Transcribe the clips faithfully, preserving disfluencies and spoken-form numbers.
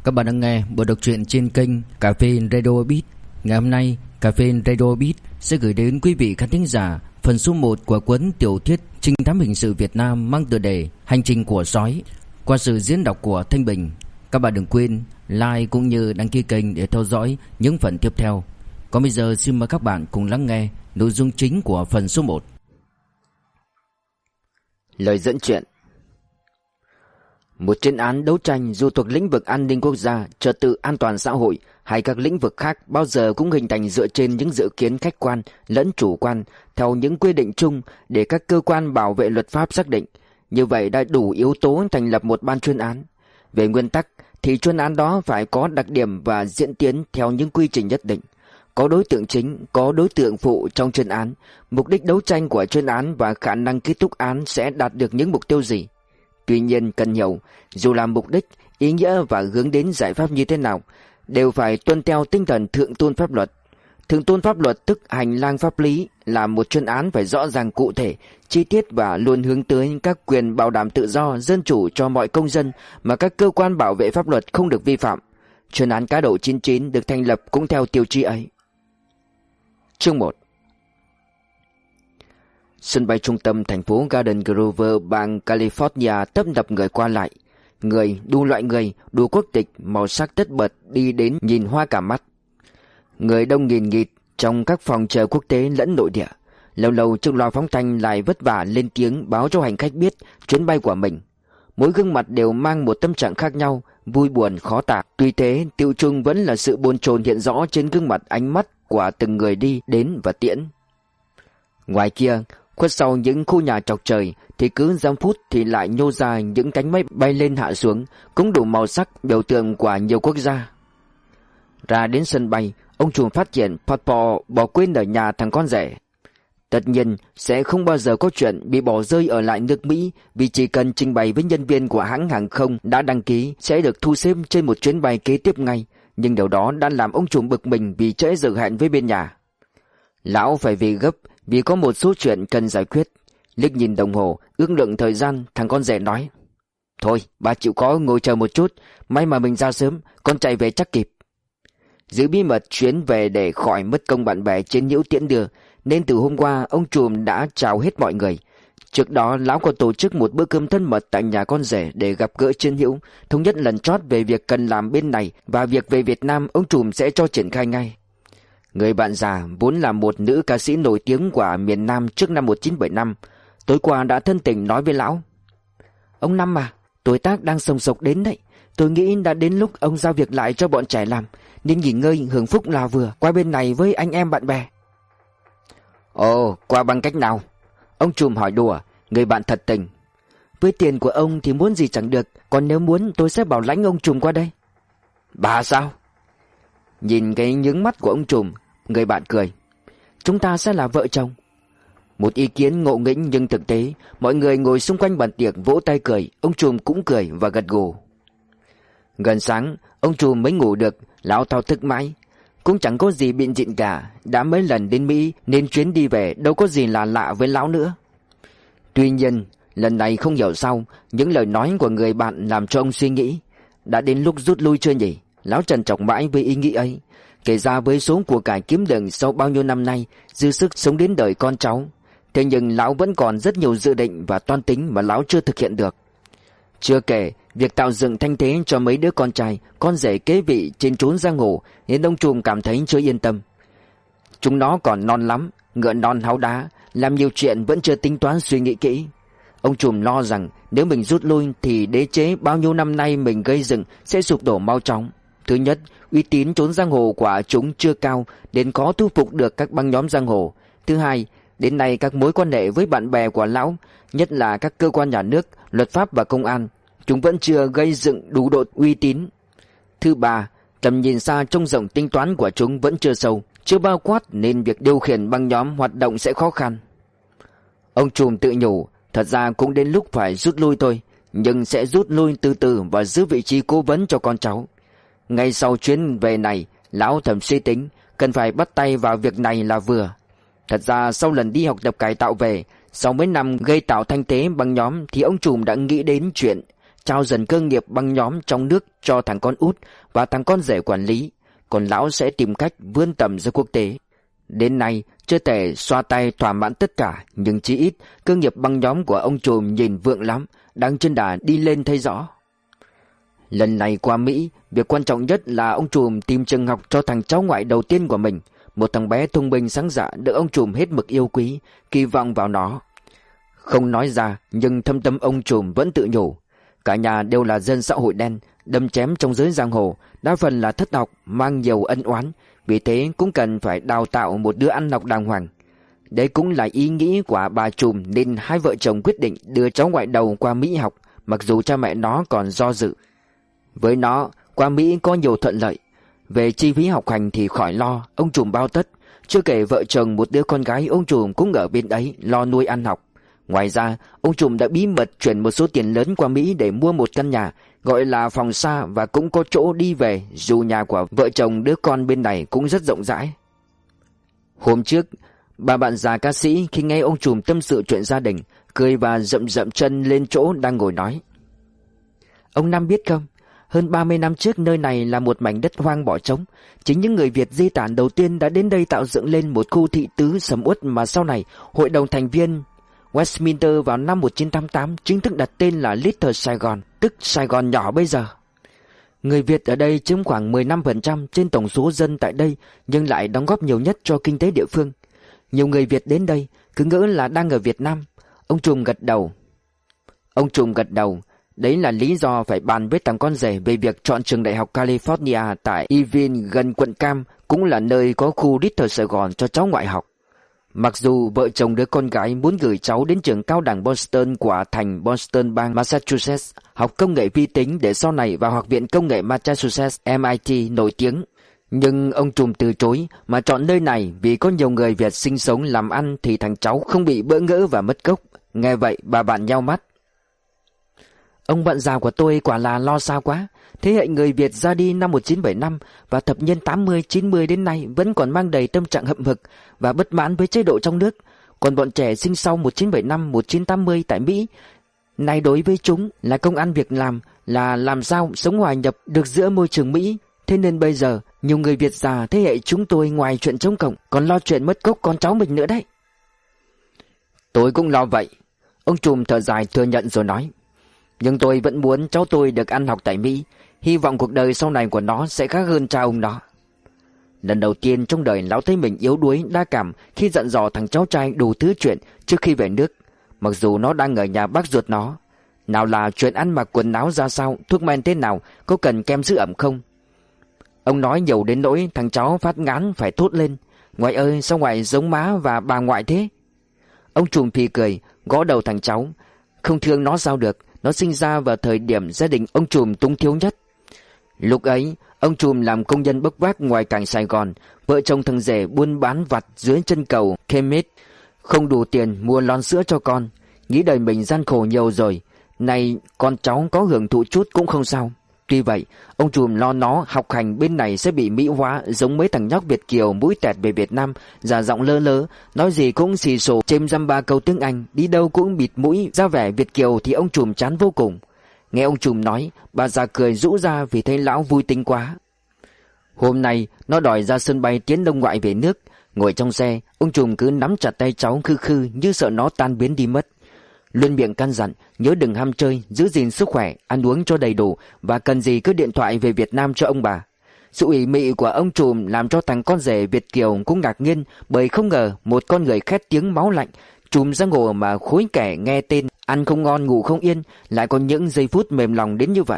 Các bạn đang nghe buổi đọc truyện trên kênh Cà phê Radio Beat. Ngày hôm nay, Cà phê Radio Beat sẽ gửi đến quý vị khán thính giả phần số một của cuốn tiểu thuyết trinh thám hình sự Việt Nam mang tựa đề Hành trình của sói, qua sự diễn đọc của Thanh Bình. Các bạn đừng quên like cũng như đăng ký kênh để theo dõi những phần tiếp theo. Còn bây giờ xin mời các bạn cùng lắng nghe nội dung chính của phần số một. Lời dẫn chuyện. Một chuyên án đấu tranh dù thuộc lĩnh vực an ninh quốc gia, trật tự an toàn xã hội hay các lĩnh vực khác bao giờ cũng hình thành dựa trên những dự kiến khách quan lẫn chủ quan theo những quy định chung để các cơ quan bảo vệ luật pháp xác định. Như vậy đã đủ yếu tố thành lập một ban chuyên án. Về nguyên tắc thì chuyên án đó phải có đặc điểm và diễn tiến theo những quy trình nhất định. Có đối tượng chính, có đối tượng phụ trong chuyên án, mục đích đấu tranh của chuyên án và khả năng kết thúc án sẽ đạt được những mục tiêu gì. Tuy nhiên cần hiểu, dù là mục đích, ý nghĩa và hướng đến giải pháp như thế nào, đều phải tuân theo tinh thần thượng tôn pháp luật. Thượng tôn pháp luật tức hành lang pháp lý là một chuyên án phải rõ ràng cụ thể, chi tiết và luôn hướng tới các quyền bảo đảm tự do, dân chủ cho mọi công dân mà các cơ quan bảo vệ pháp luật không được vi phạm. Chuyên án cá độ chín chín được thành lập cũng theo tiêu chí ấy. Chương một. Sân bay trung tâm thành phố Garden Grove, bang California tấp nập người qua lại. Người, đủ loại người, đủ quốc tịch, màu sắc tất bật đi đến nhìn hoa cả mắt. Người đông nghìn nghịt trong các phòng chờ quốc tế lẫn nội địa. Lâu lâu chiếc loa phóng thanh lại vất vả lên tiếng báo cho hành khách biết chuyến bay của mình. Mỗi gương mặt đều mang một tâm trạng khác nhau, vui buồn khó tả. Tuy thế, tiêu chung vẫn là sự bồn chồn hiện rõ trên gương mặt, ánh mắt của từng người đi đến và tiễn. Ngoài kia, khuất sau những khu nhà chọc trời thì cứ giây phút thì lại nhô ra những cánh máy bay lên hạ xuống, cũng đủ màu sắc biểu tượng của nhiều quốc gia. Ra đến sân bay, ông trùm phát hiện passport bỏ quên ở nhà thằng con rể. Tất nhiên sẽ không bao giờ có chuyện bị bỏ rơi ở lại nước Mỹ, vì chỉ cần trình bày với nhân viên của hãng hàng không đã đăng ký sẽ được thu xếp trên một chuyến bay kế tiếp ngay. Nhưng điều đó đã làm ông trùm bực mình vì trễ giờ hẹn với bên nhà. Lão phải về gấp vì có một số chuyện cần giải quyết. Liếc nhìn đồng hồ, ước lượng thời gian, thằng con rể nói: "Thôi, bà chịu khó ngồi chờ một chút, may mà mình ra sớm, con chạy về chắc kịp." Giữ bí mật chuyến về để khỏi mất công bạn bè trên nhiễu tiễn đưa, nên từ hôm qua ông trùm đã chào hết mọi người. Trước đó lão còn tổ chức một bữa cơm thân mật tại nhà con rể để gặp gỡ chiến hữu, thống nhất lần chót về việc cần làm bên này và việc về Việt Nam ông trùm sẽ cho triển khai ngay. Người bạn già vốn là một nữ ca sĩ nổi tiếng của miền Nam trước năm một nghìn chín trăm bảy mươi lăm, tối qua đã thân tình nói với lão: "Ông Năm à, tuổi tác đang sồng sộc đến đấy. Tôi nghĩ đã đến lúc ông giao việc lại cho bọn trẻ làm, nên nghỉ ngơi hưởng phúc là vừa, qua bên này với anh em bạn bè." "Ồ, qua bằng cách nào?" Ông trùm hỏi đùa, người bạn thật tình. "Với tiền của ông thì muốn gì chẳng được, còn nếu muốn tôi sẽ bảo lãnh ông trùm qua đây." "Bà sao?" Nhìn cái nhướng mắt của ông trùm, người bạn cười: "Chúng ta sẽ là vợ chồng." Một ý kiến ngộ nghĩnh nhưng thực tế, mọi người ngồi xung quanh bàn tiệc vỗ tay cười, ông trùm cũng cười và gật gù. Gần sáng, ông trùm mới ngủ được, lão thao thức mãi. Cũng chẳng có gì biện dịn cả, đã mấy lần đến Mỹ nên chuyến đi về đâu có gì là lạ với lão nữa. Tuy nhiên, lần này không hiểu sao, những lời nói của người bạn làm cho ông suy nghĩ, đã đến lúc rút lui chưa nhỉ? Lão trằn trọc mãi với ý nghĩ ấy. Kể ra với số của cải kiếm được sau bao nhiêu năm nay, dư sức sống đến đời con cháu, thế nhưng lão vẫn còn rất nhiều dự định và toan tính mà lão chưa thực hiện được. Chưa kể việc tạo dựng thanh thế cho mấy đứa con trai, con rể kế vị trên trốn giang hồ, nên ông trùm cảm thấy chưa yên tâm. Chúng nó còn non lắm, ngựa non háu đá, làm nhiều chuyện vẫn chưa tính toán suy nghĩ kỹ. Ông trùm lo rằng nếu mình rút lui thì đế chế bao nhiêu năm nay mình gây dựng sẽ sụp đổ mau chóng. Thứ nhất, uy tín trốn giang hồ của chúng chưa cao đến có thu phục được các băng nhóm giang hồ. Thứ hai, đến nay các mối quan hệ với bạn bè của lão, nhất là các cơ quan nhà nước, luật pháp và công an, chúng vẫn chưa gây dựng đủ độ uy tín. Thứ ba, tầm nhìn xa trông rộng tính toán của chúng vẫn chưa sâu, chưa bao quát nên việc điều khiển băng nhóm hoạt động sẽ khó khăn. Ông trùm tự nhủ, thật ra cũng đến lúc phải rút lui thôi, nhưng sẽ rút lui từ từ và giữ vị trí cố vấn cho con cháu. Ngay sau chuyến về này, lão thầm suy tính, cần phải bắt tay vào việc này là vừa. Thật ra sau lần đi học tập cải tạo về, sau mấy năm gây tạo thanh thế băng nhóm thì ông trùm đã nghĩ đến chuyện trao dần cơ nghiệp băng nhóm trong nước cho thằng con út và thằng con rể quản lý, còn lão sẽ tìm cách vươn tầm ra quốc tế. Đến nay chưa thể xoa tay thỏa mãn tất cả, nhưng chí ít cơ nghiệp băng nhóm của ông trùm nhìn vượng lắm, đang trên đà đi lên thấy rõ. Lần này qua Mỹ, việc quan trọng nhất là ông trùm tìm trường học cho thằng cháu ngoại đầu tiên của mình, một thằng bé thông minh sáng dạ được ông trùm hết mực yêu quý, kỳ vọng vào nó. Không nói ra, nhưng thâm tâm ông trùm vẫn tự nhủ. Cả nhà đều là dân xã hội đen, đâm chém trong giới giang hồ, đa phần là thất học, mang nhiều ân oán, vì thế cũng cần phải đào tạo một đứa ăn học đàng hoàng. Đấy cũng là ý nghĩ của bà trùm, nên hai vợ chồng quyết định đưa cháu ngoại đầu qua Mỹ học, mặc dù cha mẹ nó còn do dự. Với nó, qua Mỹ có nhiều thuận lợi. Về chi phí học hành thì khỏi lo, ông trùm bao tất. Chưa kể vợ chồng một đứa con gái ông trùm cũng ở bên ấy lo nuôi ăn học. Ngoài ra, ông trùm đã bí mật chuyển một số tiền lớn qua Mỹ để mua một căn nhà, gọi là phòng xa, và cũng có chỗ đi về, dù nhà của vợ chồng đứa con bên này cũng rất rộng rãi. Hôm trước, bà bạn già ca sĩ khi nghe ông trùm tâm sự chuyện gia đình, cười và dậm dậm chân lên chỗ đang ngồi nói. Ông Năm biết không, hơn ba mươi năm trước nơi này là một mảnh đất hoang bỏ trống. Chính những người Việt di tản đầu tiên đã đến đây tạo dựng lên một khu thị tứ sầm uất mà sau này hội đồng thành viên Westminster vào năm một nghìn chín trăm tám mươi tám chính thức đặt tên là Little Saigon, tức Sài Gòn nhỏ bây giờ. Người Việt ở đây chiếm khoảng mười lăm phần trăm trên tổng số dân tại đây, nhưng lại đóng góp nhiều nhất cho kinh tế địa phương. Nhiều người Việt đến đây cứ ngỡ là đang ở Việt Nam. Ông trùm gật đầu. Ông trùm gật đầu. Đấy là lý do phải bàn với thằng con rể về việc chọn trường đại học California tại Irvine gần quận Cam, cũng là nơi có khu Little Sài Gòn cho cháu ngoại học. Mặc dù vợ chồng đứa con gái muốn gửi cháu đến trường cao đẳng Boston của thành Boston bang Massachusetts học công nghệ vi tính để sau này vào Học viện Công nghệ Massachusetts M I T nổi tiếng. Nhưng ông trùm từ chối mà chọn nơi này vì có nhiều người Việt sinh sống làm ăn thì thằng cháu không bị bỡ ngỡ và mất gốc. Nghe vậy bà bạn nhao mắt. Ông bạn già của tôi quả là lo xa quá. Thế hệ người Việt ra đi năm một nghìn chín trăm bảy mươi lăm và thập niên tám mươi chín mươi đến nay vẫn còn mang đầy tâm trạng hậm hực và bất mãn với chế độ trong nước. Còn bọn trẻ sinh sau một nghìn chín trăm bảy mươi lăm một nghìn chín trăm tám mươi tại Mỹ, nay đối với chúng là công ăn việc làm, là làm sao sống hòa nhập được giữa môi trường Mỹ. Thế nên bây giờ nhiều người Việt già thế hệ chúng tôi ngoài chuyện chống cộng còn lo chuyện mất gốc con cháu mình nữa đấy. Tôi cũng lo vậy. Ông trùm thở dài thừa nhận rồi nói. Nhưng tôi vẫn muốn cháu tôi được ăn học tại Mỹ. Hy vọng cuộc đời sau này của nó sẽ khác hơn cha ông nó. Lần đầu tiên trong đời lão thấy mình yếu đuối, đa cảm khi dặn dò thằng cháu trai đủ thứ chuyện trước khi về nước, mặc dù nó đang ở nhà bác ruột nó. Nào là chuyện ăn mặc quần áo ra sao, thuốc men thế nào, có cần kem giữ ẩm không. Ông nói nhiều đến nỗi thằng cháu phát ngán phải thốt lên. Ngoại ơi, sao ngoại giống má và bà ngoại thế? Ông trùm phì cười, gõ đầu thằng cháu. Không thương nó sao được, nó sinh ra vào thời điểm gia đình ông trùm túng thiếu nhất. Lúc ấy, ông trùm làm công nhân bốc vác ngoài cảng Sài Gòn, vợ chồng thằng rể buôn bán vặt dưới chân cầu Kemet, không đủ tiền mua lon sữa cho con. Nghĩ đời mình gian khổ nhiều rồi, nay con cháu có hưởng thụ chút cũng không sao. Tuy vậy, ông trùm lo nó học hành bên này sẽ bị Mỹ hóa, giống mấy thằng nhóc Việt kiều mũi tẹt về Việt Nam, giả giọng lơ lớ, nói gì cũng xì xồ chêm dăm ba câu tiếng Anh, đi đâu cũng bịt mũi, ra vẻ Việt kiều thì ông trùm chán vô cùng. Nghe ông trùm nói, bà già cười rũ ra vì thấy lão vui tính quá. Hôm nay nó đòi ra sân bay tiến đông ngoại về nước. Ngồi trong xe, ông trùm cứ nắm chặt tay cháu khư khư như sợ nó tan biến đi mất. Luôn miệng căn dặn nhớ đừng ham chơi, giữ gìn sức khỏe, ăn uống cho đầy đủ, và cần gì cứ điện thoại về Việt Nam cho ông bà. Sự ủy mị của ông trùm làm cho thằng con rể Việt kiều cũng ngạc nhiên, bởi không ngờ một con người khét tiếng máu lạnh trùm giang hồ mà khối kẻ nghe tên ăn không ngon ngủ không yên lại có những giây phút mềm lòng đến như vậy.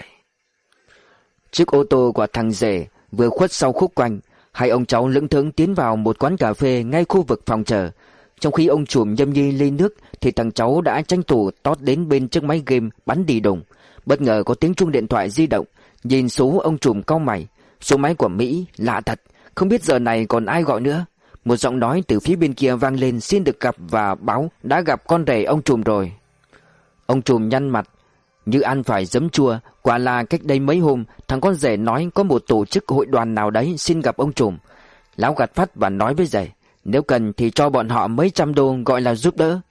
Chiếc ô tô của thằng rể vừa khuất sau khúc quanh, hai ông cháu lững thững tiến vào một quán cà phê ngay khu vực phòng chờ. Trong khi ông trùm nhâm nhi ly nước thì thằng cháu đã tranh thủ tót đến bên chiếc máy game bắn đi đùng. Bất ngờ có tiếng chuông điện thoại di động. Nhìn số, ông trùm cau mày. Số máy của Mỹ, lạ thật, không biết giờ này còn ai gọi nữa. Một giọng nói từ phía bên kia vang lên, xin được gặp và báo đã gặp con rể ông trùm rồi. Ông trùm nhăn mặt như ăn phải giấm chua. Quả là cách đây mấy hôm thằng con rể nói có một tổ chức hội đoàn nào đấy xin gặp ông trùm. Lão gạt phắt và nói với rể nếu cần thì cho bọn họ mấy trăm đô gọi là giúp đỡ.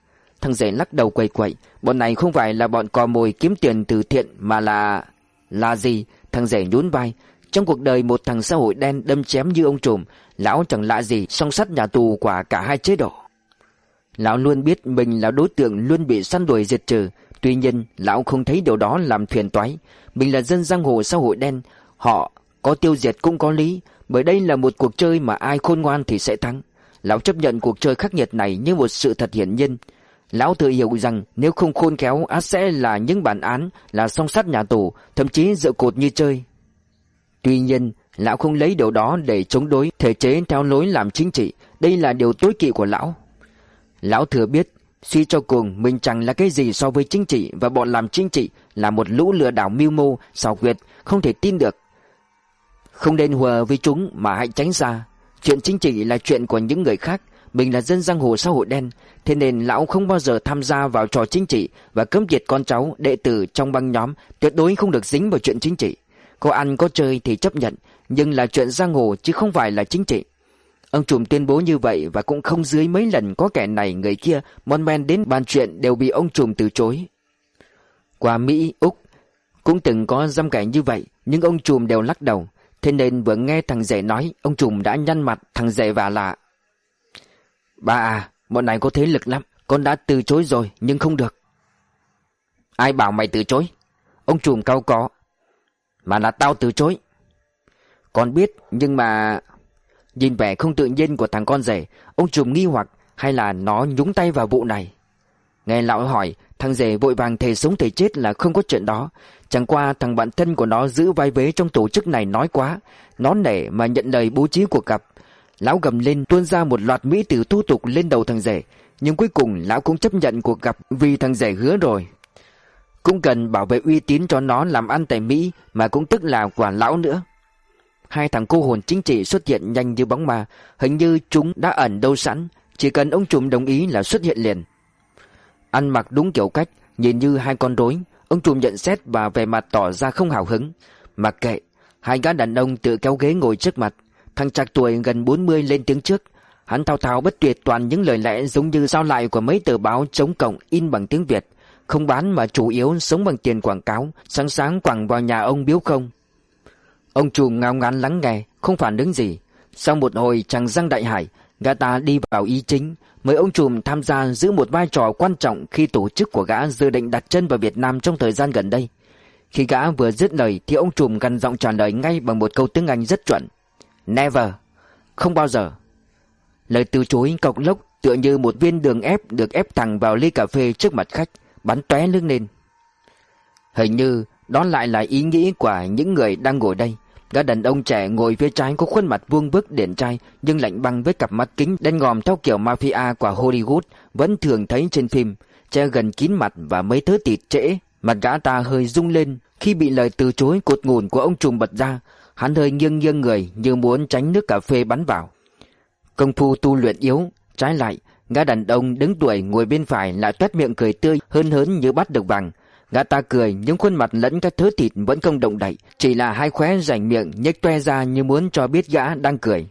Thằng rể lắc đầu quẩy quẩy. Bọn này không phải là bọn cò mồi kiếm tiền từ thiện mà là... Là gì? Thằng rể nhún vai. Trong cuộc đời một thằng xã hội đen đâm chém như ông trùm, lão chẳng lạ gì song sắt nhà tù của cả hai chế độ. Lão luôn biết mình là đối tượng luôn bị săn đuổi diệt trừ. Tuy nhiên lão không thấy điều đó làm phiền toái. Mình là dân giang hồ xã hội đen, họ có tiêu diệt cũng có lý, bởi đây là một cuộc chơi mà ai khôn ngoan thì sẽ thắng. Lão chấp nhận cuộc chơi khắc nghiệt này như một sự thật hiển nhiên. Lão tự hiểu rằng nếu không khôn khéo ắt sẽ là những bản án, là song sắt nhà tù, thậm chí dựa cột như chơi. Tuy nhiên lão không lấy điều đó để chống đối thể chế theo lối làm chính trị. Đây là điều tối kỵ của lão. Lão thừa biết suy cho cùng mình chẳng là cái gì so với chính trị, và bọn làm chính trị là một lũ lừa đảo mưu mô, xảo quyệt, không thể tin được. Không nên hùa với chúng mà hãy tránh xa. Chuyện chính trị là chuyện của những người khác. Mình là dân giang hồ xã hội đen, thế nên lão không bao giờ tham gia vào trò chính trị, và cấm tiệt con cháu, đệ tử trong băng nhóm tuyệt đối không được dính vào chuyện chính trị. Có ăn có chơi thì chấp nhận, nhưng là chuyện giang hồ chứ không phải là chính trị. Ông trùm tuyên bố như vậy, và cũng không dưới mấy lần có kẻ này người kia mon men đến bàn chuyện đều bị ông trùm từ chối. Qua Mỹ, Úc cũng từng có dăm kẻ như vậy, nhưng ông trùm đều lắc đầu. Thế nên vừa nghe thằng rể nói, ông trùm đã nhăn mặt. Thằng rể vả lạ: "Bà à, bọn này có thế lực lắm, con đã từ chối rồi nhưng không được." "Ai bảo mày từ chối?" Ông trùm cau có. "Mà là tao từ chối." "Con biết, nhưng mà..." Nhìn vẻ không tự nhiên của thằng con rể, ông trùm nghi hoặc hay là nó nhúng tay vào vụ này. Nghe lão hỏi, thằng rể vội vàng thề sống thề chết là không có chuyện đó. Chẳng qua thằng bạn thân của nó giữ vai vế trong tổ chức này nói quá, nó nể mà nhận lời bố trí cuộc gặp. Lão gầm lên tuôn ra một loạt mỹ từ thô tục lên đầu thằng rể, nhưng cuối cùng lão cũng chấp nhận cuộc gặp vì thằng rể hứa rồi. Cũng cần bảo vệ uy tín cho nó làm ăn tại Mỹ, mà cũng tức là của lão nữa. Hai thằng cô hồn chính trị xuất hiện nhanh như bóng ma, hình như chúng đã ẩn đâu sẵn, chỉ cần ông trùm đồng ý là xuất hiện liền. Ăn mặc đúng kiểu cách, nhìn như hai con rối, ông trùm nhận xét và vẻ mặt tỏ ra không hào hứng. Mặc kệ, hai gã đàn ông tự kéo ghế ngồi trước mặt. Thằng trạc tuổi gần bốn mươi lên tiếng trước. Hắn thao thao bất tuyệt toàn những lời lẽ giống như sao lại của mấy tờ báo chống cộng in bằng tiếng Việt, không bán mà chủ yếu sống bằng tiền quảng cáo, sáng sáng quẳng vào nhà ông biếu không. Ông trùm ngao ngán lắng nghe, không phản ứng gì. Sau một hồi tràng răng đại hải, gã ta đi vào ý chính, mời ông trùm tham gia giữ một vai trò quan trọng khi tổ chức của gã dự định đặt chân vào Việt Nam trong thời gian gần đây. Khi gã vừa dứt lời thì ông trùm gằn giọng trả lời ngay bằng một câu tiếng Anh rất chuẩn: "Never, không bao giờ." Lời từ chối cộc lốc tựa như một viên đường ép được ép thẳng vào ly cà phê trước mặt khách, bắn tóe nước lên. Hình như đó lại là ý nghĩ của những người đang ngồi đây. Gã đàn ông trẻ ngồi phía trái có khuôn mặt vuông vức điển trai, nhưng lạnh băng với cặp mắt kính đen ngòm theo kiểu mafia của Hollywood vẫn thường thấy trên phim, che gần kín mặt và mấy thớ thịt trễ. Mặt gã ta hơi rung lên khi bị lời từ chối cột ngùn của ông trùm bật ra. Hắn hơi nghiêng nghiêng người như muốn tránh nước cà phê bắn vào. Công phu tu luyện yếu. Trái lại, gã đàn ông đứng tuổi ngồi bên phải lại toét miệng cười tươi hớn hớn như bắt được vàng. Gã ta cười nhưng khuôn mặt lẫn các thớ thịt vẫn không động đậy, chỉ là hai khóe rảnh miệng nhếch toe ra như muốn cho biết gã đang cười.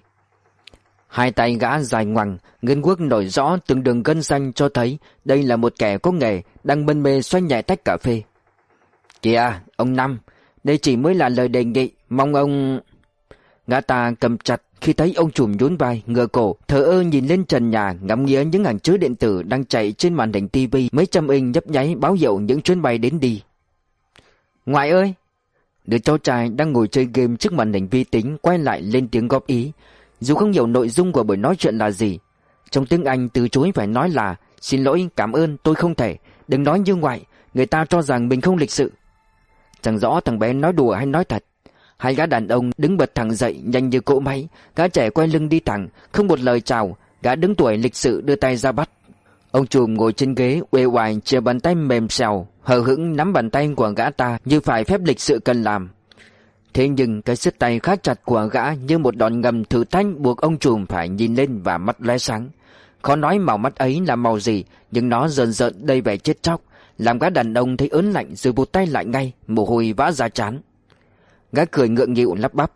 Hai tay gã dài ngoằng, ngân guốc nổi rõ từng đường gân xanh cho thấy đây là một kẻ có nghề đang mân mê xoay nhẹ tách cà phê. "Kìa, ông Năm, đây chỉ mới là lời đề nghị, mong ông..." Gã ta cầm chặt khi thấy ông trùm nhún vai, ngửa cổ, thờ ơ nhìn lên trần nhà, ngắm nghía những hàng chữ điện tử đang chạy trên màn hình tivi, mấy trăm inch nhấp nháy báo hiệu những chuyến bay đến đi. "Ngoại ơi!" Đứa cháu trai đang ngồi chơi game trước màn hình vi tính quay lại lên tiếng góp ý, dù không hiểu nội dung của buổi nói chuyện là gì. Trong tiếng Anh từ chối phải nói là "Xin lỗi, cảm ơn, tôi không thể, đừng nói như ngoại, người ta cho rằng mình không lịch sự." Chẳng rõ thằng bé nói đùa hay nói thật. Hai gã đàn ông đứng bật thẳng dậy nhanh như cỗ máy. Gã trẻ quay lưng đi thẳng, không một lời chào. Gã đứng tuổi lịch sự đưa tay ra bắt. Ông trùm ngồi trên ghế uể oải chìa bàn tay mềm xèo, hờ hững nắm bàn tay của gã ta như phải phép lịch sự cần làm. Thế nhưng cái siết tay khá chặt của gã như một đòn ngầm thử thách buộc ông trùm phải nhìn lên và mắt lóe sáng. Khó nói màu mắt ấy là màu gì, nhưng nó rờn rợn đầy vẻ chết chóc, làm gã đàn ông thấy ớn lạnh rồi buột tay lại ngay, mồ hôi vã ra trán. Gã cười ngượng nghịu lắp bắp: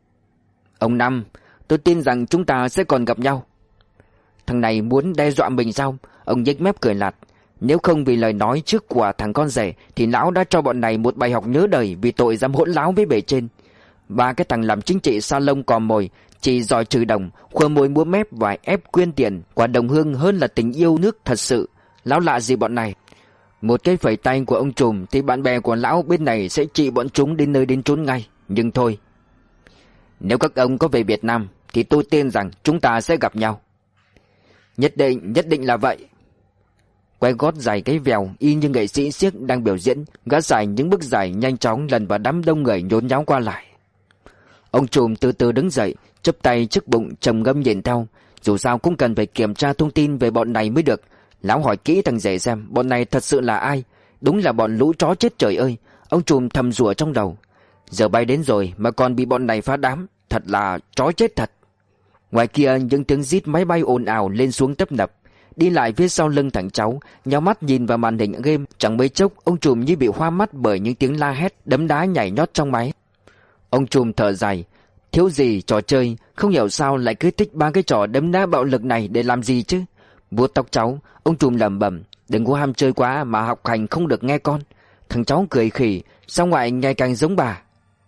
"Ông Năm, tôi tin rằng chúng ta sẽ còn gặp nhau." Thằng này muốn đe dọa mình sao? Ông nhếch mép cười lạt. Nếu không vì lời nói trước của thằng con rể thì lão đã cho bọn này một bài học nhớ đời vì tội dám hỗn láo với bề trên. Ba cái thằng làm chính trị sa lông cò mồi, chỉ giỏi trừ đồng, khua môi múa mép và ép quyên tiền quả đồng hương hơn là tình yêu nước thật sự. Lão lạ gì bọn này. Một cái phẩy tay của ông trùm thì bạn bè của lão bên này sẽ trị bọn chúng đến nơi đến chốn ngay. Nhưng thôi, nếu các ông có về Việt Nam thì tôi tin rằng chúng ta sẽ gặp nhau. Nhất định, nhất định là vậy. Quay gót giày cái vèo y như nghệ sĩ xiếc đang biểu diễn, gã dài những bước dài nhanh chóng lần vào đám đông người nhốn nháo qua lại. Ông trùm từ từ đứng dậy, chắp tay trước bụng trầm ngâm nhìn theo. Dù sao cũng cần phải kiểm tra thông tin về bọn này mới được. Lão hỏi kỹ thằng rể xem bọn này thật sự là ai. Đúng là bọn lũ chó chết trời ơi. Ông trùm thầm rủa trong đầu. Giờ bay đến rồi mà còn bị bọn này phá đám, thật là chó chết thật. Ngoài kia những tiếng rít máy bay ồn ào lên xuống tấp nập. Đi lại phía sau lưng thằng cháu, nhắm mắt nhìn vào màn hình game. Chẳng mấy chốc ông trùm như bị hoa mắt bởi những tiếng la hét, đấm đá nhảy nhót trong máy. Ông trùm thở dài. Thiếu gì trò chơi, không hiểu sao lại cứ thích ba cái trò đấm đá bạo lực này để làm gì chứ. Vuốt tóc cháu, ông trùm lẩm bẩm, đừng có ham chơi quá mà học hành không được nghe con. Thằng cháu cười khỉ, sao ngoại ngày càng giống bà.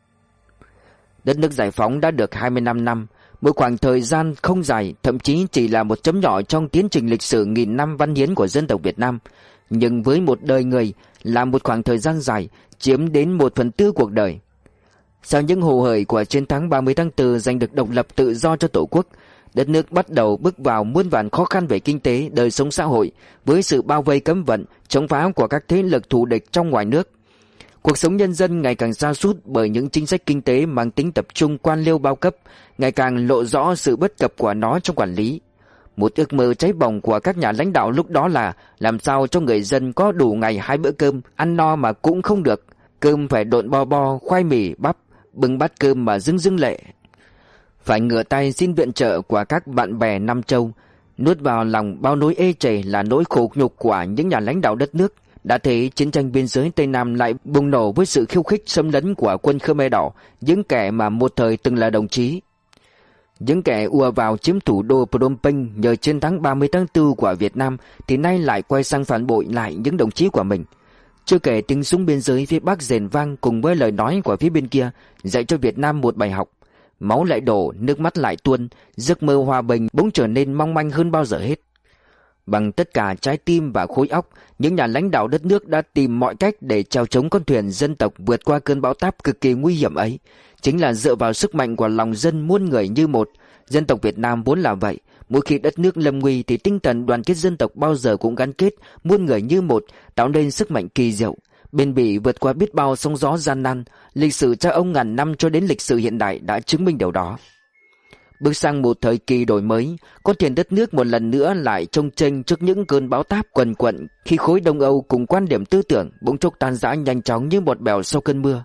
Đất nước giải phóng đã được hai mươi lăm năm, một khoảng thời gian không dài, thậm chí chỉ là một chấm nhỏ trong tiến trình lịch sử nghìn năm văn hiến của dân tộc Việt Nam. Nhưng với một đời người là một khoảng thời gian dài, chiếm đến một phần tư cuộc đời. Sau những hồ hởi của chiến thắng ba mươi tháng tư giành được độc lập tự do cho Tổ quốc, đất nước bắt đầu bước vào muôn vàn khó khăn về kinh tế, đời sống xã hội, với sự bao vây cấm vận, chống phá của các thế lực thù địch trong ngoài nước. Cuộc sống nhân dân ngày càng sa sút bởi những chính sách kinh tế mang tính tập trung quan liêu bao cấp, ngày càng lộ rõ sự bất cập của nó trong quản lý. Một ước mơ cháy bỏng của các nhà lãnh đạo lúc đó là làm sao cho người dân có đủ ngày hai bữa cơm, ăn no mà cũng không được, cơm phải độn bo bo, khoai mì, bắp, bưng bát cơm mà dưng dưng lệ. Phải ngửa tay xin viện trợ của các bạn bè Nam Châu, nuốt vào lòng bao nỗi ê chề là nỗi khổ nhục của những nhà lãnh đạo đất nước. Đã thấy chiến tranh biên giới Tây Nam lại bùng nổ với sự khiêu khích xâm lấn của quân Khmer Đỏ, những kẻ mà một thời từng là đồng chí. Những kẻ ùa vào chiếm thủ đô Phnom Penh nhờ chiến thắng ba mươi tháng tư của Việt Nam thì nay lại quay sang phản bội lại những đồng chí của mình. Chưa kể tiếng súng biên giới phía Bắc rền vang cùng với lời nói của phía bên kia dạy cho Việt Nam một bài học. Máu lại đổ, nước mắt lại tuôn, giấc mơ hòa bình bỗng trở nên mong manh hơn bao giờ hết. Bằng tất cả trái tim và khối óc, những nhà lãnh đạo đất nước đã tìm mọi cách để chèo chống con thuyền dân tộc vượt qua cơn bão táp cực kỳ nguy hiểm ấy. Chính là dựa vào sức mạnh của lòng dân muôn người như một. Dân tộc Việt Nam vốn là vậy. Mỗi khi đất nước lâm nguy thì tinh thần đoàn kết dân tộc bao giờ cũng gắn kết, muôn người như một, tạo nên sức mạnh kỳ diệu, bền bỉ vượt qua biết bao sóng gió gian nan. Lịch sử cha ông ngàn năm cho đến lịch sử hiện đại đã chứng minh điều đó. Bước sang một thời kỳ đổi mới, con thuyền đất nước một lần nữa lại chông chênh trước những cơn bão táp quần quận khi khối Đông Âu cùng quan điểm tư tưởng bỗng chốc tan rã nhanh chóng như bọt bèo sau cơn mưa.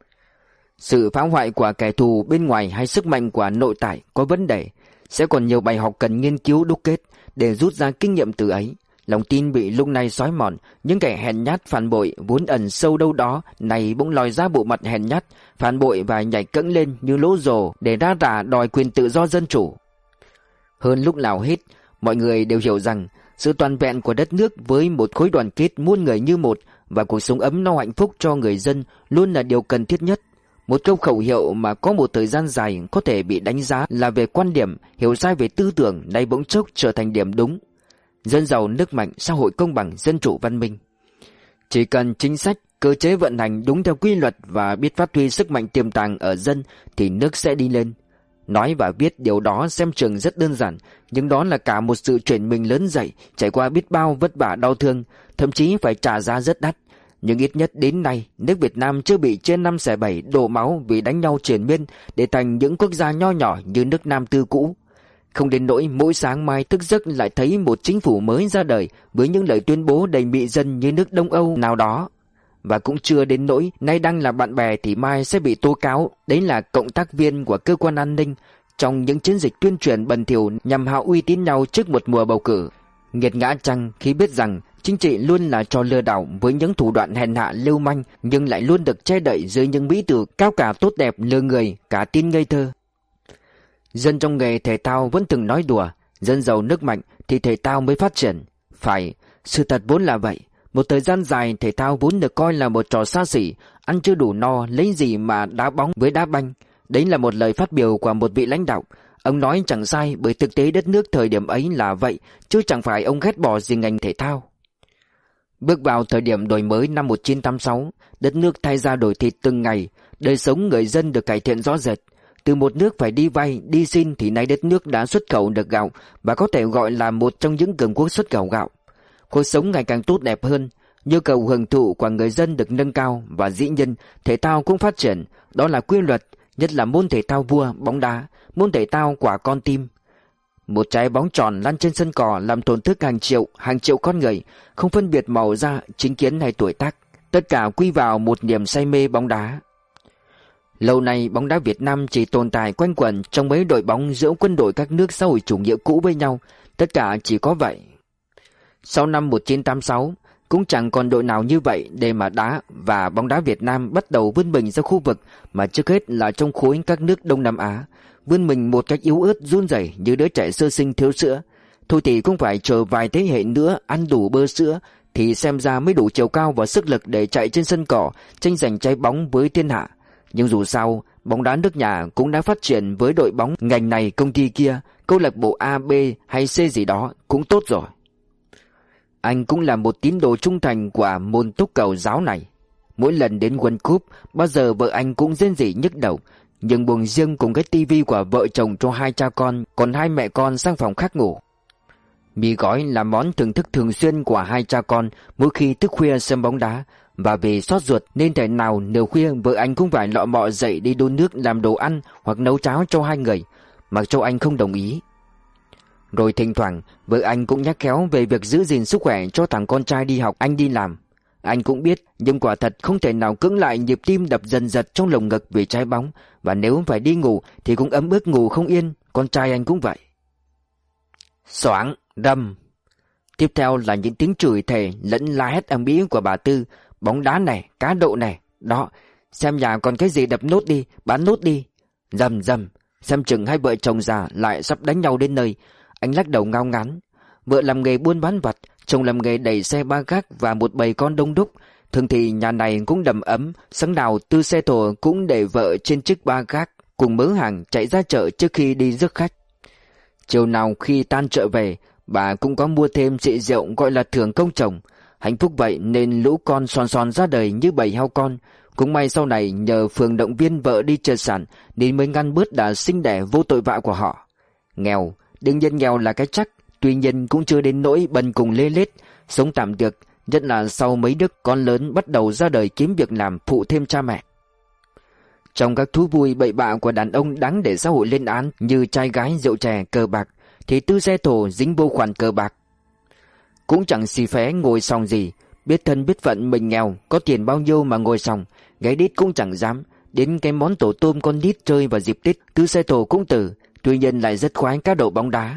Sự phá hoại của kẻ thù bên ngoài hay sức mạnh của nội tại có vấn đề, sẽ còn nhiều bài học cần nghiên cứu đúc kết để rút ra kinh nghiệm từ ấy. Lòng tin bị lúc này xói mòn, những kẻ hèn nhát phản bội vốn ẩn sâu đâu đó này bỗng lòi ra bộ mặt hèn nhát, phản bội và nhảy cẫng lên như lỗ rồ để ra rả đòi quyền tự do dân chủ. Hơn lúc nào hết, mọi người đều hiểu rằng sự toàn vẹn của đất nước với một khối đoàn kết muôn người như một và cuộc sống ấm no hạnh phúc cho người dân luôn là điều cần thiết nhất. Một câu khẩu hiệu mà có một thời gian dài có thể bị đánh giá là về quan điểm, hiểu sai về tư tưởng, nay bỗng chốc trở thành điểm đúng. Dân giàu nước mạnh, xã hội công bằng, dân chủ văn minh. Chỉ cần chính sách, cơ chế vận hành đúng theo quy luật và biết phát huy sức mạnh tiềm tàng ở dân thì nước sẽ đi lên. Nói và viết điều đó xem chừng rất đơn giản, nhưng đó là cả một sự chuyển mình lớn dậy, trải qua biết bao vất vả đau thương, thậm chí phải trả giá rất đắt. Nhưng ít nhất đến nay, nước Việt Nam chưa bị trên năm xẻ bảy đổ máu vì đánh nhau triền miên để thành những quốc gia nho nhỏ như nước Nam Tư cũ. Không đến nỗi mỗi sáng mai thức giấc lại thấy một chính phủ mới ra đời với những lời tuyên bố đầy mị dân như nước Đông Âu nào đó. Và cũng chưa đến nỗi nay đang là bạn bè thì mai sẽ bị tố cáo đấy là cộng tác viên của cơ quan an ninh trong những chiến dịch tuyên truyền bẩn thỉu nhằm hạ uy tín nhau trước một mùa bầu cử. Nghiệt ngã chăng khi biết rằng chính trị luôn là trò lừa đảo với những thủ đoạn hèn hạ lưu manh, nhưng lại luôn được che đậy dưới những mỹ từ cao cả tốt đẹp lừa người, cả tin ngây thơ. Dân trong nghề thể thao vẫn từng nói đùa, dân giàu nước mạnh thì thể thao mới phát triển. Phải, Sự thật vốn là vậy. Một thời gian dài thể thao vốn được coi là một trò xa xỉ, ăn chưa đủ no lấy gì mà đá bóng với đá banh. Đấy là một lời phát biểu của một vị lãnh đạo. Ông nói chẳng sai, bởi thực tế đất nước thời điểm ấy là vậy, chứ chẳng phải ông ghét bỏ gì ngành thể thao. Bước vào thời điểm đổi mới năm một nghìn chín trăm tám mươi sáu, đất nước thay ra đổi thịt từng ngày, đời sống người dân được cải thiện rõ rệt. Từ một nước phải đi vay, đi xin thì nay đất nước đã xuất khẩu được gạo và có thể gọi là một trong những cường quốc xuất khẩu gạo. Cuộc sống ngày càng tốt đẹp hơn, nhu cầu hưởng thụ của người dân được nâng cao và dĩ nhiên thể thao cũng phát triển, đó là quy luật, nhất là môn thể thao vua bóng đá, môn thể thao quả con tim. Một trái bóng tròn lăn trên sân cỏ làm tổn thức hàng triệu, hàng triệu con người, không phân biệt màu da, chính kiến hay tuổi tác, tất cả quy vào một niềm say mê bóng đá. Lâu nay bóng đá Việt Nam chỉ tồn tại quanh quẩn trong mấy đội bóng giữa quân đội các nước xã hội chủ nghĩa cũ với nhau, tất cả chỉ có vậy. Sau năm một nghìn chín trăm tám mươi sáu, cũng chẳng còn đội nào như vậy để mà đá, và bóng đá Việt Nam bắt đầu vươn mình ra khu vực mà trước hết là trong khối các nước Đông Nam Á, vươn mình một cách yếu ớt run rẩy như đứa trẻ sơ sinh thiếu sữa. Thôi thì cũng phải chờ vài thế hệ nữa ăn đủ bơ sữa thì xem ra mới đủ chiều cao và sức lực để chạy trên sân cỏ tranh giành trái bóng với thiên hạ. Nhưng dù sao, bóng đá nước nhà cũng đã phát triển với đội bóng ngành này công ty kia, câu lạc bộ A, B hay C gì đó cũng tốt rồi. Anh cũng là một tín đồ trung thành của môn túc cầu giáo này. Mỗi lần đến World Cup, bao giờ vợ anh cũng rên rỉ nhức đầu, nhưng buồn riêng cùng cái tivi của vợ chồng cho hai cha con, còn hai mẹ con sang phòng khác ngủ. Mì gói là món thưởng thức thường xuyên của hai cha con mỗi khi thức khuya xem bóng đá, và vì xót ruột nên thể nào nửa khuya vợ anh cũng phải lọ mọ dậy đi đun nước làm đồ ăn hoặc nấu cháo cho hai người, mặc cho anh không đồng ý. Rồi thỉnh thoảng vợ anh cũng nhắc khéo về việc giữ gìn sức khỏe cho thằng con trai đi học, anh đi làm. Anh cũng biết, nhưng quả thật không thể nào cưỡng lại nhịp tim đập dần dật trong lồng ngực vì trái bóng, và nếu phải đi ngủ thì cũng ấm ức ngủ không yên, con trai anh cũng vậy. Xoảng, rầm. Tiếp theo là những tiếng chửi thề lẫn la hét ầm ĩ của bà Tư. Bóng đá này, cá độ này, đó, xem nhà còn cái gì đập nốt đi, bán nốt đi. Rầm rầm, xem chừng hai vợ chồng già lại sắp đánh nhau đến nơi. Anh lắc đầu ngao ngán. Vợ làm nghề buôn bán vặt, chồng làm nghề đẩy xe ba gác và một bầy con đông đúc. Thường thì nhà này cũng đầm ấm, sáng nào Tư xe thổ cũng để vợ trên chiếc ba gác cùng mớ hàng chạy ra chợ trước khi đi rước khách. Chiều nào khi tan chợ về, bà cũng có mua thêm xị rượu gọi là thưởng công chồng. Hạnh phúc vậy nên lũ con son son ra đời như bầy heo con. Cũng may sau này nhờ phường động viên vợ đi chợ sản nên mới ngăn bớt đà sinh đẻ vô tội vạ của họ. Nghèo, đương nhiên nghèo là cái chắc, tuy nhiên cũng chưa đến nỗi bần cùng lê lết, sống tạm được, nhất là sau mấy đứa con lớn bắt đầu ra đời kiếm việc làm phụ thêm cha mẹ. Trong các thú vui bậy bạ của đàn ông đáng để xã hội lên án như trai gái, rượu chè, cờ bạc, thì Tư xe thổ dính vô khoản cờ bạc. Cũng chẳng xì phé ngồi sòng gì, biết thân biết phận mình nghèo, có tiền bao nhiêu mà ngồi sòng, gáy đít cũng chẳng dám. Đến cái món tổ tôm con nít chơi vào dịp Tết, Tư xe thổ cũng từ, tuy nhiên lại rất khoái cá độ bóng đá.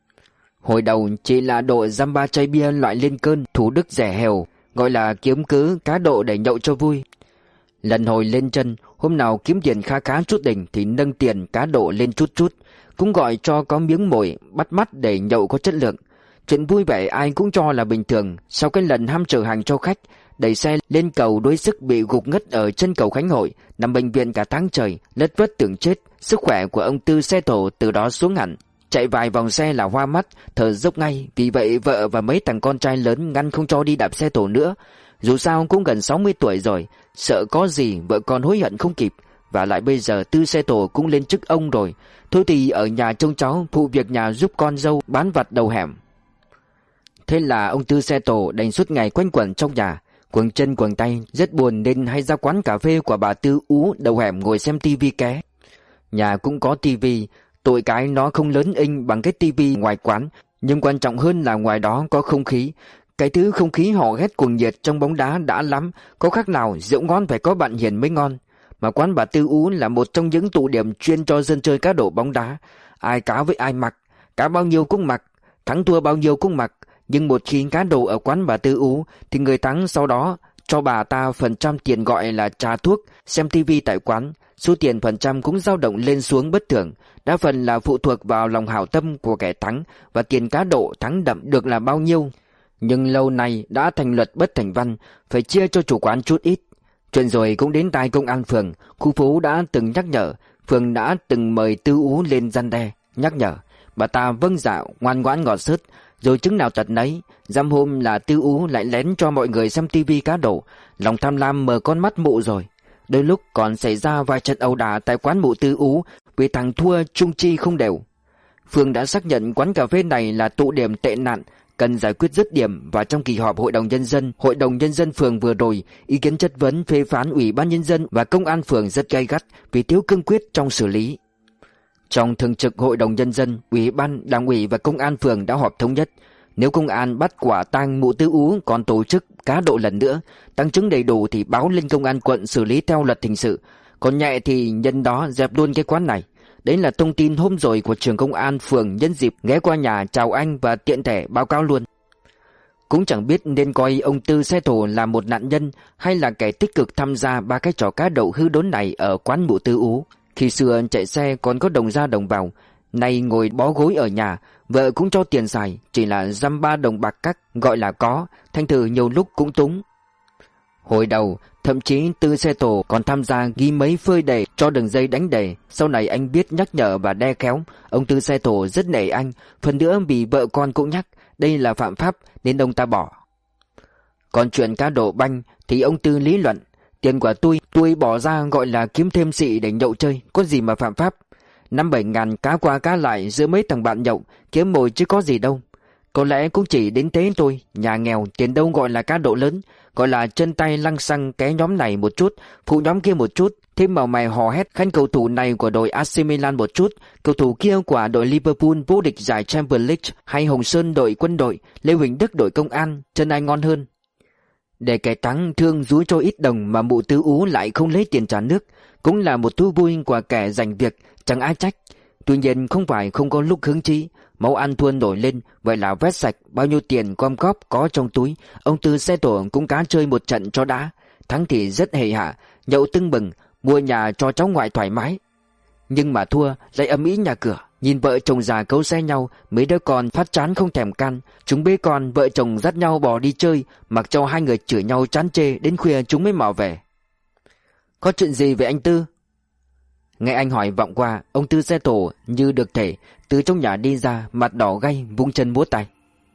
Hồi đầu chỉ là độ dăm ba chai bia loại lên cơn, thủ đức rẻ hèo, gọi là kiếm cớ cá độ để nhậu cho vui. Lần hồi lên chân, hôm nào kiếm tiền khá khá chút đỉnh thì nâng tiền cá độ lên chút chút, cũng gọi cho có miếng mồi bắt mắt để nhậu có chất lượng. Chuyện vui vẻ ai cũng cho là bình thường. Sau cái lần ham chở hàng cho khách, đẩy xe lên cầu đuối sức bị gục ngất ở chân cầu Khánh Hội, nằm bệnh viện cả tháng trời, lất vất tưởng chết. Sức khỏe của ông Tư xe thổ từ đó xuống hẳn, chạy vài vòng xe là hoa mắt, thở dốc ngay. Vì vậy vợ và mấy thằng con trai lớn ngăn không cho đi đạp xe thổ nữa. Dù sao cũng gần sáu mươi tuổi rồi, sợ có gì vợ con hối hận không kịp. Và lại bây giờ Tư xe thổ cũng lên chức ông rồi, thôi thì ở nhà trông cháu, phụ việc nhà giúp con dâu bán vặt đầu hẻm. Thế là ông Tư xe tổ đành suốt ngày quanh quẩn trong nhà, quầng chân quầng tay, rất buồn nên hay ra quán cà phê của bà Tư Ú đầu hẻm ngồi xem tivi ké. Nhà cũng có tivi, tội cái nó không lớn inh bằng cái tivi ngoài quán, nhưng quan trọng hơn là ngoài đó có không khí. Cái thứ không khí hò hét cuồng nhiệt trong bóng đá đã lắm, có khác nào rượu ngon phải có bạn hiền mới ngon. Mà quán bà Tư Ú là một trong những tụ điểm chuyên cho dân chơi cá độ bóng đá. Ai cá với ai mặc, cá bao nhiêu cũng mặc, thắng thua bao nhiêu cũng mặc. Nhưng một khi cá độ ở quán bà Tư Ú thì người thắng sau đó cho bà ta phần trăm tiền gọi là trà thuốc, xem tivi tại quán. Số tiền phần trăm cũng dao động lên xuống bất thường, đa phần là phụ thuộc vào lòng hảo tâm của kẻ thắng và tiền cá độ thắng đậm được là bao nhiêu. Nhưng lâu nay đã thành luật bất thành văn, phải chia cho chủ quán chút ít. Chuyện rồi cũng đến tai công an phường, khu phố đã từng nhắc nhở, phường đã từng mời Tư Ú lên răn đe, nhắc nhở. Bà ta vâng dạ ngoan ngoãn ngọt sứt, rồi chứng nào tật nấy. Dăm hôm là Tư Ú lại lén cho mọi người xem tivi cá độ, lòng tham lam mở con mắt mụ rồi. Đôi lúc còn xảy ra vài trận ẩu đả tại quán mụ Tư Ú vì thằng thua chung chi không đều. Phường đã xác nhận quán cà phê này là tụ điểm tệ nạn, cần giải quyết dứt điểm, và trong kỳ họp Hội đồng Nhân dân, Hội đồng Nhân dân phường vừa rồi, ý kiến chất vấn phê phán Ủy ban Nhân dân và Công an phường rất gay gắt vì thiếu cương quyết trong xử lý. Trong thường trực Hội đồng Nhân dân, Ủy ban, Đảng ủy và Công an phường đã họp thống nhất, nếu công an bắt quả tang mụ Tư Ú còn tổ chức cá độ lần nữa, tăng chứng đầy đủ thì báo lên công an quận xử lý theo luật hình sự, còn nhẹ thì nhân đó dẹp luôn cái quán này. Đấy là thông tin hôm rồi của trưởng công an phường nhân dịp ghé qua nhà chào anh và tiện thể báo cáo luôn. Cũng chẳng biết nên coi ông Tư Xe Thổ là một nạn nhân hay là kẻ tích cực tham gia ba cái trò cá độ hư đốn này ở quán mụ Tư Ú. Khi xưa chạy xe còn có đồng ra đồng vào, nay ngồi bó gối ở nhà, vợ cũng cho tiền xài, chỉ là dăm ba đồng bạc cắt gọi là có, thành thử nhiều lúc cũng túng. Hồi đầu, thậm chí Tư Xe Tổ còn tham gia ghi mấy phơi đề cho đường dây đánh đề. Sau này anh biết nhắc nhở và đe khéo. Ông Tư Xe Tổ rất nể anh, phần nữa vì vợ con cũng nhắc đây là phạm pháp nên ông ta bỏ. Còn chuyện cá độ banh thì ông Tư lý luận, tiền của tôi, tôi bỏ ra gọi là kiếm thêm xị để nhậu chơi, có gì mà phạm pháp. Năm bảy ngàn cá qua cá lại giữa mấy thằng bạn nhậu, kiếm mồi chứ có gì đâu. Có lẽ cũng chỉ đến thế thôi, nhà nghèo tiền đâu gọi là cá độ lớn, gọi là chân tay lăng xăng ké nhóm này một chút, phụ nhóm kia một chút, thêm vào mày hò hét khanh cầu thủ này của đội a xê Milan một chút, cầu thủ kia của đội Liverpool vô địch giải Champions League, hay Hồng Sơn đội Quân đội, Lê Huỳnh Đức đội Công an, chân ai ngon hơn. Để kẻ thắng thương rúi cho ít đồng mà mụ Tư Ú lại không lấy tiền trả nước, cũng là một thú vui của kẻ giành việc, chẳng ai trách. Tuy nhiên không phải không có lúc hứng chí, máu ăn thua nổi lên, vậy là vét sạch bao nhiêu tiền gom góp có trong túi. Ông Tư Xe Tổ cũng cá chơi một trận cho đã, thắng thì rất hề hạ, nhậu tưng bừng, mua nhà cho cháu ngoại thoải mái. Nhưng mà thua lại ầm ĩ nhà cửa, nhìn vợ chồng già cấu xe nhau, mấy đứa con phát chán không thèm can, chúng bế con vợ chồng dắt nhau bỏ đi chơi, mặc cho hai người chửi nhau chán chê đến khuya chúng mới mò về. Có chuyện gì vậy anh Tư? Nghe anh hỏi vọng qua, ông Tư Xe Tổ như được thể từ trong nhà đi ra, mặt đỏ gay, vung chân múa tay.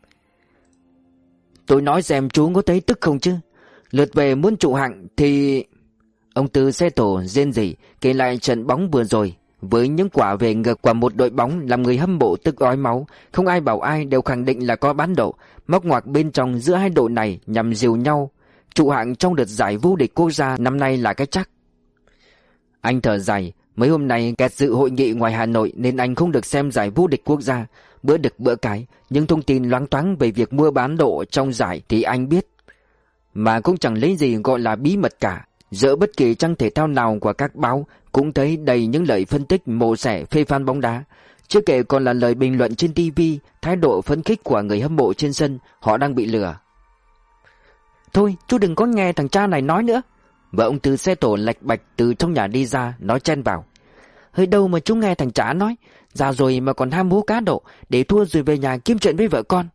Tôi nói xem chú có thấy tức không chứ? Lượt về muốn trụ hạng thì... Ông Tư Xe Tổ rên rỉ kể lại trận bóng vừa rồi, với những quả về ngược của một đội bóng làm người hâm mộ tức ói máu. Không ai bảo ai, đều khẳng định là có bán độ, móc ngoặc bên trong giữa hai đội này nhằm dìu nhau. Trụ hạng trong đợt giải vô địch quốc gia năm nay là cái chắc. Anh thở dài, mấy hôm nay kẹt dự hội nghị ngoài Hà Nội nên anh không được xem giải vô địch quốc gia. Bữa đực bữa cái, nhưng thông tin loáng thoáng về việc mua bán độ trong giải thì anh biết. Mà cũng chẳng lấy gì gọi là bí mật cả. Giữa bất kỳ trang thể thao nào của các báo cũng thấy đầy những lời phân tích mổ xẻ phê phán bóng đá. Chưa kể còn là lời bình luận trên ti vi, thái độ phấn khích của người hâm mộ trên sân, họ đang bị lừa. Thôi, chú đừng có nghe thằng cha này nói nữa. Vợ ông Tư Xe Tổ lạch bạch từ trong nhà đi ra, nói chen vào. Hơi đâu mà chú nghe thằng chả nói, già rồi mà còn ham hú cá độ, để thua rồi về nhà kiếm chuyện với vợ con.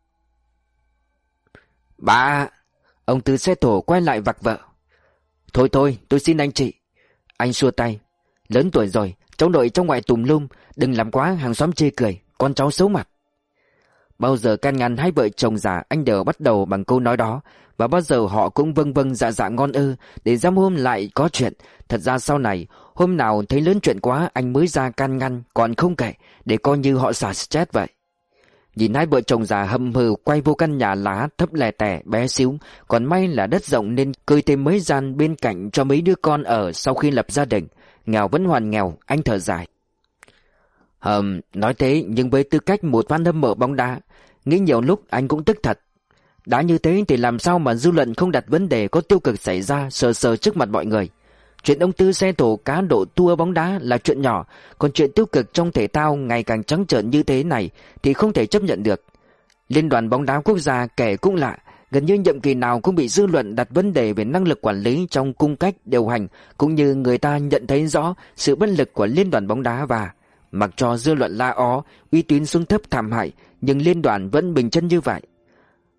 Bà! Ông Tư Xe Tổ quay lại vặc vợ. Thôi thôi, tôi xin anh chị. Anh xua tay. Lớn tuổi rồi, cháu nội trong ngoại tùm lum, đừng làm quá hàng xóm chê cười, con cháu xấu mặt. Bao giờ can ngăn hai vợ chồng già, anh đều bắt đầu bằng câu nói đó, và bao giờ họ cũng vâng vâng dạ dạ ngon ơ, để dăm hôm lại có chuyện. Thật ra sau này, hôm nào thấy lớn chuyện quá anh mới ra can ngăn, còn không kể, để coi như họ xả stress vậy. Nhìn hai vợ chồng già hầm hừ quay vô căn nhà lá thấp lè tè bé xíu, còn may là đất rộng nên cơi thêm mấy gian bên cạnh cho mấy đứa con ở sau khi lập gia đình. Nghèo vẫn hoàn nghèo, anh thở dài. Hờm, nói thế nhưng với tư cách một fan hâm mộ bóng đá, nghĩ nhiều lúc anh cũng tức thật. Đã như thế thì làm sao mà dư luận không đặt vấn đề có tiêu cực xảy ra sờ sờ trước mặt mọi người. Chuyện ông Tư Xe Tổ cá độ thua bóng đá là chuyện nhỏ, còn chuyện tiêu cực trong thể thao ngày càng trắng trợn như thế này thì không thể chấp nhận được. Liên đoàn bóng đá quốc gia kể cũng lạ, gần như nhiệm kỳ nào cũng bị dư luận đặt vấn đề về năng lực quản lý trong cung cách điều hành, cũng như người ta nhận thấy rõ sự bất lực của liên đoàn bóng đá. Và mặc cho dư luận la ó, uy tín xuống thấp thảm hại, nhưng liên đoàn vẫn bình chân như vậy.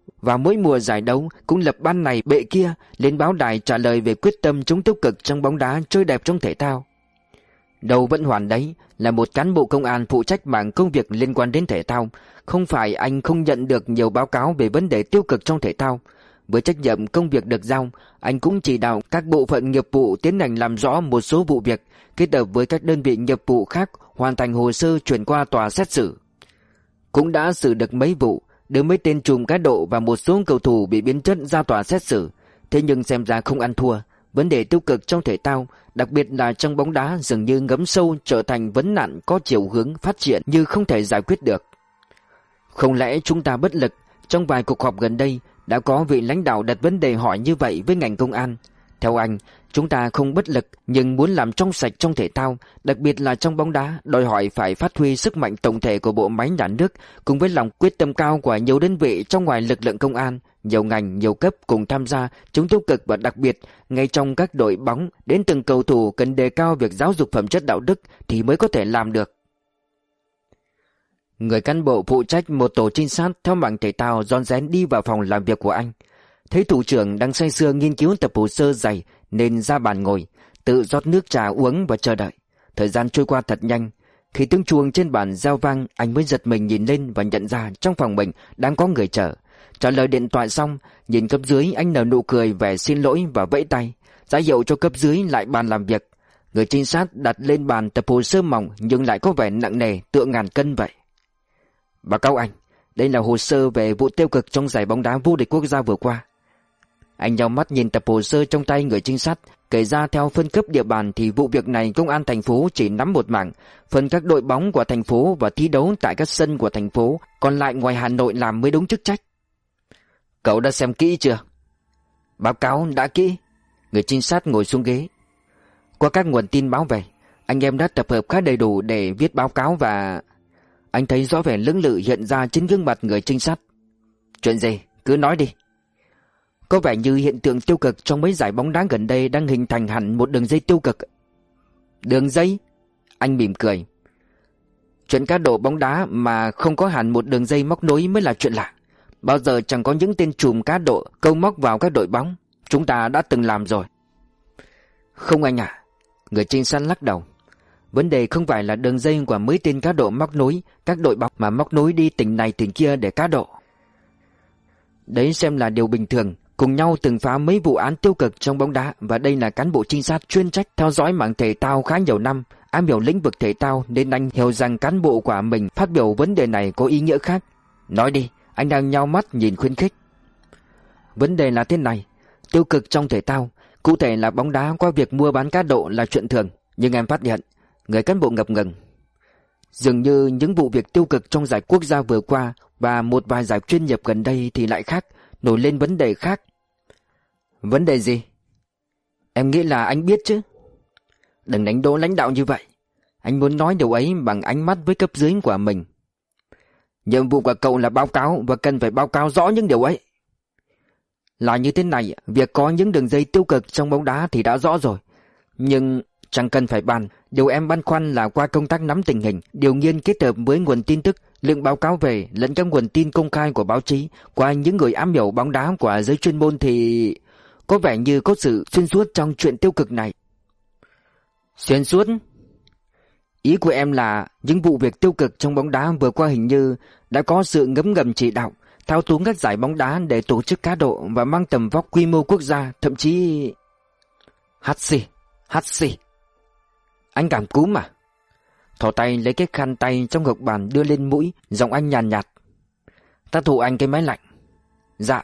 Và mỗi mùa giải đấu cũng lập ban này bệ kia lên báo đài trả lời về quyết tâm chống tiêu cực trong bóng đá, chơi đẹp trong thể thao. Đầu vẫn hoàn đấy, là một cán bộ công an phụ trách mảng công việc liên quan đến thể thao. Không phải anh không nhận được nhiều báo cáo về vấn đề tiêu cực trong thể thao. Với trách nhiệm công việc được giao, anh cũng chỉ đạo các bộ phận nghiệp vụ tiến hành làm rõ một số vụ việc, kết hợp với các đơn vị nghiệp vụ khác hoàn thành hồ sơ chuyển qua tòa xét xử. Cũng đã xử được mấy vụ, đưa mấy tên trùm cá độ và một số cầu thủ bị biến chất ra tòa xét xử. Thế nhưng xem ra không ăn thua. Vấn đề tiêu cực trong thể thao, đặc biệt là trong bóng đá, dường như ngấm sâu trở thành vấn nạn có chiều hướng phát triển như không thể giải quyết được. Không lẽ chúng ta bất lực? Trong vài cuộc họp gần đây đã có vị lãnh đạo đặt vấn đề hỏi như vậy với ngành công an. Theo anh, chúng ta không bất lực, nhưng muốn làm trong sạch trong thể thao, đặc biệt là trong bóng đá, đòi hỏi phải phát huy sức mạnh tổng thể của bộ máy nhà nước cùng với lòng quyết tâm cao của nhiều đơn vị trong ngoài lực lượng công an. Nhiều ngành, nhiều cấp cùng tham gia chống tiêu cực, và đặc biệt ngay trong các đội bóng đến từng cầu thủ cần đề cao việc giáo dục phẩm chất đạo đức thì mới có thể làm được. Người cán bộ phụ trách một tổ trinh sát theo mảng thể thao rón rén đi vào phòng làm việc của anh. Thấy thủ trưởng đang say sưa nghiên cứu tập hồ sơ dày nên ra bàn ngồi, tự rót nước trà uống và chờ đợi. Thời gian trôi qua thật nhanh. Khi tiếng chuông trên bàn reo vang, anh mới giật mình nhìn lên và nhận ra trong phòng mình đang có người chờ. Trả lời điện thoại xong, nhìn cấp dưới, anh nở nụ cười vẻ xin lỗi và vẫy tay, ra hiệu cho cấp dưới lại bàn làm việc. Người trinh sát đặt lên bàn tập hồ sơ mỏng nhưng lại có vẻ nặng nề, tựa ngàn cân vậy. Báo cáo anh, đây là hồ sơ về vụ tiêu cực trong giải bóng đá vô địch quốc gia vừa qua. Anh nhắm mắt nhìn tập hồ sơ trong tay người trinh sát, kể ra theo phân cấp địa bàn thì vụ việc này công an thành phố chỉ nắm một mảng, phân các đội bóng của thành phố và thi đấu tại các sân của thành phố, còn lại ngoài Hà Nội làm mới đúng chức trách. Cậu đã xem kỹ chưa? Báo cáo đã kỹ. Người trinh sát ngồi xuống ghế. Qua các nguồn tin báo về, anh em đã tập hợp khá đầy đủ để viết báo cáo và... Anh thấy rõ vẻ lưỡng lự hiện ra trên gương mặt người trinh sát. Chuyện gì? Cứ nói đi. Có vẻ như hiện tượng tiêu cực trong mấy giải bóng đá gần đây đang hình thành hẳn một đường dây tiêu cực. Đường dây? Anh mỉm cười. Chuyện cá độ bóng đá mà không có hẳn một đường dây móc nối mới là chuyện lạ. Bao giờ chẳng có những tên trùm cá độ câu móc vào các đội bóng. Chúng ta đã từng làm rồi. Không anh ạ. Người trinh sát lắc đầu. Vấn đề không phải là đường dây của mấy tên cá độ móc nối các đội bóng, mà móc nối đi tỉnh này tỉnh kia để cá độ. Đấy xem là điều bình thường. Cùng nhau từng phá mấy vụ án tiêu cực trong bóng đá, và đây là cán bộ trinh sát chuyên trách theo dõi mảng thể thao khá nhiều năm, am hiểu lĩnh vực thể thao, nên anh hiểu rằng cán bộ của mình phát biểu vấn đề này có ý nghĩa khác. Nói đi. Anh đang nhao mắt nhìn khuyến khích. Vấn đề là thế này. Tiêu cực trong thể thao, cụ thể là bóng đá qua việc mua bán cá độ là chuyện thường. Nhưng em phát hiện, người cán bộ ngập ngừng. Dường như những vụ việc tiêu cực trong giải quốc gia vừa qua và một vài giải chuyên nghiệp gần đây thì lại khác, nổi lên vấn đề khác. Vấn đề gì? Em nghĩ là anh biết chứ. Đừng đánh đố lãnh đạo như vậy. Anh muốn nói điều ấy bằng ánh mắt với cấp dưới của mình. Nhiệm vụ của cậu là báo cáo, và cần phải báo cáo rõ những điều ấy. Là như thế này, việc có những đường dây tiêu cực trong bóng đá thì đã rõ rồi. Nhưng chẳng cần phải bàn. Điều em băn khoăn là qua công tác nắm tình hình, điều nghiên kết hợp với nguồn tin tức, lượng báo cáo về lẫn các nguồn tin công khai của báo chí, qua những người am hiểu bóng đá của giới chuyên môn thì có vẻ như có sự xuyên suốt trong chuyện tiêu cực này. Xuyên suốt? Ý của em là những vụ việc tiêu cực trong bóng đá vừa qua hình như đã có sự ngấm ngầm chỉ đạo, thao túng các giải bóng đá để tổ chức cá độ và mang tầm vóc quy mô quốc gia, thậm chí... Hắt xì, hắt xì. Anh cảm cúm mà. Thò tay lấy cái khăn tay trong gộc bàn đưa lên mũi, giọng anh nhàn nhạt, nhạt. Ta thụ anh cái máy lạnh. Dạ.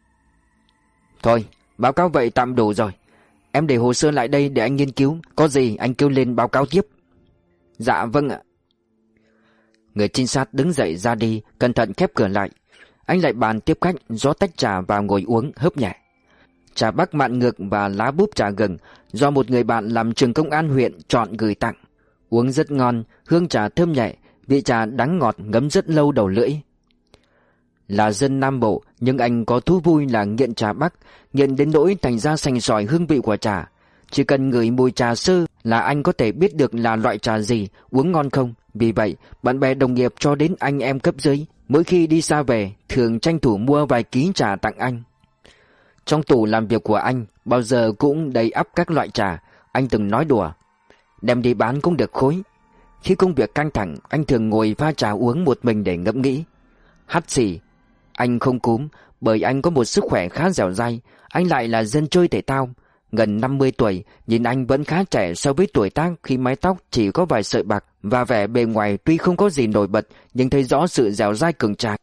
Thôi, báo cáo vậy tạm đủ rồi. Em để hồ sơ lại đây để anh nghiên cứu. Có gì anh kêu lên báo cáo tiếp. Dạ vâng ạ. Người trinh sát đứng dậy ra đi, cẩn thận khép cửa lại. Anh lại bàn tiếp khách, rót tách trà vào ngồi uống, hớp nhẹ. Trà bắc mạn ngược và lá búp trà gừng do một người bạn làm trường công an huyện chọn gửi tặng. Uống rất ngon, hương trà thơm nhẹ, vị trà đắng ngọt ngấm rất lâu đầu lưỡi. Là dân Nam Bộ, nhưng anh có thú vui là nghiện trà Bắc, nghiện đến nỗi thành ra sành sỏi hương vị của trà. Chỉ cần ngửi mùi trà sơ là anh có thể biết được là loại trà gì, uống ngon không. Vì vậy, bạn bè đồng nghiệp cho đến anh em cấp dưới, mỗi khi đi xa về, thường tranh thủ mua vài ký trà tặng anh. Trong tủ làm việc của anh, bao giờ cũng đầy ắp các loại trà. Anh từng nói đùa, đem đi bán cũng được khối. Khi công việc căng thẳng, anh thường ngồi pha trà uống một mình để ngẫm nghĩ. Hắt xì, anh không cúm, bởi anh có một sức khỏe khá dẻo dai. Anh lại là dân chơi thể thao. Gần năm mươi tuổi, nhìn anh vẫn khá trẻ so với tuổi tác khi mái tóc chỉ có vài sợi bạc, và vẻ bề ngoài tuy không có gì nổi bật, nhưng thấy rõ sự dẻo dai cường tráng.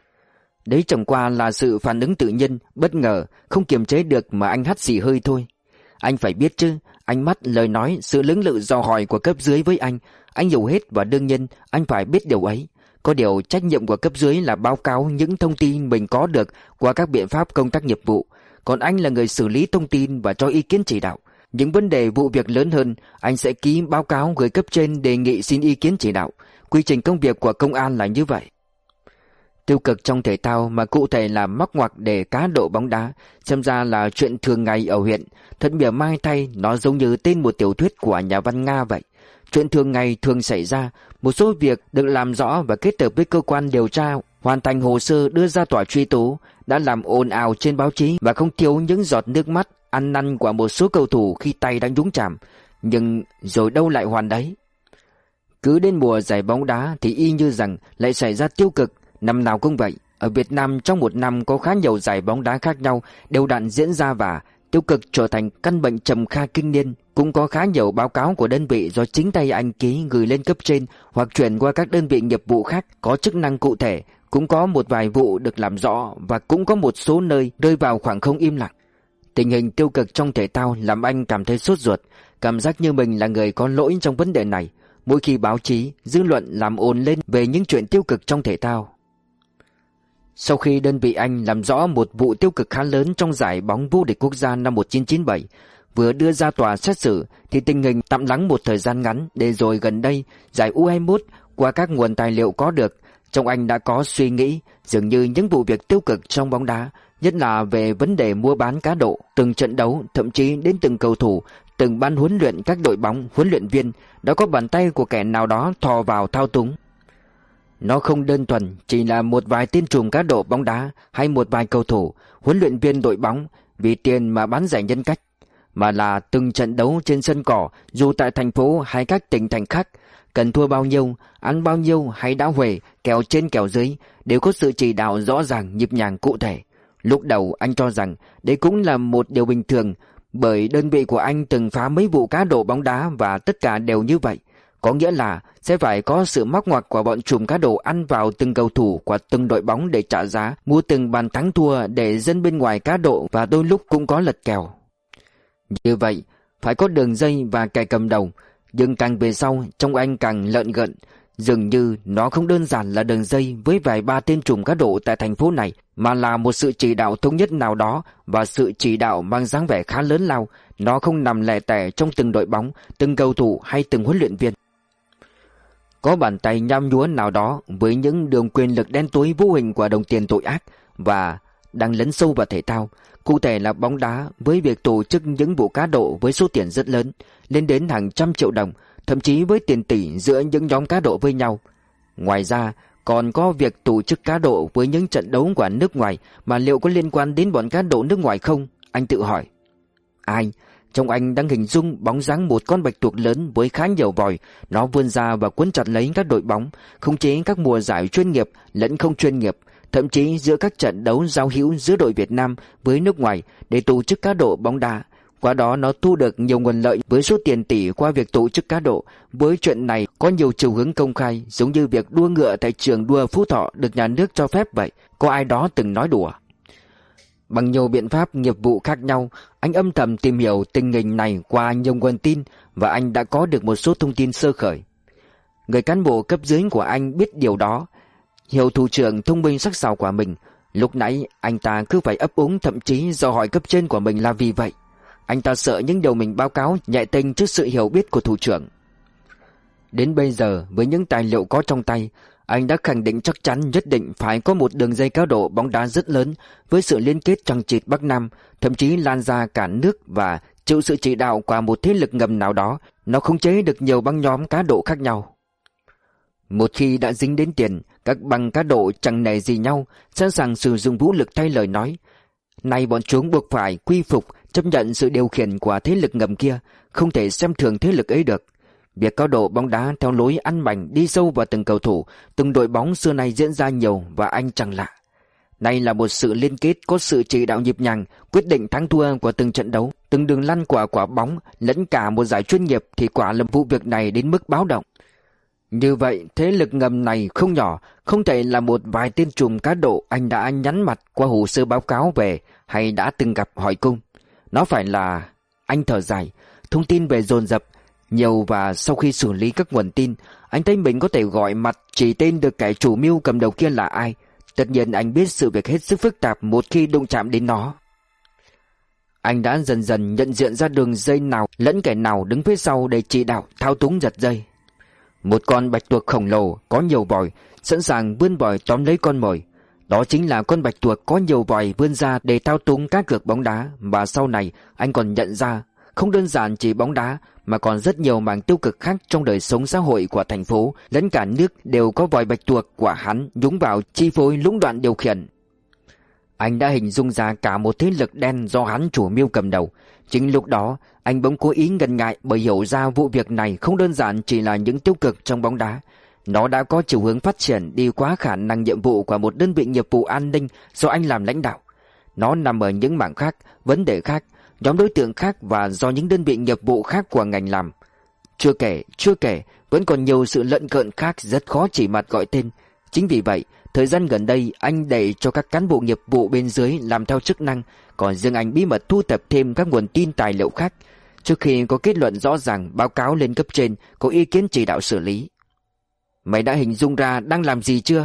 Đấy chẳng qua là sự phản ứng tự nhiên, bất ngờ, không kiềm chế được mà anh hắt xì hơi thôi. Anh phải biết chứ, ánh mắt, lời nói, sự lưỡng lự dò hỏi của cấp dưới với anh, anh hiểu hết và đương nhiên anh phải biết điều ấy. Có điều trách nhiệm của cấp dưới là báo cáo những thông tin mình có được qua các biện pháp công tác nghiệp vụ. Còn anh là người xử lý thông tin và cho ý kiến chỉ đạo. Những vấn đề vụ việc lớn hơn, anh sẽ ký báo cáo gửi cấp trên đề nghị xin ý kiến chỉ đạo. Quy trình công việc của công an là như vậy. Tiêu cực trong thể thao mà cụ thể là móc ngoặc để cá độ bóng đá, xem ra là chuyện thường ngày ở huyện. Thật mỉa mai thay, nó giống như tên một tiểu thuyết của nhà văn Nga vậy. Chuyện thường ngày thường xảy ra, một số việc được làm rõ và kết hợp với cơ quan điều tra, hoàn thành hồ sơ đưa ra tòa truy tố, đã làm ồn ào trên báo chí và không thiếu những giọt nước mắt ăn năn của một số cầu thủ khi tay đang nhúng chàm. Nhưng rồi đâu lại hoàn đấy. Cứ đến mùa giải bóng đá thì y như rằng lại xảy ra tiêu cực, năm nào cũng vậy. Ở Việt Nam trong một năm có khá nhiều giải bóng đá khác nhau đều đặn diễn ra và tiêu cực trở thành căn bệnh trầm kha kinh niên. Cũng có khá nhiều báo cáo của đơn vị do chính tay anh ký gửi lên cấp trên hoặc chuyển qua các đơn vị nghiệp vụ khác có chức năng cụ thể. Cũng có một vài vụ được làm rõ và cũng có một số nơi rơi vào khoảng không im lặng. Tình hình tiêu cực trong thể thao làm anh cảm thấy sốt ruột, cảm giác như mình là người có lỗi trong vấn đề này. Mỗi khi báo chí, dư luận làm ồn lên về những chuyện tiêu cực trong thể thao. Sau khi đơn vị anh làm rõ một vụ tiêu cực khá lớn trong giải bóng vô địch quốc gia năm một nghìn chín trăm chín mươi bảy, vừa đưa ra tòa xét xử thì tình hình tạm lắng một thời gian ngắn, để rồi gần đây giải U hai mươi mốt qua các nguồn tài liệu có được, trong anh đã có suy nghĩ dường như những vụ việc tiêu cực trong bóng đá, nhất là về vấn đề mua bán cá độ, từng trận đấu, thậm chí đến từng cầu thủ, từng ban huấn luyện các đội bóng, huấn luyện viên đã có bàn tay của kẻ nào đó thò vào thao túng. Nó không đơn thuần chỉ là một vài tên trùm cá độ bóng đá hay một vài cầu thủ, huấn luyện viên đội bóng vì tiền mà bán rẻ nhân cách, mà là từng trận đấu trên sân cỏ, dù tại thành phố hay các tỉnh thành khác, cần thua bao nhiêu, ăn bao nhiêu hay đã huề, kèo trên kèo dưới, đều có sự chỉ đạo rõ ràng, nhịp nhàng cụ thể. Lúc đầu anh cho rằng đây cũng là một điều bình thường, bởi đơn vị của anh từng phá mấy vụ cá độ bóng đá và tất cả đều như vậy. Có nghĩa là sẽ phải có sự móc ngoặc của bọn trùm cá độ ăn vào từng cầu thủ của từng đội bóng để trả giá, mua từng bàn thắng thua để dân bên ngoài cá độ và đôi lúc cũng có lật kèo. Như vậy, phải có đường dây và kẻ cầm đầu, nhưng càng về sau trong anh càng lợn gợn. Dường như nó không đơn giản là đường dây với vài ba tên trùm cá độ tại thành phố này, mà là một sự chỉ đạo thống nhất nào đó, và sự chỉ đạo mang dáng vẻ khá lớn lao. Nó không nằm lẻ tẻ trong từng đội bóng, từng cầu thủ hay từng huấn luyện viên. Có bàn tay nham nhúa nào đó với những đường quyền lực đen tối vô hình của đồng tiền tội ác và đang lấn sâu vào thể thao, cụ thể là bóng đá, với việc tổ chức những vụ cá độ với số tiền rất lớn, lên đến hàng trăm triệu đồng, thậm chí với tiền tỷ giữa những nhóm cá độ với nhau. Ngoài ra, còn có việc tổ chức cá độ với những trận đấu của nước ngoài, mà liệu có liên quan đến bọn cá độ nước ngoài không? Anh tự hỏi. Ai? Trong anh đang hình dung bóng dáng một con bạch tuộc lớn với khá nhiều vòi, nó vươn ra và cuốn chặt lấy các đội bóng, khống chế các mùa giải chuyên nghiệp lẫn không chuyên nghiệp, thậm chí giữa các trận đấu giao hữu giữa đội Việt Nam với nước ngoài để tổ chức cá độ bóng đá. Qua đó nó thu được nhiều nguồn lợi với số tiền tỷ qua việc tổ chức cá độ. Với chuyện này có nhiều chiều hướng công khai, giống như việc đua ngựa tại trường đua Phú Thọ được nhà nước cho phép vậy. Có ai đó từng nói đùa. Bằng nhiều biện pháp nghiệp vụ khác nhau, anh âm thầm tìm hiểu tình hình này qua nhiều nguồn tin, và anh đã có được một số thông tin sơ khởi. Người cán bộ cấp dưới của anh biết điều đó, hiểu thủ trưởng thông minh sắc sảo của mình. Lúc nãy anh ta cứ phải ấp úng, thậm chí dò hỏi cấp trên của mình là vì vậy. Anh ta sợ những điều mình báo cáo nhạy tình trước sự hiểu biết của thủ trưởng. Đến bây giờ, với những tài liệu có trong tay, anh đã khẳng định chắc chắn nhất định phải có một đường dây cá độ bóng đá rất lớn, với sự liên kết chằng chịt Bắc Nam, thậm chí lan ra cả nước và chịu sự chỉ đạo của một thế lực ngầm nào đó, nó khống chế được nhiều băng nhóm cá độ khác nhau. Một khi đã dính đến tiền, các băng cá độ chẳng nể gì nhau, sẵn sàng sử dụng vũ lực thay lời nói. Nay bọn chúng buộc phải quy phục, chấp nhận sự điều khiển của thế lực ngầm kia, không thể xem thường thế lực ấy được. Việc cá độ bóng đá theo lối ăn mảnh đi sâu vào từng cầu thủ, từng đội bóng xưa nay diễn ra nhiều và anh chẳng lạ. Nay là một sự liên kết có sự chỉ đạo nhịp nhàng, quyết định thắng thua của từng trận đấu, từng đường lăn của quả bóng lẫn cả một giải chuyên nghiệp thì quả là vụ việc này đến mức báo động. Như vậy, thế lực ngầm này không nhỏ, không thể là một vài tên trùm cá độ anh đã nhắn mặt qua hồ sơ báo cáo về hay đã từng gặp hỏi cung. Nó phải là... Anh thở dài, thông tin về dồn dập, nhiều và sau khi xử lý các nguồn tin, anh thấy mình có thể gọi mặt chỉ tên được kẻ chủ mưu cầm đầu kia là ai. Tất nhiên anh biết sự việc hết sức phức tạp một khi đụng chạm đến nó. Anh đã dần dần nhận diện ra đường dây nào lẫn kẻ nào đứng phía sau để chỉ đạo thao túng giật dây. Một con bạch tuộc khổng lồ có nhiều vòi, sẵn sàng vươn vòi tóm lấy con mồi. Đó chính là con bạch tuộc có nhiều vòi vươn ra để thao túng cá cược bóng đá. Và sau này anh còn nhận ra, không đơn giản chỉ bóng đá mà còn rất nhiều mảng tiêu cực khác trong đời sống xã hội của thành phố lẫn cả nước đều có vòi bạch tuộc của hắn nhúng vào chi phối lũng đoạn điều khiển. Anh đã hình dung ra cả một thế lực đen do hắn chủ mưu cầm đầu. Chính lúc đó anh bỗng cố ý ngần ngại bởi hiểu ra vụ việc này không đơn giản chỉ là những tiêu cực trong bóng đá. Nó đã có chiều hướng phát triển đi quá khả năng nhiệm vụ của một đơn vị nghiệp vụ an ninh do anh làm lãnh đạo. Nó nằm ở những mảng khác, vấn đề khác, nhóm đối tượng khác và do những đơn vị nghiệp vụ khác của ngành làm. Chưa kể, chưa kể, vẫn còn nhiều sự lận cợn khác rất khó chỉ mặt gọi tên. Chính vì vậy, thời gian gần đây anh để cho các cán bộ nghiệp vụ bên dưới làm theo chức năng, còn riêng anh bí mật thu thập thêm các nguồn tin tài liệu khác, trước khi có kết luận rõ ràng báo cáo lên cấp trên, có ý kiến chỉ đạo xử lý. Mày đã hình dung ra đang làm gì chưa?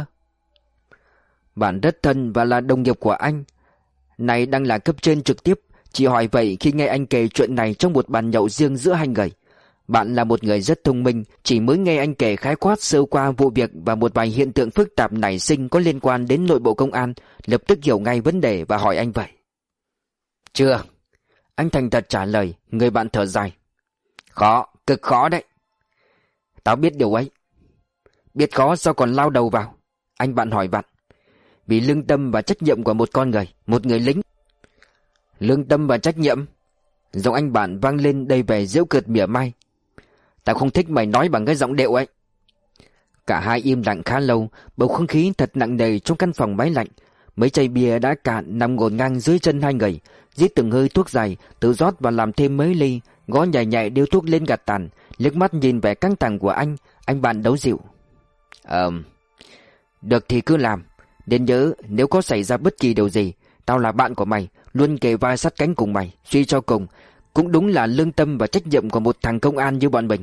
Bạn rất thân và là đồng nghiệp của anh, này đang là cấp trên trực tiếp. Chỉ hỏi vậy khi nghe anh kể chuyện này trong một bàn nhậu riêng giữa hai người. Bạn là một người rất thông minh, chỉ mới nghe anh kể khái quát sơ qua vụ việc và một vài hiện tượng phức tạp nảy sinh có liên quan đến nội bộ công an, lập tức hiểu ngay vấn đề và hỏi anh vậy. Chưa. Anh thành thật trả lời, người bạn thở dài. Khó, cực khó đấy. Tao biết điều ấy. Biết khó sao còn lao đầu vào? Anh bạn hỏi vặn. Vì lương tâm và trách nhiệm của một con người, một người lính. Lương tâm và trách nhiệm? Giọng anh bạn vang lên đầy vẻ giễu cợt mỉa mai. Tao không thích mày nói bằng cái giọng điệu ấy. Cả hai im lặng khá lâu, bầu không khí thật nặng nề trong căn phòng máy lạnh. Mấy chai bia đã cạn nằm ngổn ngang dưới chân hai người. Rít từng hơi thuốc dài, tự rót và làm thêm mấy ly, gõ nhảy nhảy điếu thuốc lên gạt tàn. Liếc mắt nhìn vẻ căng thẳng của anh, anh bạn đấu dịu. Ờ, được thì cứ làm. Nên nhớ, nếu có xảy ra bất kỳ điều gì, tao là bạn của mày, luôn kề vai sát cánh cùng mày. Suy cho cùng, cũng đúng là lương tâm và trách nhiệm của một thằng công an như bọn mình.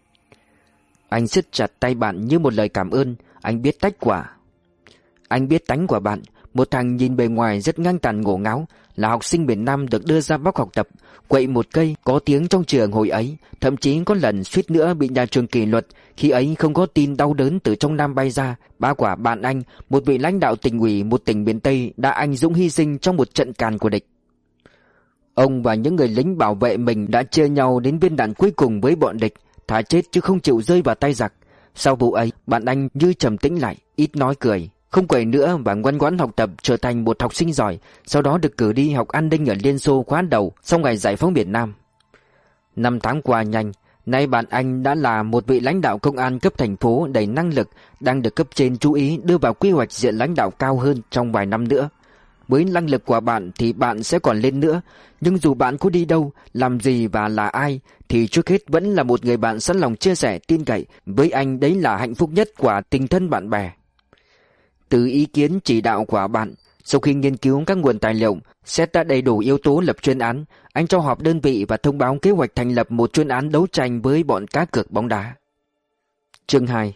Anh siết chặt tay bạn như một lời cảm ơn. Anh biết tách quả. Anh biết tánh của bạn. Một thằng nhìn bề ngoài rất ngang tàn ngổ ngáo, là học sinh miền Nam được đưa ra Bắc học tập, quậy một cây có tiếng trong trường hồi ấy. Thậm chí có lần suýt nữa bị nhà trường kỷ luật khi ấy không có tin đau đớn từ trong Nam bay ra. Ba quả bạn anh, một vị lãnh đạo tỉnh ủy một tỉnh miền Tây, đã anh dũng hy sinh trong một trận càn của địch. Ông và những người lính bảo vệ mình đã chia nhau đến viên đạn cuối cùng với bọn địch, thà chết chứ không chịu rơi vào tay giặc. Sau vụ ấy, bạn anh như trầm tĩnh lại, ít nói cười, không quậy nữa và ngoan ngoãn học tập, trở thành một học sinh giỏi. Sau đó được cử đi học an ninh ở Liên Xô khóa đầu sau ngày giải phóng miền Nam. Năm tháng qua nhanh, nay bạn anh đã là một vị lãnh đạo công an cấp thành phố đầy năng lực, đang được cấp trên chú ý đưa vào quy hoạch diện lãnh đạo cao hơn trong vài năm nữa. Với năng lực của bạn thì bạn sẽ còn lên nữa. Nhưng dù bạn có đi đâu, làm gì và là ai, thì trước hết vẫn là một người bạn sẵn lòng chia sẻ, tin cậy. Với anh đấy là hạnh phúc nhất của tình thân bạn bè. Từ ý kiến chỉ đạo của bạn, sau khi nghiên cứu các nguồn tài liệu, xét đã đầy đủ yếu tố lập chuyên án, anh cho họp đơn vị và thông báo kế hoạch thành lập một chuyên án đấu tranh với bọn cá cược bóng đá. Chương hai.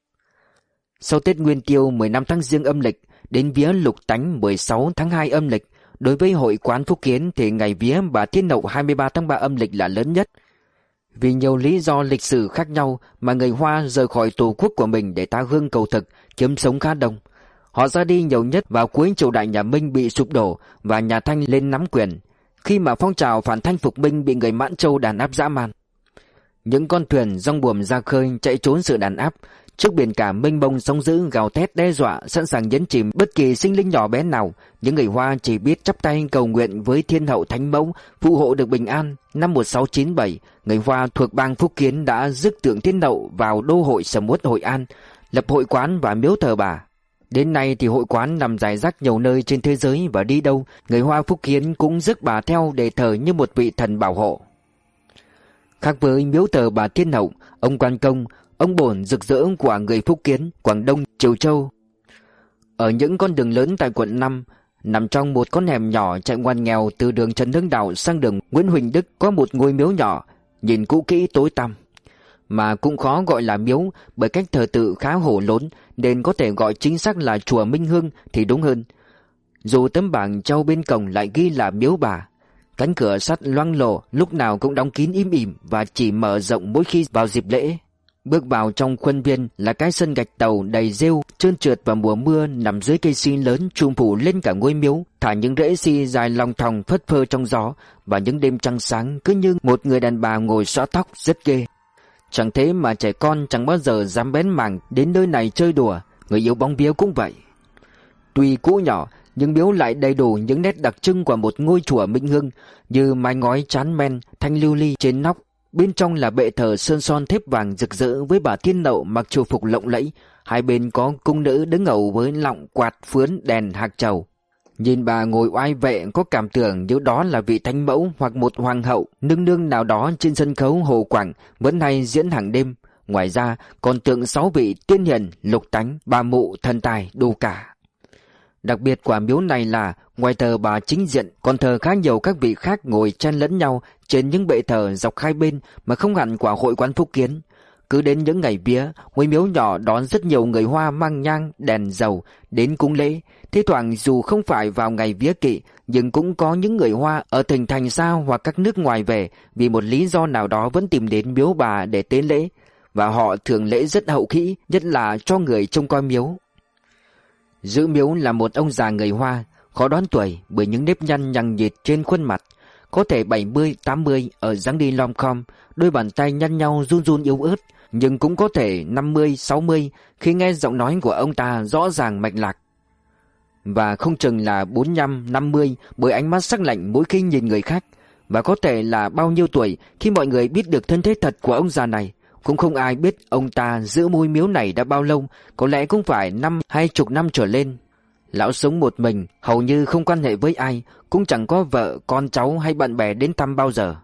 Sau Tết Nguyên Tiêu mười lăm tháng Giêng âm lịch đến vía Lục Tánh mười sáu tháng hai âm lịch, đối với hội quán Phúc Kiến thì ngày vía bà Thiên Hậu hai mươi ba tháng ba âm lịch là lớn nhất. Vì nhiều lý do lịch sử khác nhau mà người Hoa rời khỏi tổ quốc của mình để tha hương cầu thực, kiếm sống khá đông. Họ ra đi nhiều nhất vào cuối triều đại nhà Minh bị sụp đổ và nhà Thanh lên nắm quyền. khi mà phong trào phản thanh phục minh bị người Mãn Châu đàn áp dã man. Những con thuyền rong buồm ra khơi chạy trốn sự đàn áp, trước biển cả mênh mông sóng dữ gào thét đe dọa, sẵn sàng nhấn chìm bất kỳ sinh linh nhỏ bé nào. Những người Hoa chỉ biết chắp tay cầu nguyện với Thiên Hậu Thánh Mẫu phù hộ được bình an. Năm một nghìn sáu trăm chín mươi bảy, người Hoa thuộc bang Phúc Kiến đã rước tượng Thiên Hậu vào đô hội sầm uất Hội An, lập hội quán và miếu thờ bà. Đến nay thì hội quán nằm rải rác nhiều nơi trên thế giới, và đi đâu người Hoa Phúc Kiến cũng rước bà theo để thờ như một vị thần bảo hộ. Khác với miếu thờ bà Thiên Hậu, ông Quan Công, ông Bổn rực rỡ của người Phúc Kiến, Quảng Đông, Triều Châu. Ở những con đường lớn tại quận năm, nằm trong một con hẻm nhỏ chạy ngoằn nghèo từ đường Trần Hưng Đạo sang đường Nguyễn Huỳnh Đức, có một ngôi miếu nhỏ, nhìn cũ kỹ tối tăm, mà cũng khó gọi là miếu bởi cách thờ tự khá hổ lốn, nên có thể gọi chính xác là chùa Minh Hương thì đúng hơn. Dù tấm bảng treo bên cổng lại ghi là miếu bà, cánh cửa sắt loang lổ lúc nào cũng đóng kín im ỉm và chỉ mở rộng mỗi khi vào dịp lễ. Bước vào trong khuôn viên là cái sân gạch tàu đầy rêu, trơn trượt vào mùa mưa, nằm dưới cây si lớn trùm phủ lên cả ngôi miếu, thả những rễ si dài lòng thòng phất phơ trong gió, và những đêm trăng sáng cứ như một người đàn bà ngồi xõa tóc, rất ghê. Chẳng thế mà trẻ con chẳng bao giờ dám bén mảng đến nơi này chơi đùa, người yêu bóng biếu cũng vậy. Tuy cũ nhỏ, nhưng miếu lại đầy đủ những nét đặc trưng của một ngôi chùa Minh Hương, như mái ngói trán men, thanh lưu ly trên nóc. Bên trong là bệ thờ sơn son thép vàng rực rỡ với bà Thiên Hậu mặc triều phục lộng lẫy. Hai bên có cung nữ đứng ẩu với lọng, quạt, phướn, đèn, hạc trầu. Nhìn bà ngồi oai vệ có cảm tưởng như đó là vị thánh mẫu hoặc một hoàng hậu nương nương nào đó trên sân khấu Hồ Quảng vẫn hay diễn hàng đêm. Ngoài ra còn tượng sáu vị tiên hiền, lục tánh, bà mụ, thần tài đủ cả. Đặc biệt của miếu này là ngoài thờ bà chính diện còn thờ khá nhiều các vị khác ngồi chen lẫn nhau trên những bệ thờ dọc hai bên mà không hẳn của hội quán Phúc Kiến. Cứ đến những ngày vía, ngôi miếu nhỏ đón rất nhiều người Hoa mang nhang, đèn dầu đến cúng lễ. Thế thoảng dù không phải vào ngày vía kỵ, nhưng cũng có những người Hoa ở tỉnh thành xa hoặc các nước ngoài về vì một lý do nào đó vẫn tìm đến miếu bà để tế lễ, và họ thường lễ rất hậu khĩ, nhất là cho người trông coi miếu. Giữ miếu là một ông già người Hoa, khó đoán tuổi bởi những nếp nhăn nhằng nhịt trên khuôn mặt, có thể bảy mươi, tám mươi ở dáng đi lom khom, đôi bàn tay nhăn nhau run run yếu ớt, nhưng cũng có thể năm mươi, sáu mươi khi nghe giọng nói của ông ta rõ ràng mạch lạc. Và không chừng là bốn mươi lăm, năm mươi bởi ánh mắt sắc lạnh mỗi khi nhìn người khác, và có thể là bao nhiêu tuổi khi mọi người biết được thân thế thật của ông già này. Cũng không ai biết ông ta giữ ngôi miếu này đã bao lâu, có lẽ cũng phải năm hay chục năm trở lên. Lão sống một mình, hầu như không quan hệ với ai, cũng chẳng có vợ, con cháu hay bạn bè đến thăm bao giờ.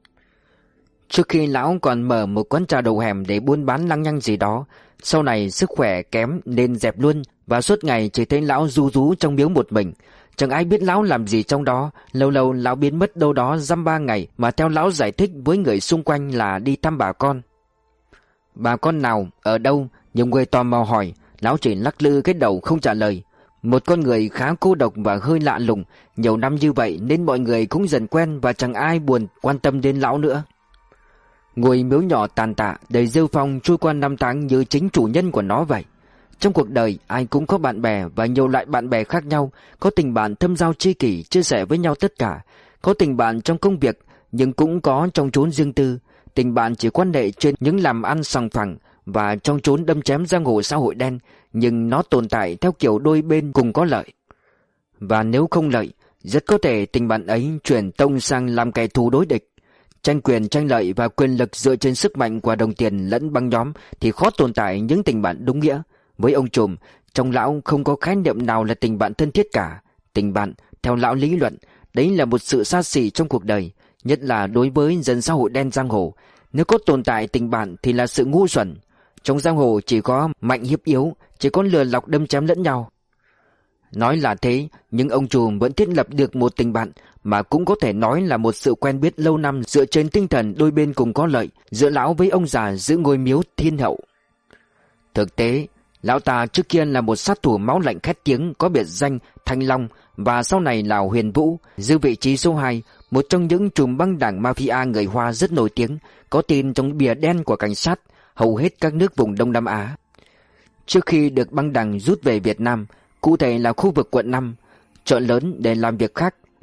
Trước khi lão còn mở một quán trà đầu hẻm để buôn bán lăng nhăng gì đó, sau này sức khỏe kém nên dẹp luôn, và suốt ngày chỉ thấy lão ru rú trong miếu một mình. Chẳng ai biết lão làm gì trong đó, lâu lâu lão biến mất đâu đó dăm ba ngày mà theo lão giải thích với người xung quanh là đi thăm bà con. Bà con nào, ở đâu, nhiều người tò mò hỏi, lão chỉ lắc lư cái đầu không trả lời. Một con người khá cô độc và hơi lạ lùng, nhiều năm như vậy nên mọi người cũng dần quen và chẳng ai buồn quan tâm đến lão nữa. Ngôi miếu nhỏ tàn tạ, đầy rêu phong trôi qua năm tháng như chính chủ nhân của nó vậy. Trong cuộc đời, ai cũng có bạn bè và nhiều loại bạn bè khác nhau, có tình bạn thâm giao tri kỷ chia sẻ với nhau tất cả, có tình bạn trong công việc nhưng cũng có trong chốn riêng tư. Tình bạn chỉ quan hệ trên những làm ăn sòng phẳng và trong chốn đâm chém giang hồ xã hội đen, nhưng nó tồn tại theo kiểu đôi bên cùng có lợi. Và nếu không lợi, rất có thể tình bạn ấy chuyển tông sang làm kẻ thù đối địch. Tranh quyền tranh lợi và quyền lực dựa trên sức mạnh của đồng tiền lẫn băng nhóm thì khó tồn tại những tình bạn đúng nghĩa. Với ông trùm, trong lão không có khái niệm nào là tình bạn thân thiết cả. Tình bạn, theo lão lý luận, đấy là một sự xa xỉ trong cuộc đời, nhất là đối với dân xã hội đen giang hồ. Nếu có tồn tại tình bạn thì là sự ngu xuẩn. Trong giang hồ chỉ có mạnh hiếp yếu, chỉ có lừa lọc đâm chém lẫn nhau. Nói là thế, nhưng ông trùm vẫn thiết lập được một tình bạn mà cũng có thể nói là một sự quen biết lâu năm dựa trên tinh thần đôi bên cùng có lợi, giữa lão với ông già giữ ngôi miếu Thiên Hậu. Thực tế, lão ta trước kia là một sát thủ máu lạnh khét tiếng có biệt danh Thanh Long, và sau này là Huyền Vũ, giữ vị trí số hai, một trong những trùm băng đảng mafia người Hoa rất nổi tiếng, có tin trong bìa đen của cảnh sát hầu hết các nước vùng Đông Nam Á. Trước khi được băng đảng rút về Việt Nam, cụ thể là khu vực quận năm, chợ lớn để làm việc khác,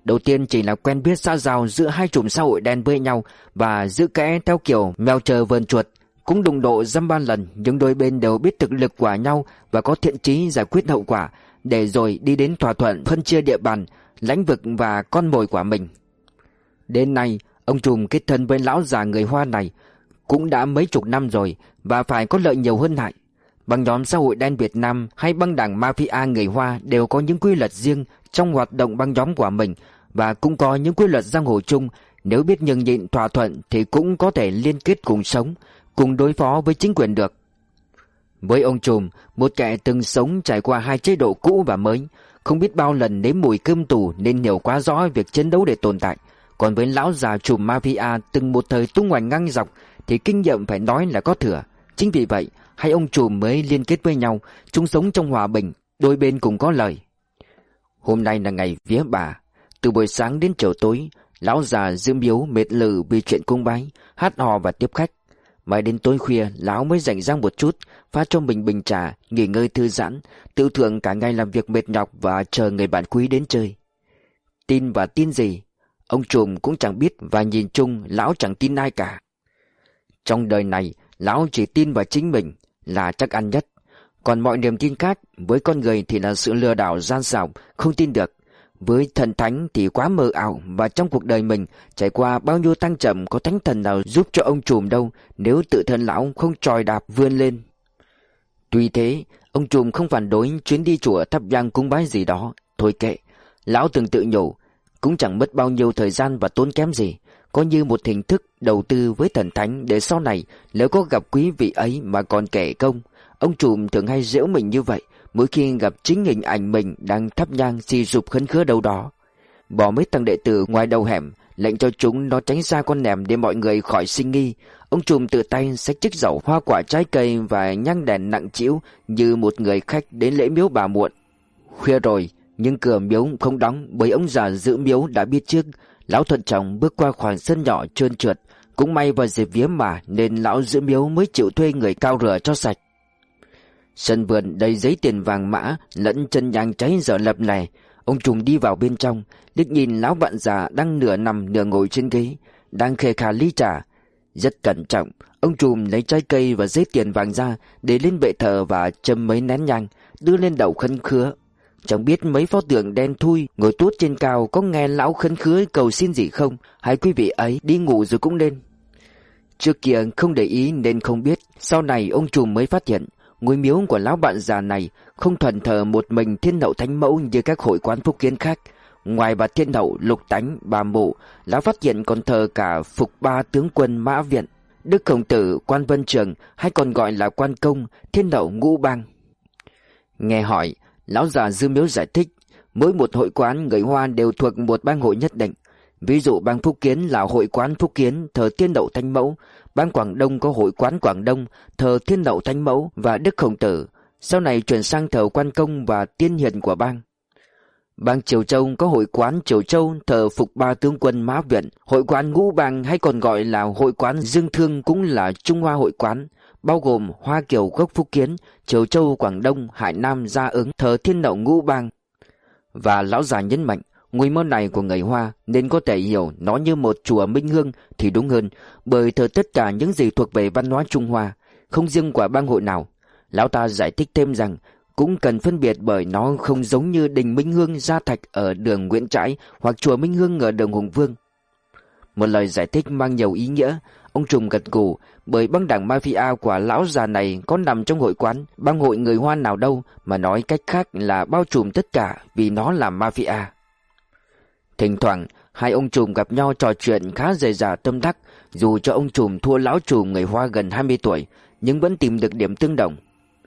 Đầu tiên chỉ là quen biết xã giao giữa hai chùm xã hội đen với nhau và giữ kẽ theo kiểu mèo chờ vờn chuột. Cũng đụng độ dăm ba lần, nhưng đôi bên đều biết thực lực của nhau và có thiện chí giải quyết hậu quả, để rồi đi đến thỏa thuận phân chia địa bàn, lãnh vực và con mồi của mình. Đến nay, ông trùm kết thân với lão già người Hoa này cũng đã mấy chục năm rồi và phải có lợi nhiều hơn hại. Băng nhóm xã hội đen Việt Nam hay băng đảng mafia người Hoa đều có những quy luật riêng trong hoạt động băng nhóm của mình và cũng có những quy luật giang hồ chung. Nếu biết nhường nhịn thỏa thuận thì cũng có thể liên kết cùng sống, cùng đối phó với chính quyền được. Với ông trùm, một kẻ từng sống trải qua hai chế độ cũ và mới, không biết bao lần nếm mùi cơm tù nên hiểu quá rõ việc chiến đấu để tồn tại. Còn với lão già trùm mafia từng một thời tung hoành ngang dọc thì kinh nghiệm phải nói là có thừa. Chính vì vậy, hai ông trùm mới liên kết với nhau, chung sống trong hòa bình, đôi bên cùng có lợi. Hôm nay là ngày vía bà, từ buổi sáng đến chiều tối, lão già giữ miếu mệt lử vì chuyện cúng bái, hát hò và tiếp khách. Mãi đến tối khuya, lão mới rảnh rang một chút, pha cho mình bình trà, nghỉ ngơi thư giãn, tự thưởng cả ngày làm việc mệt nhọc và chờ người bạn quý đến chơi. Tin và tin gì? Ông trùm cũng chẳng biết và nhìn chung lão chẳng tin ai cả. Trong đời này, lão chỉ tin vào chính mình là chắc ăn nhất. Còn mọi niềm tin khác với con người thì là sự lừa đảo gian xảo, không tin được. Với thần thánh thì quá mờ ảo, và trong cuộc đời mình trải qua bao nhiêu thăng trầm có thánh thần nào giúp cho ông trùm đâu nếu tự thân lão không chòi đạp vươn lên. Tuy thế, ông trùm không phản đối chuyến đi chùa thắp nhang cúng bái gì đó. Thôi kệ, lão từng tự nhủ, cũng chẳng mất bao nhiêu thời gian và tốn kém gì, có như một hình thức đầu tư với thần thánh để sau này nếu có gặp quý vị ấy mà còn kể công. Ông trùm thường hay giễu mình như vậy mỗi khi gặp chính hình ảnh mình đang thắp nhang xì sụp khấn khứa đâu đó. Bỏ mấy thằng đệ tử ngoài đầu hẻm, lệnh cho chúng nó tránh xa con nẻm để mọi người khỏi sinh nghi. Ông trùm tự tay xách chiếc dậu hoa quả trái cây và nhang đèn nặng trĩu như một người khách đến lễ miếu bà muộn. Khuya rồi, nhưng cửa miếu không đóng bởi ông già giữ miếu đã biết trước. Lão thận trọng bước qua khoảng sân nhỏ trơn trượt, cũng may vào dịp vía mà nên lão giữ miếu mới chịu thuê người cao rửa cho sạch. Sân vườn đầy giấy tiền vàng mã lẫn chân nhang cháy dở lập lè. Ông trùm đi vào bên trong, liếc nhìn lão bạn già đang nửa nằm nửa ngồi trên ghế, đang khề khà ly trà. Rất cẩn trọng, ông trùm lấy trái cây và giấy tiền vàng ra để lên bệ thờ và châm mấy nén nhang, đưa lên đầu khấn khứa. Chẳng biết mấy pho tượng đen thui ngồi tuốt trên cao có nghe lão khấn khứa cầu xin gì không, hay quý vị ấy đi ngủ rồi cũng lên. Trước kia không để ý nên không biết, sau này ông trùm mới phát hiện ngôi miếu của lão bạn già này không thuần thờ một mình Thiên Hậu Thánh Mẫu như các hội quán phúc kiến khác. Ngoài bà Thiên Hậu, Lục Tánh, bà Mụ, lão phát hiện còn thờ cả Phục Ba Tướng Quân Mã Viện, Đức Khổng Tử, Quan Vân Trường, hay còn gọi là Quan Công, Thiên Hậu Ngũ Bang. Nghe hỏi, lão già dư miếu giải thích, mỗi một hội quán người Hoa đều thuộc một bang hội nhất định. Ví dụ bang Phúc Kiến là hội quán Phúc Kiến thờ Thiên Hậu Thánh Mẫu, bang Quảng Đông có hội quán Quảng Đông thờ Thiên Hậu Thánh Mẫu và Đức Khổng Tử, sau này chuyển sang thờ Quan Công và Tiên Hiền của bang. Bang Triều Châu có hội quán Triều Châu thờ Phục Ba Tướng Quân Mã Viện, hội quán Ngũ Bang hay còn gọi là hội quán Dương Thương cũng là Trung Hoa hội quán, bao gồm Hoa Kiều gốc Phúc Kiến, Triều Châu, Quảng Đông, Hải Nam, Gia Ứng thờ Thiên Hậu Ngũ Bang. Và lão già nhấn mạnh, ngôi môn này của người Hoa nên có thể hiểu nó như một chùa minh hương thì đúng hơn, bởi thờ tất cả những gì thuộc về văn hóa Trung Hoa, không riêng của bang hội nào. Lão ta giải thích thêm rằng cũng cần phân biệt bởi nó không giống như đình Minh Hương Gia Thạch ở đường Nguyễn Trãi hoặc chùa Minh Hương ở đường Hùng Vương. Một lời giải thích mang nhiều ý nghĩa. Ông trùm gật gù, bởi băng đảng mafia của lão già này có nằm trong hội quán bang hội người Hoa nào đâu, mà nói cách khác là bao trùm tất cả vì nó là mafia. Thỉnh thoảng hai ông trùm gặp nhau trò chuyện khá dày dả tâm đắc, dù cho ông trùm thua lão trùm người Hoa gần hai mươi tuổi nhưng vẫn tìm được điểm tương đồng.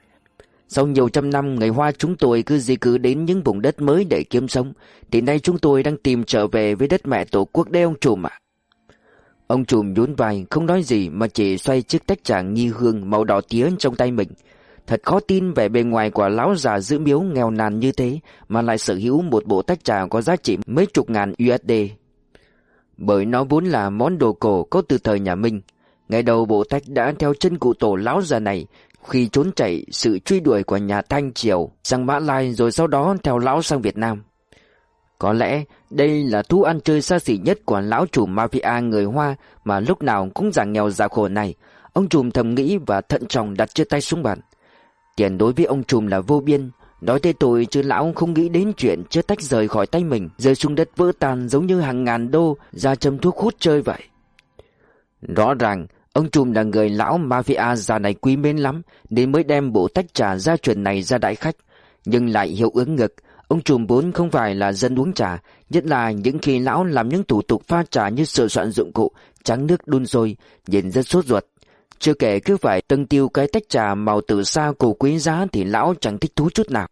Sau nhiều trăm năm người Hoa chúng tôi cứ di cư đến những vùng đất mới để kiếm sống, thì nay chúng tôi đang tìm trở về với đất mẹ tổ quốc đấy ông trùm ạ. Ông trùm nhún vai không nói gì mà chỉ xoay chiếc tách trà nghi hương màu đỏ tía trong tay mình. Thật khó tin vẻ bề ngoài của lão già giữ miếu nghèo nàn như thế mà lại sở hữu một bộ tách trà có giá trị mấy chục ngàn u ét đê. Bởi nó vốn là món đồ cổ có từ thời nhà Minh. Ngày đầu bộ tách đã theo chân cụ tổ lão già này khi trốn chạy sự truy đuổi của nhà Thanh Triều sang Mã Lai, rồi sau đó theo lão sang Việt Nam. Có lẽ đây là thú ăn chơi xa xỉ nhất của lão chủ mafia người Hoa mà lúc nào cũng giảm nghèo già khổ này. Ông trùm thầm nghĩ và thận trọng đặt chiếc tay xuống bàn. Tiền đối với ông trùm là vô biên. Nói tới tôi chứ lão không nghĩ đến chuyện chưa tách rời khỏi tay mình, rơi xuống đất vỡ tan giống như hàng ngàn đô ra châm thuốc hút chơi vậy. Rõ ràng ông trùm là người lão mafia già này quý mến lắm, nên mới đem bộ tách trà gia truyền này ra đãi khách. Nhưng lại hiệu ứng ngược. Ông trùm vốn không phải là dân uống trà, nhất là những khi lão làm những thủ tục pha trà như sửa soạn dụng cụ, tráng nước đun sôi, nhìn rất sốt ruột. Chưa kể cứ phải tâng tiêu cái tách trà màu từ xa cổ quý giá thì lão chẳng thích thú chút nào.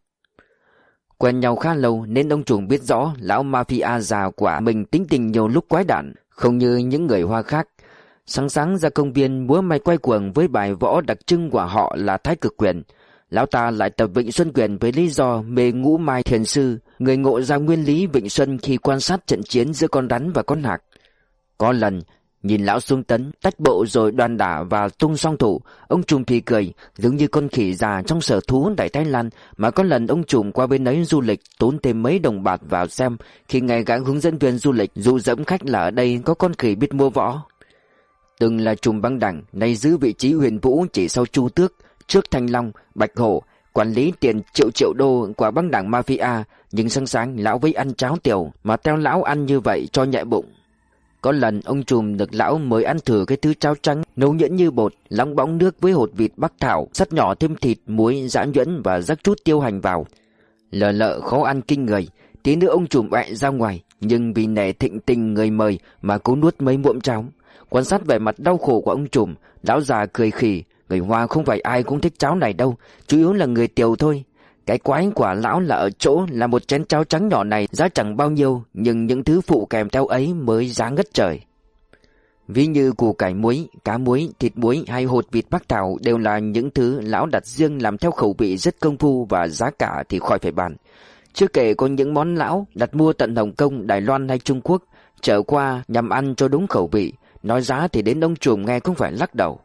Quen nhau khá lâu nên ông trùm biết rõ lão mafia già của mình tính tình nhiều lúc quái đản, không như những người Hoa khác. Sáng sáng ra công viên múa may quay cuồng với bài võ đặc trưng của họ là Thái Cực Quyền. Lão ta lại tập Vịnh Xuân Quyền với lý do mê ngũ mai thiền sư, người ngộ ra nguyên lý Vịnh Xuân khi quan sát trận chiến giữa con rắn và con hạc. Có lần nhìn lão xuống tấn, tách bộ rồi đoan đả và tung song thủ, ông trùm thì cười, giống như con khỉ già trong sở thú tại Thái Lan. Mà có lần ông trùm qua bên ấy du lịch, tốn thêm mấy đồng bạc vào xem, khi nghe gã hướng dẫn viên du lịch dụ dẫm khách là ở đây có con khỉ biết mua võ. Từng là trùm băng đảng, nay giữ vị trí huyền vũ chỉ sau Chu Tước, trước Thanh Long, Bạch Hổ, quản lý tiền triệu triệu đô của băng đảng mafia, nhưng sáng sáng lão với ăn cháo tiểu mà theo lão ăn như vậy cho nhẹ bụng. Có lần ông trùm được lão mời ăn thử cái thứ cháo trắng nấu nhuyễn như bột, lóng bóng nước với hột vịt bắc thảo, sắt nhỏ thêm thịt, muối, giã nhuyễn và rắc chút tiêu hành vào. Lờ lợ khó ăn kinh người, tí nữa ông trùm bẹ ra ngoài, nhưng vì nể thịnh tình người mời mà cố nuốt mấy muỗng cháo. Quan sát vẻ mặt đau khổ của ông trùm, lão già cười khì, người Hoa không phải ai cũng thích cháo này đâu, chủ yếu là người Tiều thôi. Cái quái của lão là ở chỗ là một chén cháo trắng nhỏ này giá chẳng bao nhiêu, nhưng những thứ phụ kèm theo ấy mới giá ngất trời. Ví như củ cải muối, cá muối, thịt muối hay hột vịt bắc thảo đều là những thứ lão đặt riêng làm theo khẩu vị rất công phu và giá cả thì khỏi phải bàn. Chưa kể có những món lão đặt mua tận Hồng Kông, Đài Loan hay Trung Quốc, trở qua nhằm ăn cho đúng khẩu vị, nói giá thì đến ông trùm nghe cũng phải lắc đầu.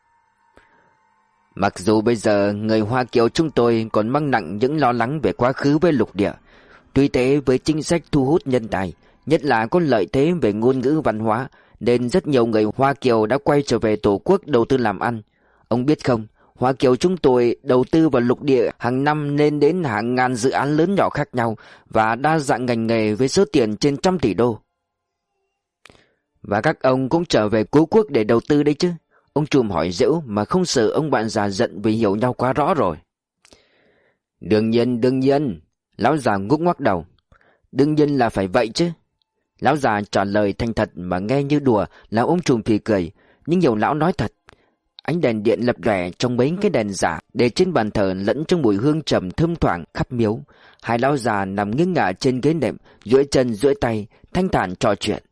Mặc dù bây giờ người Hoa Kiều chúng tôi còn mang nặng những lo lắng về quá khứ với lục địa, tuy thế với chính sách thu hút nhân tài, nhất là có lợi thế về ngôn ngữ văn hóa, nên rất nhiều người Hoa Kiều đã quay trở về tổ quốc đầu tư làm ăn. Ông biết không, Hoa Kiều chúng tôi đầu tư vào lục địa hàng năm lên đến hàng ngàn dự án lớn nhỏ khác nhau và đa dạng ngành nghề với số tiền trên trăm tỷ đô. Và các ông cũng trở về cố quốc để đầu tư đấy chứ? Ông trùm hỏi giễu mà không sợ ông bạn già giận vì hiểu nhau quá rõ rồi. Đương nhiên, đương nhiên. Lão già ngúc ngoắc đầu. Đương nhiên là phải vậy chứ. Lão già trả lời thành thật mà nghe như đùa, làm ông trùm phì cười. Nhưng nhiều lão nói thật. Ánh đèn điện lập lòe trong mấy cái đèn giả để trên bàn thờ lẫn trong mùi hương trầm thơm thoảng khắp miếu. Hai lão già nằm nghiêng ngả trên ghế nệm, duỗi chân duỗi tay, thanh thản trò chuyện.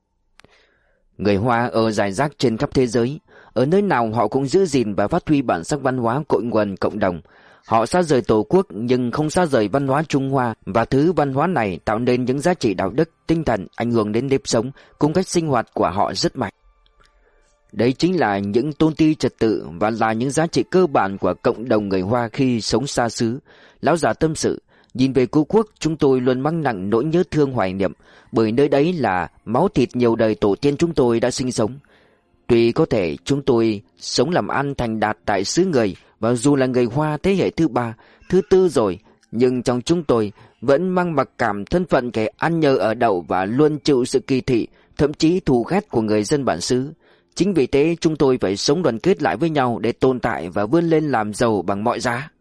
Người Hoa ở rải rác trên khắp thế giới, ở nơi nào họ cũng giữ gìn và phát huy bản sắc văn hóa cội nguồn cộng đồng. Họ xa rời tổ quốc nhưng không xa rời văn hóa Trung Hoa, và thứ văn hóa này tạo nên những giá trị đạo đức, tinh thần ảnh hưởng đến nếp sống cùng cách sinh hoạt của họ rất mạnh. Đấy chính là những tôn ti trật tự và là những giá trị cơ bản của cộng đồng người Hoa khi sống xa xứ. Lão già tâm sự, nhìn về cố quốc chúng tôi luôn mang nặng nỗi nhớ thương hoài niệm, bởi nơi đấy là máu thịt nhiều đời tổ tiên chúng tôi đã sinh sống. Tuy có thể chúng tôi sống làm ăn thành đạt tại xứ người, và dù là người Hoa thế hệ thứ ba, thứ tư rồi, nhưng trong chúng tôi vẫn mang mặc cảm thân phận kẻ ăn nhờ ở đậu và luôn chịu sự kỳ thị, thậm chí thù ghét của người dân bản xứ. Chính vì thế chúng tôi phải sống đoàn kết lại với nhau để tồn tại và vươn lên làm giàu bằng mọi giá.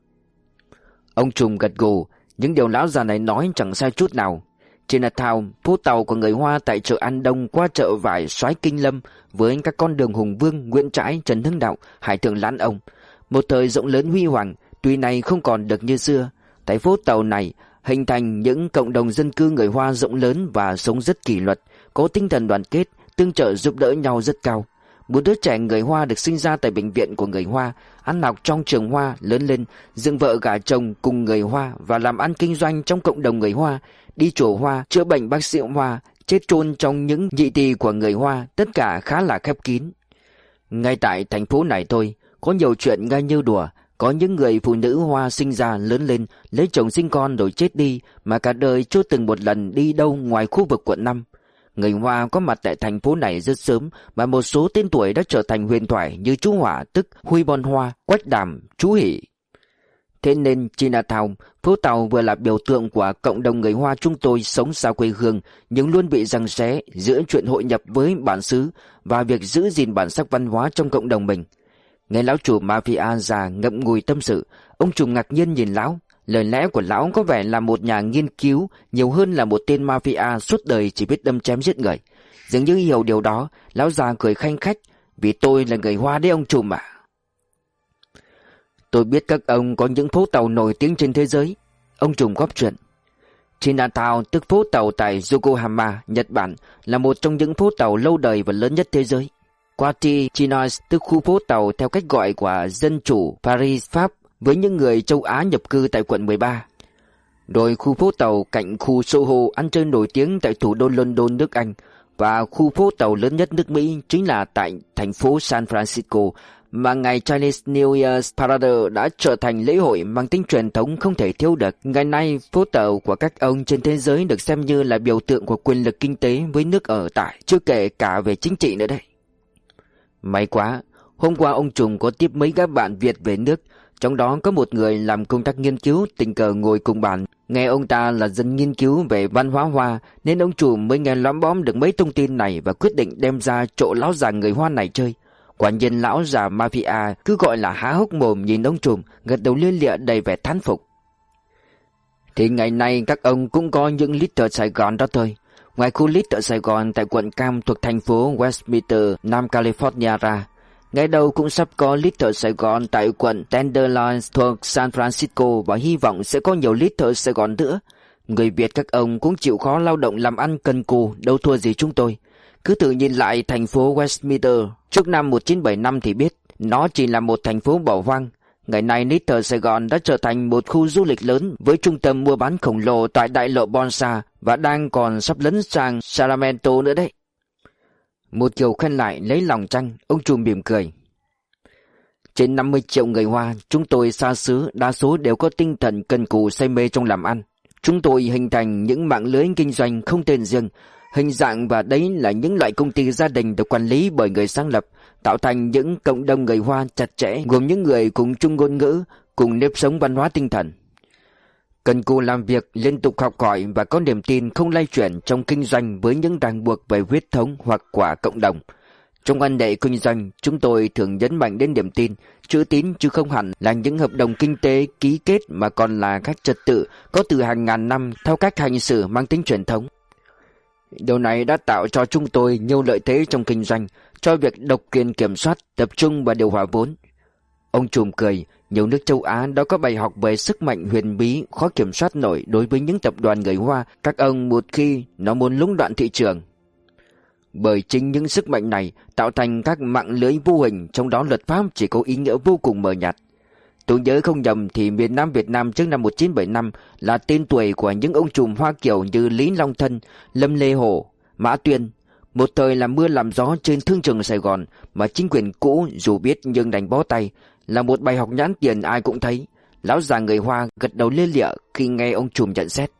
Ông trùm gật gù, những điều lão già này nói chẳng sai chút nào. Chinatown, phố tàu của người Hoa tại chợ An Đông qua chợ vải Soái Kinh Lâm với các con đường Hùng Vương, Nguyễn Trãi, Trần Hưng Đạo, Hải Thượng Lãn Ông. Một thời rộng lớn huy hoàng, tuy nay không còn được như xưa. Tại phố tàu này hình thành những cộng đồng dân cư người Hoa rộng lớn và sống rất kỷ luật, có tinh thần đoàn kết, tương trợ giúp đỡ nhau rất cao. Một đứa trẻ người Hoa được sinh ra tại bệnh viện của người Hoa, ăn học trong trường Hoa, lớn lên, dựng vợ gả chồng cùng người Hoa và làm ăn kinh doanh trong cộng đồng người Hoa, đi chùa Hoa, chữa bệnh bác sĩ Hoa, chết chôn trong những nhị tỳ của người Hoa, tất cả khá là khép kín. Ngay tại thành phố này thôi, có nhiều chuyện ngay như đùa, Có những người phụ nữ Hoa sinh ra lớn lên, lấy chồng sinh con rồi chết đi, mà cả đời chưa từng một lần đi đâu ngoài khu vực quận năm. Người Hoa có mặt tại thành phố này rất sớm, mà một số tên tuổi đã trở thành huyền thoại như chú Hỏa, tức Huy Bon Hoa, Quách Đàm, chú Hỷ. Thế nên Chinatown, phố tàu vừa là biểu tượng của cộng đồng người Hoa chúng tôi sống xa quê hương, nhưng luôn bị giằng xé giữa chuyện hội nhập với bản xứ và việc giữ gìn bản sắc văn hóa trong cộng đồng mình. Nghe lão chủ mafia già ngậm ngùi tâm sự, ông trùm ngạc nhiên nhìn lão. Lời lẽ của lão có vẻ là một nhà nghiên cứu nhiều hơn là một tên mafia suốt đời chỉ biết đâm chém giết người. Dường như hiểu điều đó, lão già cười khanh khách. Vì tôi là người Hoa đấy ông trùm ạ. Tôi biết các ông có những phố tàu nổi tiếng trên thế giới. Ông trùm góp chuyện. Chinatown, tức phố tàu tại Yokohama, Nhật Bản, là một trong những phố tàu lâu đời và lớn nhất thế giới. Quati Chinois, tức khu phố tàu theo cách gọi của dân chủ Paris, Pháp, với những người châu Á nhập cư tại quận mười ba. Rồi khu phố tàu cạnh khu Soho ăn chơi nổi tiếng tại thủ đô London, nước Anh. Và khu phố tàu lớn nhất nước Mỹ chính là tại thành phố San Francisco, mà ngày Chinese New Year's Parade đã trở thành lễ hội mang tính truyền thống không thể thiếu được. Ngày nay, phố tàu của các ông trên thế giới được xem như là biểu tượng của quyền lực kinh tế với nước ở tại, chưa kể cả về chính trị nữa đấy. May quá, hôm qua ông trùm có tiếp mấy các bạn Việt về nước, trong đó có một người làm công tác nghiên cứu tình cờ ngồi cùng bàn. Nghe ông ta là dân nghiên cứu về văn hóa Hoa nên ông trùm mới nghe lóm bóm được mấy thông tin này và quyết định đem ra chỗ lão già người Hoa này chơi. Quả nhiên lão già mafia cứ gọi là há hốc mồm nhìn ông trùm, gật đầu lia lịa đầy vẻ thán phục. Thì ngày nay các ông cũng có những Little Sài Gòn đó thôi. Ngoài khu Little Sài Gòn tại quận Cam thuộc thành phố Westminster, Nam California ra, ngày đầu cũng sắp có Little Sài Gòn tại quận Tenderloin thuộc San Francisco, và hy vọng sẽ có nhiều Little Sài Gòn nữa. Người Việt các ông cũng chịu khó lao động làm ăn cần cù, đâu thua gì chúng tôi. Cứ tự nhìn lại thành phố Westminster trước năm một nghìn chín trăm bảy mươi lăm thì biết, nó chỉ là một thành phố bỏ hoang. Ngày nay Little Sài Gòn đã trở thành một khu du lịch lớn với trung tâm mua bán khổng lồ tại đại lộ Bonsa và đang còn sắp lấn sang Sacramento nữa đấy. Một kiểu khen lại lấy lòng chăng, ông trùm mỉm cười. Trên năm mươi triệu người Hoa, chúng tôi xa xứ đa số đều có tinh thần cần cù say mê trong làm ăn. Chúng tôi hình thành những mạng lưới kinh doanh không tên riêng, hình dạng, và đấy là những loại công ty gia đình được quản lý bởi người sáng lập, tạo thành những cộng đồng người Hoa chặt chẽ, gồm những người cùng chung ngôn ngữ, cùng nếp sống văn hóa tinh thần. Cần cù làm việc, liên tục học hỏi và có niềm tin không lay chuyển trong kinh doanh với những ràng buộc về huyết thống hoặc quả cộng đồng. Trong quan hệ kinh doanh, chúng tôi thường nhấn mạnh đến niềm tin, chữ tín, chứ không hẳn là những hợp đồng kinh tế ký kết, mà còn là các trật tự có từ hàng ngàn năm theo cách hành xử mang tính truyền thống. Điều này đã tạo cho chúng tôi nhiều lợi thế trong kinh doanh, cho việc độc quyền kiểm soát, tập trung và điều hòa vốn. Ông trùm cười, nhiều nước châu Á đã có bài học về sức mạnh huyền bí khó kiểm soát nổi đối với những tập đoàn người Hoa, các ông một khi nó muốn lũng đoạn thị trường. Bởi chính những sức mạnh này tạo thành các mạng lưới vô hình, trong đó luật pháp chỉ có ý nghĩa vô cùng mờ nhạt. Tôi nhớ không nhầm thì miền Nam Việt Nam trước năm một nghìn chín trăm bảy mươi lăm là tên tuổi của những ông trùm Hoa kiểu như Lý Long Thân, Lâm Lê Hổ, Mã Tuyên, một thời làm mưa làm gió trên thương trường Sài Gòn, mà chính quyền cũ dù biết nhưng đành bó tay, là một bài học nhãn tiền ai cũng thấy. Lão già người Hoa gật đầu lia lịa khi nghe ông trùm nhận xét.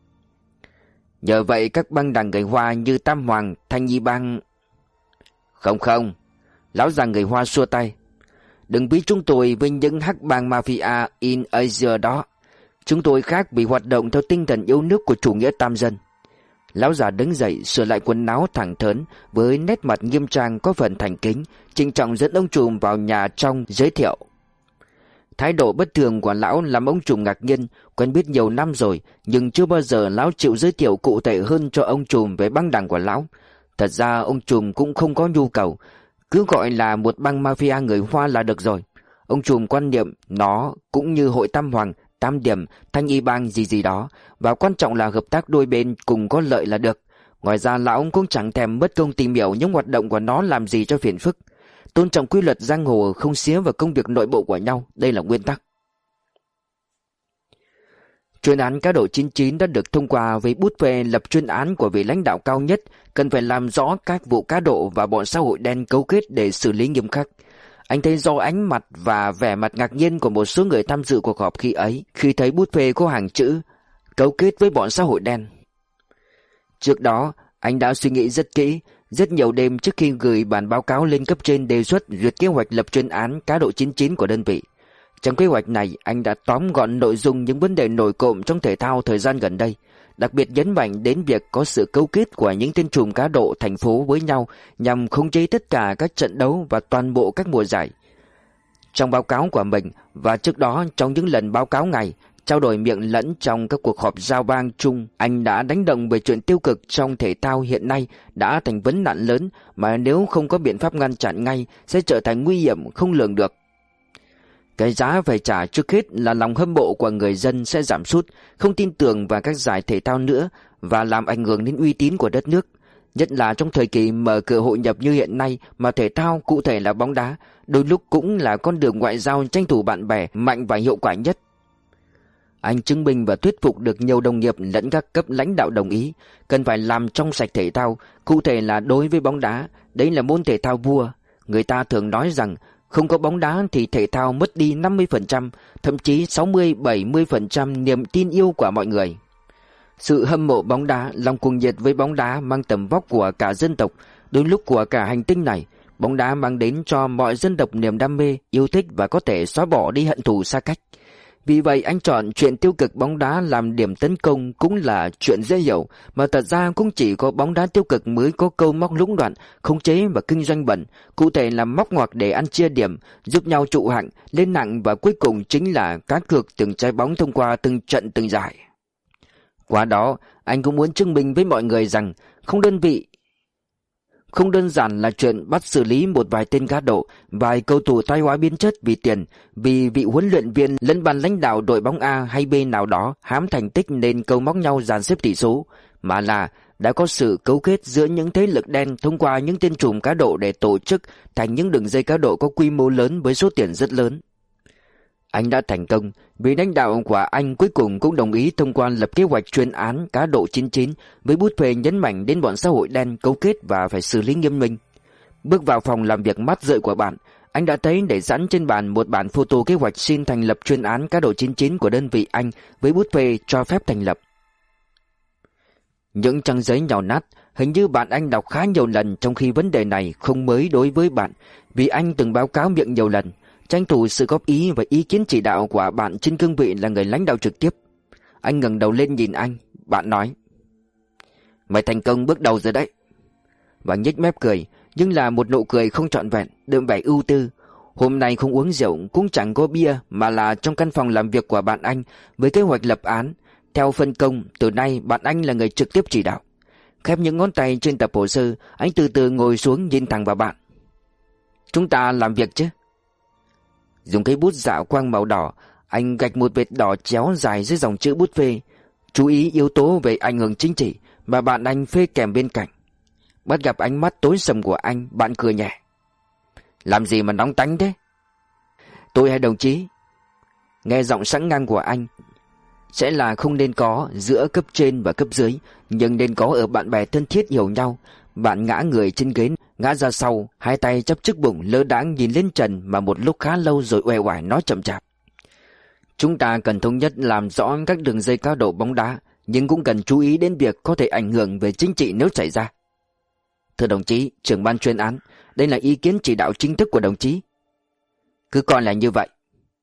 Nhờ vậy các băng đảng người Hoa như Tam Hoàng, Thanh Nhi Bang... Không không, lão già người Hoa xua tay. Đừng ví chúng tôi với những hắc bang mafia in Asia đó. Chúng tôi khác vì hoạt động theo tinh thần yêu nước của chủ nghĩa tam dân. Lão già đứng dậy sửa lại quần áo thẳng thớn với nét mặt nghiêm trang có phần thành kính, trịnh trọng dẫn ông trùm vào nhà trong giới thiệu. Thái độ bất thường của lão làm ông trùm ngạc nhiên. Quen biết nhiều năm rồi nhưng chưa bao giờ lão chịu giới thiệu cụ thể hơn cho ông trùm về băng đảng của lão. Thật ra ông trùm cũng không có nhu cầu, cứ gọi là một băng mafia người Hoa là được rồi. Ông trùm quan niệm nó cũng như hội Tam Hoàng, Tam Điểm, Thanh Y Bang gì gì đó, và quan trọng là hợp tác đôi bên cùng có lợi là được. Ngoài ra lão cũng chẳng thèm mất công tìm hiểu những hoạt động của nó làm gì cho phiền phức. Tôn trọng quy luật giang hồ, không xía vào công việc nội bộ của nhau, đây là nguyên tắc. Chuyên án cá độ chín chín đã được thông qua với bút phê lập chuyên án của vị lãnh đạo cao nhất, cần phải làm rõ các vụ cá độ và bọn xã hội đen cấu kết để xử lý nghiêm khắc. Anh thấy do ánh mặt và vẻ mặt ngạc nhiên của một số người tham dự cuộc họp khi ấy khi thấy bút phê có hàng chữ cấu kết với bọn xã hội đen. Trước đó, anh đã suy nghĩ rất kỹ, rất nhiều đêm trước khi gửi bản báo cáo lên cấp trên đề xuất duyệt kế hoạch lập chuyên án cá độ chín chín của đơn vị. Trong kế hoạch này, anh đã tóm gọn nội dung những vấn đề nổi cộm trong thể thao thời gian gần đây, đặc biệt nhấn mạnh đến việc có sự cấu kết của những tên trùm cá độ thành phố với nhau nhằm khống chế tất cả các trận đấu và toàn bộ các mùa giải. Trong báo cáo của mình và trước đó trong những lần báo cáo ngày, trao đổi miệng lẫn trong các cuộc họp giao bang chung, anh đã đánh động về chuyện tiêu cực trong thể thao hiện nay đã thành vấn nạn lớn mà nếu không có biện pháp ngăn chặn ngay sẽ trở thành nguy hiểm không lường được. Cái giá phải trả trước hết là lòng hâm mộ của người dân sẽ giảm sút, không tin tưởng vào các giải thể thao nữa và làm ảnh hưởng đến uy tín của đất nước. Nhất là trong thời kỳ mở cửa hội nhập như hiện nay mà thể thao, cụ thể là bóng đá, đôi lúc cũng là con đường ngoại giao tranh thủ bạn bè mạnh và hiệu quả nhất. Anh chứng minh và thuyết phục được nhiều đồng nghiệp lẫn các cấp lãnh đạo đồng ý cần phải làm trong sạch thể thao, cụ thể là đối với bóng đá, đấy là môn thể thao vua. Người ta thường nói rằng không có bóng đá thì thể thao mất đi năm mươi phần trăm, thậm chí sáu mươi đến bảy mươi phần trăm niềm tin yêu của mọi người. Sự hâm mộ bóng đá, lòng cuồng nhiệt với bóng đá mang tầm vóc của cả dân tộc, đôi lúc của cả hành tinh này. Bóng đá mang đến cho mọi dân tộc niềm đam mê, yêu thích và có thể xóa bỏ đi hận thù xa cách. Vì vậy anh chọn chuyện tiêu cực bóng đá làm điểm tấn công cũng là chuyện dễ hiểu, mà thật ra cũng chỉ có bóng đá tiêu cực mới có câu móc lũng đoạn, khống chế và kinh doanh bẩn, cụ thể là móc ngoặc để ăn chia điểm, giúp nhau trụ hạng, lên nặng và cuối cùng chính là cá cược từng trái bóng thông qua từng trận từng giải. Qua đó, anh cũng muốn chứng minh với mọi người rằng không đơn vị Không đơn giản là chuyện bắt xử lý một vài tên cá độ, vài cầu thủ thoái hóa biến chất vì tiền, vì vị huấn luyện viên lẫn ban lãnh đạo đội bóng A hay B nào đó hám thành tích nên câu móc nhau dàn xếp tỷ số, mà là đã có sự cấu kết giữa những thế lực đen thông qua những tên trùm cá độ để tổ chức thành những đường dây cá độ có quy mô lớn với số tiền rất lớn. Anh đã thành công vì lãnh đạo của anh cuối cùng cũng đồng ý thông qua lập kế hoạch chuyên án cá độ chín chín với bút phê nhấn mạnh đến bọn xã hội đen cấu kết và phải xử lý nghiêm minh. Bước vào phòng làm việc mát rượi của bạn, anh đã thấy để sẵn trên bàn một bản photo kế hoạch xin thành lập chuyên án cá độ chín chín của đơn vị anh với bút phê cho phép thành lập. Những trang giấy nhàu nát, hình như bạn anh đọc khá nhiều lần, trong khi vấn đề này không mới đối với bạn vì anh từng báo cáo miệng nhiều lần, tranh thủ sự góp ý và ý kiến chỉ đạo của bạn trên cương vị là người lãnh đạo trực tiếp. Anh ngẩng đầu lên nhìn anh, bạn nói: "Mày thành công bước đầu rồi đấy." Và nhếch mép cười, nhưng là một nụ cười không trọn vẹn, đượm vẻ ưu tư. Hôm nay không uống rượu cũng chẳng có bia, mà là trong căn phòng làm việc của bạn anh với kế hoạch lập án. Theo phân công, từ nay bạn anh là người trực tiếp chỉ đạo. Khép những ngón tay trên tập hồ sơ, anh từ từ ngồi xuống nhìn thẳng vào bạn. "Chúng ta làm việc chứ?" Dùng cây bút dạo quang màu đỏ, anh gạch một vệt đỏ chéo dài dưới dòng chữ bút phê. Chú ý yếu tố về ảnh hưởng chính trị mà bạn anh phê kèm bên cạnh. Bắt gặp ánh mắt tối sầm của anh, bạn cười nhẹ. "Làm gì mà nóng tánh thế?" "Tôi hay đồng chí?" Nghe giọng sẵn ngang của anh, sẽ là không nên có giữa cấp trên và cấp dưới, nhưng nên có ở bạn bè thân thiết hiểu nhau. Bạn ngã người trên ghế, ngã ra sau, hai tay chắp trước bụng, lơ đãng nhìn lên trần mà một lúc khá lâu rồi uể oải nói chậm chạp: "Chúng ta cần thống nhất làm rõ các đường dây cá độ bóng đá, nhưng cũng cần chú ý đến việc có thể ảnh hưởng về chính trị nếu xảy ra." "Thưa đồng chí, trưởng ban chuyên án, đây là ý kiến chỉ đạo chính thức của đồng chí." "Cứ coi là như vậy."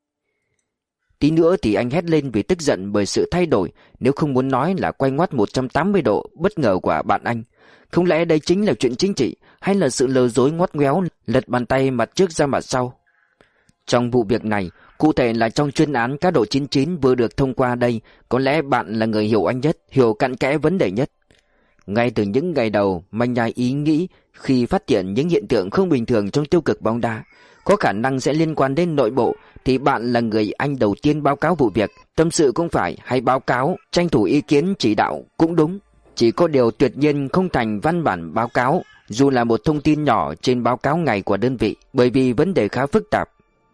Tí nữa thì anh hét lên vì tức giận bởi sự thay đổi, nếu không muốn nói là quay ngoắt một trăm tám mươi độ bất ngờ của bạn anh. Không lẽ đây chính là chuyện chính trị, hay là sự lừa dối ngoắt ngoéo, lật bàn tay mặt trước ra mặt sau? Trong vụ việc này, cụ thể là trong chuyên án cá độ chín chín vừa được thông qua đây, có lẽ bạn là người hiểu anh nhất, hiểu cặn kẽ vấn đề nhất. Ngay từ những ngày đầu, manh nhai ý nghĩ khi phát hiện những hiện tượng không bình thường trong tiêu cực bóng đá, có khả năng sẽ liên quan đến nội bộ, thì bạn là người anh đầu tiên báo cáo vụ việc. Tâm sự cũng phải, hay báo cáo, tranh thủ ý kiến chỉ đạo cũng đúng. Chỉ có điều tuyệt nhiên không thành văn bản báo cáo, dù là một thông tin nhỏ trên báo cáo ngày của đơn vị, bởi vì vấn đề khá phức tạp.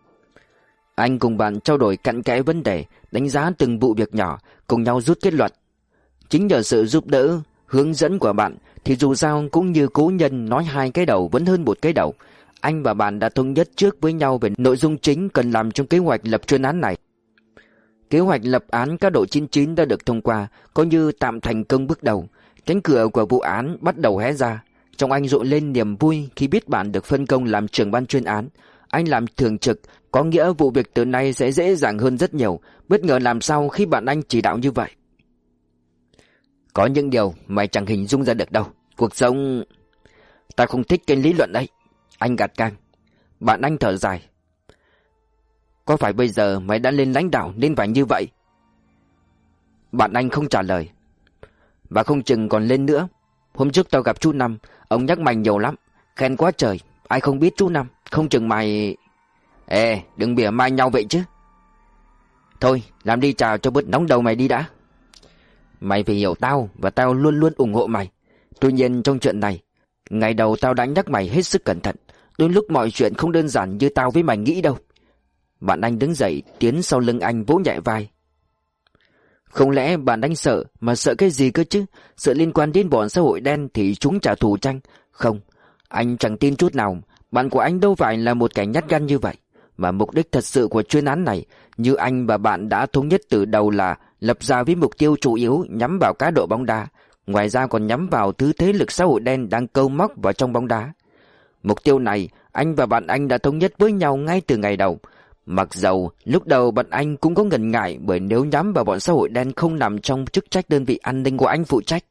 Anh cùng bạn trao đổi cặn kẽ vấn đề, đánh giá từng vụ việc nhỏ, cùng nhau rút kết luận. Chính nhờ sự giúp đỡ, hướng dẫn của bạn, thì dù sao cũng như cố nhân nói hai cái đầu vẫn hơn một cái đầu. anh và bạn đã thống nhất trước với nhau về nội dung chính cần làm trong kế hoạch lập chuyên án này. Kế hoạch lập án cá độ chín chín đã được thông qua, coi như tạm thành công bước đầu. Cánh cửa của vụ án bắt đầu hé ra. Trong anh rộn lên niềm vui khi biết bạn được phân công làm trưởng ban chuyên án. Anh làm thường trực, có nghĩa vụ việc từ nay sẽ dễ dàng hơn rất nhiều. Bất ngờ làm sao khi bạn anh chỉ đạo như vậy. Có những điều mày chẳng hình dung ra được đâu. Cuộc sống... Ta không thích cái lý luận đấy. Anh gạt gang. Bạn anh thở dài. Có phải bây giờ mày đã lên lãnh đạo nên phải như vậy? Bạn anh không trả lời. Và không chừng còn lên nữa. Hôm trước tao gặp chú Năm, ông nhắc mày nhiều lắm, khen quá trời. Ai không biết chú Năm, không chừng mày... Ê, đừng bỉa mai nhau vậy chứ. Thôi, làm đi chào cho bớt nóng đầu mày đi đã. Mày phải hiểu tao, và tao luôn luôn ủng hộ mày. Tuy nhiên trong chuyện này, ngày đầu tao đã nhắc mày hết sức cẩn thận. Đôi lúc mọi chuyện không đơn giản như tao với mày nghĩ đâu. Bạn anh đứng dậy, tiến sau lưng anh vỗ nhẹ vai. Không lẽ bạn anh sợ, mà sợ cái gì cơ chứ? Sợ liên quan đến bọn xã hội đen thì chúng trả thù chăng? Không, anh chẳng tin chút nào. Bạn của anh đâu phải là một kẻ nhát gan như vậy. Mà mục đích thật sự của chuyên án này, như anh và bạn đã thống nhất từ đầu, là lập ra với mục tiêu chủ yếu nhắm vào cá độ bóng đá. Ngoài ra còn nhắm vào thứ thế lực xã hội đen đang câu móc vào trong bóng đá. Mục tiêu này anh và bạn anh đã thống nhất với nhau ngay từ ngày đầu. Mặc dầu lúc đầu bạn anh cũng có ngần ngại, bởi nếu nhắm vào bọn xã hội đen không nằm trong chức trách đơn vị an ninh của anh phụ trách.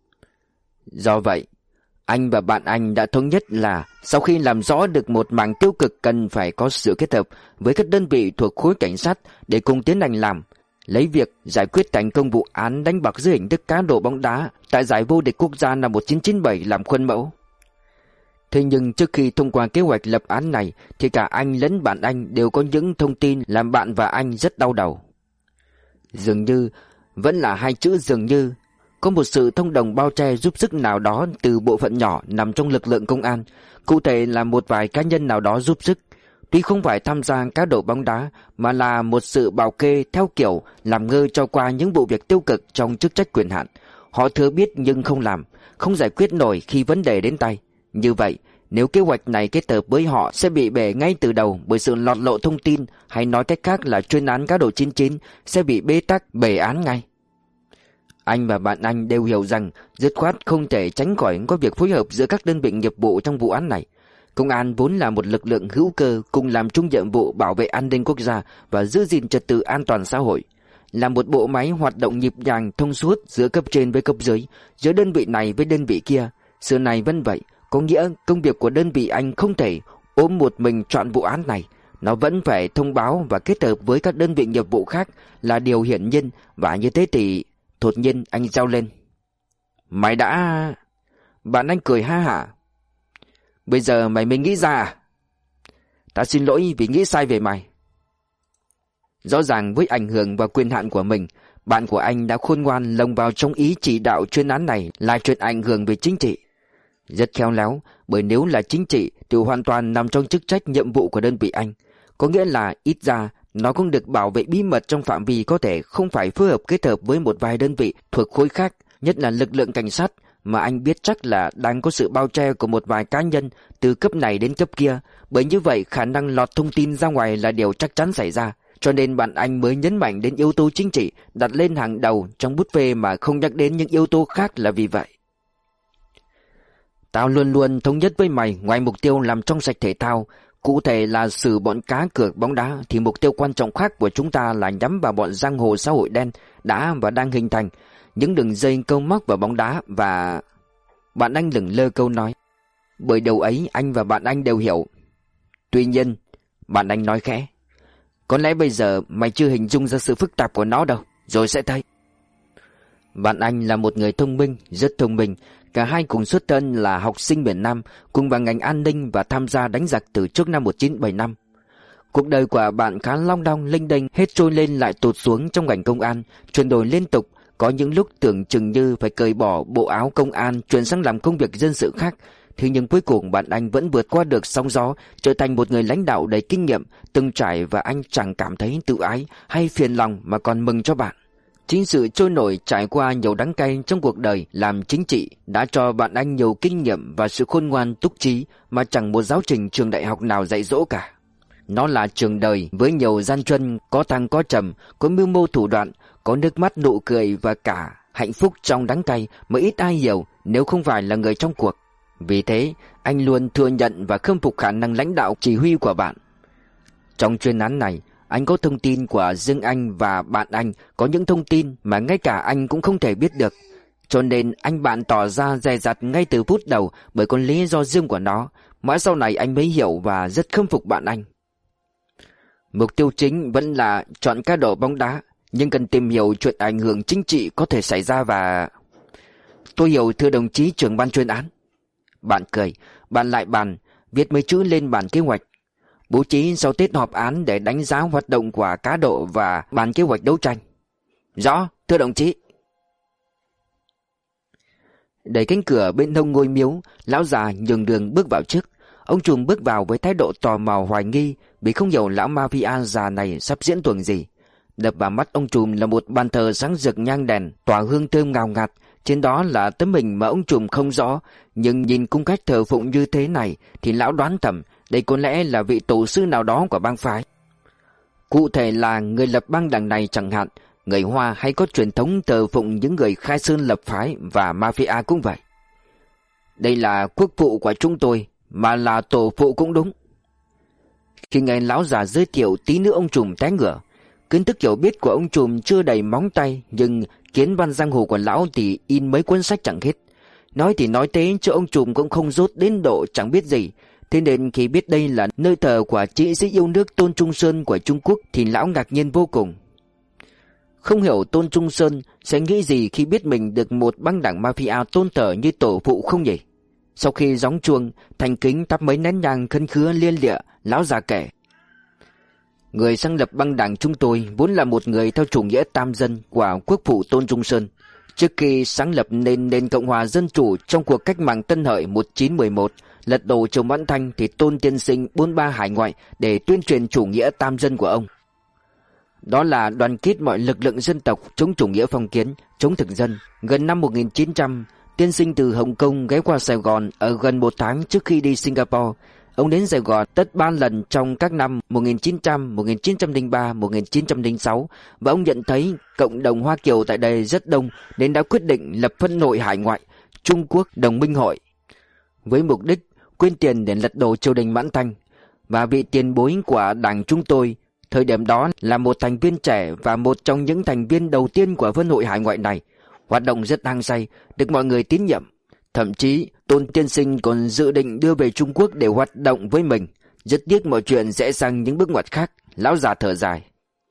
Do vậy, anh và bạn anh đã thống nhất là sau khi làm rõ được một mảng tiêu cực cần phải có sự kết hợp với các đơn vị thuộc khối cảnh sát để cùng tiến hành làm, lấy việc giải quyết thành công vụ án đánh bạc dưới hình thức cá độ bóng đá tại giải vô địch quốc gia năm một nghìn chín trăm chín mươi bảy làm khuôn mẫu. Thế nhưng trước khi thông qua kế hoạch lập án này thì cả anh lẫn bạn anh đều có những thông tin làm bạn và anh rất đau đầu. Dường như, vẫn là hai chữ dường như, có một sự thông đồng bao che giúp sức nào đó từ bộ phận nhỏ nằm trong lực lượng công an, cụ thể là một vài cá nhân nào đó giúp sức. Tuy không phải tham gia cá độ bóng đá, mà là một sự bảo kê theo kiểu làm ngơ cho qua những vụ việc tiêu cực trong chức trách quyền hạn. Họ thừa biết nhưng không làm, không giải quyết nổi khi vấn đề đến tay. Như vậy, nếu kế hoạch này kết hợp với họ sẽ bị bể ngay từ đầu bởi sự lọt lộ thông tin, hay nói cách khác là chuyên án cá độ chín chín sẽ bị bế tắc bể án ngay. Anh và bạn anh đều hiểu rằng dứt khoát không thể tránh khỏi có việc phối hợp giữa các đơn vị nghiệp vụ trong vụ án này. Công an vốn là một lực lượng hữu cơ cùng làm chung nhiệm vụ bảo vệ an ninh quốc gia và giữ gìn trật tự an toàn xã hội, là một bộ máy hoạt động nhịp nhàng thông suốt giữa cấp trên với cấp dưới, giữa đơn vị này với đơn vị kia. Xưa này vẫn vậy, có nghĩa công việc của đơn vị anh không thể ôm một mình chọn vụ án này. Nó vẫn phải thông báo và kết hợp với các đơn vị nghiệp vụ khác là điều hiển nhiên. Và như thế thì... Đột nhiên anh reo lên. Mày đã... Bạn anh cười ha hả. Bây giờ mày mới nghĩ ra à? Ta xin lỗi vì nghĩ sai về mày. Rõ ràng với ảnh hưởng và quyền hạn của mình, bạn của anh đã khôn ngoan lồng vào trong ý chỉ đạo chuyên án này là chuyện ảnh hưởng về chính trị. Rất khéo léo, bởi nếu là chính trị thì hoàn toàn nằm trong chức trách nhiệm vụ của đơn vị anh. Có nghĩa là ít ra nó cũng được bảo vệ bí mật trong phạm vi có thể không phải phối hợp kết hợp với một vài đơn vị thuộc khối khác, nhất là lực lượng cảnh sát mà anh biết chắc là đang có sự bao che của một vài cá nhân từ cấp này đến cấp kia. Bởi như vậy khả năng lọt thông tin ra ngoài là điều chắc chắn xảy ra. Cho nên bạn anh mới nhấn mạnh đến yếu tố chính trị đặt lên hàng đầu trong bút phê mà không nhắc đến những yếu tố khác là vì vậy. Tao luôn luôn thống nhất với mày, ngoài mục tiêu làm trong sạch thể thao, cụ thể là xử bọn cá cược bóng đá, thì mục tiêu quan trọng khác của chúng ta là nhắm vào bọn giang hồ xã hội đen đã và đang hình thành những đường dây câu móc vào bóng đá. Và... Bạn anh lửng lơ câu nói. Bởi đầu ấy anh và bạn anh đều hiểu. Tuy nhiên, bạn anh nói khẽ, có lẽ bây giờ mày chưa hình dung ra sự phức tạp của nó đâu, rồi sẽ thấy. Bạn anh là một người thông minh, rất thông minh. Cả hai cùng xuất thân là học sinh miền Nam, cùng vào ngành an ninh và tham gia đánh giặc từ trước năm một nghìn chín trăm bảy mươi lăm. Cuộc đời của bạn khá long đong lênh đênh, hết trôi lên lại tụt xuống trong ngành công an, chuyển đổi liên tục. Có những lúc tưởng chừng như phải cởi bỏ bộ áo công an, chuyển sang làm công việc dân sự khác. Thế nhưng cuối cùng bạn anh vẫn vượt qua được sóng gió, trở thành một người lãnh đạo đầy kinh nghiệm, từng trải, và anh chẳng cảm thấy tự ái hay phiền lòng mà còn mừng cho bạn. Chính sự trôi nổi trải qua nhiều đắng cay trong cuộc đời làm chính trị đã cho bạn anh nhiều kinh nghiệm và sự khôn ngoan túc trí mà chẳng một giáo trình trường đại học nào dạy dỗ cả. Nó là trường đời với nhiều gian truân, có thăng có trầm, có mưu mô thủ đoạn, có nước mắt nụ cười và cả hạnh phúc trong đắng cay mà ít ai hiểu nếu không phải là người trong cuộc. Vì thế, anh luôn thừa nhận và khâm phục khả năng lãnh đạo chỉ huy của bạn. Trong chuyên án này, anh có thông tin của riêng anh và bạn anh có những thông tin mà ngay cả anh cũng không thể biết được. Cho nên anh bạn tỏ ra dè dặt ngay từ phút đầu bởi con lý do riêng của nó. Mãi sau này anh mới hiểu và rất khâm phục bạn anh. Mục tiêu chính vẫn là chọn cá độ bóng đá, nhưng cần tìm hiểu chuyện ảnh hưởng chính trị có thể xảy ra và... Tôi hiểu thưa đồng chí trưởng ban chuyên án. Bạn cười, bạn lại bàn, viết mấy chữ lên bản kế hoạch. Bố trí sau Tết họp án để đánh giá hoạt động của cá độ và bàn kế hoạch đấu tranh. Rõ, thưa đồng chí. Đẩy cánh cửa bên hông ngôi miếu, lão già nhường đường bước vào trước. Ông trùm bước vào với thái độ tò mò hoài nghi vì không hiểu lão mafia già này sắp diễn tuồng gì. Đập vào mắt ông trùm là một bàn thờ sáng rực nhang đèn, tỏa hương thơm ngào ngạt. Trên đó là tấm hình mà ông trùm không rõ, nhưng nhìn cung cách thờ phụng như thế này thì lão đoán thầm đây có lẽ là vị tổ sư nào đó của bang phái. Cụ thể là người lập bang đảng này chẳng hạn. Người Hoa hay có truyền thống thờ phụng những người khai sơn lập phái, và mafia cũng vậy. Đây là quốc phụ của chúng tôi, mà là tổ phụ cũng đúng. Khi nghe lão già giới thiệu, tí nữa ông trùm té ngửa. Kiến thức hiểu biết của ông trùm chưa đầy móng tay, nhưng kiến văn giang hồ của lão thì in mấy cuốn sách chẳng hết. Nói thì nói thế, chứ ông trùm cũng không dốt đến độ chẳng biết gì. Thế nên khi biết đây là nơi thờ của chí sĩ yêu nước Tôn Trung Sơn của Trung Quốc thì lão ngạc nhiên vô cùng. Không hiểu Tôn Trung Sơn sẽ nghĩ gì khi biết mình được một băng đảng mafia tôn thờ như tổ phụ không nhỉ? Sau khi gióng chuông, thành kính thắp mấy nén nhang khấn khứa liên lịa, lão già kể: Người sáng lập băng đảng chúng tôi vốn là một người theo chủ nghĩa tam dân của quốc phụ Tôn Trung Sơn. Trước khi sáng lập nên nền Cộng hòa Dân chủ trong cuộc cách mạng Tân Hợi một nghìn chín trăm mười một, lật đổ triều Mãn Thanh thì Tôn tiên sinh bốn ba hải ngoại để tuyên truyền chủ nghĩa tam dân của ông. Đó là đoàn kết mọi lực lượng dân tộc chống chủ nghĩa phong kiến, chống thực dân. Gần năm một nghìn chín trăm, tiên sinh từ Hồng Kông ghé qua Sài Gòn ở gần một tháng trước khi đi Singapore. Ông đến Sài Gòn tất ba lần trong các năm một nghìn chín trăm, một nghìn chín trăm lẻ ba, một nghìn chín trăm lẻ sáu, và ông nhận thấy cộng đồng Hoa Kiều tại đây rất đông nên đã quyết định lập phân hội hải ngoại Trung Quốc Đồng Minh Hội, với mục đích quyên tiền để lật đổ triều đình Mãn Thanh. Và vị tiền bối của đảng chúng tôi thời điểm đó là một thành viên trẻ và một trong những thành viên đầu tiên của phân hội hải ngoại này, hoạt động rất hăng say, được mọi người tín nhiệm. Thậm chí Tôn tiên sinh còn dự định đưa về Trung Quốc để hoạt động với mình. Rất tiếc mọi chuyện sẽ sang những bước ngoặt khác. Lão già thở dài: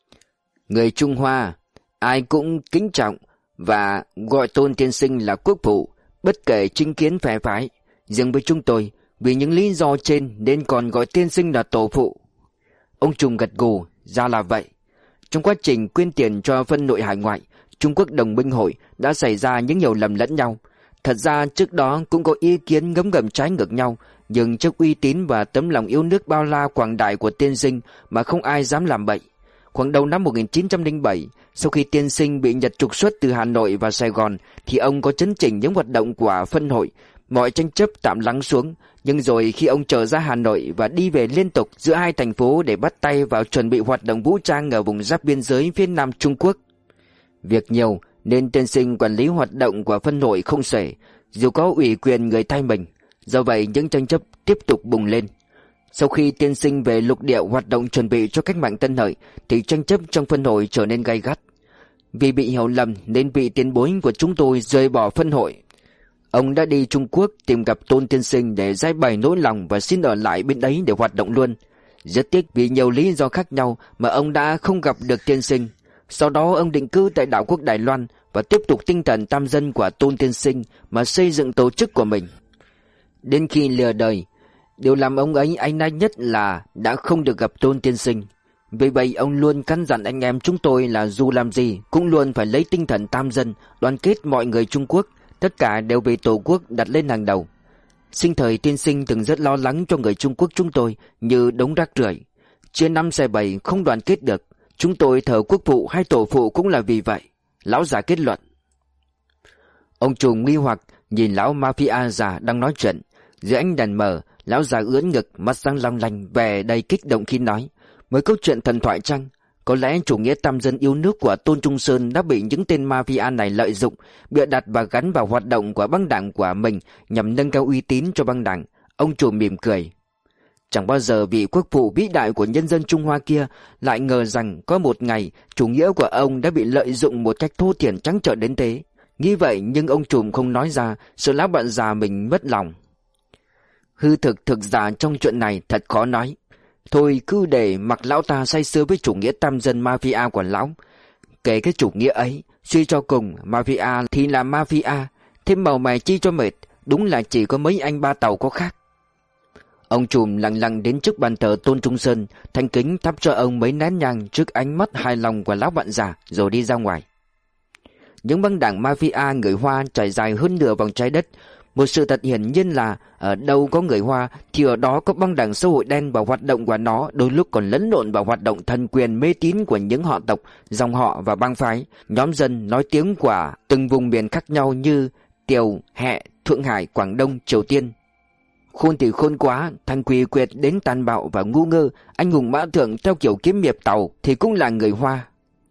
Người Trung Hoa ai cũng kính trọng và gọi Tôn tiên sinh là quốc phụ, bất kể chính kiến phe phái. Riêng với chúng tôi, vì những lý do trên nên còn gọi tiên sinh là tổ phụ. Ông trùm gật gù: Ra là vậy. Trong quá trình quyên tiền cho phân nội hải ngoại Trung Quốc Đồng Minh Hội đã xảy ra những hiểu lầm lẫn nhau. Thật ra trước đó cũng có ý kiến ngấm ngầm trái ngược nhau, nhưng trước uy tín và tấm lòng yêu nước bao la quảng đại của tiên sinh mà không ai dám làm bậy. Khoảng đầu năm một nghìn chín trăm lẻ bảy, sau khi tiên sinh bị Nhật trục xuất từ Hà Nội và Sài Gòn, thì ông có chấn chỉnh những hoạt động của phân hội. Mọi tranh chấp tạm lắng xuống, nhưng rồi khi ông trở ra Hà Nội và đi về liên tục giữa hai thành phố để bắt tay vào chuẩn bị hoạt động vũ trang ở vùng giáp biên giới phía Nam Trung Quốc. Việc nhiều nên tiên sinh quản lý hoạt động của phân hội không xuể, dù có ủy quyền người thay mình. Do vậy những tranh chấp tiếp tục bùng lên. Sau khi tiên sinh về lục địa hoạt động chuẩn bị cho cách mạng Tân Hợi thì tranh chấp trong phân hội trở nên gay gắt. Vì bị hiểu lầm nên vị tiền bối của chúng tôi rời bỏ phân hội. Ông đã đi Trung Quốc tìm gặp Tôn tiên sinh để giải bày nỗi lòng và xin ở lại bên đấy để hoạt động luôn. Rất tiếc vì nhiều lý do khác nhau mà ông đã không gặp được tiên sinh. Sau đó ông định cư tại đảo quốc Đài Loan và tiếp tục tinh thần tam dân của Tôn tiên sinh mà xây dựng tổ chức của mình. Đến khi lìa đời, điều làm ông ấy áy náy nhất là đã không được gặp Tôn tiên sinh. Vì vậy ông luôn căn dặn anh em chúng tôi là dù làm gì cũng luôn phải lấy tinh thần tam dân, đoàn kết mọi người Trung Quốc, tất cả đều vì Tổ quốc đặt lên hàng đầu. Sinh thời tiên sinh từng rất lo lắng cho người Trung Quốc chúng tôi như đống rác rưởi, chia năm xẻ bảy không đoàn kết được. Chúng tôi thờ quốc phụ hay tổ phụ cũng là vì vậy. Lão già kết luận. Ông trùm nghi hoặc nhìn lão mafia già đang nói chuyện. Dưới ánh đèn mờ, lão già ưỡn ngực, mắt sáng long lanh, vẻ đầy kích động khi nói: Mới câu chuyện thần thoại chăng? Có lẽ chủ nghĩa tam dân yêu nước của Tôn Trung Sơn đã bị những tên mafia này lợi dụng, bịa đặt và gắn vào hoạt động của băng đảng của mình nhằm nâng cao uy tín cho băng đảng. Ông trùm mỉm cười. Chẳng bao giờ vị quốc phụ vĩ đại của nhân dân Trung Hoa kia lại ngờ rằng có một ngày chủ nghĩa của ông đã bị lợi dụng một cách thô thiển trắng trợn đến thế. Nghĩ vậy nhưng ông trùm không nói ra, sợ lão bạn già mình mất lòng. Hư thực thực giả trong chuyện này thật khó nói. Thôi cứ để mặc lão ta say sưa với chủ nghĩa tam dân mafia của lão. Kể cái chủ nghĩa ấy, suy cho cùng mafia thì là mafia, thêm màu mè chi cho mệt, đúng là chỉ có mấy anh ba tàu có khác. Ông trùm lặng lặng đến trước bàn thờ Tôn Trung Sơn, thành kính thắp cho ông mấy nén nhang trước ánh mắt hài lòng của lão bạn già, rồi đi ra ngoài. Những băng đảng mafia người Hoa trải dài hơn nửa vòng trái đất. Một sự thật hiển nhiên là ở đâu có người Hoa thì ở đó có băng đảng xã hội đen, và hoạt động của nó đôi lúc còn lẫn lộn vào hoạt động thần quyền mê tín của những họ tộc, dòng họ và bang phái, nhóm dân nói tiếng của từng vùng miền khác nhau như Tiều, Hẹ, Thượng Hải, Quảng Đông, Triều Tiên. Khôn thì khôn quá, thành quỷ quyệt đến tàn bạo và ngu ngơ, anh hùng mã thượng theo kiểu kiếm hiệp tàu thì cũng là người Hoa.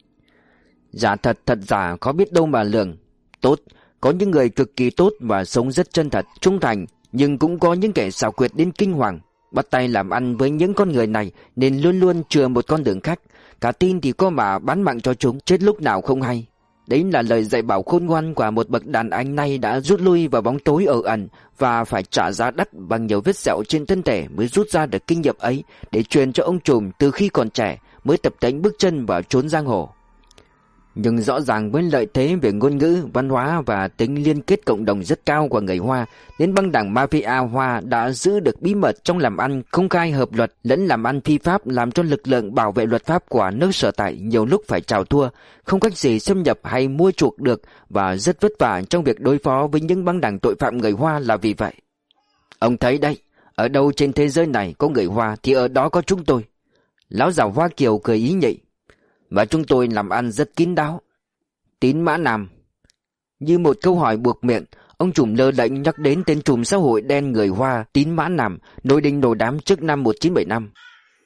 Giả thật thật giả có biết đâu mà lường. Tốt, có những người cực kỳ tốt và sống rất chân thật, trung thành, nhưng cũng có những kẻ xảo quyệt đến kinh hoàng. Bắt tay làm ăn với những con người này nên luôn luôn chừa một con đường khác. Cả tin thì có mà bán mạng cho chúng, chết lúc nào không hay. Đấy là lời dạy bảo khôn ngoan của một bậc đàn anh nay đã rút lui vào bóng tối ở ẩn và phải trả giá đắt bằng nhiều vết sẹo trên thân thể mới rút ra được kinh nghiệm ấy để truyền cho ông trùm từ khi còn trẻ, mới tập tễnh bước chân vào chốn giang hồ. Nhưng rõ ràng với lợi thế về ngôn ngữ, văn hóa và tính liên kết cộng đồng rất cao của người Hoa, nên băng đảng mafia Hoa đã giữ được bí mật trong làm ăn không khai hợp luật lẫn làm ăn phi pháp, làm cho lực lượng bảo vệ luật pháp của nước sở tại nhiều lúc phải chào thua, không cách gì xâm nhập hay mua chuộc được, và rất vất vả trong việc đối phó với những băng đảng tội phạm người Hoa là vì vậy. Ông thấy đấy, ở đâu trên thế giới này có người Hoa thì ở đó có chúng tôi. Lão già Hoa Kiều cười ý nhị. Và chúng tôi làm ăn rất kín đáo. Tín Mã Nam. Như một câu hỏi buộc miệng, ông trùm lơ đễnh nhắc đến tên trùm xã hội đen người Hoa Tín Mã Nam, nổi đình nổi đám trước năm một nghìn chín trăm bảy mươi lăm.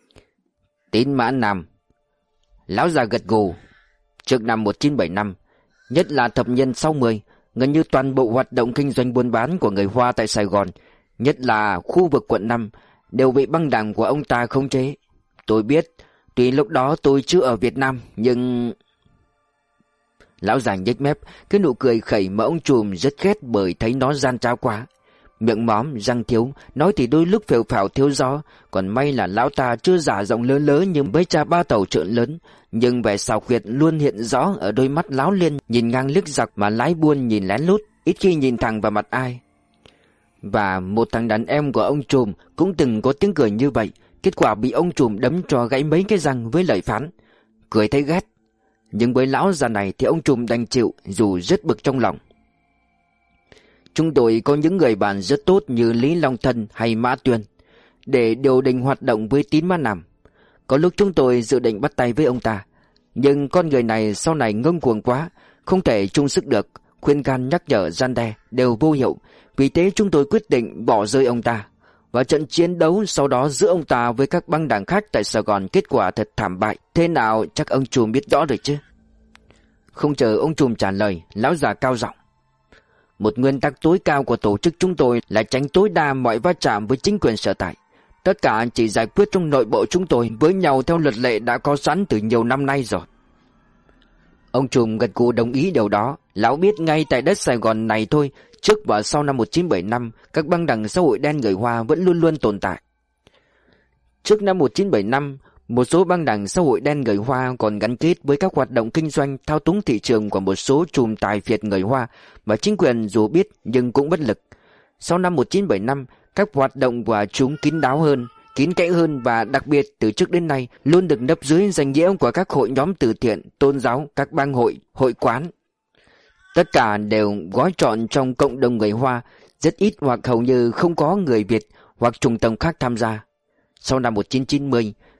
Tín Mã Nam. Lão già gật gù. Trước năm một nghìn chín trăm bảy mươi lăm, nhất là thập niên sáu mươi, gần như toàn bộ hoạt động kinh doanh buôn bán của người Hoa tại Sài Gòn, nhất là khu vực quận năm, đều bị băng đảng của ông ta khống chế. Tôi biết, tuy lúc đó tôi chưa ở Việt Nam, nhưng... Lão già nhếch mép, cái nụ cười khẩy mà ông trùm rất ghét bởi thấy nó gian trá quá. Miệng móm, răng thiếu, nói thì đôi lúc phèo phào thiếu gió. Còn may là lão ta chưa giả giọng lớn lớn như mấy cha ba tàu trợn lớn, nhưng vẻ xảo quyệt luôn hiện rõ ở đôi mắt láo liên, nhìn ngang liếc giặc mà lái buôn nhìn lén lút, ít khi nhìn thẳng vào mặt ai. Và một thằng đàn em của ông trùm cũng từng có tiếng cười như vậy, kết quả bị ông trùm đấm cho gãy mấy cái răng với lời phán. Cười thấy ghét. Nhưng với lão già này thì ông trùm đành chịu, dù rất bực trong lòng. Chúng tôi có những người bạn rất tốt như Lý Long Thân hay Mã Tuyên, để điều đình hoạt động với Tín Mã Nam. Có lúc chúng tôi dự định bắt tay với ông ta, nhưng con người này sau này ngông cuồng quá, không thể chung sức được, khuyên can nhắc nhở gian đe đều vô hiệu. Vì thế chúng tôi quyết định bỏ rơi ông ta. Và trận chiến đấu sau đó giữa ông ta với các băng đảng khác tại Sài Gòn kết quả thật thảm bại. Thế nào chắc ông trùm biết rõ rồi chứ. Không chờ ông trùm trả lời, lão già cao giọng. Một nguyên tắc tối cao của tổ chức chúng tôi là tránh tối đa mọi va chạm với chính quyền sở tại. Tất cả chỉ giải quyết trong nội bộ chúng tôi với nhau theo luật lệ đã có sẵn từ nhiều năm nay rồi. Ông trùm gật gù đồng ý điều đó. Lão biết ngay tại đất Sài Gòn này thôi, trước và sau năm một nghìn chín trăm bảy mươi lăm, các băng đảng xã hội đen người Hoa vẫn luôn luôn tồn tại. Trước năm một nghìn chín trăm bảy mươi lăm, một số băng đảng xã hội đen người Hoa còn gắn kết với các hoạt động kinh doanh thao túng thị trường của một số chùm tài phiệt người Hoa mà chính quyền dù biết nhưng cũng bất lực. Sau năm một nghìn chín trăm bảy mươi lăm, các hoạt động của chúng kín đáo hơn, kín kẽ hơn và đặc biệt từ trước đến nay luôn được nấp dưới danh nghĩa của các hội nhóm từ thiện, tôn giáo, các bang hội, hội quán. Tất cả đều gói trọn trong cộng đồng người Hoa, rất ít hoặc hầu như không có người Việt hoặc chủng tộc khác tham gia. Sau năm một nghìn chín trăm chín mươi,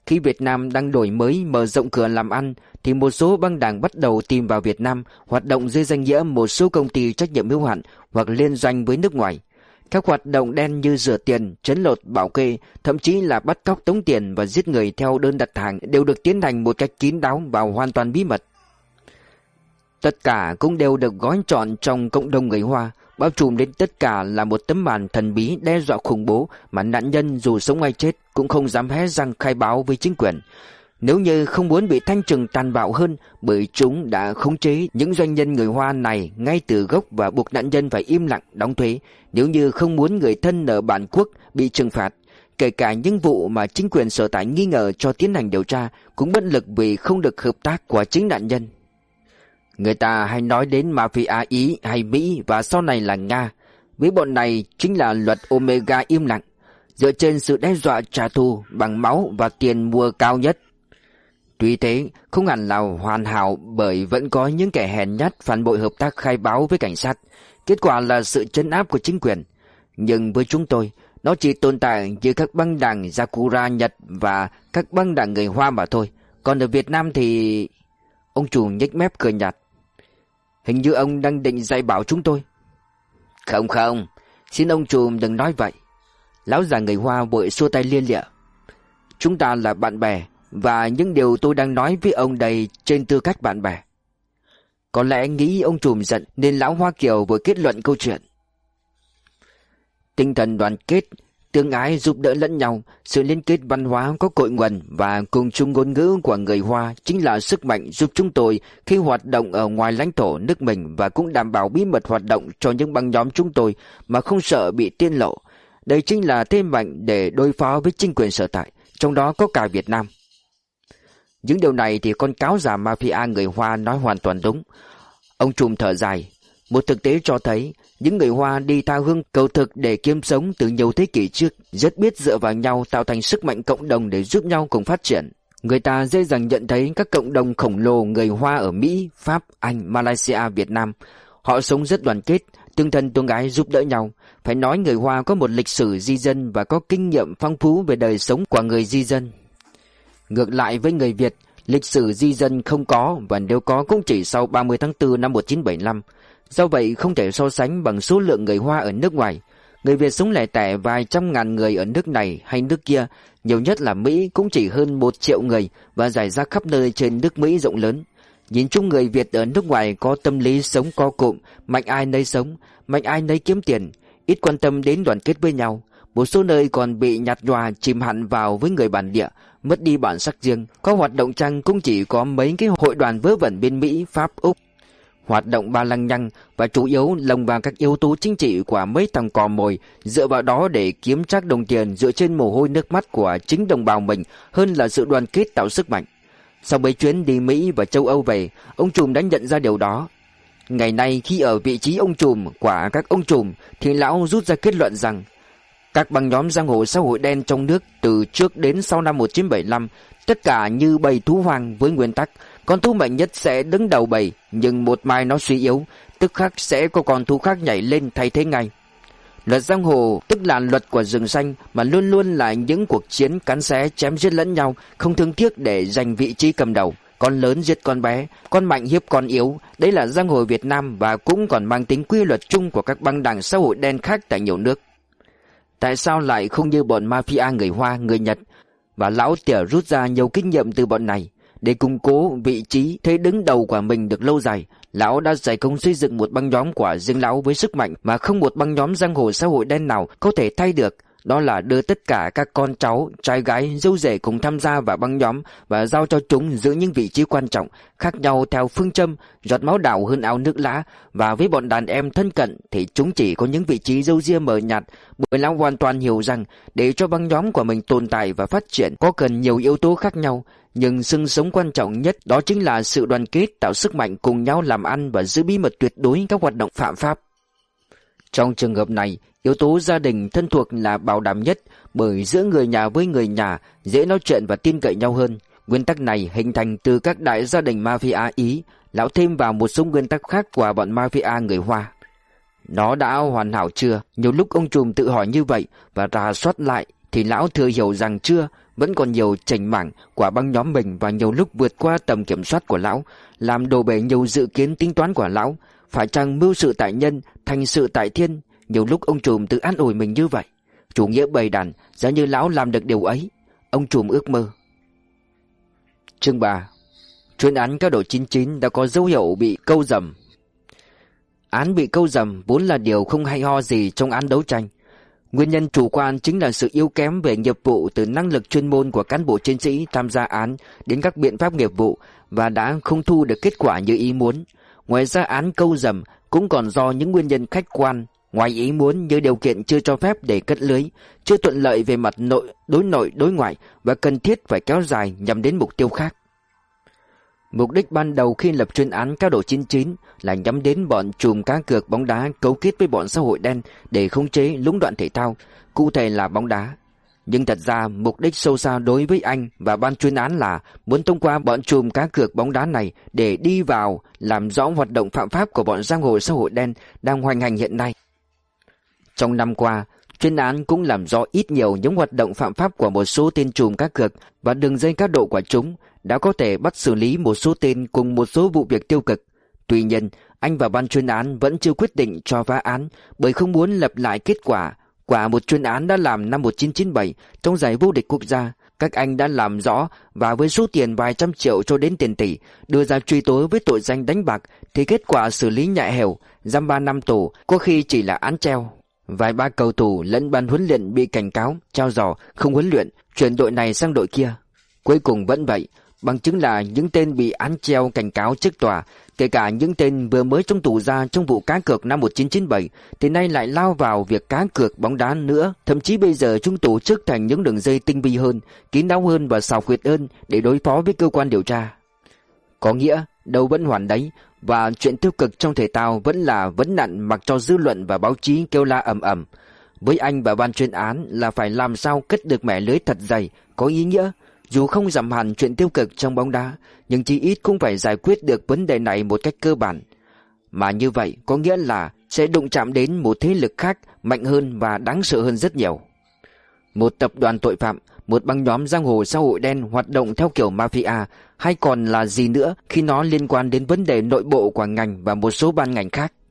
Khi Việt Nam đang đổi mới mở rộng cửa làm ăn thì một số băng đảng bắt đầu tìm vào Việt Nam hoạt động dưới danh nghĩa một số công ty trách nhiệm hữu hạn hoặc liên doanh với nước ngoài. Các hoạt động đen như rửa tiền, trấn lột, bảo kê, thậm chí là bắt cóc tống tiền và giết người theo đơn đặt hàng đều được tiến hành một cách kín đáo và hoàn toàn bí mật. Tất cả cũng đều được gói trọn trong cộng đồng người Hoa, bao trùm đến tất cả là một tấm màn thần bí đe dọa khủng bố mà nạn nhân dù sống hay chết cũng không dám hé răng khai báo với chính quyền. Nếu như không muốn bị thanh trừng tàn bạo hơn, bởi chúng đã khống chế những doanh nhân người Hoa này ngay từ gốc và buộc nạn nhân phải im lặng đóng thuế. Nếu như không muốn người thân ở bản quốc bị trừng phạt, kể cả những vụ mà chính quyền sở tại nghi ngờ cho tiến hành điều tra cũng bất lực vì không được hợp tác của chính nạn nhân. Người ta hay nói đến mafia Ý hay Mỹ và sau này là Nga. Với bọn này chính là luật Omega im lặng, dựa trên sự đe dọa trả thù bằng máu và tiền mua cao nhất. Tuy thế, không hẳn là hoàn hảo bởi vẫn có những kẻ hèn nhát phản bội hợp tác khai báo với cảnh sát. Kết quả là sự trấn áp của chính quyền. Nhưng với chúng tôi, nó chỉ tồn tại như các băng đảng Yakuza Nhật và các băng đảng người Hoa mà thôi. Còn ở Việt Nam thì... Ông chủ nhếch mép cười nhạt. Hình như ông đang định dạy bảo chúng tôi. Không không, xin ông chủ đừng nói vậy. Lão già người Hoa vội xua tay lia lịa. Chúng ta là bạn bè, và những điều tôi đang nói với ông đây trên tư cách bạn bè. Có lẽ nghĩ ông trùm giận nên lão Hoa Kiều vội kết luận câu chuyện. Tinh thần đoàn kết, tương ái giúp đỡ lẫn nhau, sự liên kết văn hóa có cội nguồn và cùng chung ngôn ngữ của người Hoa chính là sức mạnh giúp chúng tôi khi hoạt động ở ngoài lãnh thổ nước mình và cũng đảm bảo bí mật hoạt động cho những băng nhóm chúng tôi mà không sợ bị tiết lộ. Đây chính là thế mạnh để đối phó với chính quyền sở tại, trong đó có cả Việt Nam. Những điều này thì con cáo già mafia người Hoa nói hoàn toàn đúng. Ông trùm thở dài. Một thực tế cho thấy những người Hoa đi tha hương cầu thực để kiếm sống từ nhiều thế kỷ trước rất biết dựa vào nhau tạo thành sức mạnh cộng đồng để giúp nhau cùng phát triển. Người ta dễ dàng nhận thấy các cộng đồng khổng lồ người Hoa ở Mỹ, Pháp, Anh, Malaysia, Việt Nam. Họ sống rất đoàn kết, tương thân tương ái giúp đỡ nhau. Phải nói người Hoa có một lịch sử di dân và có kinh nghiệm phong phú về đời sống của người di dân. Ngược lại với người Việt, lịch sử di dân không có và nếu có cũng chỉ sau ba mươi tháng tư năm một nghìn chín trăm bảy mươi lăm. Do vậy không thể so sánh bằng số lượng người Hoa ở nước ngoài. Người Việt sống lẻ tẻ vài trăm ngàn người ở nước này hay nước kia, nhiều nhất là Mỹ cũng chỉ hơn một triệu người và rải rác khắp nơi trên nước Mỹ rộng lớn. Nhìn chung người Việt ở nước ngoài có tâm lý sống co cụm, mạnh ai nấy sống, mạnh ai nấy kiếm tiền, ít quan tâm đến đoàn kết với nhau. Một số nơi còn bị nhạt nhòa chìm hẳn vào với người bản địa, mất đi bản sắc riêng. Có hoạt động chăng cũng chỉ có mấy cái hội đoàn vớ vẩn bên Mỹ, Pháp, Úc. Hoạt động ba lăng nhăng và chủ yếu lồng vào các yếu tố chính trị của mấy thằng cò mồi, dựa vào đó để kiếm trác đồng tiền dựa trên mồ hôi nước mắt của chính đồng bào mình hơn là sự đoàn kết tạo sức mạnh. Sau mấy chuyến đi Mỹ và châu Âu về, ông trùm đã nhận ra điều đó. Ngày nay khi ở vị trí ông trùm của các ông trùm thì lão rút ra kết luận rằng các băng nhóm giang hồ xã hội đen trong nước từ trước đến sau năm một nghìn chín trăm bảy mươi lăm tất cả như bầy thú hoang với nguyên tắc con thú mạnh nhất sẽ đứng đầu bầy, nhưng một mai nó suy yếu, tức khắc sẽ có con thú khác nhảy lên thay thế ngay. Luật giang hồ tức là luật của rừng xanh mà luôn luôn là những cuộc chiến cắn xé chém giết lẫn nhau, không thương tiếc để giành vị trí cầm đầu. Con lớn giết con bé, con mạnh hiếp con yếu, đấy là giang hồ Việt Nam và cũng còn mang tính quy luật chung của các băng đảng xã hội đen khác tại nhiều nước. Tại sao lại không như bọn mafia người Hoa, người Nhật? Và lão Tỉa rút ra nhiều kinh nghiệm từ bọn này. Để củng cố vị trí thế đứng đầu của mình được lâu dài, lão đã giải công xây dựng một băng nhóm của riêng lão với sức mạnh mà không một băng nhóm giang hồ xã hội đen nào có thể thay được. Đó là đưa tất cả các con cháu, trai gái, dâu rể cùng tham gia vào băng nhóm và giao cho chúng giữ những vị trí quan trọng, khác nhau theo phương châm giọt máu đào hơn áo nước lã. Và với bọn đàn em thân cận thì chúng chỉ có những vị trí râu ria mờ nhạt, bởi lão hoàn toàn hiểu rằng để cho băng nhóm của mình tồn tại và phát triển có cần nhiều yếu tố khác nhau. Nhưng xương sống quan trọng nhất đó chính là sự đoàn kết, tạo sức mạnh cùng nhau làm ăn và giữ bí mật tuyệt đối các hoạt động phạm pháp. Trong trường hợp này, yếu tố gia đình thân thuộc là bảo đảm nhất, bởi giữa người nhà với người nhà dễ nói chuyện và tin cậy nhau hơn. Nguyên tắc này hình thành từ các đại gia đình mafia Ý, lão thêm vào một số nguyên tắc khác của bọn mafia người Hoa. Nó đã hoàn hảo chưa? Nhiều lúc ông trùm tự hỏi như vậy và rà soát lại thì lão thừa hiểu rằng chưa, vẫn còn nhiều chảnh mảng của băng nhóm mình và nhiều lúc vượt qua tầm kiểm soát của lão, làm đổ bể nhiều dự kiến tính toán của lão. Phải chăng mưu sự tại nhân, thành sự tại thiên? Nhiều lúc ông trùm tự an ủi mình như vậy. Chủ nghĩa bầy đàn, giá như lão làm được điều ấy. Ông trùm ước mơ. Chương ba. Chuyên án cao độ chín chín đã có dấu hiệu bị câu dầm. Án bị câu dầm vốn là điều không hay ho gì trong án đấu tranh. Nguyên nhân chủ quan chính là sự yếu kém về nghiệp vụ, từ năng lực chuyên môn của cán bộ chiến sĩ tham gia án đến các biện pháp nghiệp vụ, và đã không thu được kết quả như ý muốn. Ngoài ra, án câu dầm cũng còn do những nguyên nhân khách quan ngoài ý muốn, như điều kiện chưa cho phép để cất lưới, chưa thuận lợi về mặt nội đối nội đối ngoại, và cần thiết phải kéo dài nhằm đến mục tiêu khác. Mục đích ban đầu khi lập chuyên án cao độ chín chín là nhắm đến bọn trùm cá cược bóng đá cấu kết với bọn xã hội đen để khống chế lũng đoạn thể thao, cụ thể là bóng đá. Nhưng thật ra mục đích sâu xa đối với anh và ban chuyên án là muốn thông qua bọn trùm cá cược bóng đá này để đi vào làm rõ hoạt động phạm pháp của bọn giang hồ xã hội đen đang hoành hành hiện nay. Trong năm qua, chuyên án cũng làm rõ ít nhiều những hoạt động phạm pháp của một số tên trùm cá cược và đường dây cá độ của chúng, đã có thể bắt xử lý một số tên cùng một số vụ việc tiêu cực. Tuy nhiên, anh và ban chuyên án vẫn chưa quyết định cho phá án, bởi không muốn lặp lại kết quả quả một chuyên án đã làm năm một nghìn chín trăm chín mươi bảy trong giải vô địch quốc gia. Các anh đã làm rõ và với số tiền vài trăm triệu cho đến tiền tỷ đưa ra truy tố với tội danh đánh bạc, thì kết quả xử lý nhẹ hẻo, giam ba năm tù, có khi chỉ là án treo. Vài ba cầu thủ lẫn ban huấn luyện bị cảnh cáo trao giò không huấn luyện, chuyển đội này sang đội kia. Cuối cùng vẫn vậy, bằng chứng là những tên bị án treo cảnh cáo trước tòa, kể cả những tên vừa mới trong tù ra trong vụ cá cược năm một nghìn chín trăm chín mươi bảy, thì nay lại lao vào việc cá cược bóng đá nữa. Thậm chí bây giờ chúng tổ chức thành những đường dây tinh vi hơn, kín đáo hơn và xảo quyệt hơn để đối phó với cơ quan điều tra. Có nghĩa đâu vẫn hoàn đấy, và chuyện tiêu cực trong thể thao vẫn là vấn nạn mặc cho dư luận và báo chí kêu la ầm ầm. Với anh và ban chuyên án là phải làm sao cất được mẻ lưới thật dày, có ý nghĩa. Dù không giảm hẳn chuyện tiêu cực trong bóng đá, nhưng chí ít cũng phải giải quyết được vấn đề này một cách cơ bản. Mà như vậy có nghĩa là sẽ đụng chạm đến một thế lực khác mạnh hơn và đáng sợ hơn rất nhiều. Một tập đoàn tội phạm, một băng nhóm giang hồ xã hội đen hoạt động theo kiểu mafia, hay còn là gì nữa khi nó liên quan đến vấn đề nội bộ của ngành và một số ban ngành khác.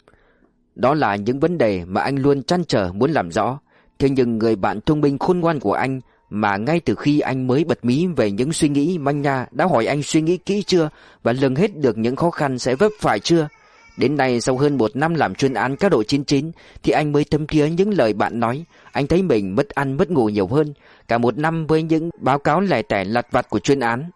Đó là những vấn đề mà anh luôn trăn trở muốn làm rõ. Thế nhưng người bạn thông minh khôn ngoan của anh, mà ngay từ khi anh mới bật mí về những suy nghĩ manh nha, đã hỏi anh suy nghĩ kỹ chưa và lường hết được những khó khăn sẽ vấp phải chưa. Đến nay, sau hơn một năm làm chuyên án cá độ chín chín, thì anh mới thấm thía những lời bạn nói. Anh thấy mình mất ăn mất ngủ nhiều hơn cả một năm với những báo cáo lẻ tẻ lặt vặt của chuyên án.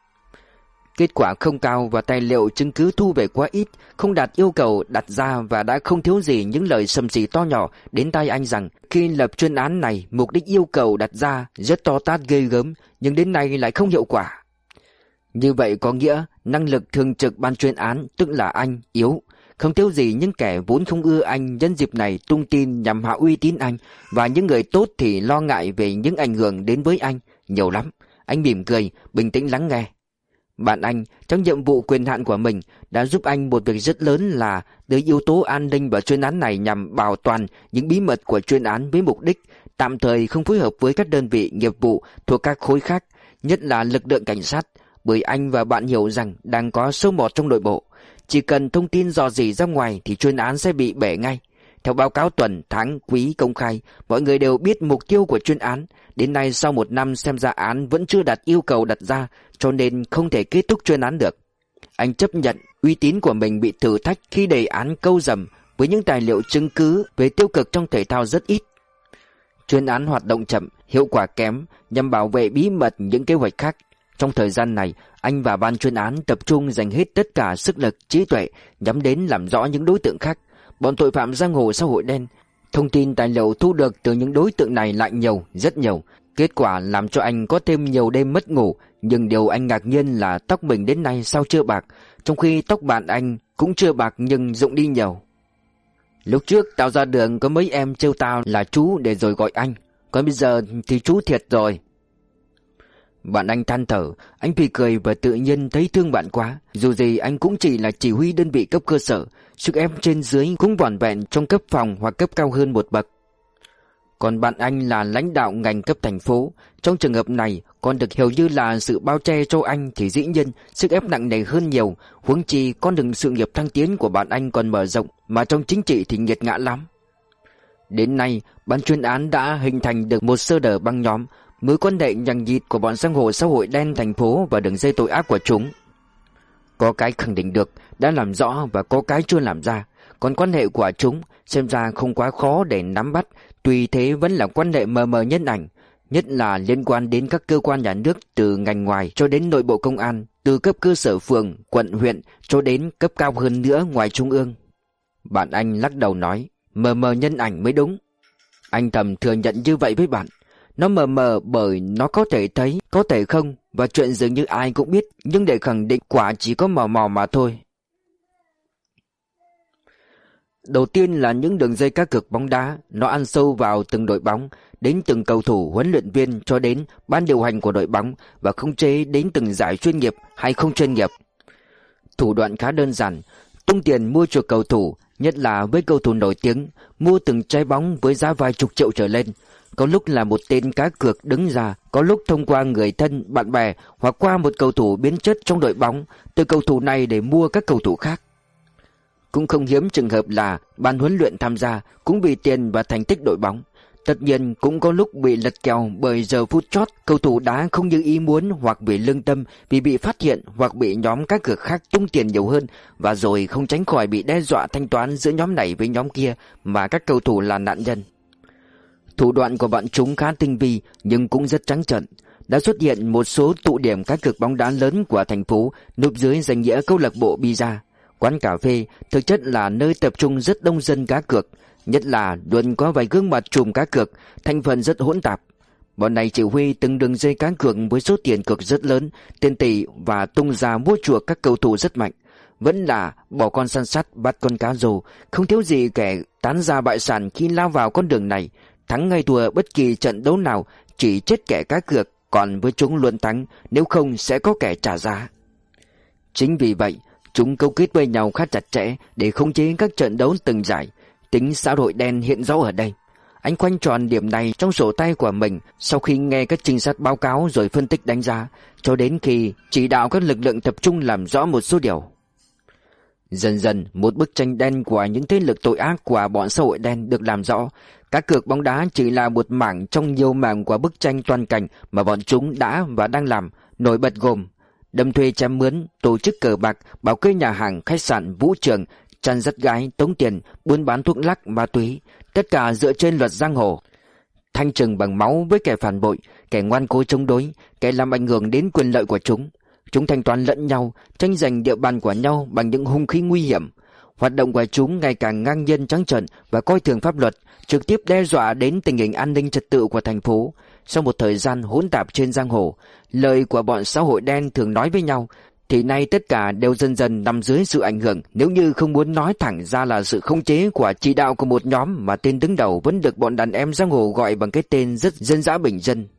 Kết quả không cao và tài liệu chứng cứ thu về quá ít, không đạt yêu cầu đặt ra, và đã không thiếu gì những lời sầm xì to nhỏ đến tai anh rằng khi lập chuyên án này, mục đích yêu cầu đặt ra rất to tát ghê gớm, nhưng đến nay lại không hiệu quả. Như vậy có nghĩa năng lực thường trực ban chuyên án, tức là anh, yếu. Không thiếu gì những kẻ vốn không ưa anh nhân dịp này tung tin nhằm hạ uy tín anh, và những người tốt thì lo ngại về những ảnh hưởng đến với anh, nhiều lắm. Anh mỉm cười, bình tĩnh lắng nghe. Bạn anh, trong nhiệm vụ quyền hạn của mình, đã giúp anh một việc rất lớn là đưa yếu tố an ninh vào chuyên án này nhằm bảo toàn những bí mật của chuyên án với mục đích tạm thời không phối hợp với các đơn vị nghiệp vụ thuộc các khối khác, nhất là lực lượng cảnh sát, bởi anh và bạn hiểu rằng đang có sâu mọt trong nội bộ. Chỉ cần thông tin dò dỉ ra ngoài thì chuyên án sẽ bị bể ngay. Theo báo cáo tuần, tháng, quý công khai, mọi người đều biết mục tiêu của chuyên án. Đến nay sau một năm xem ra án vẫn chưa đạt yêu cầu đặt ra, cho nên không thể kết thúc chuyên án được. Anh chấp nhận uy tín của mình bị thử thách khi đề án câu dầm với những tài liệu chứng cứ về tiêu cực trong thể thao rất ít. Chuyên án hoạt động chậm, hiệu quả kém nhằm bảo vệ bí mật những kế hoạch khác. Trong thời gian này, anh và ban chuyên án tập trung dành hết tất cả sức lực, trí tuệ nhắm đến làm rõ những đối tượng khác, bọn tội phạm giang hồ xã hội đen. Thông tin tài liệu thu được từ những đối tượng này lại nhiều, rất nhiều. Kết quả làm cho anh có thêm nhiều đêm mất ngủ. Nhưng điều anh ngạc nhiên là tóc mình đến nay sao chưa bạc, trong khi tóc bạn anh cũng chưa bạc nhưng rụng đi nhiều. Lúc trước tao ra đường có mấy em trêu tao là chú để rồi gọi anh, còn bây giờ thì chú thiệt rồi. Bạn anh than thở, anh phì cười và tự nhiên thấy thương bạn quá. Dù gì anh cũng chỉ là chỉ huy đơn vị cấp cơ sở, sức ép trên dưới cũng vỏn vẹn trong cấp phòng hoặc cấp cao hơn một bậc. Còn bạn anh là lãnh đạo ngành cấp thành phố. Trong trường hợp này, còn được hiểu như là sự bao che cho anh thì dĩ nhiên sức ép nặng nề hơn nhiều. Huống chi con đường sự nghiệp thăng tiến của bạn anh còn mở rộng, mà trong chính trị thì nghiệt ngã lắm. Đến nay, ban chuyên án đã hình thành được một sơ đồ băng nhóm, mối quan hệ nhằng nhịt của bọn giang hồ xã hội đen thành phố và đường dây tội ác của chúng. Có cái khẳng định được, đã làm rõ, và có cái chưa làm ra. Còn quan hệ của chúng xem ra không quá khó để nắm bắt, tuy thế vẫn là quan hệ mờ mờ nhân ảnh, nhất là liên quan đến các cơ quan nhà nước từ ngành ngoài cho đến nội bộ công an, từ cấp cơ sở phường, quận, huyện cho đến cấp cao hơn nữa ngoài trung ương. Bạn anh lắc đầu nói, mờ mờ nhân ảnh mới đúng. Anh thầm thừa nhận như vậy với bạn. Nó mờ mờ bởi nó có thể thấy, có thể không, và chuyện dường như ai cũng biết, nhưng để khẳng định quả chỉ có mò mò mà thôi. Đầu tiên là những đường dây cá cược bóng đá, nó ăn sâu vào từng đội bóng, đến từng cầu thủ, huấn luyện viên cho đến ban điều hành của đội bóng, và khống chế đến từng giải chuyên nghiệp hay không chuyên nghiệp. Thủ đoạn khá đơn giản, tung tiền mua chuộc cầu thủ, nhất là với cầu thủ nổi tiếng, mua từng trái bóng với giá vài chục triệu trở lên. Có lúc là một tên cá cược đứng ra, có lúc thông qua người thân, bạn bè hoặc qua một cầu thủ biến chất trong đội bóng, từ cầu thủ này để mua các cầu thủ khác. Cũng không hiếm trường hợp là ban huấn luyện tham gia cũng vì tiền và thành tích đội bóng. Tất nhiên cũng có lúc bị lật kèo bởi giờ phút chót cầu thủ đá không như ý muốn, hoặc bị lương tâm vì bị phát hiện, hoặc bị nhóm cá cược khác tung tiền nhiều hơn, và rồi không tránh khỏi bị đe dọa thanh toán giữa nhóm này với nhóm kia, mà các cầu thủ là nạn nhân. Thủ đoạn của bọn chúng khá tinh vi nhưng cũng rất trắng trợn. Đã xuất hiện một số tụ điểm cá cược bóng đá lớn của thành phố núp dưới danh nghĩa câu lạc bộ Pizza. Quán cà phê thực chất là nơi tập trung rất đông dân cá cược, nhất là luôn có vài gương mặt trùm cá cược, thành phần rất hỗn tạp. Bọn này chỉ huy từng đường dây cá cược với số tiền cược rất lớn, tiền tỷ, và tung ra mua chuộc các cầu thủ rất mạnh. Vẫn là bỏ con săn sắt bắt con cá rô, không thiếu gì kẻ tán ra bại sản khi lao vào con đường này. Thắng hay thua bất kỳ trận đấu nào chỉ chết kẻ cá cược, còn với chúng luôn thắng, nếu không sẽ có kẻ trả giá. Chính vì vậy, chúng câu kết với nhau khá chặt chẽ để khống chế các trận đấu từng giải. Tính xã hội đen hiện rõ ở đây. Anh khoanh tròn điểm này trong sổ tay của mình sau khi nghe các trinh sát báo cáo rồi phân tích đánh giá, cho đến khi chỉ đạo các lực lượng tập trung làm rõ một số điều. Dần dần, một bức tranh đen của những thế lực tội ác của bọn xã hội đen được làm rõ. Cá cược bóng đá chỉ là một mảng trong nhiều mảng của bức tranh toàn cảnh mà bọn chúng đã và đang làm, nổi bật gồm đâm thuê chém mướn, tổ chức cờ bạc, bảo kê nhà hàng, khách sạn, vũ trường, chăn dắt gái, tống tiền, buôn bán thuốc lắc, ma túy, tất cả dựa trên luật giang hồ. Thanh trừng bằng máu với kẻ phản bội, kẻ ngoan cố chống đối, kẻ làm ảnh hưởng đến quyền lợi của chúng. Chúng thanh toán lẫn nhau, tranh giành địa bàn của nhau bằng những hung khí nguy hiểm. Hoạt động của chúng ngày càng ngang nhiên trắng trợn và coi thường pháp luật, trực tiếp đe dọa đến tình hình an ninh trật tự của thành phố. Sau một thời gian hỗn tạp trên giang hồ, lời của bọn xã hội đen thường nói với nhau, thì nay tất cả đều dần dần nằm dưới sự ảnh hưởng, nếu như không muốn nói thẳng ra là sự khống chế của chỉ đạo của một nhóm mà tên đứng đầu vẫn được bọn đàn em giang hồ gọi bằng cái tên rất dân dã bình dân.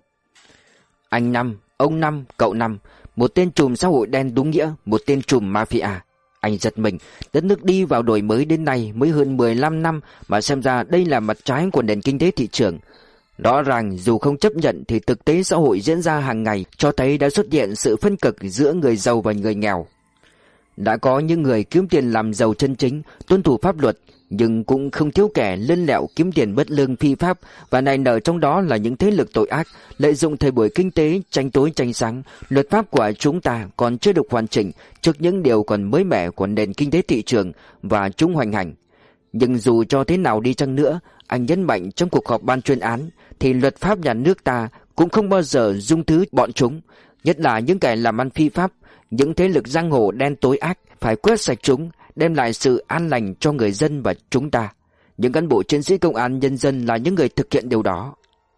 Anh Năm, ông Năm, cậu Năm, một tên trùm xã hội đen đúng nghĩa, một tên trùm mafia. Anh giật mình, đất nước đi vào đổi mới đến nay mới hơn mười lăm năm mà xem ra đây là mặt trái của nền kinh tế thị trường. Rõ ràng dù không chấp nhận thì thực tế xã hội diễn ra hàng ngày cho thấy đã xuất hiện sự phân cực giữa người giàu và người nghèo. Đã có những người kiếm tiền làm giàu chân chính, tuân thủ pháp luật, nhưng cũng không thiếu kẻ lươn lẹo kiếm tiền bất lương phi pháp, và nài nở trong đó là những thế lực tội ác lợi dụng thời buổi kinh tế tranh tối tranh sáng. Luật pháp của chúng ta còn chưa được hoàn chỉnh trước những điều còn mới mẻ của nền kinh tế thị trường và chúng hoành hành. Nhưng dù cho thế nào đi chăng nữa, anh nhấn mạnh trong cuộc họp ban chuyên án, thì luật pháp nhà nước ta cũng không bao giờ dung thứ bọn chúng, nhất là những kẻ làm ăn phi pháp, những thế lực giang hồ đen tối ác, phải quét sạch chúng, đem lại sự an lành cho người dân và chúng ta. Những cán bộ chiến sĩ công an nhân dân là những người thực hiện điều đó.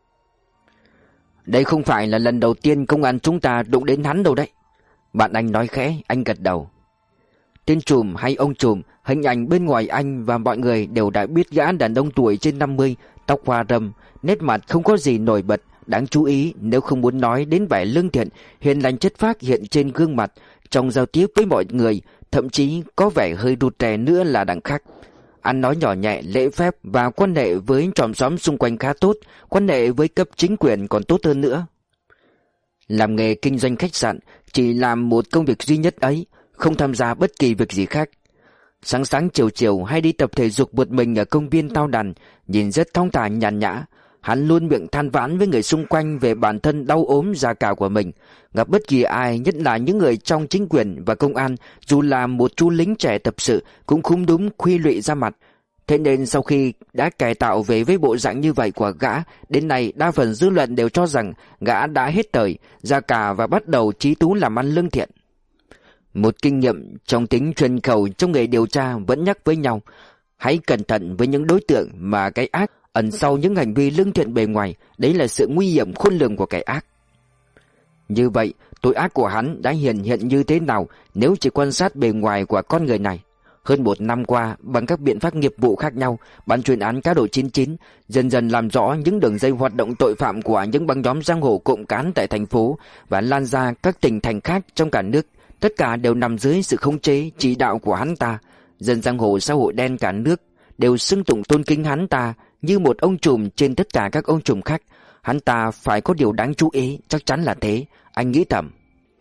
Đây không phải là lần đầu tiên công an chúng ta đụng đến hắn đâu đấy. Bạn anh nói khẽ, anh gật đầu. Tên trùm hay ông trùm, hình ảnh bên ngoài anh và mọi người đều đã biết gã đàn ông tuổi trên năm mươi, tóc hoa râm, nét mặt không có gì nổi bật, đáng chú ý nếu không muốn nói đến vẻ lương thiện, hiền lành chất phác hiện trên gương mặt, trong giao tiếp với mọi người, thậm chí có vẻ hơi rụt rè nữa là đằng khác. ăn nói nhỏ nhẹ, lễ phép và quan hệ với chòm xóm xung quanh khá tốt, quan hệ với cấp chính quyền còn tốt hơn nữa. Làm nghề kinh doanh khách sạn, chỉ làm một công việc duy nhất ấy, không tham gia bất kỳ việc gì khác. Sáng sáng chiều chiều hay đi tập thể dục một mình ở công viên Tao Đàn, nhìn rất thong thả nhàn nhã. Hắn luôn miệng than vãn với người xung quanh về bản thân đau ốm già cả của mình. Gặp bất kỳ ai, nhất là những người trong chính quyền và công an, dù là một chú lính trẻ tập sự, cũng không đúng khuy lụy ra mặt. Thế nên sau khi đã cải tạo về với bộ dạng như vậy của gã, đến nay đa phần dư luận đều cho rằng gã đã hết thời, già cả và bắt đầu chí tú làm ăn lương thiện. Một kinh nghiệm trong tính truyền khẩu trong nghề điều tra vẫn nhắc với nhau: hãy cẩn thận với những đối tượng mà cái ác ẩn sau những hành vi lương thiện bề ngoài, đấy là sự nguy hiểm khôn lường của cái ác. Như vậy, tội ác của hắn đã hiện hiện như thế nào nếu chỉ quan sát bề ngoài của con người này? Hơn một năm qua, bằng các biện pháp nghiệp vụ khác nhau, ban chuyên án cá độ chín chín dần dần làm rõ những đường dây hoạt động tội phạm của những băng nhóm giang hồ cộng cán tại thành phố và lan ra các tỉnh thành khác trong cả nước. Tất cả đều nằm dưới sự khống chế, chỉ đạo của hắn ta. Dân giang hồ xã hội đen cả nước đều xưng tụng tôn kính hắn ta như một ông trùm trên tất cả các ông trùm khác. Hắn ta phải có điều đáng chú ý, chắc chắn là thế, anh nghĩ thầm.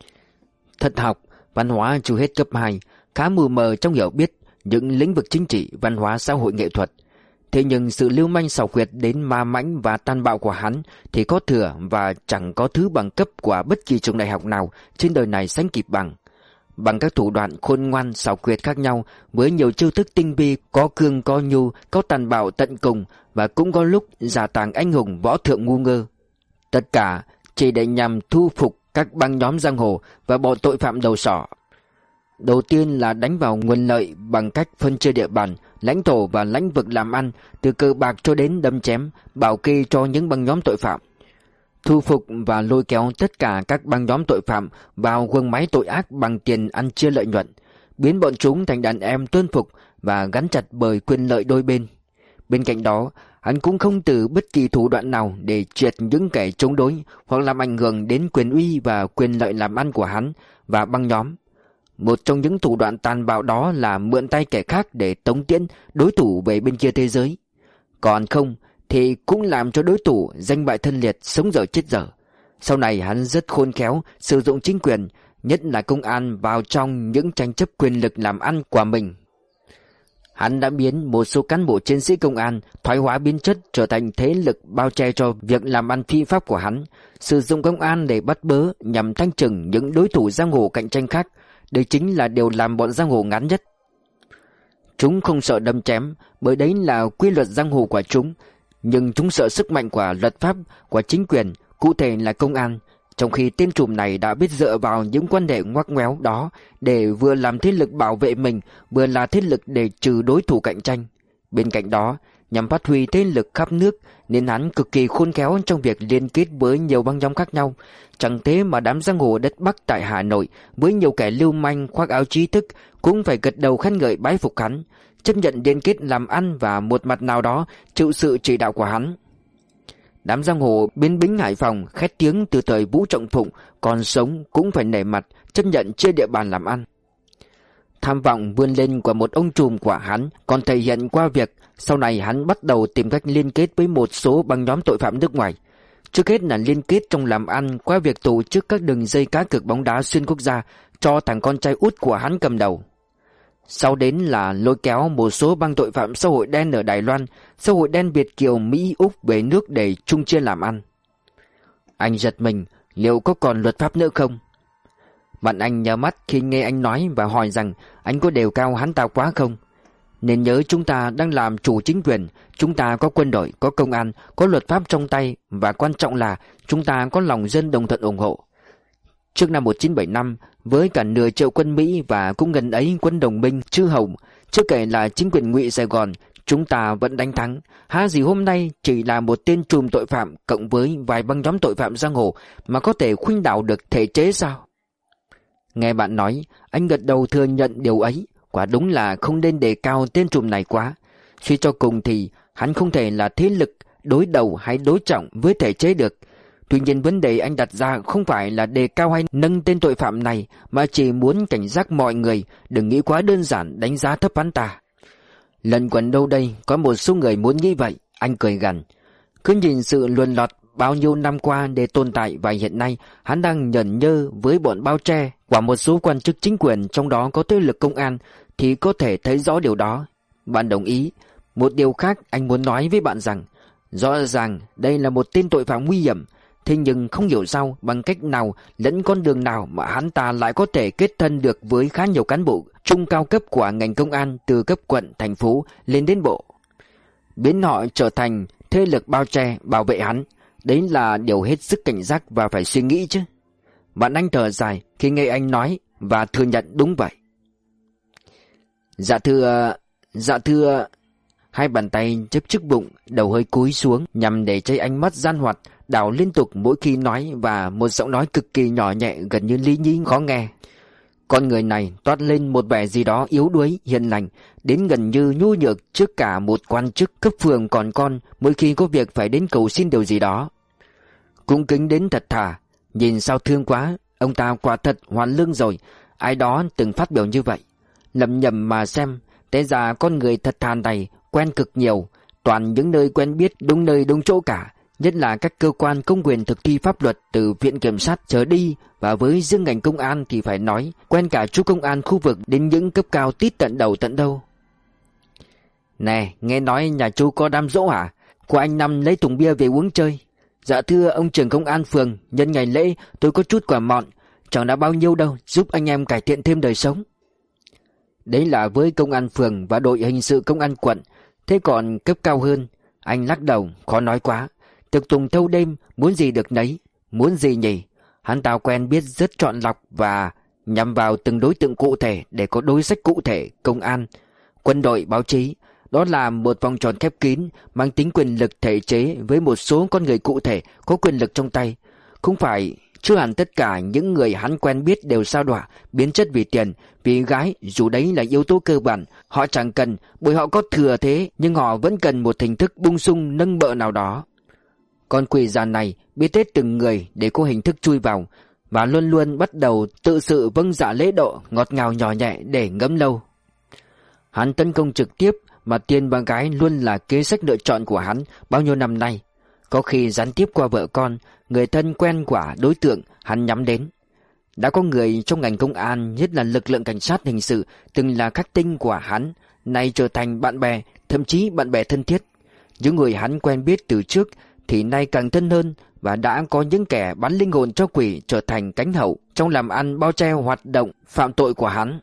Thật học, văn hóa chưa hết cấp hai, khá mù mờ trong hiểu biết những lĩnh vực chính trị, văn hóa, xã hội, nghệ thuật. Thế nhưng sự lưu manh xảo quyệt đến ma mãnh và tàn bạo của hắn thì có thừa, và chẳng có thứ bằng cấp của bất kỳ trường đại học nào trên đời này sánh kịp bằng. Bằng các thủ đoạn khôn ngoan xảo quyệt khác nhau, với nhiều chiêu thức tinh vi, có cương có nhu, có tàn bạo tận cùng, và cũng có lúc giả tàng anh hùng võ thượng ngu ngơ. Tất cả chỉ để nhằm thu phục các băng nhóm giang hồ và bọn tội phạm đầu sỏ. Đầu tiên là đánh vào nguồn lợi bằng cách phân chia địa bàn, lãnh thổ và lãnh vực làm ăn, từ cờ bạc cho đến đâm chém, bảo kê cho những băng nhóm tội phạm. Thu phục và lôi kéo tất cả các băng nhóm tội phạm vào guồng máy tội ác bằng tiền ăn chia lợi nhuận, biến bọn chúng thành đàn em tuân phục và gắn chặt bởi quyền lợi đôi bên. Bên cạnh đó, hắn cũng không từ bất kỳ thủ đoạn nào để triệt những kẻ chống đối hoặc làm ảnh hưởng đến quyền uy và quyền lợi làm ăn của hắn và băng nhóm. Một trong những thủ đoạn tàn bạo đó là mượn tay kẻ khác để tống tiễn đối thủ về bên kia thế giới. Còn không thì cũng làm cho đối thủ danh bại thân liệt, sống dở chết dở. Sau này hắn rất khôn khéo sử dụng chính quyền, nhất là công an, vào trong những tranh chấp quyền lực làm ăn của mình. Hắn đã biến một số cán bộ chiến sĩ công an thoái hóa biến chất trở thành thế lực bao che cho việc làm ăn phi pháp của hắn, sử dụng công an để bắt bớ nhằm thanh trừng những đối thủ giang hồ cạnh tranh khác. Đây chính là điều làm bọn giang hồ ngán nhất. Chúng không sợ đâm chém, bởi đấy là quy luật giang hồ của chúng, nhưng chúng sợ sức mạnh của luật pháp, của chính quyền, cụ thể là công an. Trong khi tên trùm này đã biết dựa vào những quan hệ ngoắc ngoéo đó để vừa làm thế lực bảo vệ mình, vừa là thế lực để trừ đối thủ cạnh tranh. Bên cạnh đó, nhằm phát huy thế lực khắp nước, nên hắn cực kỳ khôn khéo trong việc liên kết với nhiều băng nhóm khác nhau. Chẳng thế mà đám giang hồ đất Bắc tại Hà Nội với nhiều kẻ lưu manh khoác áo trí thức cũng phải gật đầu khen ngợi bái phục hắn, chấp nhận liên kết làm ăn và một mặt nào đó chịu sự chỉ đạo của hắn. Đám giang hồ bên Bính Hải Phòng khét tiếng từ thời Vũ Trọng Phụng còn sống cũng phải nể mặt chấp nhận chia địa bàn làm ăn. Tham vọng vươn lên của một ông trùm của hắn còn thể hiện qua việc sau này hắn bắt đầu tìm cách liên kết với một số băng nhóm tội phạm nước ngoài. Trước hết là liên kết trong làm ăn qua việc tổ chức các đường dây cá cược bóng đá xuyên quốc gia cho thằng con trai út của hắn cầm đầu. Sau đến là lôi kéo một số băng tội phạm xã hội đen ở Đài Loan, xã hội đen Việt kiều Mỹ Úc về nước để chung chia làm ăn. Anh giật mình, liệu có còn luật pháp nữa không? Bạn anh nhớ mắt khi nghe anh nói và hỏi rằng anh có đề cao hắn ta quá không? Nên nhớ chúng ta đang làm chủ chính quyền, chúng ta có quân đội, có công an, có luật pháp trong tay, và quan trọng là chúng ta có lòng dân đồng thuận ủng hộ. Trước năm một nghìn chín trăm bảy mươi lăm, với cả nửa triệu quân Mỹ và cũng gần ấy quân đồng minh chư hầu, chưa kể là chính quyền ngụy Sài Gòn, chúng ta vẫn đánh thắng. Há gì hôm nay chỉ là một tên trùm tội phạm cộng với vài băng nhóm tội phạm giang hồ mà có thể khuynh đảo được thể chế sao? Nghe bạn nói, anh gật đầu thừa nhận điều ấy. Quả đúng là không nên đề cao tên trùm này quá. Suy cho cùng thì hắn không thể là thế lực đối đầu hay đối trọng với thể chế được. Tuy nhiên vấn đề anh đặt ra không phải là đề cao hay nâng tên tội phạm này, mà chỉ muốn cảnh giác mọi người đừng nghĩ quá đơn giản đánh giá thấp hắn ta. Lần quẩn đâu đây có một số người muốn nghĩ vậy. Anh cười gằn. Cứ nhìn sự luồn lọt bao nhiêu năm qua để tồn tại, và hiện nay hắn đang nhởn nhơ với bọn bao che và một số quan chức chính quyền, trong đó có thế lực công an, thì có thể thấy rõ điều đó. Bạn đồng ý. Một điều khác anh muốn nói với bạn rằng, rõ ràng đây là một tên tội phạm nguy hiểm. Thế nhưng không hiểu sao, bằng cách nào lẫn con đường nào mà hắn ta lại có thể kết thân được với khá nhiều cán bộ trung cao cấp của ngành công an, từ cấp quận, thành phố lên đến bộ, biến họ trở thành thế lực bao che bảo vệ hắn. Đấy là điều hết sức cảnh giác và phải suy nghĩ chứ. Bạn anh thở dài khi nghe anh nói và thừa nhận đúng vậy. Dạ thưa, dạ thưa. Hai bàn tay chấp trước bụng, đầu hơi cúi xuống nhằm để che ánh mắt gian hoạt đảo liên tục mỗi khi nói, và một giọng nói cực kỳ nhỏ nhẹ, gần như lý nhí khó nghe. Con người này toát lên một vẻ gì đó yếu đuối, hiền lành, đến gần như nhu nhược trước cả một quan chức cấp phường còn con mỗi khi có việc phải đến cầu xin điều gì đó. Cung kính đến thật thà, nhìn sao thương quá, ông ta quả thật hoàn lương rồi. Ai đó từng phát biểu như vậy. Lầm nhầm mà xem, té ra con người thật thà này quen cực nhiều, toàn những nơi quen biết đúng nơi đúng chỗ cả, nhất là các cơ quan công quyền thực thi pháp luật từ viện kiểm sát trở đi, và với riêng ngành công an thì phải nói quen cả chú công an khu vực đến những cấp cao tít tận đầu tận đâu. Nè, nghe nói nhà chú có đám giỗ hả? Của anh Năm lấy thùng bia về uống chơi. Dạ thưa ông trưởng công an phường, nhân ngày lễ tôi có chút quà mọn, chẳng đã bao nhiêu đâu, giúp anh em cải thiện thêm đời sống. Đấy là với công an phường và đội hình sự công an quận. Thế còn cấp cao hơn? Anh lắc đầu, khó nói quá. Thực tùng thâu đêm, muốn gì được nấy. Muốn gì nhỉ? Hắn ta quen biết rất chọn lọc và nhắm vào từng đối tượng cụ thể để có đối sách cụ thể. Công an, quân đội, báo chí, đó là một vòng tròn khép kín, mang tính quyền lực thể chế với một số con người cụ thể có quyền lực trong tay. Không phải chưa hẳn tất cả những người hắn quen biết đều sao đọa, biến chất vì tiền, vì gái, dù đấy là yếu tố cơ bản. Họ chẳng cần, bởi họ có thừa thế, nhưng họ vẫn cần một hình thức bung sung nâng bợ nào đó. Con quỷ già này biết hết từng người để có hình thức chui vào, và luôn luôn bắt đầu tự sự vâng dạ lễ độ, ngọt ngào nhỏ nhẹ để ngẫm lâu. Hắn tấn công trực tiếp, mà tiền và gái luôn là kế sách lựa chọn của hắn bao nhiêu năm nay. Có khi gián tiếp qua vợ con, người thân quen của đối tượng hắn nhắm đến. Đã có người trong ngành công an, nhất là lực lượng cảnh sát hình sự, từng là khắc tinh của hắn, nay trở thành bạn bè, thậm chí bạn bè thân thiết. Những người hắn quen biết từ trước thì nay càng thân hơn, và đã có những kẻ bán linh hồn cho quỷ trở thành cánh hậu trong làm ăn bao che hoạt động phạm tội của hắn.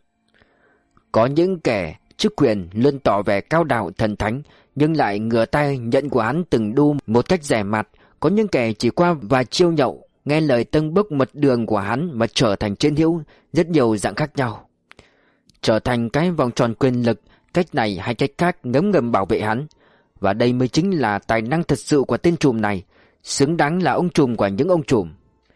Có những kẻ chức quyền luôn tỏ vẻ cao đạo thần thánh, nhưng lại ngửa tay nhận của hắn từng đu một cách rẻ mạt. Có những kẻ chỉ qua vài chiêu nhậu, nghe lời tâng bốc mật đường của hắn mà trở thành chiến hữu, rất nhiều dạng khác nhau. Trở thành cái vòng tròn quyền lực, cách này hay cách khác ngấm ngầm bảo vệ hắn. Và đây mới chính là tài năng thật sự của tên trùm này, xứng đáng là ông trùm của những ông trùm.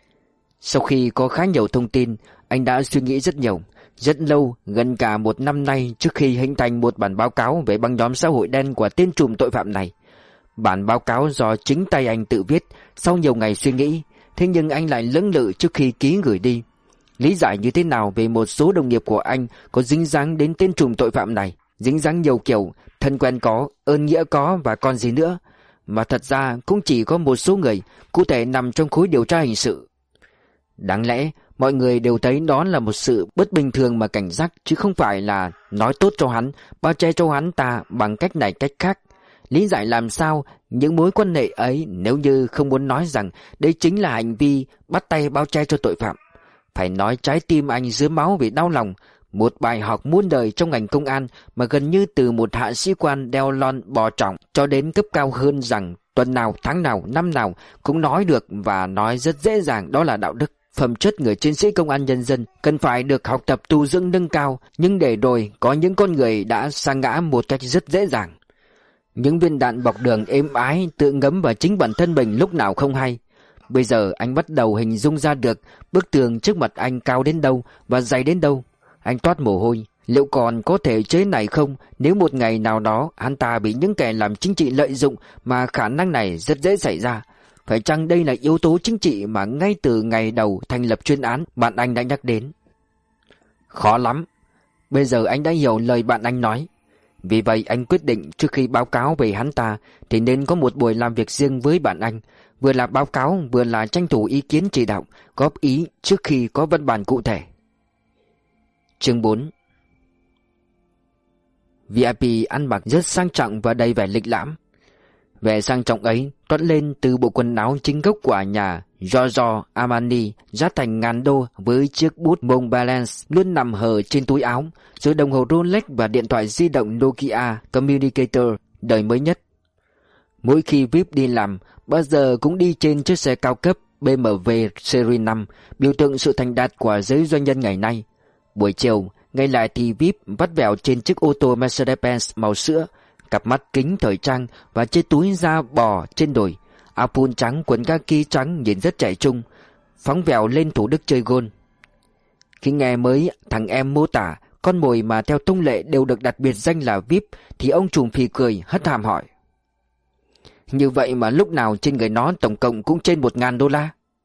Sau khi có khá nhiều thông tin, anh đã suy nghĩ rất nhiều, rất lâu, gần cả một năm nay trước khi hình thành một bản báo cáo về băng nhóm xã hội đen của tên trùm tội phạm này. Bản báo cáo do chính tay anh tự viết sau nhiều ngày suy nghĩ, thế nhưng anh lại lưỡng lự trước khi ký gửi đi. Lý giải như thế nào về một số đồng nghiệp của anh có dính dáng đến tên trùm tội phạm này, dính dáng nhiều kiểu, thân quen có, ơn nghĩa có và còn gì nữa, mà thật ra cũng chỉ có một số người cụ thể nằm trong khối điều tra hình sự. Đáng lẽ mọi người đều thấy đó là một sự bất bình thường mà cảnh giác, chứ không phải là nói tốt cho hắn, bao che cho hắn ta bằng cách này cách khác. Lý giải làm sao những mối quan hệ ấy nếu như không muốn nói rằng đây chính là hành vi bắt tay bao che cho tội phạm. Phải nói trái tim anh rứa máu vì đau lòng. Một bài học muôn đời trong ngành công an mà gần như từ một hạ sĩ quan đeo lon bò trọng cho đến cấp cao hơn rằng tuần nào, tháng nào, năm nào cũng nói được và nói rất dễ dàng đó là đạo đức. Phẩm chất người chiến sĩ công an nhân dân cần phải được học tập tu dưỡng nâng cao, nhưng để rồi có những con người đã sa ngã một cách rất dễ dàng. Những viên đạn bọc đường êm ái tự ngấm vào chính bản thân mình lúc nào không hay. Bây giờ anh bắt đầu hình dung ra được bức tường trước mặt anh cao đến đâu và dày đến đâu. Anh toát mồ hôi. Liệu còn có thể chế này không nếu một ngày nào đó hắn ta bị những kẻ làm chính trị lợi dụng, mà khả năng này rất dễ xảy ra. Phải chăng đây là yếu tố chính trị mà ngay từ ngày đầu thành lập chuyên án bạn anh đã nhắc đến? Khó lắm. Bây giờ anh đã hiểu lời bạn anh nói. Vì vậy anh quyết định trước khi báo cáo về hắn ta thì nên có một buổi làm việc riêng với bạn anh, vừa là báo cáo vừa là tranh thủ ý kiến chỉ đạo, góp ý trước khi có văn bản cụ thể. Chương bốn. vê i pê ăn mặc rất sang trọng và đầy vẻ lịch lãm. Vẻ sang trọng ấy toát lên từ bộ quần áo chính gốc của nhà Giorgio Armani giá thành ngàn đô, với chiếc bút Montbalance luôn nằm hở trên túi áo, rồi đồng hồ Rolex và điện thoại di động Nokia Communicator đời mới nhất. Mỗi khi vê i pê đi làm, bao giờ cũng đi trên chiếc xe cao cấp bê em vê Series năm, biểu tượng sự thành đạt của giới doanh nhân ngày nay. Buổi chiều, ngay lại thì vê i pê vắt vẻo trên chiếc ô tô Mercedes-Benz màu sữa, cặp mắt kính thời trang và chiếc túi da bò trên đùi, áo pun trắng, quần kaki trắng nhìn rất trẻ trung, phóng vèo lên Thủ Đức chơi golf. Khi nghe mới thằng em mô tả con mồi mà theo thông lệ đều được đặt biệt danh là vê i pê thì ông trùm phì cười hất hàm hỏi: Như vậy mà lúc nào trên người nó tổng cộng cũng trên một ngàn đô la?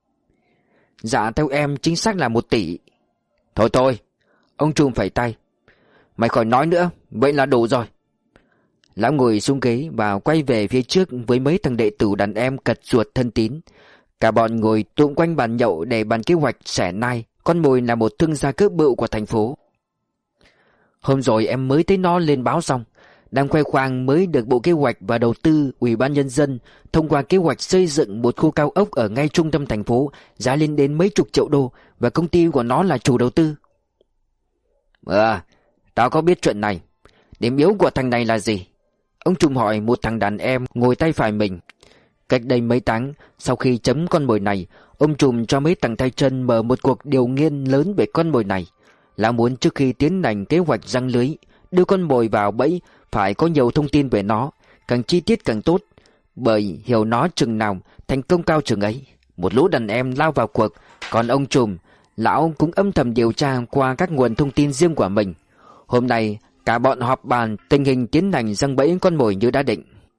Dạ theo em chính xác là một tỷ. Thôi thôi, ông trùm phẩy tay: Mày khỏi nói nữa, vậy là đủ rồi. Lão ngồi xuống ghế và quay về phía trước với mấy thằng đệ tử đàn em cật ruột thân tín. Cả bọn ngồi tụm quanh bàn nhậu để bàn kế hoạch xẻ nai. Con mồi là một thương gia cỡ bự của thành phố. Hôm rồi em mới thấy nó lên báo xong, đang khoe khoang mới được Bộ Kế hoạch và Đầu tư Ủy ban Nhân dân thông qua kế hoạch xây dựng một khu cao ốc ở ngay trung tâm thành phố, giá lên đến mấy chục triệu đô, và công ty của nó là chủ đầu tư. À, tao có biết chuyện này. Điểm yếu của thằng này là gì? Ông trùm hỏi một thằng đàn em ngồi tay phải mình. Cách đây mấy tháng, sau khi chấm con mồi này, ông trùm cho mấy thằng tay chân mở một cuộc điều nghiên lớn về con mồi này. Lão muốn trước khi tiến hành kế hoạch giăng lưới, đưa con mồi vào bẫy, phải có nhiều thông tin về nó, càng chi tiết càng tốt, bởi hiểu nó chừng nào thành công cao chừng ấy. Một lũ đàn em lao vào cuộc, còn ông trùm, lão cũng âm thầm điều tra qua các nguồn thông tin riêng của mình. Hôm nay cả bọn họp bàn tình hình tiến hành giăng bẫy con mồi như đã định.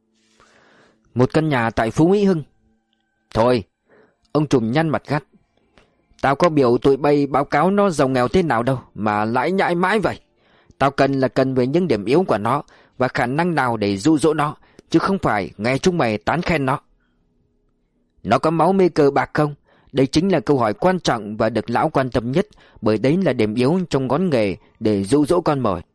Một căn nhà tại Phú Mỹ Hưng. Thôi, ông trùm nhăn mặt gắt: Tao có biểu tụi bay báo cáo nó giàu nghèo thế nào đâu mà lãi nhãi mãi vậy. Tao cần là cần về những điểm yếu của nó và khả năng nào để dụ dỗ nó, chứ không phải nghe chúng mày tán khen nó. Nó có máu mê cờ bạc không? Đây chính là câu hỏi quan trọng và được lão quan tâm nhất, bởi đấy là điểm yếu trong ngón nghề để dụ dỗ con mồi.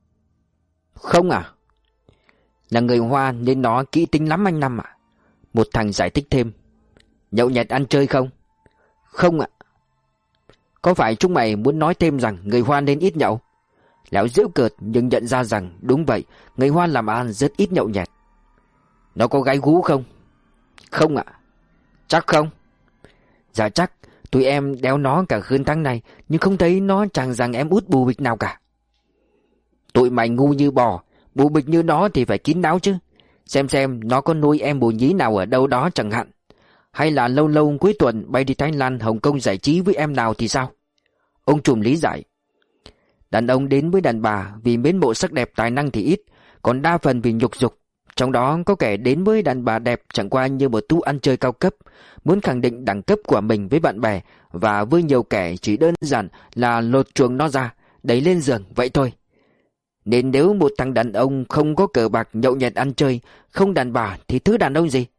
Không à? Là người Hoa nên nó kỹ tính lắm anh Năm ạ. Một thằng giải thích thêm. Nhậu nhẹt ăn chơi không? Không ạ. Có phải chúng mày muốn nói thêm rằng người Hoa nên ít nhậu? Lão giễu cợt nhưng nhận ra rằng đúng vậy, người Hoa làm ăn rất ít nhậu nhẹt. Nó có gái gú không? Không ạ. Chắc không? Dạ chắc. Tụi em đéo nó cả hơn tháng này, nhưng không thấy nó chẳng rằng em út bù bịch nào cả. Tụi mày ngu như bò, bù bịch như nó thì phải kín đáo chứ. Xem xem nó có nuôi em bồ nhí nào ở đâu đó chẳng hạn. Hay là lâu lâu cuối tuần bay đi Thái Lan, Hồng Kông giải trí với em nào thì sao? Ông trùm lý giải. Đàn ông đến với đàn bà vì mến mộ sắc đẹp tài năng thì ít, còn đa phần vì nhục dục. Trong đó có kẻ đến với đàn bà đẹp chẳng qua như một tú ăn chơi cao cấp, muốn khẳng định đẳng cấp của mình với bạn bè, và với nhiều kẻ chỉ đơn giản là lột chuồng nó ra, đẩy lên giường vậy thôi. Nên nếu một thằng đàn ông không có cờ bạc nhậu nhẹt ăn chơi, không đàn bà thì thứ đàn ông gì?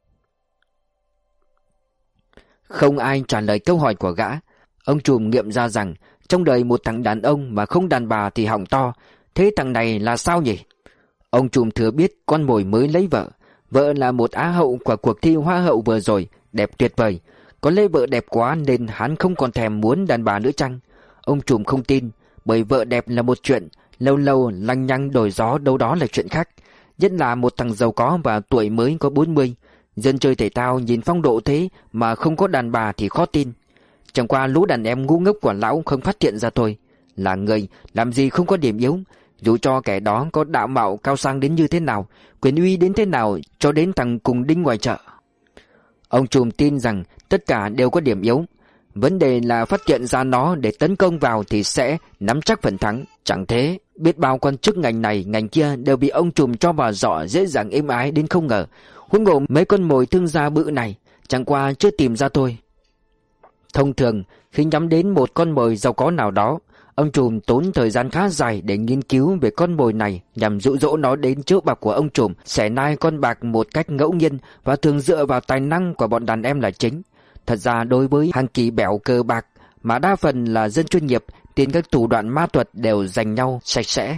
Không ai trả lời câu hỏi của gã. Ông trùm nghiệm ra rằng trong đời một thằng đàn ông mà không đàn bà thì hỏng to. Thế thằng này là sao nhỉ? Ông trùm thừa biết con mồi mới lấy vợ. Vợ là một á hậu của cuộc thi hoa hậu vừa rồi, đẹp tuyệt vời. Có lẽ vợ đẹp quá nên hắn không còn thèm muốn đàn bà nữa chăng? Ông trùm không tin, bởi vợ đẹp là một chuyện, lâu lâu lăng nhăng đổi gió đâu đó là chuyện khác. Nhất là một thằng giàu có và tuổi mới có bốn mươi. Dân chơi thể thao nhìn phong độ thế mà không có đàn bà thì khó tin. Chẳng qua lũ đàn em ngu ngốc của lão không phát hiện ra thôi. Là người làm gì không có điểm yếu. Dù cho kẻ đó có đạo mạo cao sang đến như thế nào, quyền uy đến thế nào, cho đến thằng cùng đinh ngoài chợ. Ông trùm tin rằng tất cả đều có điểm yếu. Vấn đề là phát hiện ra nó để tấn công vào thì sẽ nắm chắc phần thắng. Chẳng thế, biết bao quan chức ngành này ngành kia đều bị ông trùm cho vào giỏ dễ dàng êm ái đến không ngờ. Huống hồ mấy con mồi thương gia bự này chẳng qua chưa tìm ra thôi. Thông thường khi nhắm đến một con mồi giàu có nào đó, Ông trùm tốn thời gian khá dài để nghiên cứu về con mồi này nhằm dụ dỗ nó đến trước bạc của ông trùm, xẻ nai con bạc một cách ngẫu nhiên và thường dựa vào tài năng của bọn đàn em là chính. Thật ra đối với hàng kỳ bẻo cờ bạc mà đa phần là dân chuyên nghiệp thì các thủ đoạn ma thuật đều giành nhau sạch sẽ.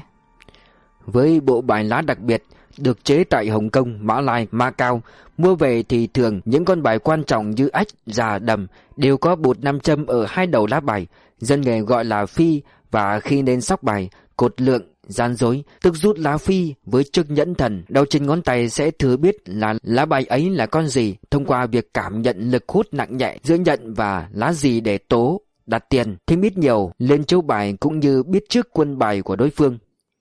Với bộ bài lá đặc biệt được chế tại Hồng Kông, Mã Lai, Macau, mua về thì thường những con bài quan trọng như ách, già, đầm đều có bột nam châm ở hai đầu lá bài, dân nghề gọi là phi, và khi lên sóc bài, cột lượng, gian dối, tức rút lá phi với chức nhẫn thần, đau trên ngón tay sẽ thừa biết là lá bài ấy là con gì thông qua việc cảm nhận lực hút nặng nhẹ giữa nhận và lá gì để tố, đặt tiền, thêm ít nhiều lên chiếu bài cũng như biết trước quân bài của đối phương.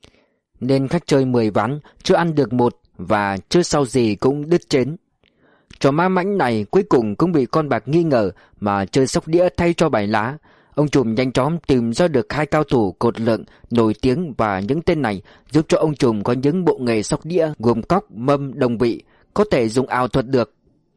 Nên khách chơi mười ván chưa ăn được một và chưa sau gì cũng đứt chén. Trò ma mãnh này cuối cùng cũng bị con bạc nghi ngờ mà chơi sóc đĩa thay cho bài lá. Ông trùm nhanh chóng tìm ra được hai cao thủ cột lượng nổi tiếng và những tên này giúp cho ông trùm có những bộ nghề sóc đĩa gồm cóc, mâm, đồng vị có thể dùng ảo thuật được.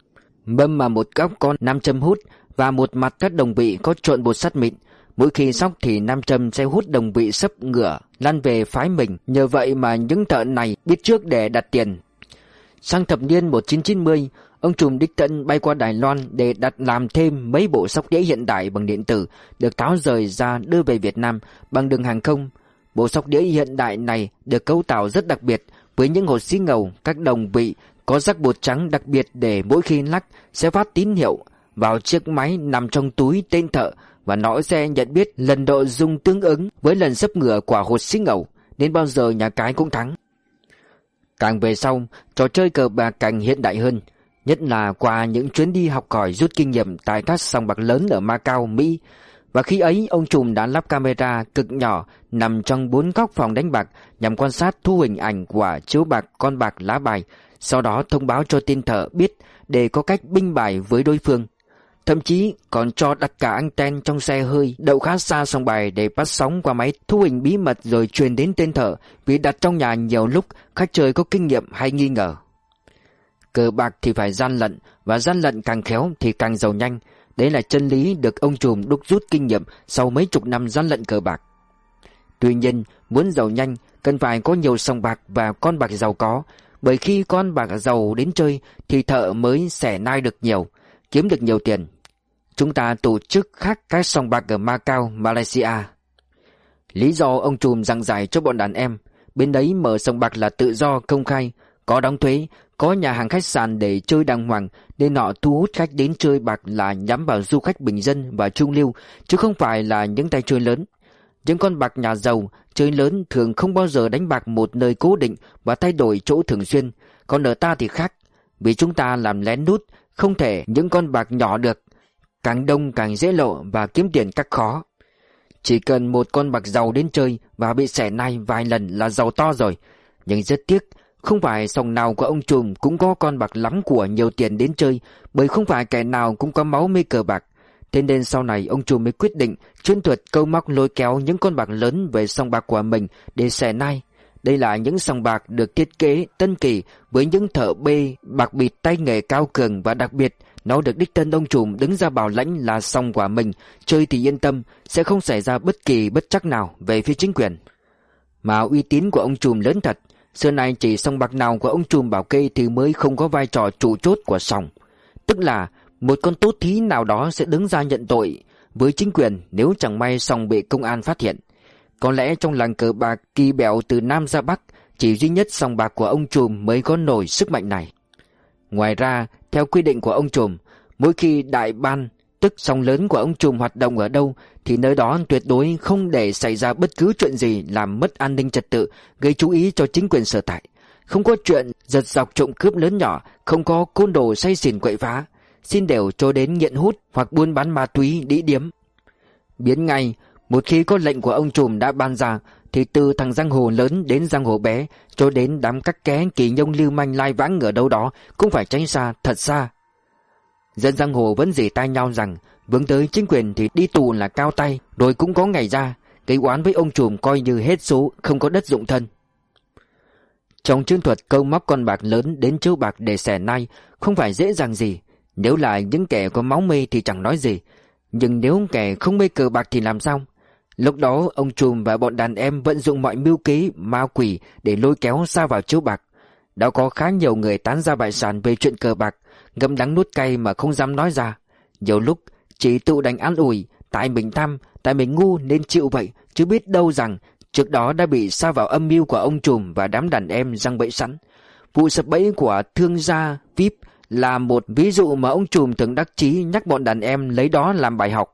Mâm mà một góc có nam châm hút và một mặt các đồng vị có trộn bột sắt mịn. Mỗi khi sóc thì nam châm sẽ hút đồng vị sấp ngửa lăn về phái mình, nhờ vậy mà những thợ này biết trước để đặt tiền. Sang thập niên một nghìn chín trăm chín mươi, ông trùm đích thân bay qua Đài Loan để đặt làm thêm mấy bộ sóc đĩa hiện đại bằng điện tử được tháo rời ra đưa về Việt Nam bằng đường hàng không. Bộ sóc đĩa hiện đại này được cấu tạo rất đặc biệt với những hột xí ngầu, các đồng vị có rắc bột trắng đặc biệt để mỗi khi lắc sẽ phát tín hiệu vào chiếc máy nằm trong túi tên thợ và nó sẽ nhận biết lần độ rung tương ứng với lần sấp ngửa quả hột xí ngầu, nên bao giờ nhà cái cũng thắng. Càng về sau, trò chơi cờ bạc càng hiện đại hơn, nhất là qua những chuyến đi học hỏi rút kinh nghiệm tại các sòng bạc lớn ở Macau, Mỹ. Và khi ấy ông trùm đã lắp camera cực nhỏ nằm trong bốn góc phòng đánh bạc nhằm quan sát thu hình ảnh của chiếu bạc, con bạc, lá bài, sau đó thông báo cho tên thợ biết để có cách binh bài với đối phương. Thậm chí còn cho đặt cả anten trong xe hơi đậu khá xa sòng bài để phát sóng qua máy thu hình bí mật rồi truyền đến tên thợ, vì đặt trong nhà nhiều lúc khách chơi có kinh nghiệm hay nghi ngờ. Cờ bạc thì phải gian lận, và gian lận càng khéo thì càng giàu nhanh. Đấy là chân lý được ông trùm đúc rút kinh nghiệm sau mấy chục năm gian lận cờ bạc. Tuy nhiên, muốn giàu nhanh cần phải có nhiều sòng bạc và con bạc giàu có, bởi khi con bạc giàu đến chơi thì thợ mới xẻ nai được nhiều, kiếm được nhiều tiền. Chúng ta tổ chức khác các sòng bạc ở Macau, Malaysia. Lý do ông trùm giảng giải cho bọn đàn em, bên đấy mở sòng bạc là tự do, công khai, có đóng thuế, có nhà hàng khách sạn để chơi đàng hoàng, nên họ thu hút khách đến chơi bạc là nhắm vào du khách bình dân và trung lưu, chứ không phải là những tay chơi lớn. Những con bạc nhà giàu, chơi lớn thường không bao giờ đánh bạc một nơi cố định và thay đổi chỗ thường xuyên, còn ở ta thì khác, vì chúng ta làm lén lút, không thể những con bạc nhỏ được, càng đông càng dễ lộ và kiếm tiền càng khó. Chỉ cần một con bạc giàu đến chơi và bị xẻ nai vài lần là giàu to rồi. Nhưng rất tiếc, không phải sòng nào của ông trùm cũng có con bạc lắm của nhiều tiền đến chơi, bởi không phải kẻ nào cũng có máu mê cờ bạc. Thế nên sau này ông trùm mới quyết định chuyên thuật câu móc lôi kéo những con bạc lớn về sòng bạc của mình để xẻ nai. Đây là những sòng bạc được thiết kế tân kỳ với những thợ bê bạc bịt tay nghề cao cường, và đặc biệt nó được đích thân ông trùm đứng ra bảo lãnh là sòng của mình, chơi thì yên tâm, sẽ không xảy ra bất kỳ bất trắc nào về phía chính quyền. Mà uy tín của ông trùm lớn thật, xưa nay chỉ sòng bạc nào của ông trùm bảo kê thì mới không có vai trò chủ chốt của sòng, tức là một con tốt thí nào đó sẽ đứng ra nhận tội với chính quyền nếu chẳng may sòng bị công an phát hiện. Có lẽ trong làng cờ bạc kỳ bẹo từ Nam ra Bắc, chỉ duy nhất sòng bạc của ông trùm mới có nổi sức mạnh này. Ngoài ra, theo quy định của ông trùm, mỗi khi đại ban, tức sòng lớn của ông trùm hoạt động ở đâu, thì nơi đó tuyệt đối không để xảy ra bất cứ chuyện gì làm mất an ninh trật tự, gây chú ý cho chính quyền sở tại. Không có chuyện giật dọc trộm cướp lớn nhỏ, không có côn đồ say xỉn quậy phá, xin đều cho đến nghiện hút hoặc buôn bán ma túy, đĩ điếm. Biến ngay, một khi có lệnh của ông trùm đã ban ra, thì từ thằng giang hồ lớn đến giang hồ bé, cho đến đám cắt ké kỳ nhông lưu manh lai vãng ở đâu đó, cũng phải tránh xa, thật xa. Dân giang hồ vẫn rỉ tai nhau rằng vướng tới chính quyền thì đi tù là cao tay, rồi cũng có ngày ra, gây oán với ông trùm coi như hết số, không có đất dụng thân. Trong chiến thuật câu móc con bạc lớn đến chiếu bạc để xẻ nai không phải dễ dàng gì. Nếu là những kẻ có máu mê thì chẳng nói gì, nhưng nếu kẻ không mê cờ bạc thì làm sao? Lúc đó ông trùm và bọn đàn em vận dụng mọi mưu kế ma quỷ để lôi kéo sa vào chiếu bạc. Đã có khá nhiều người tán ra bại sản về chuyện cờ bạc, ngậm đắng nuốt cay mà không dám nói ra. Nhiều lúc chỉ tự đành an ủi, tại mình tham, tại mình ngu nên chịu vậy, chứ biết đâu rằng trước đó đã bị sa vào âm mưu của ông trùm và đám đàn em răng bẫy sẵn. Vụ sập bẫy của thương gia vê i pê là một ví dụ mà ông trùm thường đắc chí nhắc bọn đàn em lấy đó làm bài học.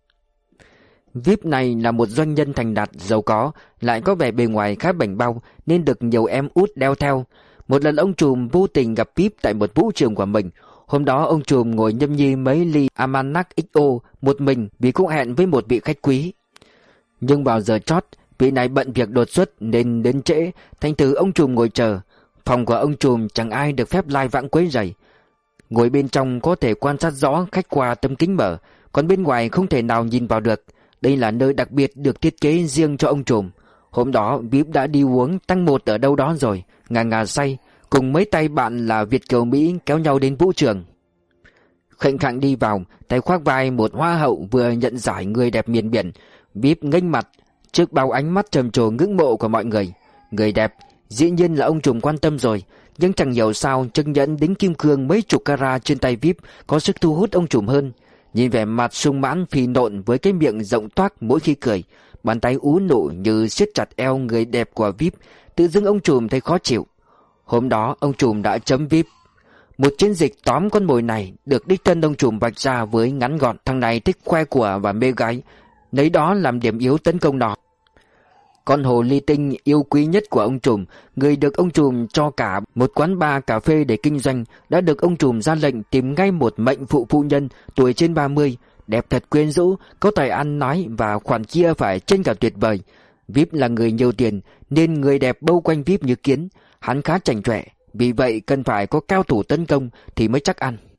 vê i pê này là một doanh nhân thành đạt, giàu có, lại có vẻ bề ngoài khá bảnh bao nên được nhiều em út đeo theo. Một lần ông trùm vô tình gặp vê i pê tại một vũ trường của mình. Hôm đó ông trùm ngồi nhâm nhi mấy ly Armagnac ích ô một mình vì cũng hẹn với một vị khách quý. Nhưng vào giờ chót, vị này bận việc đột xuất nên đến trễ, thành thử ông trùm ngồi chờ. Phòng của ông trùm chẳng ai được phép lai vãng quấy rầy. Ngồi bên trong có thể quan sát rõ khách qua tấm kính mở, còn bên ngoài không thể nào nhìn vào được. Đây là nơi đặc biệt được thiết kế riêng cho ông trùm. Hôm đó vê i pê đã đi uống tăng một ở đâu đó rồi, ngà ngà say, cùng mấy tay bạn là Việt kiều Mỹ kéo nhau đến vũ trường. Khệnh khạng đi vào, tay khoác vai một hoa hậu vừa nhận giải người đẹp miền biển. vê i pê nghênh mặt trước bao ánh mắt trầm trồ ngưỡng mộ của mọi người. Người đẹp dĩ nhiên là ông trùm quan tâm rồi, nhưng chẳng hiểu sao chiếc nhẫn đính kim cương mấy chục carat trên tay vê i pê có sức thu hút ông trùm hơn. Nhìn vẻ mặt sung mãn phì nộn với cái miệng rộng toác mỗi khi cười, bàn tay ú nụ như siết chặt eo người đẹp của vê i pê, tự dưng ông trùm thấy khó chịu. Hôm đó ông trùm đã chấm vê i pê. Một chiến dịch tóm con mồi này được đích thân ông trùm vạch ra với ngắn gọn. Thằng này thích khoe của và mê gái, lấy đó làm điểm yếu tấn công nó. Con hồ ly tinh yêu quý nhất của ông trùm, người được ông trùm cho cả một quán bar cà phê để kinh doanh, đã được ông trùm ra lệnh tìm ngay một mệnh phụ phụ nhân tuổi trên ba mươi, đẹp thật quyến rũ, có tài ăn nói và khoản kia phải trên cả tuyệt vời. vê i pê là người nhiều tiền nên người đẹp bâu quanh vê i pê như kiến. Hắn khá chảnh chọe, vì vậy cần phải có cao thủ tấn công thì mới chắc ăn.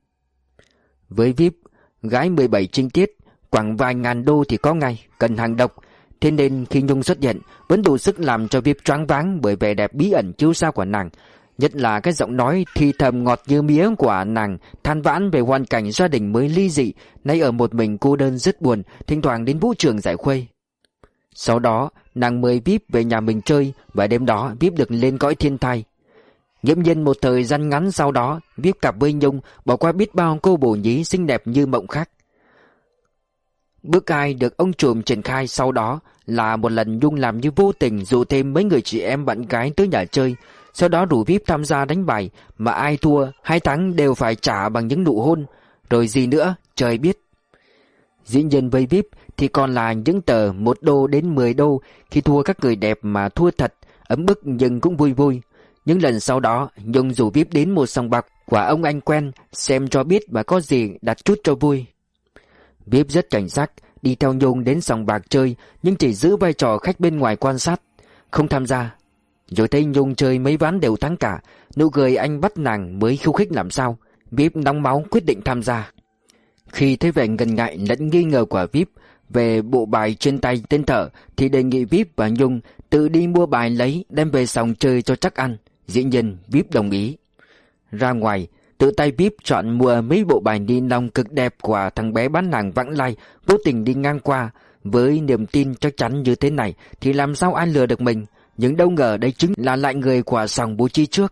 Với vê i pê, gái mười bảy trinh tiết, khoảng vài ngàn đô thì có ngay, cần hàng độc. Thế nên khi Nhung xuất hiện vẫn đủ sức làm cho vê i pê choáng váng bởi vẻ đẹp bí ẩn chiếu sao của nàng, nhất là cái giọng nói thì thầm ngọt như mía của nàng, than vãn về hoàn cảnh gia đình mới ly dị, nay ở một mình cô đơn rất buồn, thỉnh thoảng đến vũ trường giải khuây. Sau đó nàng mời vê i pê về nhà mình chơi, và đêm đó vê i pê được lên cõi thiên thai. Nghiễm nhiên một thời gian ngắn sau đó, vê i pê cặp với Nhung, bỏ qua biết bao cô bồ nhí xinh đẹp như mộng khác. Bước hai được ông trùm triển khai sau đó là một lần Nhung làm như vô tình dụ thêm mấy người chị em bạn gái tới nhà chơi, sau đó rủ vê i pê tham gia đánh bài, mà ai thua hai thắng đều phải trả bằng những nụ hôn, rồi gì nữa trời biết. Dĩ nhiên với vê i pê thì còn là những tờ một đô đến mười đô, khi thua các người đẹp mà thua thật, ấm bức nhưng cũng vui vui. Những lần sau đó Nhung rủ vê i pê đến một sòng bạc của ông anh quen, xem cho biết và có gì đặt chút cho vui. vê i pê rất cảnh giác, đi theo Nhung đến sòng bạc chơi, nhưng chỉ giữ vai trò khách bên ngoài quan sát, không tham gia. Rồi thấy Nhung chơi mấy ván đều thắng cả, nụ cười anh bắt nàng mới khiêu khích làm sao. vê i pê nóng máu quyết định tham gia. Khi thấy vẻ ngần ngại lẫn nghi ngờ của vê i pê về bộ bài trên tay tên thợ, thì đề nghị vê i pê và Nhung tự đi mua bài lấy đem về sòng chơi cho chắc ăn. Dĩ nhiên vê i pê đồng ý. Ra ngoài, tự tay vê i pê chọn mua mấy bộ bài ni lông cực đẹp của thằng bé bán hàng vãng lai vô tình đi ngang qua. Với niềm tin chắc chắn như thế này thì làm sao ai lừa được mình, nhưng đâu ngờ đây chính là lại người của sòng bố trí trước.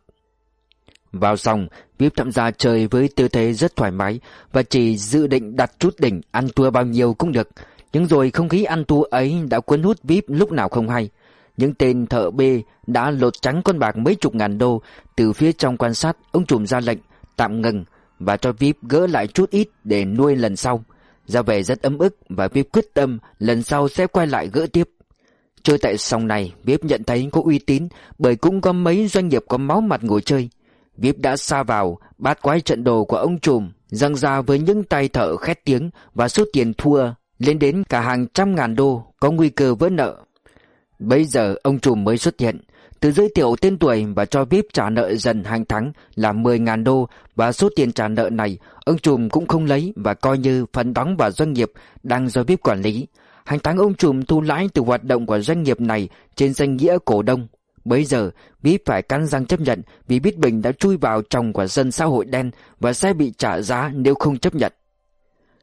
Vào sòng, vê i pê tham gia chơi với tư thế rất thoải mái và chỉ dự định đặt chút đỉnh, ăn thua bao nhiêu cũng được. Nhưng rồi không khí ăn thua ấy đã cuốn hút vê i pê lúc nào không hay. Những tên thợ bê đã lột trắng con bạc mấy chục ngàn đô. Từ phía trong quan sát, ông trùm ra lệnh tạm ngừng và cho vê i pê gỡ lại chút ít để nuôi lần sau. Ra vẻ rất ấm ức và vê i pê quyết tâm lần sau sẽ quay lại gỡ tiếp. Chơi tại sòng này, vê i pê nhận thấy có uy tín bởi cũng có mấy doanh nghiệp có máu mặt ngồi chơi. vê i pê đã sa vào bát quái trận đồ của ông trùm, răng ra với những tay thợ khét tiếng và số tiền thua lên đến cả hàng trăm ngàn đô, có nguy cơ vỡ nợ. Bây giờ ông trùm mới xuất hiện, tự giới thiệu tên tuổi và cho vê i pê trả nợ dần hàng tháng là mười ngàn đô, và số tiền trả nợ này ông trùm cũng không lấy và coi như phần đóng vào doanh nghiệp đang do vê i pê quản lý. Hàng tháng ông trùm thu lãi từ hoạt động của doanh nghiệp này trên danh nghĩa cổ đông. Bây giờ vê i pê phải cắn răng chấp nhận vì biết mình đã chui vào chồng của dân xã hội đen và sẽ bị trả giá nếu không chấp nhận.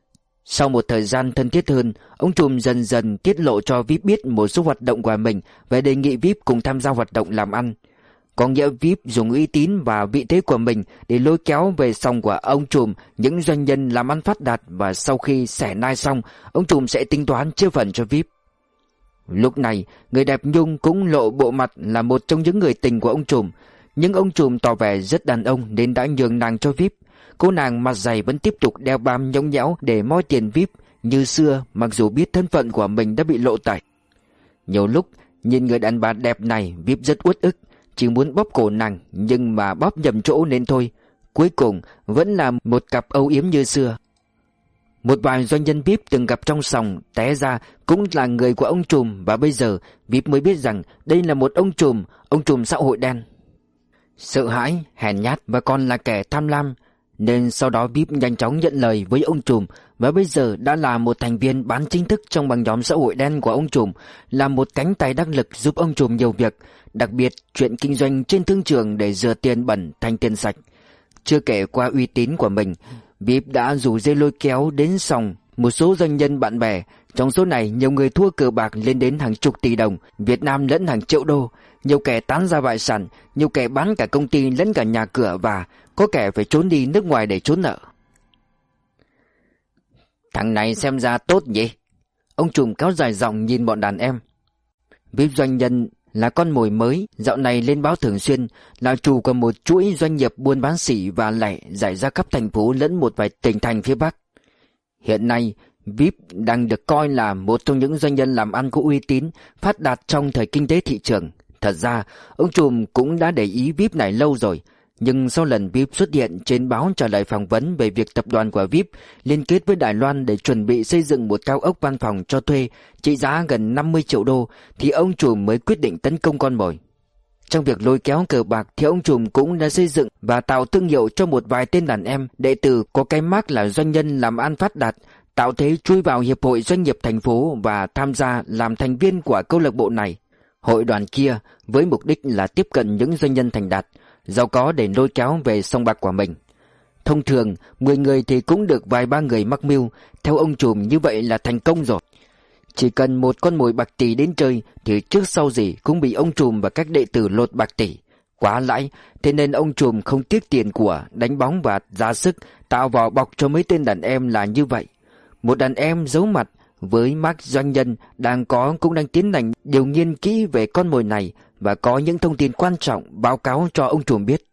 Sau một thời gian thân thiết hơn, ông trùm dần dần tiết lộ cho vê i pê biết một số hoạt động của mình và đề nghị vê i pê cùng tham gia hoạt động làm ăn. Có nghĩa vê i pê dùng uy tín và vị thế của mình để lôi kéo về sòng của ông trùm những doanh nhân làm ăn phát đạt, và sau khi xẻ nai xong, ông trùm sẽ tính toán chia phần cho vê i pê. Lúc này, người đẹp Nhung cũng lộ bộ mặt là một trong những người tình của ông trùm, nhưng ông trùm tỏ vẻ rất đàn ông nên đã nhường nàng cho vê i pê. Cô nàng mặt dày vẫn tiếp tục đeo bám nhõng nhẽo để moi tiền vê i pê như xưa, mặc dù biết thân phận của mình đã bị lộ tẩy. Nhiều lúc nhìn người đàn bà đẹp này, vê i pê rất uất ức, chỉ muốn bóp cổ nàng, nhưng mà bóp nhầm chỗ nên thôi. Cuối cùng vẫn là một cặp âu yếm như xưa. Một vài doanh nhân vê i pê từng gặp trong sòng té ra cũng là người của ông trùm, và bây giờ vê i pê mới biết rằng đây là một ông trùm, ông trùm xã hội đen. Sợ hãi, hèn nhát và còn là kẻ tham lam, nên sau đó vê i pê nhanh chóng nhận lời với ông trùm, và bây giờ đã là một thành viên bán chính thức trong băng nhóm xã hội đen của ông trùm, là một cánh tay đắc lực giúp ông trùm nhiều việc, đặc biệt chuyện kinh doanh trên thương trường để rửa tiền bẩn thành tiền sạch. Chưa kể qua uy tín của mình, vê i pê đã rủ dây lôi kéo đến sòng một số doanh nhân bạn bè. Trong số này, nhiều người thua cờ bạc lên đến hàng chục tỷ đồng Việt Nam lẫn hàng triệu đô. Nhiều kẻ tán ra bại sản, nhiều kẻ bán cả công ty lẫn cả nhà cửa, và có kẻ phải trốn đi nước ngoài để trốn nợ. Thằng này xem ra tốt nhỉ? Ông trùm kéo dài giọng nhìn bọn đàn em. vê i pê doanh nhân là con mồi mới, dạo này lên báo thường xuyên, là chủ của một chuỗi doanh nghiệp buôn bán sỉ và lẻ rải ra khắp thành phố lẫn một vài tỉnh thành phía Bắc. Hiện nay, vê i pê đang được coi là một trong những doanh nhân làm ăn có uy tín, phát đạt trong thời kinh tế thị trường. Thật ra, ông trùm cũng đã để ý vê i pê này lâu rồi, nhưng sau lần vê i pê xuất hiện trên báo trả lời phỏng vấn về việc tập đoàn của vê i pê liên kết với Đài Loan để chuẩn bị xây dựng một cao ốc văn phòng cho thuê trị giá gần năm mươi triệu đô, thì ông trùm mới quyết định tấn công con mồi. Trong việc lôi kéo cờ bạc thì ông trùm cũng đã xây dựng và tạo thương hiệu cho một vài tên đàn em đệ tử có cái mác là doanh nhân làm ăn phát đạt, tạo thế chui vào hiệp hội doanh nghiệp thành phố và tham gia làm thành viên của câu lạc bộ này, hội đoàn kia, với mục đích là tiếp cận những doanh nhân thành đạt, giàu có để lôi kéo về sòng bạc của mình. Thông thường mười người thì cũng được vài ba người mắc mưu, theo ông trùm như vậy là thành công rồi. Chỉ cần một con mồi bạc tỷ đến chơi thì trước sau gì cũng bị ông trùm và các đệ tử lột bạc tỷ. Quá lãi, thế nên ông trùm không tiếc tiền của, đánh bóng và ra sức tạo vỏ bọc cho mấy tên đàn em là như vậy. Một đàn em giấu mặt với mác doanh nhân đang có cũng đang tiến hành điều nghiên kỹ về con mồi này và có những thông tin quan trọng báo cáo cho ông trùm biết.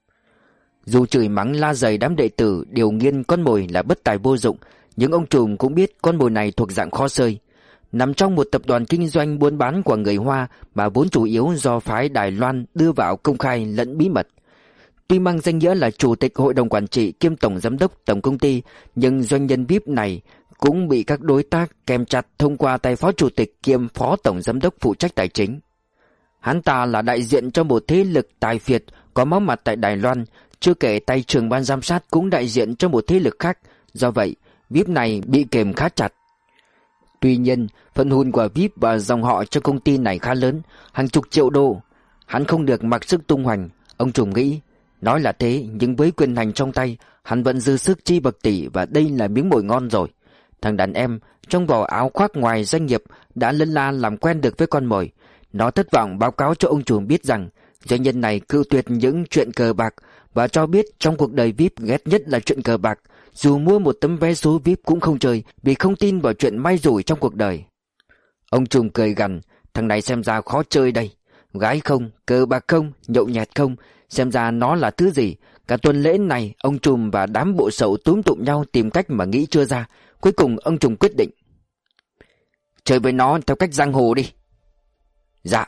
Dù chửi mắng la dày đám đệ tử điều nghiên con mồi là bất tài vô dụng, nhưng ông trùm cũng biết con mồi này thuộc dạng khó xơi, nằm trong một tập đoàn kinh doanh buôn bán của người Hoa mà vốn chủ yếu do phái Đài Loan đưa vào công khai lẫn bí mật. Tuy mang danh nghĩa là chủ tịch hội đồng quản trị kiêm tổng giám đốc tổng công ty, nhưng doanh nhân vê i pê này cũng bị các đối tác kèm chặt thông qua tay phó chủ tịch kiêm phó tổng giám đốc phụ trách tài chính. Hắn ta là đại diện cho một thế lực tài phiệt có máu mặt tại Đài Loan, chưa kể tay trưởng ban giám sát cũng đại diện cho một thế lực khác, do vậy vê i pê này bị kềm khá chặt. Tuy nhiên, phần hùn của vê i pê và dòng họ cho công ty này khá lớn, hàng chục triệu đô. Hắn không được mặc sức tung hoành, ông trùm nghĩ. Nói là thế, nhưng với quyền hành trong tay, hắn vẫn dư sức chi bậc tỷ, và đây là miếng mồi ngon rồi. Thằng đàn em trong vỏ áo khoác ngoài doanh nghiệp đã lân la làm quen được với con mồi. Nó thất vọng báo cáo cho ông trùm biết rằng doanh nhân này cự tuyệt những chuyện cờ bạc và cho biết trong cuộc đời vê i pê ghét nhất là chuyện cờ bạc. Dù mua một tấm vé số vê i pê cũng không chơi vì không tin vào chuyện may rủi trong cuộc đời. Ông trùm cười gằn, thằng này xem ra khó chơi đây. Gái không, cờ bạc không, nhậu nhẹt không, xem ra nó là thứ gì. Cả tuần lễ này ông trùm và đám bộ sậu túm tụm nhau tìm cách mà nghĩ chưa ra. Cuối cùng ông trùm quyết định chơi với nó theo cách giang hồ đi. Dạ.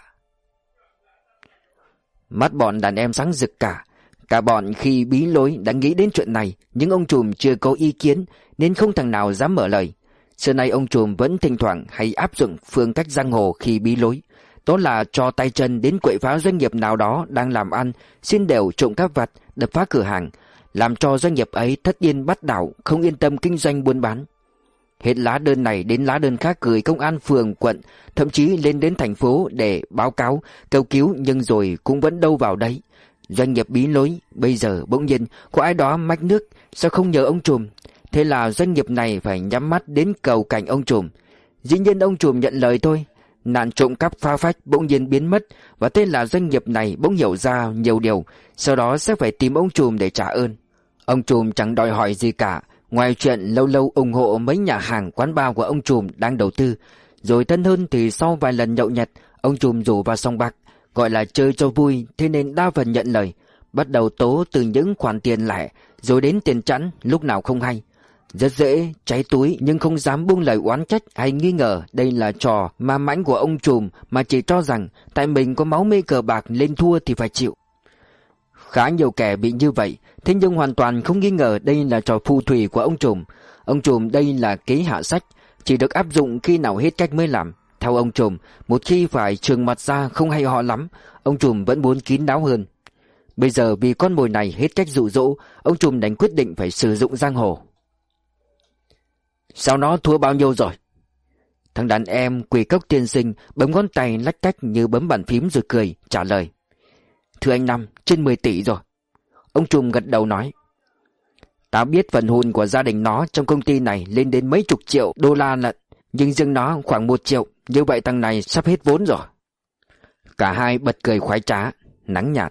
Mắt bọn đàn em sáng rực cả. Cả bọn khi bí lối đã nghĩ đến chuyện này, nhưng ông trùm chưa có ý kiến nên không thằng nào dám mở lời. Xưa nay ông trùm vẫn thỉnh thoảng hay áp dụng phương cách giang hồ khi bí lối. Đó là cho tay chân đến quậy phá doanh nghiệp nào đó đang làm ăn, xin đều trộm cắp vặt, đập phá cửa hàng, làm cho doanh nghiệp ấy thất điên bắt đảo, không yên tâm kinh doanh buôn bán. Hết lá đơn này đến lá đơn khác gửi công an phường, quận, thậm chí lên đến thành phố để báo cáo, cầu cứu, nhưng rồi cũng vẫn đâu vào đấy. Doanh nghiệp bí lối, bây giờ bỗng nhiên có ai đó mách nước, sao không nhờ ông trùm? Thế là doanh nghiệp này phải nhắm mắt đến cầu cạnh ông trùm. Dĩ nhiên ông trùm nhận lời thôi. Nạn trộm cắp phá phách bỗng nhiên biến mất, và thế là doanh nghiệp này bỗng hiểu ra nhiều điều, sau đó sẽ phải tìm ông trùm để trả ơn. Ông trùm chẳng đòi hỏi gì cả, ngoài chuyện lâu lâu ủng hộ mấy nhà hàng quán bar của ông trùm đang đầu tư. Rồi thân hơn thì sau vài lần nhậu nhẹt, ông trùm rủ vào sòng bạc, gọi là chơi cho vui, thế nên đa phần nhận lời. Bắt đầu tố từ những khoản tiền lẻ, rồi đến tiền chẵn lúc nào không hay. Rất dễ cháy túi, nhưng không dám buông lời oán trách hay nghi ngờ đây là trò ma mãnh của ông trùm, mà chỉ cho rằng tại mình có máu mê cờ bạc lên thua thì phải chịu. Khá nhiều kẻ bị như vậy, thế nhưng hoàn toàn không nghi ngờ đây là trò phù thủy của ông trùm. Ông trùm đây là kế hạ sách, chỉ được áp dụng khi nào hết cách mới làm. Theo ông trùm, một khi phải trừng mặt ra không hay ho lắm, ông trùm vẫn muốn kín đáo hơn. Bây giờ vì con mồi này hết cách dụ dỗ, ông trùm đành quyết định phải sử dụng giang hồ. Sao nó thua bao nhiêu rồi? Thằng đàn em Quỳ Cốc tiên sinh bấm ngón tay lách cách như bấm bàn phím rồi cười, trả lời. Thưa anh Năm, trên mười tỷ rồi. Ông trùm gật đầu nói. Tao biết phần hùn của gia đình nó trong công ty này lên đến mấy chục triệu đô la lận, nhưng riêng nó khoảng một triệu, như vậy thằng này sắp hết vốn rồi. Cả hai bật cười khoái trá, nắng nhạt.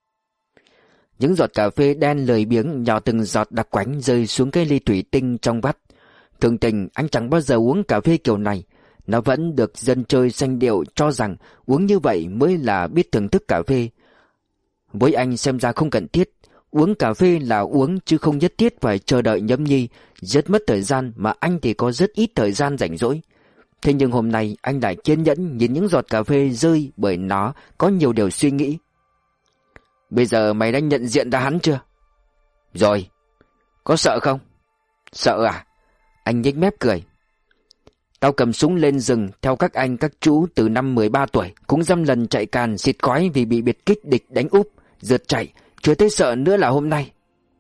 Những giọt cà phê đen lười biếng nhỏ từng giọt đặc quánh rơi xuống cái ly thủy tinh trong vắt. Thường tình anh chẳng bao giờ uống cà phê kiểu này. Nó vẫn được dân chơi sanh điệu cho rằng uống như vậy mới là biết thưởng thức cà phê. Với anh xem ra không cần thiết. Uống cà phê là uống chứ không nhất thiết phải chờ đợi nhâm nhi. Rất mất thời gian, mà anh thì có rất ít thời gian rảnh rỗi. Thế nhưng hôm nay anh lại kiên nhẫn nhìn những giọt cà phê rơi, bởi nó có nhiều điều suy nghĩ. Bây giờ mày đã nhận diện ra hắn chưa? Rồi. Có sợ không? Sợ à? Anh nhếch mép cười. Tao cầm súng lên rừng theo các anh các chú từ năm mười ba tuổi, cũng dăm lần chạy càn xịt khói vì bị biệt kích địch đánh úp, rượt chạy, chưa thấy sợ nữa là hôm nay.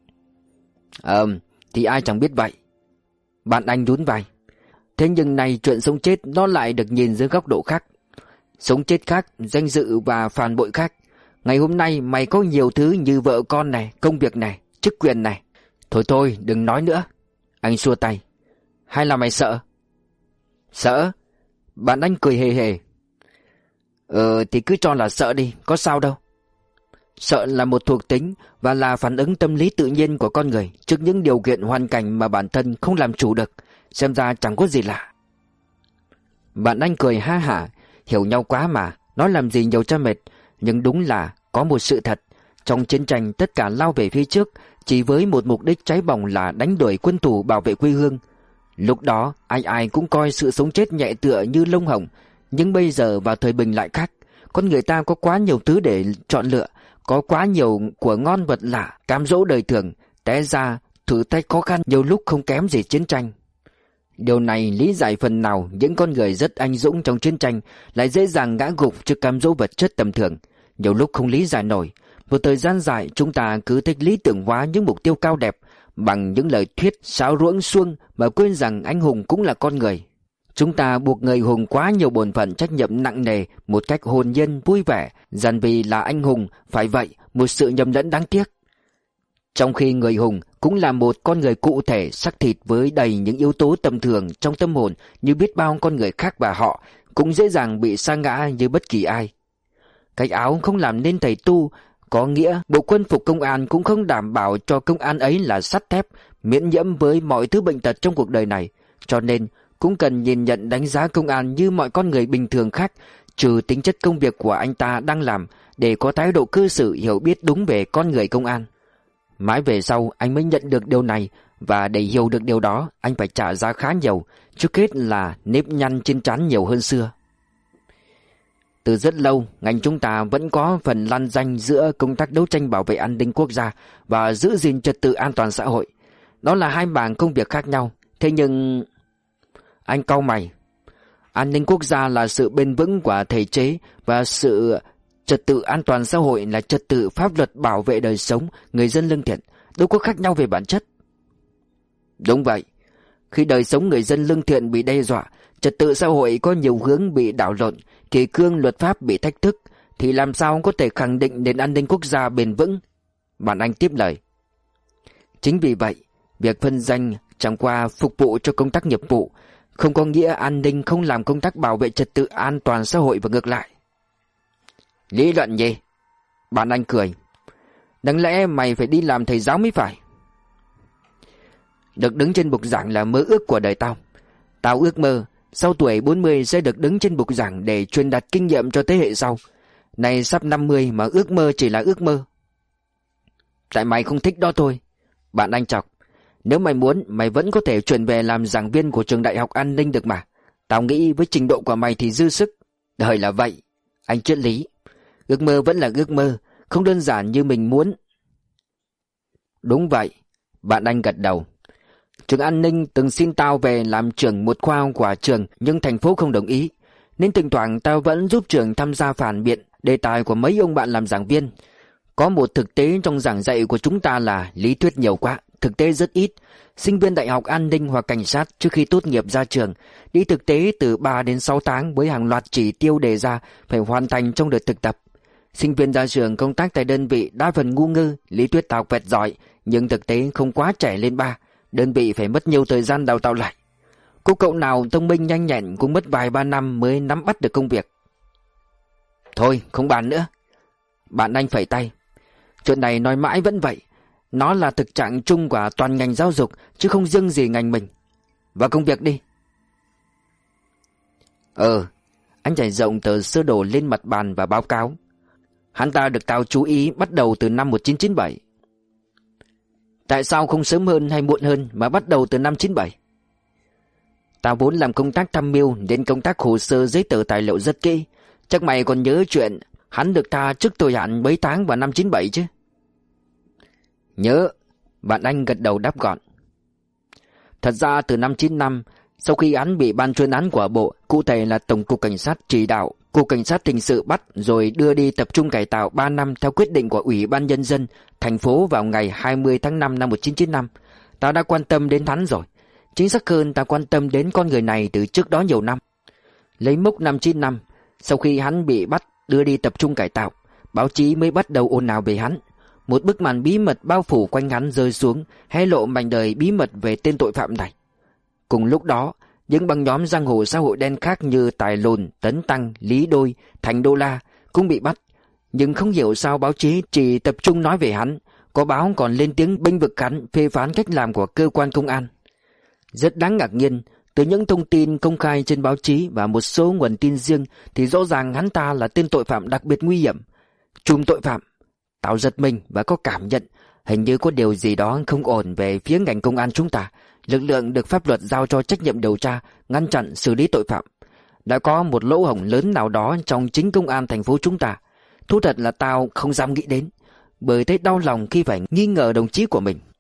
Ờm, thì ai chẳng biết vậy. Bạn anh nhún vai. Thế nhưng nay chuyện sống chết nó lại được nhìn dưới góc độ khác. Sống chết khác, danh dự và phản bội khác. Ngày hôm nay mày có nhiều thứ như vợ con này, công việc này, chức quyền này. Thôi thôi, đừng nói nữa. Anh xua tay. Hay là mày sợ? Sợ? Bạn anh cười hề hề. Ờ thì cứ cho là sợ đi, có sao đâu. Sợ là một thuộc tính và là phản ứng tâm lý tự nhiên của con người trước những điều kiện hoàn cảnh mà bản thân không làm chủ được. Xem ra chẳng có gì lạ. Bạn anh cười ha hả. Hiểu nhau quá mà, nói làm gì nhiều cho mệt. Nhưng đúng là có một sự thật. Trong chiến tranh tất cả lao về phía trước, chỉ với một mục đích cháy bỏng là đánh đuổi quân thù bảo vệ quê hương. Lúc đó ai ai cũng coi sự sống chết nhẹ tựa như lông hồng. Nhưng bây giờ vào thời bình lại khác. Con người ta có quá nhiều thứ để chọn lựa, có quá nhiều của ngon vật lạ, cám dỗ đời thường. Té ra thử thách khó khăn nhiều lúc không kém gì chiến tranh. Điều này lý giải phần nào những con người rất anh dũng trong chiến tranh lại dễ dàng ngã gục trước cám dỗ vật chất tầm thường. Nhiều lúc không lý giải nổi. Một thời gian dài chúng ta cứ thích lý tưởng hóa những mục tiêu cao đẹp bằng những lời thuyết sáo ruỗng suông, mà quên rằng anh hùng cũng là con người. Chúng ta buộc người hùng quá nhiều bổn phận trách nhiệm nặng nề một cách hồn nhiên vui vẻ, dằn vì là anh hùng, phải vậy, một sự nhầm lẫn đáng tiếc. Trong khi người hùng cũng là một con người cụ thể xác thịt với đầy những yếu tố tầm thường trong tâm hồn như biết bao con người khác, và họ cũng dễ dàng bị sa ngã như bất kỳ ai. Cái áo không làm nên thầy tu, có nghĩa bộ quân phục công an cũng không đảm bảo cho công an ấy là sắt thép, miễn nhiễm với mọi thứ bệnh tật trong cuộc đời này. Cho nên cũng cần nhìn nhận đánh giá công an như mọi con người bình thường khác, trừ tính chất công việc của anh ta đang làm, để có thái độ cư xử hiểu biết đúng về con người công an. Mãi về sau anh mới nhận được điều này, và để hiểu được điều đó anh phải trả giá khá nhiều, trước hết là nếp nhăn trên trán nhiều hơn xưa. Từ rất lâu, ngành chúng ta vẫn có phần lăn danh giữa công tác đấu tranh bảo vệ an ninh quốc gia và giữ gìn trật tự an toàn xã hội. Đó là hai mảng công việc khác nhau. Thế nhưng... Anh cau mày. An ninh quốc gia là sự bền vững của thể chế, và sự trật tự an toàn xã hội là trật tự pháp luật bảo vệ đời sống người dân lương thiện, đâu có khác nhau về bản chất. Đúng vậy. Khi đời sống người dân lương thiện bị đe dọa, trật tự xã hội có nhiều hướng bị đảo lộn, kỷ cương luật pháp bị thách thức, thì làm sao có thể khẳng định nền an ninh quốc gia bền vững? Bạn anh tiếp lời. Chính vì vậy, việc phân danh chẳng qua phục vụ cho công tác nghiệp vụ, không có nghĩa an ninh không làm công tác bảo vệ trật tự an toàn xã hội và ngược lại. Lý luận gì? Bạn Anh cười. Đáng lẽ mày phải đi làm thầy giáo mới phải. Được đứng trên bục giảng là mơ ước của đời tao. Tao ước mơ sau tuổi bốn mươi sẽ được đứng trên bục giảng để truyền đạt kinh nghiệm cho thế hệ sau. Này sắp năm mươi mà ước mơ chỉ là ước mơ. Tại mày không thích đó thôi. Bạn Anh chọc. Nếu mày muốn, mày vẫn có thể chuyển về làm giảng viên của trường đại học an ninh được mà. Tao nghĩ với trình độ của mày thì dư sức. Đời là vậy. Anh triết lý. Ước mơ vẫn là ước mơ, không đơn giản như mình muốn. Đúng vậy. Bạn Anh gật đầu. Trường an ninh từng xin tao về làm trưởng một khoa của trường, nhưng thành phố không đồng ý. Nên thỉnh thoảng tao vẫn giúp trường tham gia phản biện đề tài của mấy ông bạn làm giảng viên. Có một thực tế trong giảng dạy của chúng ta là lý thuyết nhiều quá, thực tế rất ít. Sinh viên đại học an ninh hoặc cảnh sát trước khi tốt nghiệp ra trường đi thực tế từ ba đến sáu tháng với hàng loạt chỉ tiêu đề ra phải hoàn thành trong đợt thực tập. Sinh viên ra trường công tác tại đơn vị đa phần ngu ngơ, lý thuyết tao vẹt giỏi, nhưng thực tế không quá trẻ lên ba. Đơn vị phải mất nhiều thời gian đào tạo lại. Cô cậu nào thông minh nhanh nhẹn cũng mất vài ba năm mới nắm bắt được công việc. Thôi không bàn nữa. Bạn Anh phẩy tay. Chuyện này nói mãi vẫn vậy. Nó là thực trạng chung của toàn ngành giáo dục, chứ không riêng gì ngành mình. Vào công việc đi. Ờ. Anh trải rộng tờ sơ đồ lên mặt bàn và báo cáo. Hắn ta được tao chú ý bắt đầu từ năm một nghìn chín trăm chín mươi bảy. Tại sao không sớm hơn hay muộn hơn mà bắt đầu từ năm chín bảy? Tao vốn làm công tác tham mưu nên công tác hồ sơ giấy tờ tài liệu rất kỹ. Chắc mày còn nhớ chuyện hắn được tha trước thời hạn mấy tháng vào năm chín bảy chứ? Nhớ. Bạn Anh gật đầu đáp gọn. Thật ra từ năm chín năm, sau khi hắn bị ban chuyên án của bộ, cụ thể là Tổng cục Cảnh sát chỉ đạo, Cục Cảnh sát Hình sự bắt rồi đưa đi tập trung cải tạo ba năm theo quyết định của Ủy ban Nhân dân thành phố vào ngày hai mươi tháng năm năm một nghìn chín trăm chín mươi lăm. Tao đã quan tâm đến hắn rồi. Chính xác hơn, tao quan tâm đến con người này từ trước đó nhiều năm. Lấy mốc năm chín năm, sau khi hắn bị bắt đưa đi tập trung cải tạo, báo chí mới bắt đầu ồn ào về hắn. Một bức màn bí mật bao phủ quanh hắn rơi xuống, hé lộ mảnh đời bí mật về tên tội phạm này. Cùng lúc đó, những băng nhóm giang hồ xã hội đen khác như Tài Lồn, Tấn Tăng, Lý Đôi, Thành Đô La cũng bị bắt. Nhưng không hiểu sao báo chí chỉ tập trung nói về hắn, có báo còn lên tiếng bênh vực hắn, phê phán cách làm của cơ quan công an. Rất đáng ngạc nhiên, từ những thông tin công khai trên báo chí và một số nguồn tin riêng thì rõ ràng hắn ta là tên tội phạm đặc biệt nguy hiểm, trùm tội phạm. Tao giật mình và có cảm nhận hình như có điều gì đó không ổn về phía ngành công an chúng ta. Lực lượng được pháp luật giao cho trách nhiệm điều tra, ngăn chặn, xử lý tội phạm. Đã có một lỗ hổng lớn nào đó trong chính công an thành phố chúng ta. Thú thật là tao không dám nghĩ đến, bởi thấy đau lòng khi phải nghi ngờ đồng chí của mình.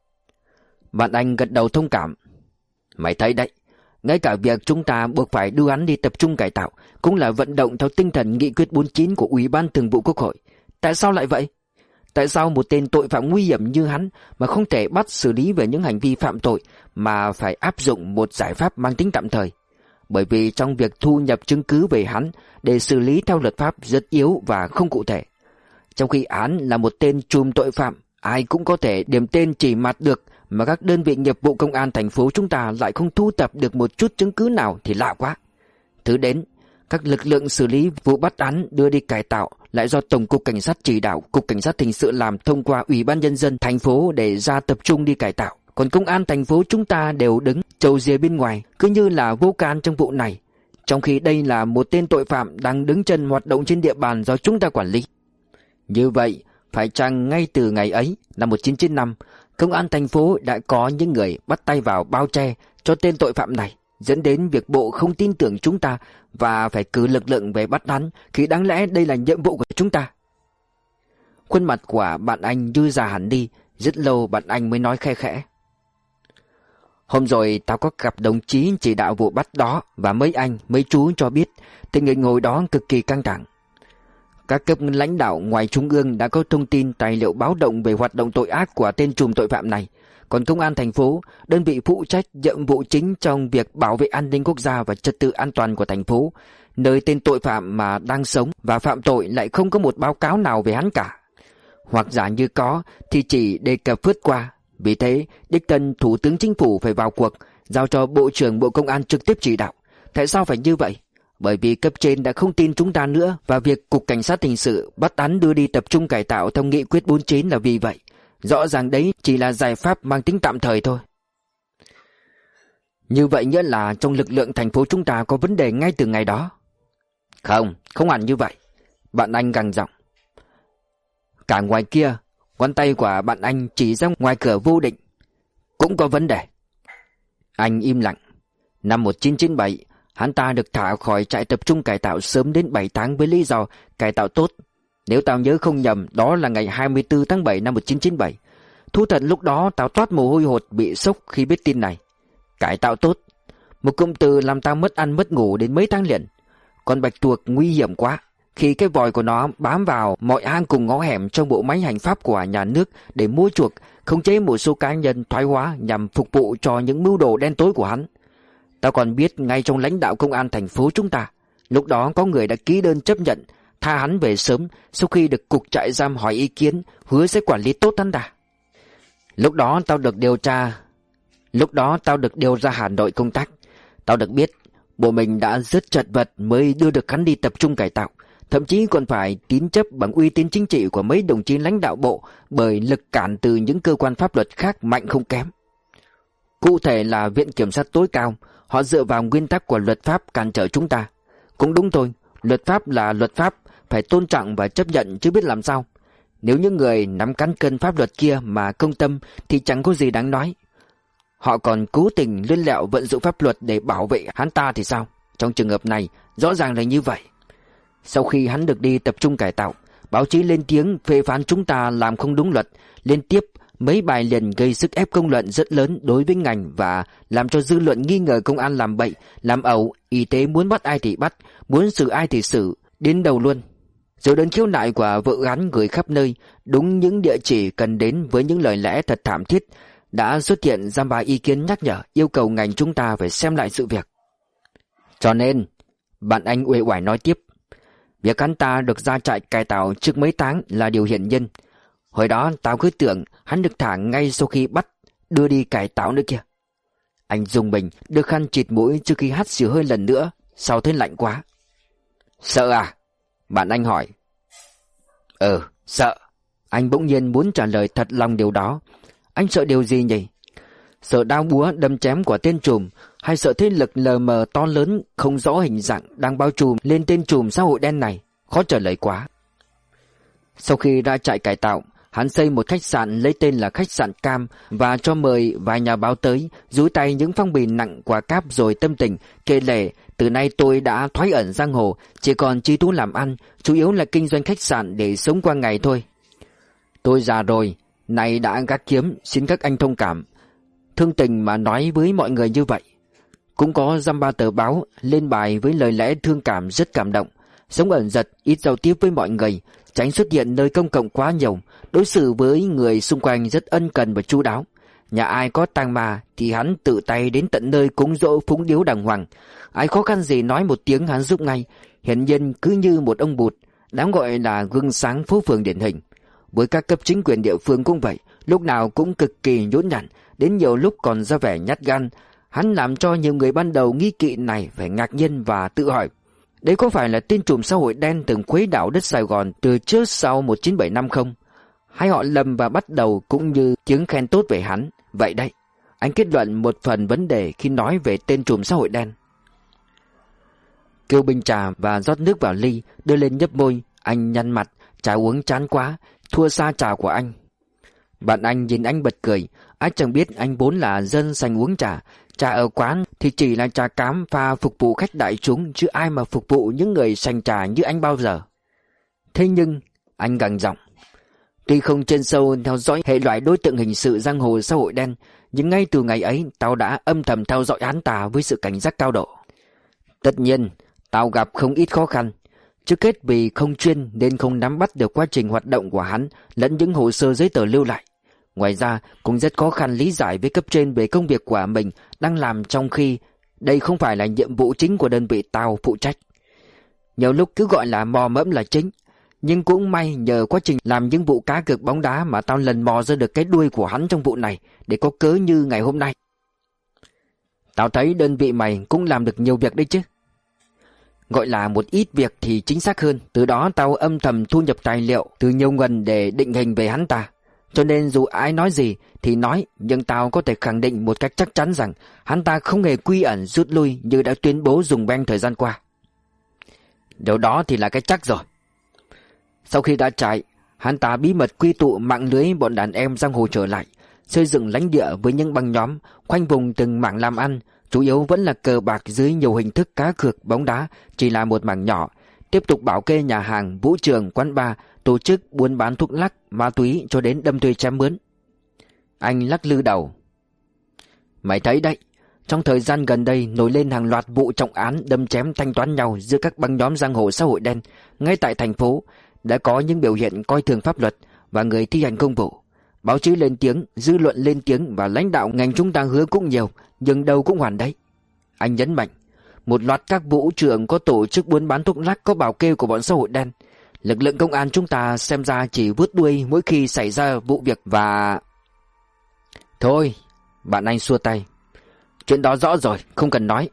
Bạn Anh gật đầu thông cảm. Mày thấy đấy, ngay cả việc chúng ta buộc phải đưa hắn đi tập trung cải tạo cũng là vận động theo tinh thần nghị quyết bốn mươi chín của Ủy ban Thường vụ Quốc hội. Tại sao lại vậy? Tại sao một tên tội phạm nguy hiểm như hắn mà không thể bắt xử lý về những hành vi phạm tội mà phải áp dụng một giải pháp mang tính tạm thời? Bởi vì trong việc thu nhập chứng cứ về hắn để xử lý theo luật pháp rất yếu và không cụ thể. Trong khi án là một tên trùm tội phạm, ai cũng có thể điểm tên chỉ mặt được, mà các đơn vị nghiệp vụ công an thành phố chúng ta lại không thu thập được một chút chứng cứ nào thì lạ quá. Thứ đến, các lực lượng xử lý vụ bắt án đưa đi cải tạo lại do Tổng cục Cảnh sát chỉ đạo, Cục Cảnh sát Hình sự làm thông qua Ủy ban Nhân dân thành phố để ra tập trung đi cải tạo. Còn công an thành phố chúng ta đều đứng chầu rìa bên ngoài, cứ như là vô can trong vụ này, trong khi đây là một tên tội phạm đang đứng chân hoạt động trên địa bàn do chúng ta quản lý. Như vậy, phải chăng ngay từ ngày ấy, năm một nghìn chín trăm chín mươi lăm, công an thành phố đã có những người bắt tay vào bao che cho tên tội phạm này, dẫn đến việc bộ không tin tưởng chúng ta và phải cử lực lượng về bắt hắn, khi đáng lẽ đây là nhiệm vụ của chúng ta. Khuôn mặt của bạn Anh như già hẳn đi, rất lâu bạn Anh mới nói khe khẽ. Hôm rồi tao có gặp đồng chí chỉ đạo vụ bắt đó, và mấy anh, mấy chú cho biết tình hình hồi đó cực kỳ căng thẳng. Các cấp lãnh đạo ngoài trung ương đã có thông tin tài liệu báo động về hoạt động tội ác của tên trùm tội phạm này. Còn công an thành phố, đơn vị phụ trách nhiệm vụ chính trong việc bảo vệ an ninh quốc gia và trật tự an toàn của thành phố, nơi tên tội phạm mà đang sống và phạm tội lại không có một báo cáo nào về hắn cả. Hoặc giả như có thì chỉ đề cập phớt qua, Vì thế, đích thân Thủ tướng Chính phủ phải vào cuộc, giao cho Bộ trưởng Bộ Công an trực tiếp chỉ đạo. Tại sao phải như vậy? Bởi vì cấp trên đã không tin chúng ta nữa, và việc Cục Cảnh sát Hình sự bắt hắn đưa đi tập trung cải tạo theo nghị quyết bốn mươi chín là vì vậy. Rõ ràng đấy chỉ là giải pháp mang tính tạm thời thôi. Như vậy nghĩa là trong lực lượng thành phố chúng ta có vấn đề ngay từ ngày đó. Không, không hẳn như vậy. Bạn anh gằn giọng. Cả ngoài kia, ngón tay của bạn anh chỉ ra ngoài cửa Vô Định, cũng có vấn đề. Anh im lặng. Năm một nghìn chín trăm chín mươi bảy, hắn ta được thả khỏi trại tập trung cải tạo sớm đến bảy tháng với lý do cải tạo tốt. Nếu tao nhớ không nhầm, đó là ngày hai mươi tư tháng bảy năm một nghìn chín trăm chín mươi bảy. Thú thật lúc đó tao toát mồ hôi hột bị sốc khi biết tin này. Cải tạo tốt, một cụm từ làm tao mất ăn mất ngủ đến mấy tháng liền. Con bạch tuộc nguy hiểm quá, khi cái vòi của nó bám vào mọi hang cùng ngõ hẻm trong bộ máy hành pháp của nhà nước để mua chuộc, khống chế một số cá nhân thoái hóa nhằm phục vụ cho những mưu đồ đen tối của hắn. Tao còn biết ngay trong lãnh đạo công an thành phố chúng ta, lúc đó có người đã ký đơn chấp nhận tha hắn về sớm sau khi được cục trại giam hỏi ý kiến, hứa sẽ quản lý tốt hắn ta. Lúc đó tao được điều tra Lúc đó tao được điều ra Hà Nội công tác. Tao được biết bộ mình đã rất chật vật mới đưa được hắn đi tập trung cải tạo, thậm chí còn phải tín chấp bằng uy tín chính trị của mấy đồng chí lãnh đạo bộ, bởi lực cản từ những cơ quan pháp luật khác mạnh không kém. Cụ thể là Viện Kiểm sát tối cao, họ dựa vào nguyên tắc của luật pháp cản trở chúng ta. Cũng đúng thôi, luật pháp là luật pháp, phải tôn trọng và chấp nhận chứ biết làm sao. Nếu những người nắm cán cân pháp luật kia mà công tâm thì chẳng có gì đáng nói. Họ còn cố tình lươn lẹo vận dụng pháp luật để bảo vệ hắn ta thì sao? Trong trường hợp này, rõ ràng là như vậy. Sau khi hắn được đi tập trung cải tạo, báo chí lên tiếng phê phán chúng ta làm không đúng luật, liên tiếp mấy bài liền gây sức ép công luận rất lớn đối với ngành và làm cho dư luận nghi ngờ công an làm bậy, làm ẩu, y tế muốn bắt ai thì bắt, muốn xử ai thì xử, đến đầu luôn. Dấu đơn khiếu nại của vợ hắn gửi khắp nơi, đúng những địa chỉ cần đến với những lời lẽ thật thảm thiết, đã xuất hiện giam ba ý kiến nhắc nhở yêu cầu ngành chúng ta phải xem lại sự việc. Cho nên, bạn anh uể oải nói tiếp, việc hắn ta được ra trại cải tạo trước mấy tháng là điều hiển nhiên. Hồi đó tao cứ tưởng hắn được thả ngay sau khi bắt đưa đi cải tạo nữa kìa. Anh dùng mình đưa khăn chịt mũi trước khi hắt xì hơi lần nữa, sao thấy lạnh quá. Sợ à? Bạn anh hỏi. Ừ, sợ. Anh bỗng nhiên muốn trả lời thật lòng điều đó. Anh sợ điều gì nhỉ? Sợ đao búa đâm chém của tên trùm, hay sợ thế lực lờ mờ to lớn không rõ hình dạng đang bao trùm lên tên trùm xã hội đen này? Khó trả lời quá. Sau khi ra trại cải tạo, hắn xây một khách sạn lấy tên là khách sạn Cam và cho mời vài nhà báo tới, dúi tay những phong bì nặng quà cáp rồi tâm tình kể lể từ nay tôi đã thoái ẩn giang hồ, chỉ còn chí thú làm ăn, chủ yếu là kinh doanh khách sạn để sống qua ngày thôi. Tôi già rồi, nay đã gác kiếm, xin các anh thông cảm. Thương tình mà nói với mọi người như vậy. Cũng có dăm ba tờ báo lên bài với lời lẽ thương cảm rất cảm động. Sống ẩn giật, ít giao tiếp với mọi người, tránh xuất hiện nơi công cộng quá nhiều, đối xử với người xung quanh rất ân cần và chu đáo. Nhà ai có tang ma thì hắn tự tay đến tận nơi cúng dỗ phúng điếu đàng hoàng. Ai khó khăn gì nói một tiếng hắn giúp ngay, hiển nhiên cứ như một ông bụt, đáng gọi là gương sáng phố phường điển hình. Với các cấp chính quyền địa phương cũng vậy, lúc nào cũng cực kỳ nhũn nhặn, đến nhiều lúc còn ra vẻ nhát gan. Hắn làm cho nhiều người ban đầu nghi kỵ này phải ngạc nhiên và tự hỏi, đấy có phải là tên trùm xã hội đen từng khuấy đảo đất Sài Gòn từ trước sau một nghìn chín trăm bảy mươi lăm không? Hay họ lầm và bắt đầu cũng như tiếng khen tốt về hắn? Vậy đấy, anh kết luận một phần vấn đề khi nói về tên trùm xã hội đen. Kêu bình trà và rót nước vào ly, đưa lên nhấp môi. Anh nhăn mặt, trà uống chán quá, thua xa trà của anh. Bạn anh nhìn anh bật cười. Ai chẳng biết anh vốn là dân sành uống trà. Trà ở quán thì chỉ là trà cám pha phục vụ khách đại chúng, chứ ai mà phục vụ những người sành trà như anh bao giờ. Thế nhưng, anh gằn giọng, tuy không chuyên sâu theo dõi hệ loại đối tượng hình sự giang hồ xã hội đen, nhưng ngay từ ngày ấy tao đã âm thầm theo dõi hắn ta với sự cảnh giác cao độ. Tất nhiên, tao gặp không ít khó khăn. Trước hết vì không chuyên nên không nắm bắt được quá trình hoạt động của hắn lẫn những hồ sơ giấy tờ lưu lại. Ngoài ra cũng rất khó khăn lý giải với cấp trên về công việc của mình đang làm, trong khi đây không phải là nhiệm vụ chính của đơn vị tao phụ trách. Nhiều lúc cứ gọi là mò mẫm là chính. Nhưng cũng may nhờ quá trình làm những vụ cá cược bóng đá mà tao lần mò ra được cái đuôi của hắn trong vụ này, để có cớ như ngày hôm nay. Tao thấy đơn vị mày cũng làm được nhiều việc đấy chứ. Gọi là một ít việc thì chính xác hơn. Từ đó tao âm thầm thu nhập tài liệu từ nhiều nguồn để định hình về hắn ta. Cho nên dù ai nói gì thì nói, nhưng tao có thể khẳng định một cách chắc chắn rằng hắn ta không hề quy ẩn rút lui như đã tuyên bố dùng beng thời gian qua. Điều đó thì là cái chắc rồi. Sau khi đã chạy, hắn ta bí mật quy tụ mạng lưới bọn đàn em giang hồ trở lại, xây dựng lãnh địa với những băng nhóm, khoanh vùng từng mảng làm ăn, chủ yếu vẫn là cờ bạc dưới nhiều hình thức cá cược bóng đá chỉ là một mảng nhỏ, tiếp tục bảo kê nhà hàng, vũ trường, quán bar, tổ chức buôn bán thuốc lắc, ma túy cho đến đâm thuê chém mướn. Anh lắc lư đầu. Mày thấy đấy, trong thời gian gần đây nổi lên hàng loạt vụ trọng án đâm chém thanh toán nhau giữa các băng nhóm giang hồ xã hội đen. Ngay tại thành phố đã có những biểu hiện coi thường pháp luật và người thi hành công vụ. Báo chí lên tiếng, dư luận lên tiếng và lãnh đạo ngành chúng ta hứa cũng nhiều, nhưng đâu cũng hoàn đấy. Anh nhấn mạnh, một loạt các vũ trường có tổ chức buôn bán thuốc lắc có bảo kê của bọn xã hội đen. Lực lượng công an chúng ta xem ra chỉ vuốt đuôi mỗi khi xảy ra vụ việc và... Thôi, bạn anh xua tay. Chuyện đó rõ rồi, không cần nói.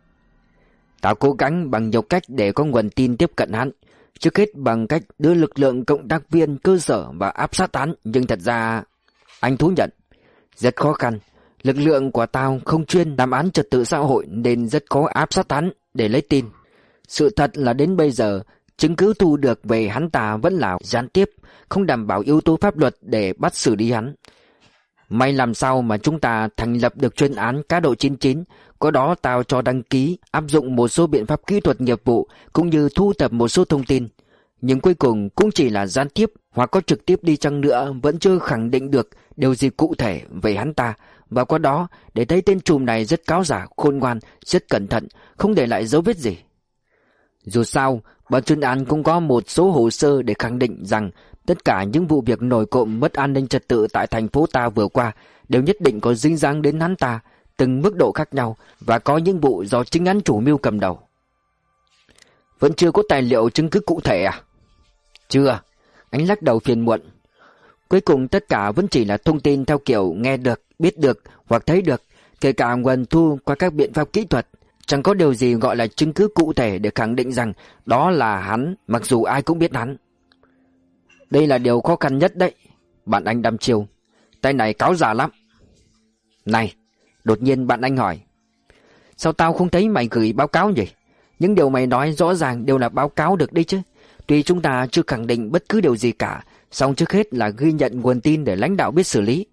Tao cố gắng bằng nhiều cách để có nguồn tin tiếp cận hắn. Trước hết bằng cách đưa lực lượng cộng tác viên cơ sở và áp sát hắn. Nhưng thật ra, anh thú nhận, rất khó khăn. Lực lượng của tao không chuyên làm án trật tự xã hội nên rất khó áp sát hắn để lấy tin. Sự thật là đến bây giờ, chứng cứ thu được về hắn ta vẫn là gián tiếp, không đảm bảo yếu tố pháp luật để bắt xử lý hắn. May làm sao mà chúng ta thành lập được chuyên án cá độ chín chín, có đó tao cho đăng ký, áp dụng một số biện pháp kỹ thuật nghiệp vụ cũng như thu thập một số thông tin. Nhưng cuối cùng cũng chỉ là gián tiếp hoặc có trực tiếp đi chăng nữa vẫn chưa khẳng định được điều gì cụ thể về hắn ta. Và qua đó để thấy tên trùm này rất cáo giả, khôn ngoan, rất cẩn thận, không để lại dấu vết gì. Dù sao, ban chuyên án cũng có một số hồ sơ để khẳng định rằng tất cả những vụ việc nổi cộm mất an ninh trật tự tại thành phố ta vừa qua đều nhất định có dính dáng đến hắn ta, từng mức độ khác nhau, và có những vụ do chính hắn chủ mưu cầm đầu. Vẫn chưa có tài liệu chứng cứ cụ thể à? Chưa, anh lắc đầu phiền muộn. Cuối cùng tất cả vẫn chỉ là thông tin theo kiểu nghe được, biết được hoặc thấy được, kể cả nguồn thu qua các biện pháp kỹ thuật. Chẳng có điều gì gọi là chứng cứ cụ thể để khẳng định rằng đó là hắn, mặc dù ai cũng biết hắn. Đây là điều khó khăn nhất đấy. Bạn anh đăm chiêu. Tay này cáo già lắm. Này, đột nhiên bạn anh hỏi, sao tao không thấy mày gửi báo cáo nhỉ? Những điều mày nói rõ ràng đều là báo cáo được đấy chứ. Tuy chúng ta chưa khẳng định bất cứ điều gì cả, song trước hết là ghi nhận nguồn tin để lãnh đạo biết xử lý.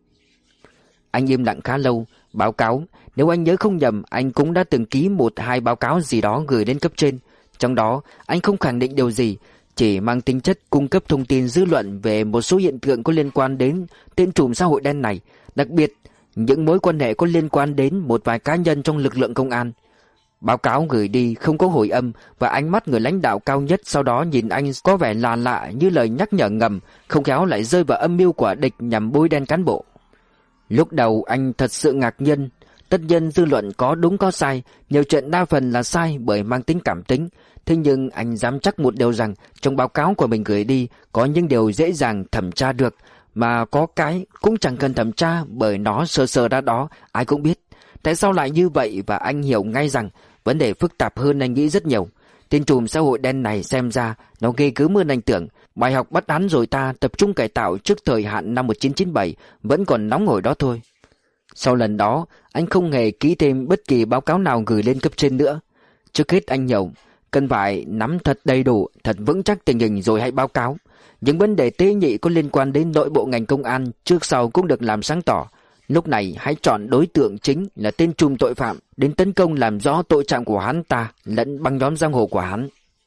Anh im lặng khá lâu. Báo cáo, nếu anh nhớ không nhầm, anh cũng đã từng ký một hai báo cáo gì đó gửi đến cấp trên. Trong đó anh không khẳng định điều gì, chỉ mang tính chất cung cấp thông tin dư luận về một số hiện tượng có liên quan đến tên trùm xã hội đen này, đặc biệt những mối quan hệ có liên quan đến một vài cá nhân trong lực lượng công an. Báo cáo gửi đi không có hồi âm, và ánh mắt người lãnh đạo cao nhất sau đó nhìn anh có vẻ lạ lạ như lời nhắc nhở ngầm, không khéo lại rơi vào âm mưu của địch nhằm bôi đen cán bộ. Lúc đầu anh thật sự ngạc nhiên. Tất nhiên dư luận có đúng có sai, nhiều chuyện đa phần là sai bởi mang tính cảm tính. Thế nhưng anh dám chắc một điều rằng trong báo cáo của mình gửi đi có những điều dễ dàng thẩm tra được, mà có cái cũng chẳng cần thẩm tra bởi nó sờ sờ ra đó, ai cũng biết. Tại sao lại như vậy? Và anh hiểu ngay rằng vấn đề phức tạp hơn anh nghĩ rất nhiều. Tên trùm xã hội đen này xem ra nó ghê gớm hơn anh tưởng. Bài học bắt án rồi ta tập trung cải tạo trước thời hạn năm một nghìn chín trăm chín mươi bảy vẫn còn nóng hổi đó thôi. Sau lần đó, anh không hề ký thêm bất kỳ báo cáo nào gửi lên cấp trên nữa. Trước hết anh hiểu, cần phải nắm thật đầy đủ, thật vững chắc tình hình rồi hãy báo cáo. Những vấn đề tế nhị có liên quan đến nội bộ ngành công an trước sau cũng được làm sáng tỏ. Lúc này hãy chọn đối tượng chính là tên trùm tội phạm đến tấn công làm rõ tội trạng của hắn ta lẫn băng nhóm giang hồ của hắn.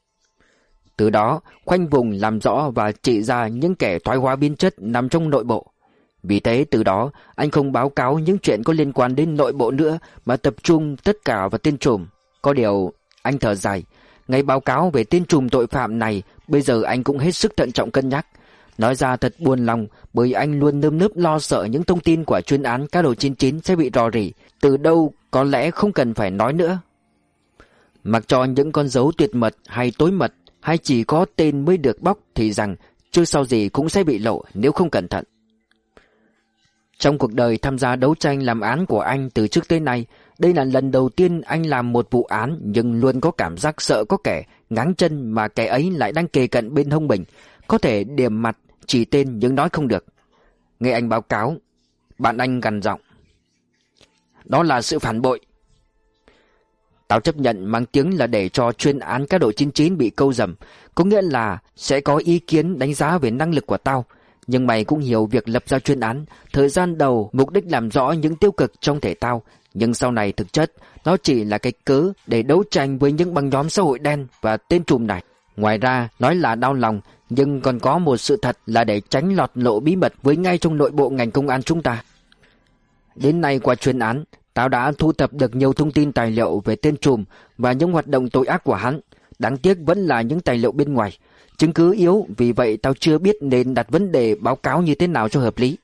Từ đó khoanh vùng làm rõ và chỉ ra những kẻ thoái hóa biến chất nằm trong nội bộ. Vì thế từ đó anh không báo cáo những chuyện có liên quan đến nội bộ nữa mà tập trung tất cả vào tên trùm. Có điều anh thở dài, ngay báo cáo về tên trùm tội phạm này bây giờ anh cũng hết sức thận trọng cân nhắc. Nói ra thật buồn lòng bởi anh luôn nơm nớp lo sợ những thông tin của chuyên án cá độ chín chín sẽ bị rò rỉ từ đâu có lẽ không cần phải nói nữa. Mặc cho những con dấu tuyệt mật hay tối mật hay chỉ có tên mới được bóc thì rằng trước sau gì cũng sẽ bị lộ nếu không cẩn thận. Trong cuộc đời tham gia đấu tranh làm án của anh từ trước tới nay, đây là lần đầu tiên anh làm một vụ án, nhưng luôn có cảm giác sợ có kẻ ngáng chân mà kẻ ấy lại đang kề cận bên hông mình, có thể điểm mặt, chỉ tên nhưng nói không được. Nghe anh báo cáo, bạn anh gằn giọng: "Đó là sự phản bội." Tao chấp nhận mang tiếng là để cho chuyên án cá độ chín chín bị câu dầm, có nghĩa là sẽ có ý kiến đánh giá về năng lực của tao. Nhưng mày cũng hiểu việc lập ra chuyên án, thời gian đầu mục đích làm rõ những tiêu cực trong thể tao, nhưng sau này thực chất nó chỉ là cái cớ để đấu tranh với những băng nhóm xã hội đen và tên trùm này. Ngoài ra, nói là đau lòng, nhưng còn có một sự thật là để tránh lọt lộ bí mật với ngay trong nội bộ ngành công an chúng ta. Đến nay qua chuyên án, tao đã thu thập được nhiều thông tin tài liệu về tên trùm và những hoạt động tội ác của hắn. Đáng tiếc vẫn là những tài liệu bên ngoài, chứng cứ yếu, vì vậy tao chưa biết nên đặt vấn đề báo cáo như thế nào cho hợp lý.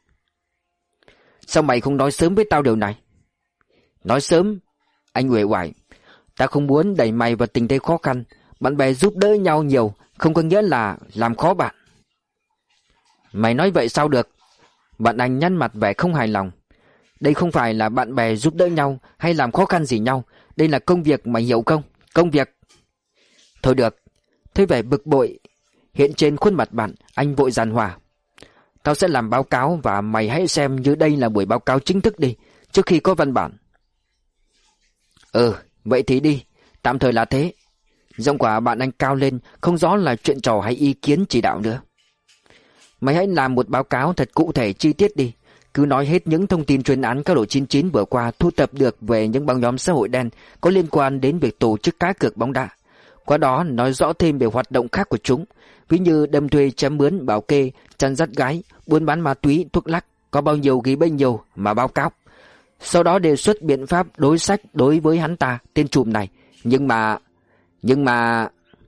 Sao mày không nói sớm với tao điều này? Nói sớm? Anh uể oải. Tao không muốn đẩy mày vào tình thế khó khăn. Bạn bè giúp đỡ nhau nhiều không có nghĩa là làm khó bạn. Mày nói vậy sao được? Bạn anh nhăn mặt vẻ không hài lòng. Đây không phải là bạn bè giúp đỡ nhau hay làm khó khăn gì nhau. Đây là công việc, mày hiểu không? Công việc. Thôi được. Thấy vẻ bực bội hiện trên khuôn mặt bạn, anh vội giàn hòa. Tao sẽ làm báo cáo và mày hãy xem như đây là buổi báo cáo chính thức đi, trước khi có văn bản. Ừ, vậy thì đi, tạm thời là thế. Giọng của bạn anh cao lên, không rõ là chuyện trò hay ý kiến chỉ đạo nữa. Mày hãy làm một báo cáo thật cụ thể chi tiết đi. Cứ nói hết những thông tin chuyên án cá độ chín chín vừa qua thu thập được về những băng nhóm xã hội đen có liên quan đến việc tổ chức cá cược bóng đá. Qua đó nói rõ thêm về hoạt động khác của chúng, ví như đâm thuê, chém mướn, bảo kê, chăn dắt gái, buôn bán ma túy, thuốc lắc, có bao nhiêu ghi bấy nhiêu mà báo cáo. Sau đó đề xuất biện pháp đối sách đối với hắn ta, tên trùm này. Nhưng mà... Nhưng mà...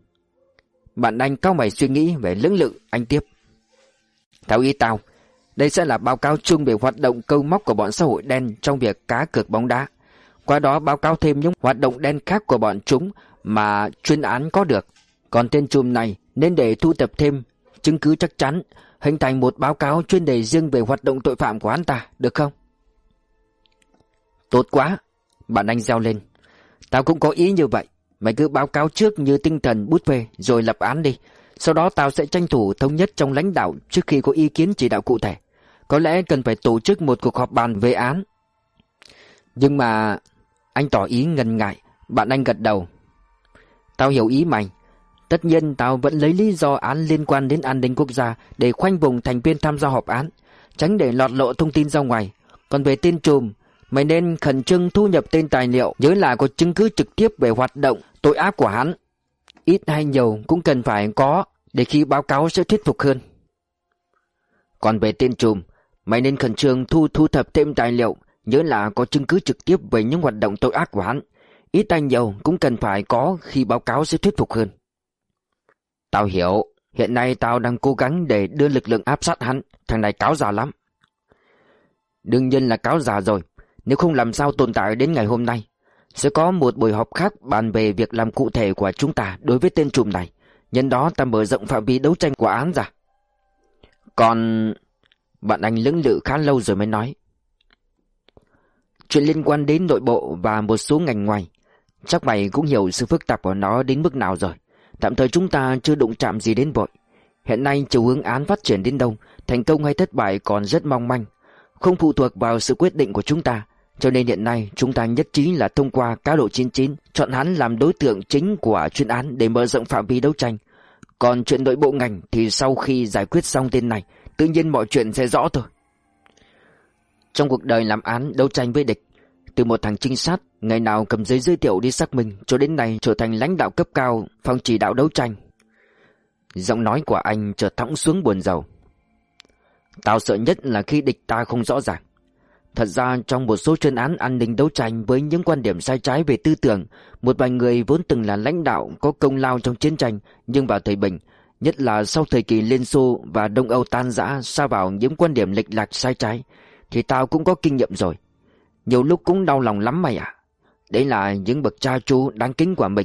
Bạn anh cau mày suy nghĩ về lưỡng lự, anh tiếp. Theo ý tao, đây sẽ là báo cáo chung về hoạt động câu móc của bọn xã hội đen trong việc cá cược bóng đá. Qua đó báo cáo thêm những hoạt động đen khác của bọn chúng mà chuyên án có được. Còn tên trùm này nên để thu thập thêm chứng cứ chắc chắn, hình thành một báo cáo chuyên đề riêng về hoạt động tội phạm của hắn ta, được không? Tốt quá, bạn anh reo lên. Tao cũng có ý như vậy. Mày cứ báo cáo trước như tinh thần bút phê rồi lập án đi. Sau đó tao sẽ tranh thủ thống nhất trong lãnh đạo trước khi có ý kiến chỉ đạo cụ thể. Có lẽ cần phải tổ chức một cuộc họp bàn về án. Nhưng mà... Anh tỏ ý ngần ngại. Bạn anh gật đầu. Tao hiểu ý mày. Tất nhiên tao vẫn lấy lý do án liên quan đến an ninh quốc gia để khoanh vùng thành viên tham gia họp án, tránh để lọt lộ thông tin ra ngoài. Còn về tên trùm, mày nên khẩn trương thu nhập tên tài liệu, nhớ là có chứng cứ trực tiếp về hoạt động tội ác của hắn. Ít hay nhiều cũng cần phải có, để khi báo cáo sẽ thuyết phục hơn. Còn về tên trùm, mày nên khẩn trương thu thu thập thêm tài liệu, nhớ là có chứng cứ trực tiếp về những hoạt động tội ác của hắn. Ít hay nhiều cũng cần phải có, khi báo cáo sẽ thuyết phục hơn. Tao hiểu, hiện nay tao đang cố gắng để đưa lực lượng áp sát hắn. Thằng này cáo già lắm. Đương nhiên là cáo già rồi, nếu không làm sao tồn tại đến ngày hôm nay. Sẽ có một buổi họp khác bàn về việc làm cụ thể của chúng ta đối với tên trùm này. Nhân đó ta mở rộng phạm vi đấu tranh của án ra. Còn... Bạn anh lưỡng lự khá lâu rồi mới nói. Chuyện liên quan đến nội bộ và một số ngành ngoài. Chắc mày cũng hiểu sự phức tạp của nó đến mức nào rồi. Tạm thời chúng ta chưa đụng chạm gì đến vội. Hiện nay chiều hướng án phát triển đến đâu, thành công hay thất bại còn rất mong manh, không phụ thuộc vào sự quyết định của chúng ta. Cho nên hiện nay chúng ta nhất trí là thông qua cá độ chín chín, chọn hắn làm đối tượng chính của chuyên án để mở rộng phạm vi đấu tranh. Còn chuyện nội bộ ngành thì sau khi giải quyết xong tên này, tự nhiên mọi chuyện sẽ rõ thôi. Trong cuộc đời làm án đấu tranh với địch, từ một thằng trinh sát ngày nào cầm giấy giới thiệu đi xác minh cho đến nay trở thành lãnh đạo cấp cao phòng chỉ đạo đấu tranh. Giọng nói của anh chợt thõng xuống buồn rầu. Tao sợ nhất là khi địch ta không rõ ràng. Thật ra trong một số chuyên án an ninh đấu tranh với những quan điểm sai trái về tư tưởng, một vài người vốn từng là lãnh đạo có công lao trong chiến tranh, nhưng vào thời bình, nhất là sau thời kỳ Liên Xô và Đông Âu tan rã sa vào những quan điểm lệch lạc sai trái, thì tao cũng có kinh nghiệm rồi. Nhiều lúc cũng đau lòng lắm mày ạ. Đấy là những bậc cha chú đáng kính của mình,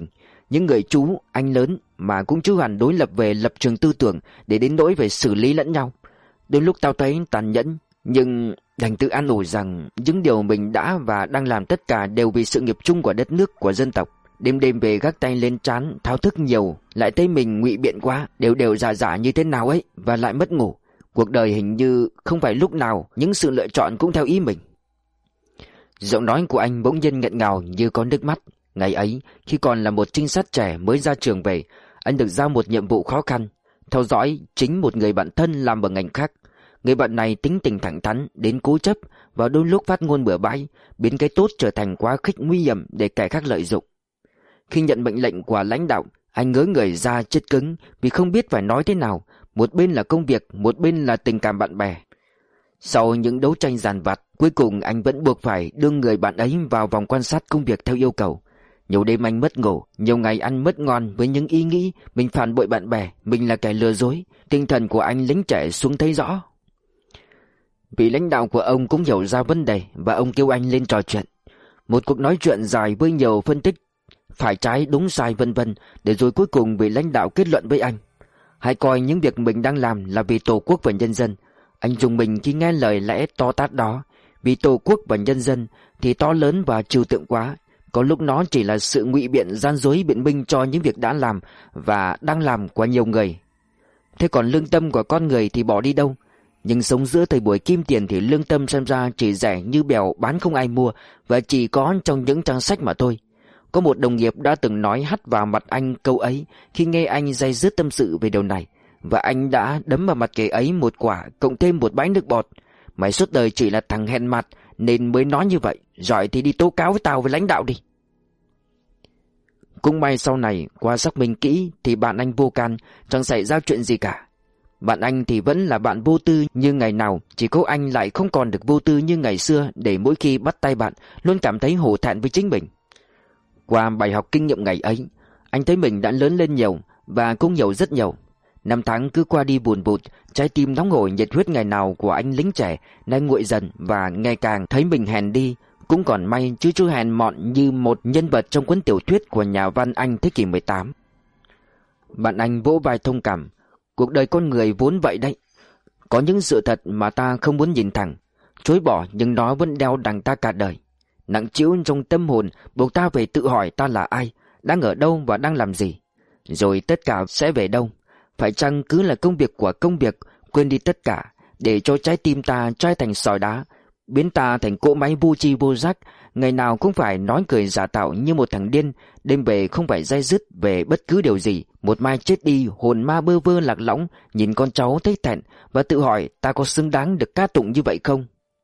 những người chú, anh lớn mà cũng chưa hẳn đối lập về lập trường tư tưởng để đến nỗi về xử lý lẫn nhau. Đôi lúc tao thấy tàn nhẫn, nhưng đành tự an ủi rằng những điều mình đã và đang làm tất cả đều vì sự nghiệp chung của đất nước, của dân tộc. Đêm đêm về gác tay lên trán, thao thức nhiều, lại thấy mình ngụy biện quá, đều đều giả giả như thế nào ấy, và lại mất ngủ. Cuộc đời hình như không phải lúc nào những sự lựa chọn cũng theo ý mình. Giọng nói của anh bỗng nhiên nghẹn ngào như có nước mắt. Ngày ấy, khi còn là một trinh sát trẻ mới ra trường về, anh được giao một nhiệm vụ khó khăn, theo dõi chính một người bạn thân làm ở ngành khác. Người bạn này tính tình thẳng thắn đến cố chấp và đôi lúc phát ngôn bừa bãi, biến cái tốt trở thành quá khích nguy hiểm để kẻ khác lợi dụng. Khi nhận mệnh lệnh của lãnh đạo, anh ngớ người ra chết cứng vì không biết phải nói thế nào. Một bên là công việc, một bên là tình cảm bạn bè. Sau những đấu tranh dằn vặt, cuối cùng anh vẫn buộc phải đưa người bạn ấy vào vòng quan sát công việc theo yêu cầu. Nhiều đêm anh mất ngủ, nhiều ngày ăn mất ngon với những ý nghĩ mình phản bội bạn bè, mình là kẻ lừa dối. Tinh thần của anh lính trẻ xuống thấy rõ. Vị lãnh đạo của ông cũng hiểu ra vấn đề và ông kêu anh lên trò chuyện. Một cuộc nói chuyện dài với nhiều phân tích, phải trái đúng sai vân vân, để rồi cuối cùng vị lãnh đạo kết luận với anh: hãy coi những việc mình đang làm là vì Tổ quốc và nhân dân. Anh dùng mình khi nghe lời lẽ to tát đó. Vì Tổ quốc và nhân dân thì to lớn và trừu tượng quá. Có lúc nó chỉ là sự ngụy biện gian dối biện minh cho những việc đã làm và đang làm của nhiều người. Thế còn lương tâm của con người thì bỏ đi đâu? Nhưng sống giữa thời buổi kim tiền thì lương tâm xem ra chỉ rẻ như bèo bán không ai mua, và chỉ có trong những trang sách mà thôi. Có một đồng nghiệp đã từng nói hắt vào mặt anh câu ấy khi nghe anh day dứt tâm sự về điều này, và anh đã đấm vào mặt kẻ ấy một quả cộng thêm một bãi nước bọt. Mày suốt đời chỉ là thằng hèn mặt nên mới nói như vậy, giỏi thì đi tố cáo với tao với lãnh đạo đi. Cũng may sau này qua xác minh kỹ thì bạn anh vô can, chẳng xảy ra chuyện gì cả. Bạn anh thì vẫn là bạn vô tư như ngày nào, chỉ có anh lại không còn được vô tư như ngày xưa, để mỗi khi bắt tay bạn luôn cảm thấy hổ thẹn với chính mình. Qua bài học kinh nghiệm ngày ấy, anh thấy mình đã lớn lên nhiều và cũng hiểu rất nhiều. Năm tháng cứ qua đi buồn bụt, trái tim nóng hổi nhiệt huyết ngày nào của anh lính trẻ nay nguội dần và ngày càng thấy mình hèn đi. Cũng còn may chứ chưa hèn mọn như một nhân vật trong cuốn tiểu thuyết của nhà văn Anh thế kỷ mười tám. Bạn anh vỗ vai thông cảm. Cuộc đời con người vốn vậy đấy. Có những sự thật mà ta không muốn nhìn thẳng, chối bỏ, nhưng nó vẫn đeo đằng ta cả đời. Nặng trĩu trong tâm hồn, buộc ta phải tự hỏi ta là ai, đang ở đâu và đang làm gì. Rồi tất cả sẽ về đâu? Phải chăng cứ là công việc của công việc, quên đi tất cả, để cho trái tim ta trai thành sỏi đá, biến ta thành cỗ máy vô tri vô giác, ngày nào cũng phải nói cười giả tạo như một thằng điên, đêm về không phải day dứt về bất cứ điều gì, một mai chết đi, hồn ma bơ vơ lạc lõng, nhìn con cháu thấy thẹn và tự hỏi ta có xứng đáng được ca tụng như vậy không?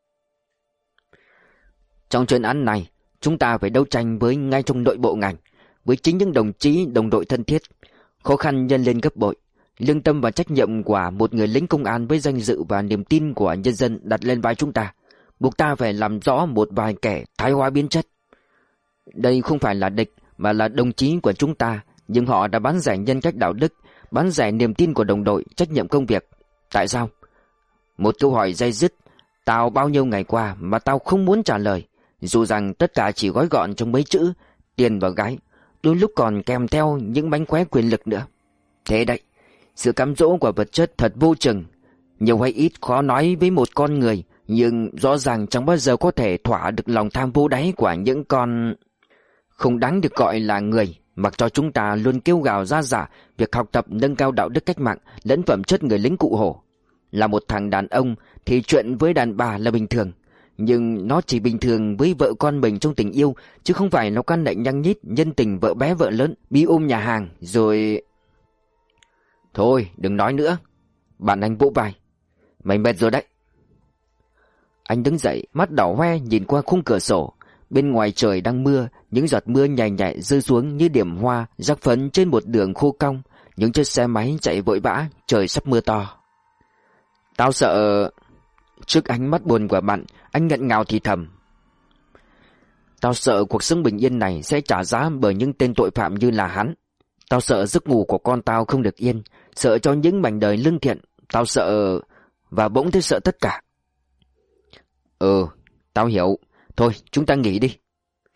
Trong chuyên án này, chúng ta phải đấu tranh với ngay trong nội bộ ngành, với chính những đồng chí đồng đội thân thiết. Khó khăn nhân lên gấp bội. Lương tâm và trách nhiệm của một người lính công an với danh dự và niềm tin của nhân dân đặt lên vai chúng ta, buộc ta phải làm rõ một vài kẻ thái hóa biến chất. Đây không phải là địch mà là đồng chí của chúng ta, nhưng họ đã bán rẻ nhân cách đạo đức, bán rẻ niềm tin của đồng đội, trách nhiệm công việc. Tại sao? Một câu hỏi day dứt, tao bao nhiêu ngày qua mà tao không muốn trả lời, dù rằng tất cả chỉ gói gọn trong mấy chữ tiền và gái, đôi lúc còn kèm theo những mánh khóe quyền lực nữa. Thế đấy, sự cám dỗ của vật chất thật vô chừng, nhiều hay ít khó nói với một con người, nhưng rõ ràng chẳng bao giờ có thể thỏa được lòng tham vô đáy của những con không đáng được gọi là người, mặc cho chúng ta luôn kêu gào ra giả việc học tập nâng cao đạo đức cách mạng lẫn phẩm chất người lính cụ Hồ. Là một thằng đàn ông thì chuyện với đàn bà là bình thường, nhưng nó chỉ bình thường với vợ con mình trong tình yêu, chứ không phải nó căn nạnh nhăng nhít nhân tình vợ bé vợ lớn, bi ôm nhà hàng rồi. Thôi đừng nói nữa. Bạn anh vỗ vai. Mày mệt rồi đấy. Anh đứng dậy, mắt đỏ hoe nhìn qua khung cửa sổ. Bên ngoài trời đang mưa, những giọt mưa nhẹ nhẹ rơi xuống như điểm hoa rắc phấn trên một đường khô cong. Những chiếc xe máy chạy vội vã, trời sắp mưa to. Tao sợ. Trước ánh mắt buồn của bạn, anh nghẹn ngào thì thầm. Tao sợ cuộc sống bình yên này sẽ trả giá bởi những tên tội phạm như là hắn. Tao sợ giấc ngủ của con tao không được yên, sợ cho những mảnh đời lương thiện. Tao sợ. Và bỗng thấy sợ tất cả. Ừ, tao hiểu. Thôi chúng ta nghỉ đi.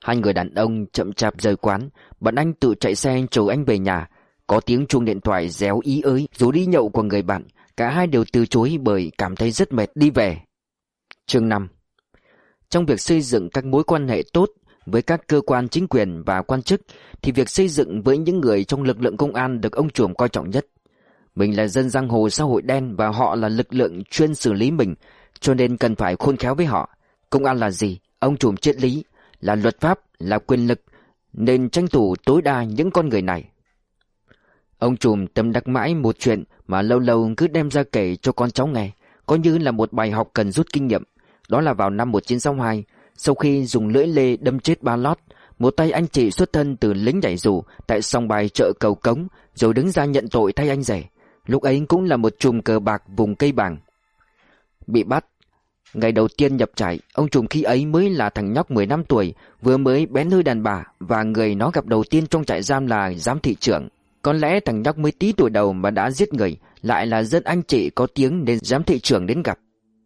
Hai người đàn ông chậm chạp rời quán. Bọn anh tự chạy xe chở anh về nhà. Có tiếng chuông điện thoại réo ý ới rủ đi nhậu của người bạn. Cả hai đều từ chối bởi cảm thấy rất mệt đi về. Chương năm. Trong việc xây dựng các mối quan hệ tốt với các cơ quan chính quyền và quan chức thì việc xây dựng với những người trong lực lượng công an được ông Trùm coi trọng nhất. Mình là dân giang hồ xã hội đen và họ là lực lượng chuyên xử lý mình, cho nên cần phải khôn khéo với họ. Công an là gì? Ông Trùm triết lý, là luật pháp, là quyền lực, nên tranh thủ tối đa những con người này. Ông Trùm tâm đắc mãi một chuyện mà lâu lâu cứ đem ra kể cho con cháu nghe, coi như là một bài học cần rút kinh nghiệm. Đó là vào năm một nghìn chín trăm sáu mươi hai, sau khi dùng lưỡi lê đâm chết ba lót, một tay anh chị xuất thân từ lính nhảy dù tại sòng bài chợ Cầu Cống, rồi đứng ra nhận tội thay anh rể. Lúc ấy cũng là một trùm cờ bạc vùng Cây Bàng. Bị bắt. Ngày đầu tiên nhập trại, ông Trùm khi ấy mới là thằng nhóc mười lăm tuổi, vừa mới bén hơi đàn bà, và người nó gặp đầu tiên trong trại giam là giám thị trưởng. Có lẽ thằng nhóc mới tí tuổi đầu mà đã giết người, lại là dân anh chị có tiếng nên giám thị trưởng đến gặp.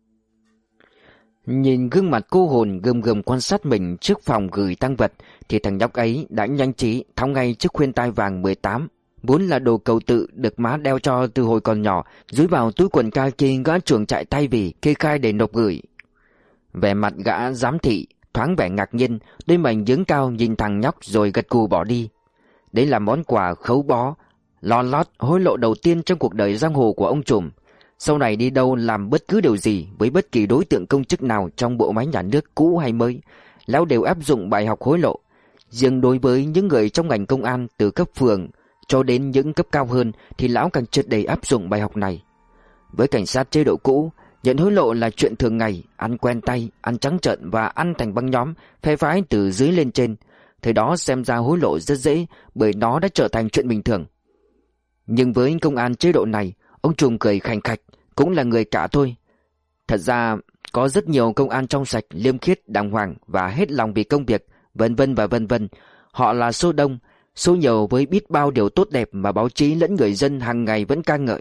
Nhìn gương mặt cô hồn gườm gườm quan sát mình trước phòng gửi tang vật thì thằng nhóc ấy đã nhanh trí tháo ngay chiếc khuyên tai vàng mười tám, vốn là đồ cầu tự được má đeo cho từ hồi còn nhỏ, dúi vào túi quần kaki gã trưởng trại thay vì kê khai để nộp gửi. Vẻ mặt gã giám thị thoáng vẻ ngạc nhiên, đôi mày nhướng cao nhìn thằng nhóc rồi gật gù bỏ đi. Đấy là món quà khấu bó, lo lót hối lộ đầu tiên trong cuộc đời giang hồ của ông Trùm. Sau này đi đâu làm bất cứ điều gì với bất kỳ đối tượng công chức nào trong bộ máy nhà nước cũ hay mới, lão đều áp dụng bài học hối lộ. Riêng đối với những người trong ngành công an từ cấp phường cho đến những cấp cao hơn thì lão càng triệt để áp dụng bài học này. Với cảnh sát chế độ cũ, nhận hối lộ là chuyện thường ngày, ăn quen tay, ăn trắng trợn và ăn thành băng nhóm, phe phái từ dưới lên trên. Thời đó xem ra hối lộ rất dễ bởi nó đã trở thành chuyện bình thường. Nhưng với công an chế độ này, ông Trùm cười khành khạch, cũng là người cả thôi. Thật ra có rất nhiều công an trong sạch, liêm khiết, đàng hoàng và hết lòng vì công việc, vân vân và vân vân. Họ là số đông, số nhiều với biết bao điều tốt đẹp mà báo chí lẫn người dân hàng ngày vẫn ca ngợi.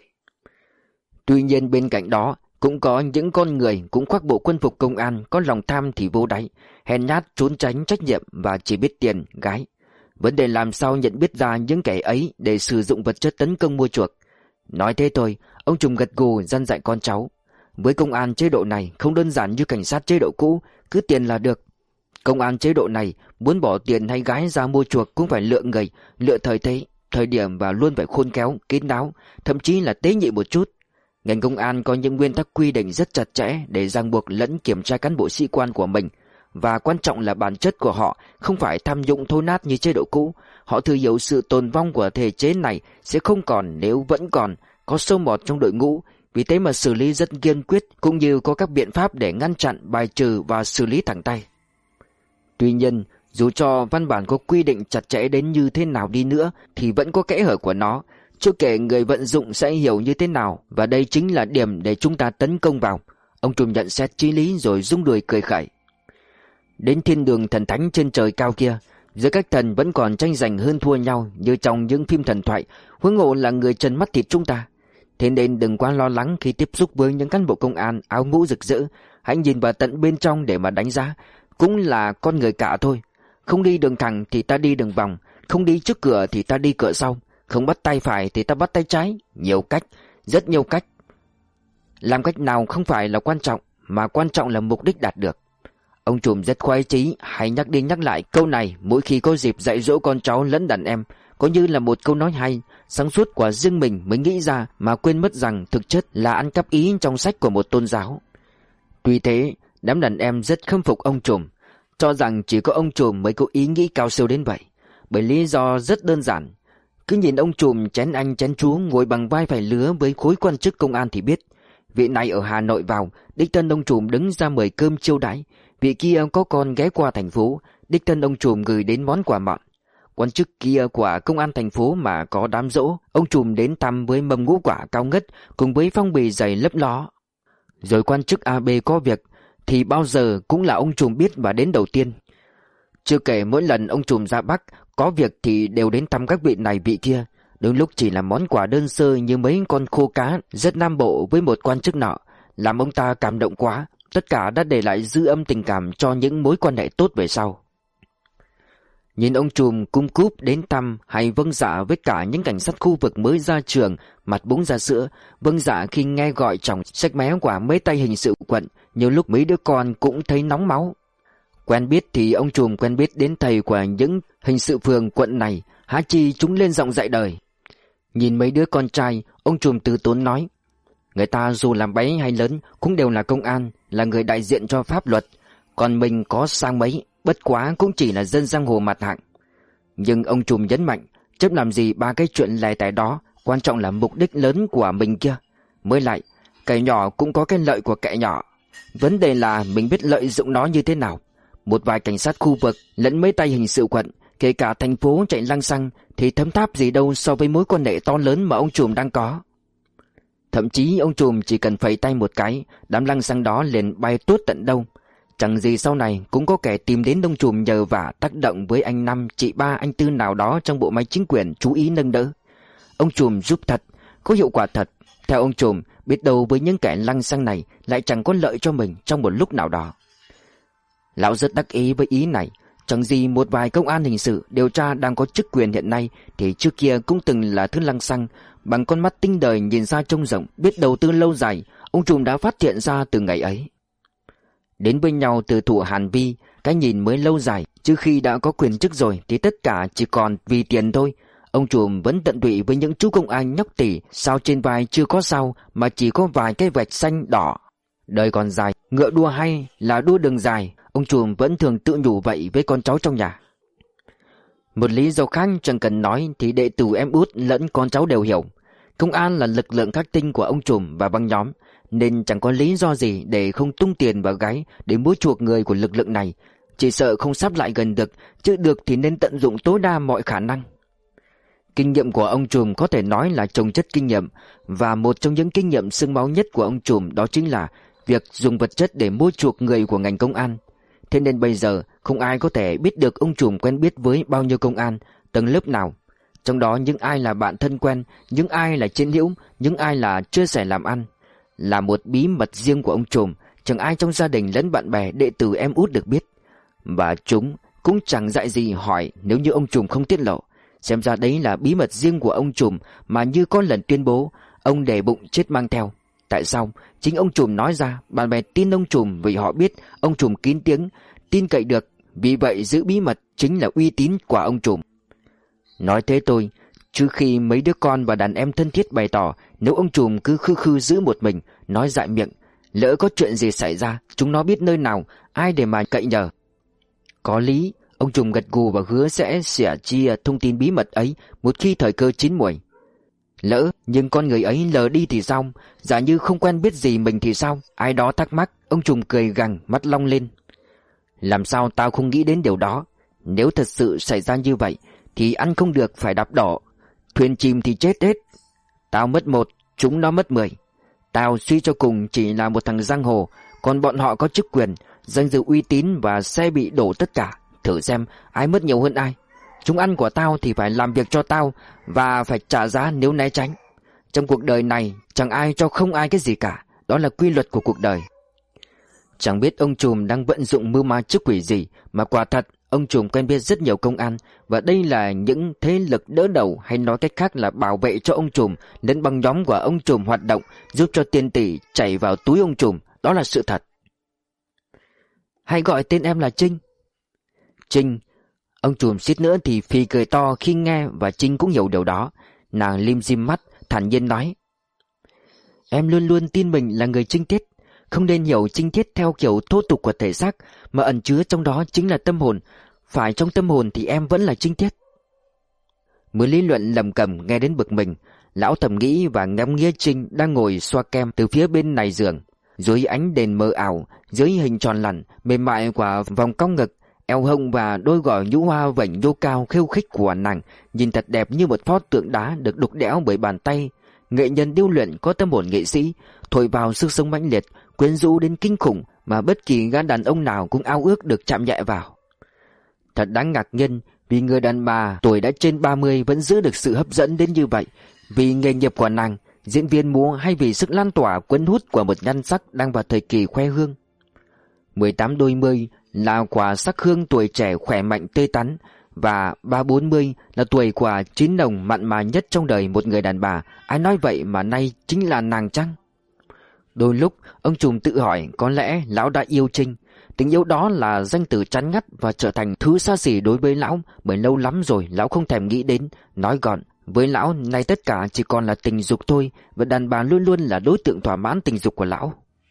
Tuy nhiên bên cạnh đó cũng có những con người cũng khoác bộ quân phục công an, có lòng tham thì vô đáy, hèn nhát, trốn tránh trách nhiệm và chỉ biết tiền, gái. Vấn đề làm sao nhận biết ra những kẻ ấy để sử dụng vật chất tấn công mua chuộc. Nói thế thôi, ông Trùm gật gù dăn dạy con cháu. Với công an chế độ này không đơn giản như cảnh sát chế độ cũ, cứ tiền là được. Công an chế độ này muốn bỏ tiền hay gái ra mua chuộc cũng phải lựa người, lựa thời thế, thời điểm và luôn phải khôn khéo, kín đáo, thậm chí là tế nhị một chút. Ngành công an có những nguyên tắc quy định rất chặt chẽ để ràng buộc lẫn kiểm tra cán bộ sĩ quan của mình. Và quan trọng là bản chất của họ không phải tham nhũng thối nát như chế độ cũ. Họ thừa hiểu sự tồn vong của thể chế này sẽ không còn nếu vẫn còn có sâu mọt trong đội ngũ. Vì thế mà xử lý rất kiên quyết, cũng như có các biện pháp để ngăn chặn, bài trừ và xử lý thẳng tay. Tuy nhiên, dù cho văn bản có quy định chặt chẽ đến như thế nào đi nữa thì vẫn có kẽ hở của nó. Chưa kể người vận dụng sẽ hiểu như thế nào, và đây chính là điểm để chúng ta tấn công vào. Ông Trùm nhận xét chí lý rồi rung đùi cười khẩy. Đến thiên đường thần thánh trên trời cao kia, giữa các thần vẫn còn tranh giành hơn thua nhau như trong những phim thần thoại, huống hồ là người trần mắt thịt chúng ta. Thế nên đừng quá lo lắng khi tiếp xúc với những cán bộ công an áo mũ rực rỡ. Hãy nhìn vào tận bên trong để mà đánh giá. Cũng là con người cả thôi. Không đi đường thẳng thì ta đi đường vòng, không đi trước cửa thì ta đi cửa sau, không bắt tay phải thì ta bắt tay trái. Nhiều cách, rất nhiều cách. Làm cách nào không phải là quan trọng, mà quan trọng là mục đích đạt được. Ông Trùm rất khoái chí hay nhắc đi nhắc lại câu này mỗi khi có dịp dạy dỗ con cháu lẫn đàn em, có như là một câu nói hay, sáng suốt của riêng mình mới nghĩ ra, mà quên mất rằng thực chất là ăn cắp ý trong sách của một tôn giáo. Tuy thế, đám đàn em rất khâm phục ông Trùm, cho rằng chỉ có ông Trùm mới có ý nghĩ cao siêu đến vậy. Bởi lý do rất đơn giản. Cứ nhìn ông Trùm chén anh chén chú ngồi bằng vai phải lứa với khối quan chức công an thì biết. Vị này ở Hà Nội vào, đích thân ông Trùm đứng ra mời cơm chiêu đãi. Vị kia có con ghé qua thành phố, đích thân ông Trùm gửi đến món quà mọn. Quan chức kia của công an thành phố mà có đám dỗ, ông Trùm đến thăm với mâm ngũ quả cao ngất cùng với phong bì dày lấp ló. Rồi quan chức a bê có việc thì bao giờ cũng là ông Trùm biết và đến đầu tiên. Chưa kể mỗi lần ông Trùm ra Bắc có việc thì đều đến thăm các vị này vị kia. Đôi lúc chỉ là món quà đơn sơ như mấy con khô cá rất nam bộ với một quan chức nọ, làm ông ta cảm động quá. Tất cả đã để lại dư âm tình cảm cho những mối quan hệ tốt về sau. Nhìn ông trùm cung cúp đến thăm hay vâng dạ với cả những cảnh sát khu vực mới ra trường, mặt búng ra sữa, vâng dạ khi nghe gọi trong sách mé của mấy tay hình sự quận, nhiều lúc mấy đứa con cũng thấy nóng máu. Quen biết thì ông trùm quen biết đến thầy của những hình sự phường quận này, há chi chúng lên giọng dạy đời. Nhìn mấy đứa con trai, ông trùm từ tốn nói: người ta dù làm bé hay lớn cũng đều là công an, là người đại diện cho pháp luật, còn mình có sang mấy, bất quá cũng chỉ là dân giang hồ mặt hạng. Nhưng ông trùm nhấn mạnh, chấp làm gì ba cái chuyện lẻ tẻ đó, quan trọng là mục đích lớn của mình kia. Mới lại, kẻ nhỏ cũng có cái lợi của kẻ nhỏ, vấn đề là mình biết lợi dụng nó như thế nào. Một vài cảnh sát khu vực lẫn mấy tay hình sự quận, kể cả thành phố chạy lăng xăng, thì thấm tháp gì đâu so với mối quan hệ to lớn mà ông trùm đang có. Thậm chí ông trùm chỉ cần phẩy tay một cái, đám lăng xăng đó liền bay tốt tận đâu. Chẳng gì sau này cũng có kẻ tìm đến ông trùm nhờ vả tác động với anh Năm, chị Ba, anh Tư nào đó trong bộ máy chính quyền chú ý nâng đỡ. Ông trùm giúp thật, có hiệu quả thật. Theo ông trùm, biết đâu với những kẻ lăng xăng này lại chẳng có lợi cho mình trong một lúc nào đó. Lão rất đắc ý với ý này. Chẳng gì một vài công an hình sự điều tra đang có chức quyền hiện nay thì trước kia cũng từng là thứ lăng xăng. Bằng con mắt tinh đời nhìn ra trông rộng, biết đầu tư lâu dài, ông trùm đã phát hiện ra từ ngày ấy. Đến với nhau từ thủ Hàn Vi, cái nhìn mới lâu dài, chứ khi đã có quyền chức rồi thì tất cả chỉ còn vì tiền thôi. Ông trùm vẫn tận tụy với những chú công an nhóc tỉ, sao trên vai chưa có sao mà chỉ có vài cái vạch xanh đỏ. Đời còn dài, ngựa đua hay là đua đường dài, ông trùm vẫn thường tự nhủ vậy với con cháu trong nhà. Một lý do khác chẳng cần nói thì đệ tử em út lẫn con cháu đều hiểu. Công an là lực lượng khắc tinh của ông trùm và băng nhóm, nên chẳng có lý do gì để không tung tiền vào gáy để mua chuộc người của lực lượng này. Chỉ sợ không sắp lại gần được, chứ được thì nên tận dụng tối đa mọi khả năng. Kinh nghiệm của ông trùm có thể nói là chồng chất kinh nghiệm, và một trong những kinh nghiệm xương máu nhất của ông trùm đó chính là việc dùng vật chất để mua chuộc người của ngành công an. Thế nên bây giờ không ai có thể biết được ông trùm quen biết với bao nhiêu công an, tầng lớp nào. Trong đó những ai là bạn thân quen, những ai là chiến hữu, những ai là chia sẻ làm ăn, là một bí mật riêng của ông trùm, chẳng ai trong gia đình lẫn bạn bè đệ tử em út được biết. Và chúng cũng chẳng dạy gì hỏi nếu như ông trùm không tiết lộ. Xem ra đấy là bí mật riêng của ông trùm mà như có lần tuyên bố, ông để bụng chết mang theo. Tại sao? Chính ông trùm nói ra, bạn bè tin ông trùm vì họ biết ông trùm kín tiếng, tin cậy được. Vì vậy giữ bí mật chính là uy tín của ông trùm. Nói thế tôi, chứ khi mấy đứa con và đàn em thân thiết bày tỏ, nếu ông trùm cứ khư khư giữ một mình, nói dại miệng, lỡ có chuyện gì xảy ra, chúng nó biết nơi nào, ai để mà cậy nhờ. Có lý, ông trùm gật gù và hứa sẽ sẻ chia thông tin bí mật ấy một khi thời cơ chín muồi. Lỡ nhưng con người ấy lờ đi thì sao? Giả như không quen biết gì mình thì sao? Ai đó thắc mắc. Ông trùm cười gằn, mắt long lên. Làm sao tao không nghĩ đến điều đó? Nếu thật sự xảy ra như vậy thì ăn không được phải đạp đỏ, thuyền chìm thì chết hết. Tao mất một, chúng nó mất mười. Tao suy cho cùng chỉ là một thằng giang hồ, còn bọn họ có chức quyền, danh dự, uy tín và sẽ bị đổ tất cả. Thử xem ai mất nhiều hơn ai. Chúng ăn của tao thì phải làm việc cho tao và phải trả giá nếu né tránh. Trong cuộc đời này chẳng ai cho không ai cái gì cả. Đó là quy luật của cuộc đời. Chẳng biết ông trùm đang vận dụng mưu ma trước quỷ gì, mà quả thật ông trùm quen biết rất nhiều công an, và đây là những thế lực đỡ đầu, hay nói cách khác là bảo vệ cho ông trùm lẫn băng nhóm của ông trùm hoạt động, giúp cho tiền tỷ chảy vào túi ông trùm. Đó là sự thật. Hãy gọi tên em là Trinh. Trinh. Ông trùm suýt nữa thì phì cười to khi nghe, và Trinh cũng hiểu điều đó. Nàng lim dim mắt, thản nhiên nói: Em luôn luôn tin mình là người trinh tiết. Không nên hiểu trinh tiết theo kiểu thô tục của thể xác, mà ẩn chứa trong đó chính là tâm hồn. Phải trong tâm hồn thì em vẫn là trinh tiết. Mới lý luận lầm cầm nghe đến bực mình, lão thầm nghĩ và ngắm nghía Trinh đang ngồi xoa kem từ phía bên này giường. Dưới ánh đèn mờ ảo, dưới hình tròn lẳn mềm mại của vòng cong ngực, eo hông và đôi gỏi nhũ hoa vảnh nhô cao khiêu khích của nàng nhìn thật đẹp như một pho tượng đá được đục đẽo bởi bàn tay nghệ nhân điêu luyện có tâm hồn nghệ sĩ, thổi vào sức sống mãnh liệt, quyến rũ đến kinh khủng mà bất kỳ gã đàn ông nào cũng ao ước được chạm nhẹ vào. Thật đáng ngạc nhiên vì người đàn bà tuổi đã trên ba mươi vẫn giữ được sự hấp dẫn đến như vậy, vì nghề nghiệp của nàng, diễn viên múa, hay vì sức lan tỏa cuốn hút của một nhan sắc đang vào thời kỳ khoe hương. Mười tám đôi mươi là quả sắc hương tuổi trẻ khỏe mạnh tươi tắn, và ba bốn mươi là tuổi của chín nồng mặn mà nhất trong đời một người đàn bà. Ai nói vậy mà nay chính là nàng chăng? Đôi lúc ông trùm tự hỏi có lẽ lão đã yêu Trinh. Tình yêu đó là danh từ chán ngắt và trở thành thứ xa xỉ đối với lão, bởi lâu lắm rồi lão không thèm nghĩ đến. Nói gọn, với lão nay tất cả chỉ còn là tình dục thôi, và đàn bà luôn luôn là đối tượng thỏa mãn tình dục của lão.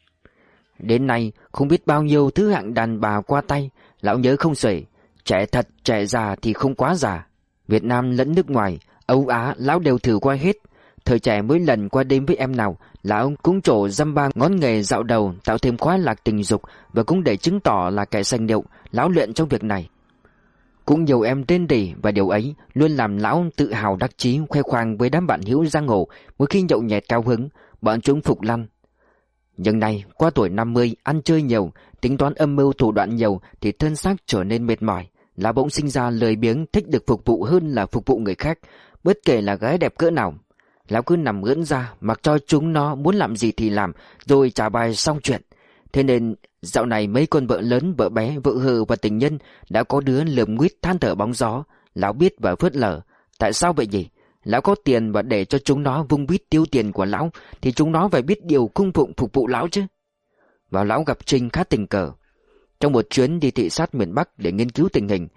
Đến nay không biết bao nhiêu thứ hạng đàn bà qua tay, lão nhớ không xuể. Trẻ thật, trẻ già thì không quá già. Việt Nam lẫn nước ngoài, Âu Á lão đều thử qua hết. Thời trẻ mỗi lần qua đêm với em nào, lão cũng trổ dăm ba ngón nghề dạo đầu, tạo thêm khoái lạc tình dục, và cũng để chứng tỏ là kẻ sành điệu, lão luyện trong việc này. Cũng nhiều em tên đỉ, và điều ấy luôn làm lão tự hào đắc chí, khoe khoang với đám bạn hữu giang hồ. Mỗi khi nhậu nhẹt cao hứng, bọn chúng phục lăn. Nhưng nay qua tuổi năm mươi, ăn chơi nhiều, tính toán âm mưu thủ đoạn nhiều, thì thân xác trở nên mệt mỏi. Lão bỗng sinh ra lười biếng, thích được phục vụ hơn là phục vụ người khác, bất kể là gái đẹp cỡ nào. Lão cứ nằm ngưỡng ra, mặc cho chúng nó muốn làm gì thì làm, rồi trả bài xong chuyện. Thế nên dạo này mấy con vợ lớn, vợ bé, vợ hờ và tình nhân đã có đứa lườm nguýt than thở bóng gió. Lão biết và phớt lờ. Tại sao vậy nhỉ? Lão có tiền và để cho chúng nó vung vít tiêu tiền của lão, thì chúng nó phải biết điều cung phụng phục vụ lão chứ. Và lão gặp Trinh khá tình cờ. Trong một chuyến đi thị sát miền Bắc để nghiên cứu tình hình,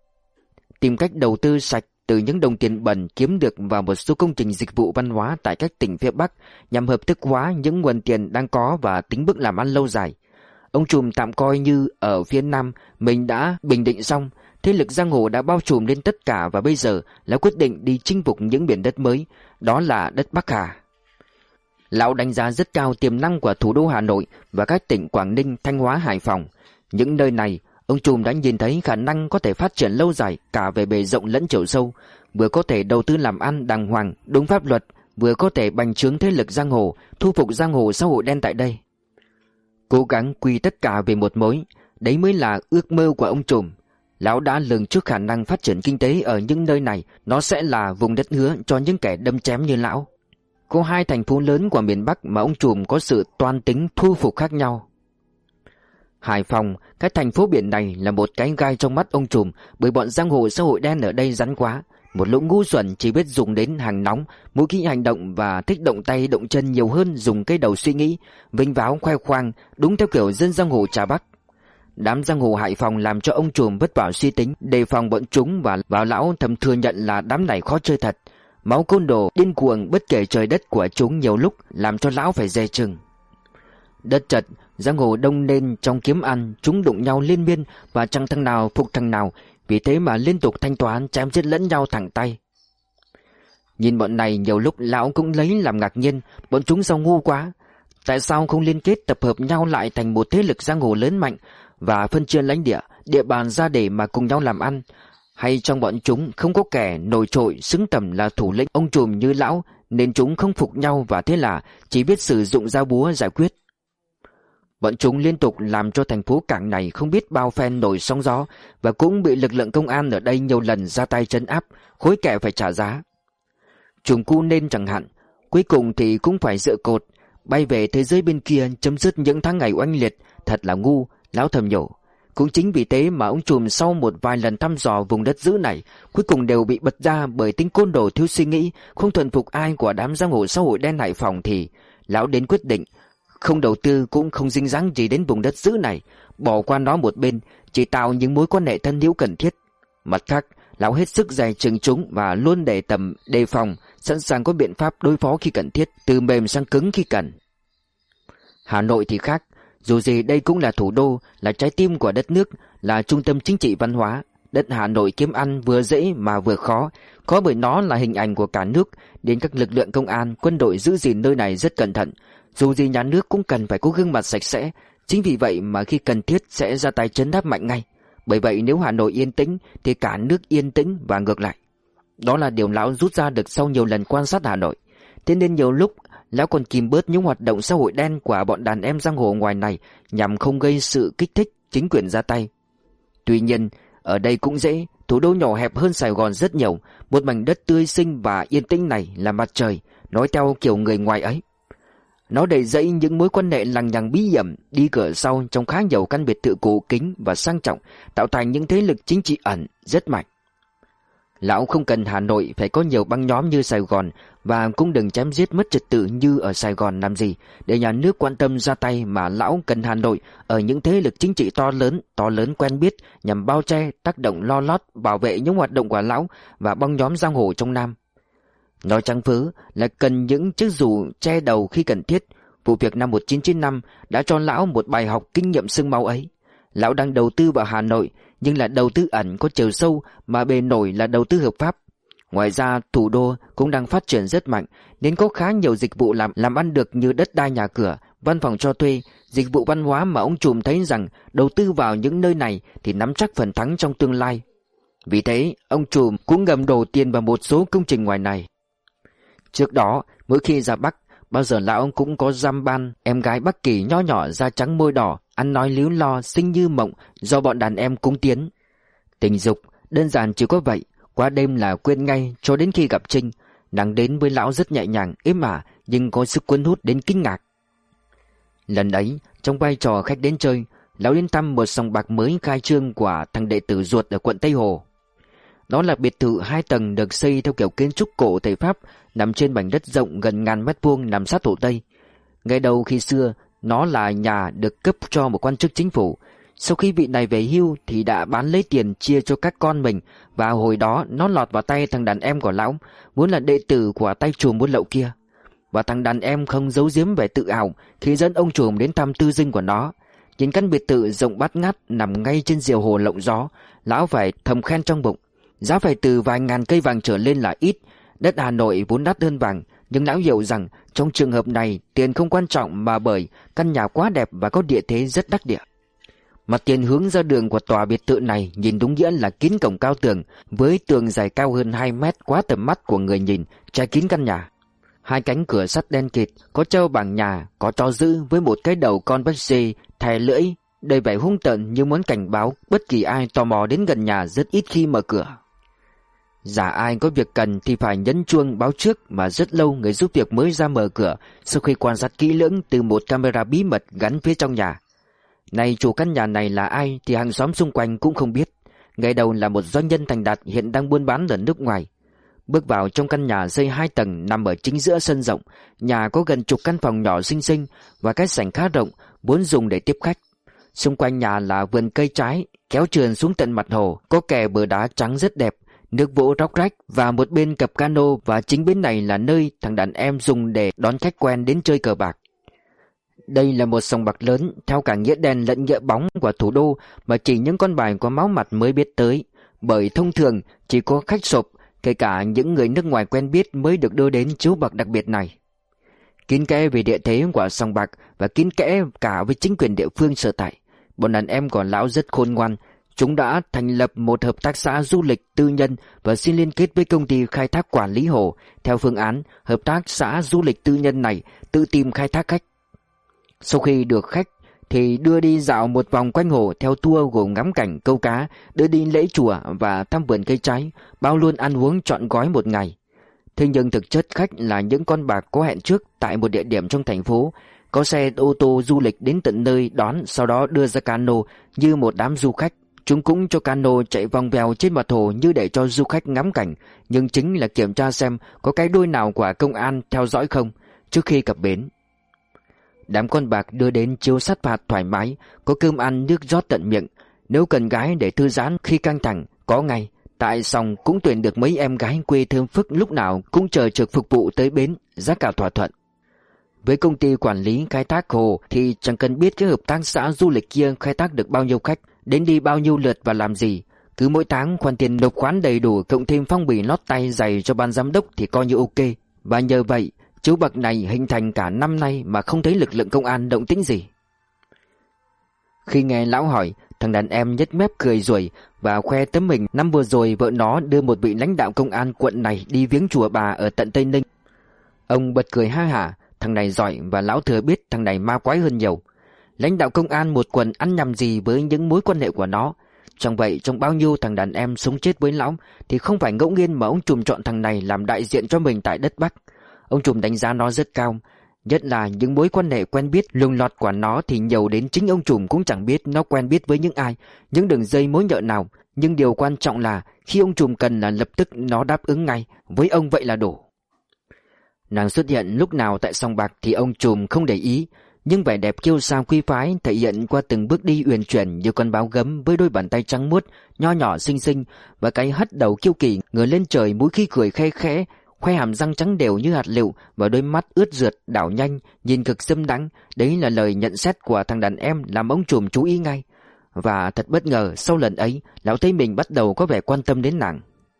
tìm cách đầu tư sạch từ những đồng tiền bẩn kiếm được vào một số công trình dịch vụ văn hóa tại các tỉnh phía Bắc, nhằm hợp thức hóa những nguồn tiền đang có và tính bước làm ăn lâu dài. Ông trùm tạm coi như ở phía Nam mình đã bình định xong, thế lực giang hồ đã bao trùm lên tất cả, và bây giờ lão quyết định đi chinh phục những miền đất mới, đó là đất Bắc Hà. Lão đánh giá rất cao tiềm năng của thủ đô Hà Nội và các tỉnh Quảng Ninh, Thanh Hóa, Hải Phòng. Những nơi này ông trùm đã nhìn thấy khả năng có thể phát triển lâu dài cả về bề rộng lẫn chiều sâu, vừa có thể đầu tư làm ăn đàng hoàng, đúng pháp luật, vừa có thể bành trướng thế lực giang hồ, thu phục giang hồ xã hội đen tại đây. Cố gắng quy tất cả về một mối, đấy mới là ước mơ của ông trùm. Lão đã lường trước khả năng phát triển kinh tế ở những nơi này, nó sẽ là vùng đất hứa cho những kẻ đâm chém như lão. Có hai thành phố lớn của miền Bắc mà ông trùm có sự toan tính thu phục khác nhau. Hải Phòng, cái thành phố biển này là một cái gai trong mắt ông trùm, bởi bọn giang hồ xã hội đen ở đây rắn quá. Một lũ ngu xuẩn chỉ biết dùng đến hàng nóng, mỗi khi hành động và thích động tay động chân nhiều hơn dùng cái đầu suy nghĩ, vinh váo khoe khoang, đúng theo kiểu dân giang hồ trà Bắc. Đám giang hồ Hải Phòng làm cho ông trùm vất vả suy tính, đề phòng bọn chúng, và vào lão thầm thừa nhận là đám này khó chơi thật. Máu côn đồ, điên cuồng bất kể trời đất của chúng nhiều lúc làm cho lão phải dè chừng. Đất chật, giang hồ đông nên trong kiếm ăn, chúng đụng nhau liên miên và chẳng thằng nào phục thằng nào, vì thế mà liên tục thanh toán chém giết lẫn nhau thẳng tay. Nhìn bọn này nhiều lúc lão cũng lấy làm ngạc nhiên, bọn chúng sao ngu quá. Tại sao không liên kết tập hợp nhau lại thành một thế lực giang hồ lớn mạnh và phân chia lãnh địa, địa bàn ra để mà cùng nhau làm ăn? Hay trong bọn chúng không có kẻ nổi trội xứng tầm là thủ lĩnh ông trùm như lão, nên chúng không phục nhau và thế là chỉ biết sử dụng dao búa giải quyết? Bọn chúng liên tục làm cho thành phố cảng này không biết bao phen nổi sóng gió, và cũng bị lực lượng công an ở đây nhiều lần ra tay trấn áp, khối kẻ phải trả giá. Trùm cu nên chẳng hạn, cuối cùng thì cũng phải dựa cột, bay về thế giới bên kia chấm dứt những tháng ngày oanh liệt. Thật là ngu, lão thầm nhủ. Cũng chính vì thế mà ông trùm sau một vài lần thăm dò vùng đất dữ này, cuối cùng đều bị bật ra bởi tính côn đồ thiếu suy nghĩ, không thuần phục ai của đám giang hồ xã hội đen Hải Phòng, thì lão đến quyết định không đầu tư cũng không dính dáng gì đến vùng đất dữ này, bỏ qua nó một bên, chỉ tạo những mối quan hệ thân hữu cần thiết. Mặt khác, lão hết sức dè chừng chúng và luôn để tầm đề phòng, sẵn sàng có biện pháp đối phó khi cần thiết, từ mềm sang cứng khi cần. Hà Nội thì khác, dù gì đây cũng là thủ đô, là trái tim của đất nước, là trung tâm chính trị văn hóa. Đất Hà Nội kiếm ăn vừa dễ mà vừa khó, khó bởi nó là hình ảnh của cả nước, đến các lực lượng công an, quân đội giữ gìn nơi này rất cẩn thận. Dù gì nhà nước cũng cần phải có gương mặt sạch sẽ, chính vì vậy mà khi cần thiết sẽ ra tay trấn áp mạnh ngay. Bởi vậy nếu Hà Nội yên tĩnh thì cả nước yên tĩnh và ngược lại. Đó là điều lão rút ra được sau nhiều lần quan sát Hà Nội. Thế nên nhiều lúc lão còn kìm bớt những hoạt động xã hội đen của bọn đàn em giang hồ ngoài này, nhằm không gây sự kích thích chính quyền ra tay. Tuy nhiên ở đây cũng dễ, thủ đô nhỏ hẹp hơn Sài Gòn rất nhiều, một mảnh đất tươi xinh và yên tĩnh này là mặt trời, nói theo kiểu người ngoài ấy. Nó đầy dẫy những mối quan hệ lằng nhằng bí ẩn, đi cửa sau trong khá nhiều căn biệt thự cổ kính và sang trọng, tạo thành những thế lực chính trị ẩn rất mạnh. Lão không cần Hà Nội phải có nhiều băng nhóm như Sài Gòn, và cũng đừng chém giết mất trật tự như ở Sài Gòn làm gì để nhà nước quan tâm ra tay, mà lão cần Hà Nội ở những thế lực chính trị to lớn, to lớn quen biết nhằm bao che, tác động lo lót, bảo vệ những hoạt động của lão và băng nhóm giang hồ trong Nam. Nói trắng phớ là cần những chiếc dù che đầu khi cần thiết. Vụ việc năm một nghìn chín trăm chín mươi lăm đã cho lão một bài học kinh nghiệm xương máu ấy. Lão đang đầu tư vào Hà Nội, nhưng là đầu tư ẩn có chiều sâu, mà bề nổi là đầu tư hợp pháp. Ngoài ra thủ đô cũng đang phát triển rất mạnh, nên có khá nhiều dịch vụ làm làm ăn được như đất đai nhà cửa, văn phòng cho thuê, dịch vụ văn hóa, mà ông trùm thấy rằng đầu tư vào những nơi này thì nắm chắc phần thắng trong tương lai. Vì thế ông trùm cũng ngầm đổ tiền vào một số công trình ngoài này. Trước đó mỗi khi ra Bắc, bao giờ lão cũng có giam ban em gái Bắc Kỳ nho nhỏ, da trắng môi đỏ, ăn nói líu lo, xinh như mộng, do bọn đàn em cúng tiến. Tình dục đơn giản chỉ có vậy, qua đêm là quên ngay cho đến khi gặp Trinh. Nàng đến với lão rất nhẹ nhàng, êm ả, nhưng có sức cuốn hút đến kinh ngạc. Lần ấy, trong vai trò khách đến chơi, lão đến thăm một sòng bạc mới khai trương của thằng đệ tử ruột ở quận Tây Hồ. Đó là biệt thự hai tầng được xây theo kiểu kiến trúc cổ Tây Pháp, nằm trên mảnh đất rộng gần ngàn mét vuông nằm sát Hồ Tây. Ngày đầu khi xưa, nó là nhà được cấp cho một quan chức chính phủ. Sau khi vị này về hưu thì đã bán lấy tiền chia cho các con mình, và hồi đó nó lọt vào tay thằng đàn em của lão, vốn là đệ tử của tay trùm buôn lậu kia. Và thằng đàn em không giấu giếm vẻ tự hào khi dẫn ông trùm đến thăm tư dinh của nó. Nhìn căn biệt thự rộng bát ngát nằm ngay trên diều hồ lộng gió, lão phải thầm khen trong bụng. Giá phải từ vài ngàn cây vàng trở lên là ít. Đất Hà Nội vốn đắt hơn vàng, nhưng lão hiểu rằng trong trường hợp này tiền không quan trọng, mà bởi căn nhà quá đẹp và có địa thế rất đắc địa. Mặt tiền hướng ra đường của tòa biệt thự này nhìn đúng nghĩa là kín cổng cao tường, với tường dài cao hơn hai mét quá tầm mắt của người nhìn, che kín căn nhà. Hai cánh cửa sắt đen kịt, có treo bảng nhà, có cho giữ với một cái đầu con bách xê thè lưỡi, đầy vẻ hung tợn như muốn cảnh báo bất kỳ ai tò mò đến gần nhà rất ít khi mở cửa. Giả ai có việc cần thì phải nhấn chuông báo trước, mà rất lâu người giúp việc mới ra mở cửa sau khi quan sát kỹ lưỡng từ một camera bí mật gắn phía trong nhà. Này chủ căn nhà này là ai thì hàng xóm xung quanh cũng không biết. Ngày đầu là một doanh nhân thành đạt hiện đang buôn bán ở nước ngoài. Bước vào trong căn nhà xây hai tầng nằm ở chính giữa sân rộng. Nhà có gần chục căn phòng nhỏ xinh xinh và cái sảnh khá rộng, vốn dùng để tiếp khách. Xung quanh nhà là vườn cây trái kéo trườn xuống tận mặt hồ, có kè bờ đá trắng rất đẹp, nước vỗ róc rách, và một bên cập cano, và chính bên này là nơi thằng đàn em dùng để đón khách quen đến chơi cờ bạc. Đây là một sòng bạc lớn theo cả nghĩa đen lẫn nghĩa bóng của thủ đô, mà chỉ những con bài có máu mặt mới biết tới, bởi thông thường chỉ có khách sộp, kể cả những người nước ngoài quen biết mới được đưa đến chiếu bạc đặc biệt này. Kín kẽ về địa thế của sòng bạc và kín kẽ cả với chính quyền địa phương sở tại, bọn đàn em của lão rất khôn ngoan. Chúng đã thành lập một hợp tác xã du lịch tư nhân và xin liên kết với công ty khai thác quản lý hồ. Theo phương án, hợp tác xã du lịch tư nhân này tự tìm khai thác khách. Sau khi được khách thì đưa đi dạo một vòng quanh hồ theo tour gồm ngắm cảnh, câu cá, đưa đi lễ chùa và thăm vườn cây trái, bao luôn ăn uống trọn gói một ngày. Thế nhưng thực chất khách là những con bạc có hẹn trước tại một địa điểm trong thành phố, có xe ô tô du lịch đến tận nơi đón, sau đó đưa ra cano như một đám du khách. Chúng cũng cho cano chạy vòng vèo trên mặt hồ như để cho du khách ngắm cảnh, nhưng chính là kiểm tra xem có cái đuôi nào của công an theo dõi không trước khi cập bến. Đám con bạc đưa đến chiếu sát phạt thoải mái, có cơm ăn nước rót tận miệng. Nếu cần gái để thư giãn khi căng thẳng, có ngay. Tại sòng cũng tuyển được mấy em gái quê thơm phức, lúc nào cũng chờ trực phục vụ tới bến, giá cả thỏa thuận. Với công ty quản lý khai thác hồ thì chẳng cần biết cái hợp tác xã du lịch kia khai thác được bao nhiêu khách, đến đi bao nhiêu lượt và làm gì. Cứ mỗi tháng khoản tiền nộp khoán đầy đủ, cộng thêm phong bì lót tay dày cho ban giám đốc thì coi như ok. Và nhờ vậy, chiếu bạc này hình thành cả năm nay mà không thấy lực lượng công an động tĩnh gì. Khi nghe lão hỏi, thằng đàn em nhếch mép cười ruồi và khoe tấm mình năm vừa rồi vợ nó đưa một vị lãnh đạo công an quận này đi viếng chùa bà ở tận Tây Ninh. Ông bật cười ha hả, thằng này giỏi, và lão thừa biết thằng này ma quái hơn nhiều. Lãnh đạo công an một quận ăn nhầm gì với những mối quan hệ của nó. Chẳng vậy trong bao nhiêu thằng đàn em sống chết với lão thì không phải ngẫu nhiên mà ông trùm chọn thằng này làm đại diện cho mình tại đất Bắc. Ông trùm đánh giá nó rất cao, nhất là những mối quan hệ quen biết lùng lọt của nó thì nhiều đến chính ông trùm cũng chẳng biết nó quen biết với những ai, những đường dây mối nhợ nào. Nhưng điều quan trọng là khi ông trùm cần là lập tức nó đáp ứng ngay. Với ông vậy là đủ. Nàng xuất hiện lúc nào tại sòng bạc thì ông trùm không để ý, nhưng vẻ đẹp kiêu sa quý phái thể hiện qua từng bước đi uyển chuyển như con báo gấm, với đôi bàn tay trắng muốt, nho nhỏ xinh xinh và cái hất đầu kiêu kỳ ngửa lên trời mỗi khi cười khe khẽ, khoe hàm răng trắng đều như hạt lựu và đôi mắt ướt rượt đảo nhanh, nhìn cực dâm đắng. Đấy là lời nhận xét của thằng đàn em làm ông trùm chú ý ngay. Và thật bất ngờ, sau lần ấy, lão thấy mình bắt đầu có vẻ quan tâm đến nàng.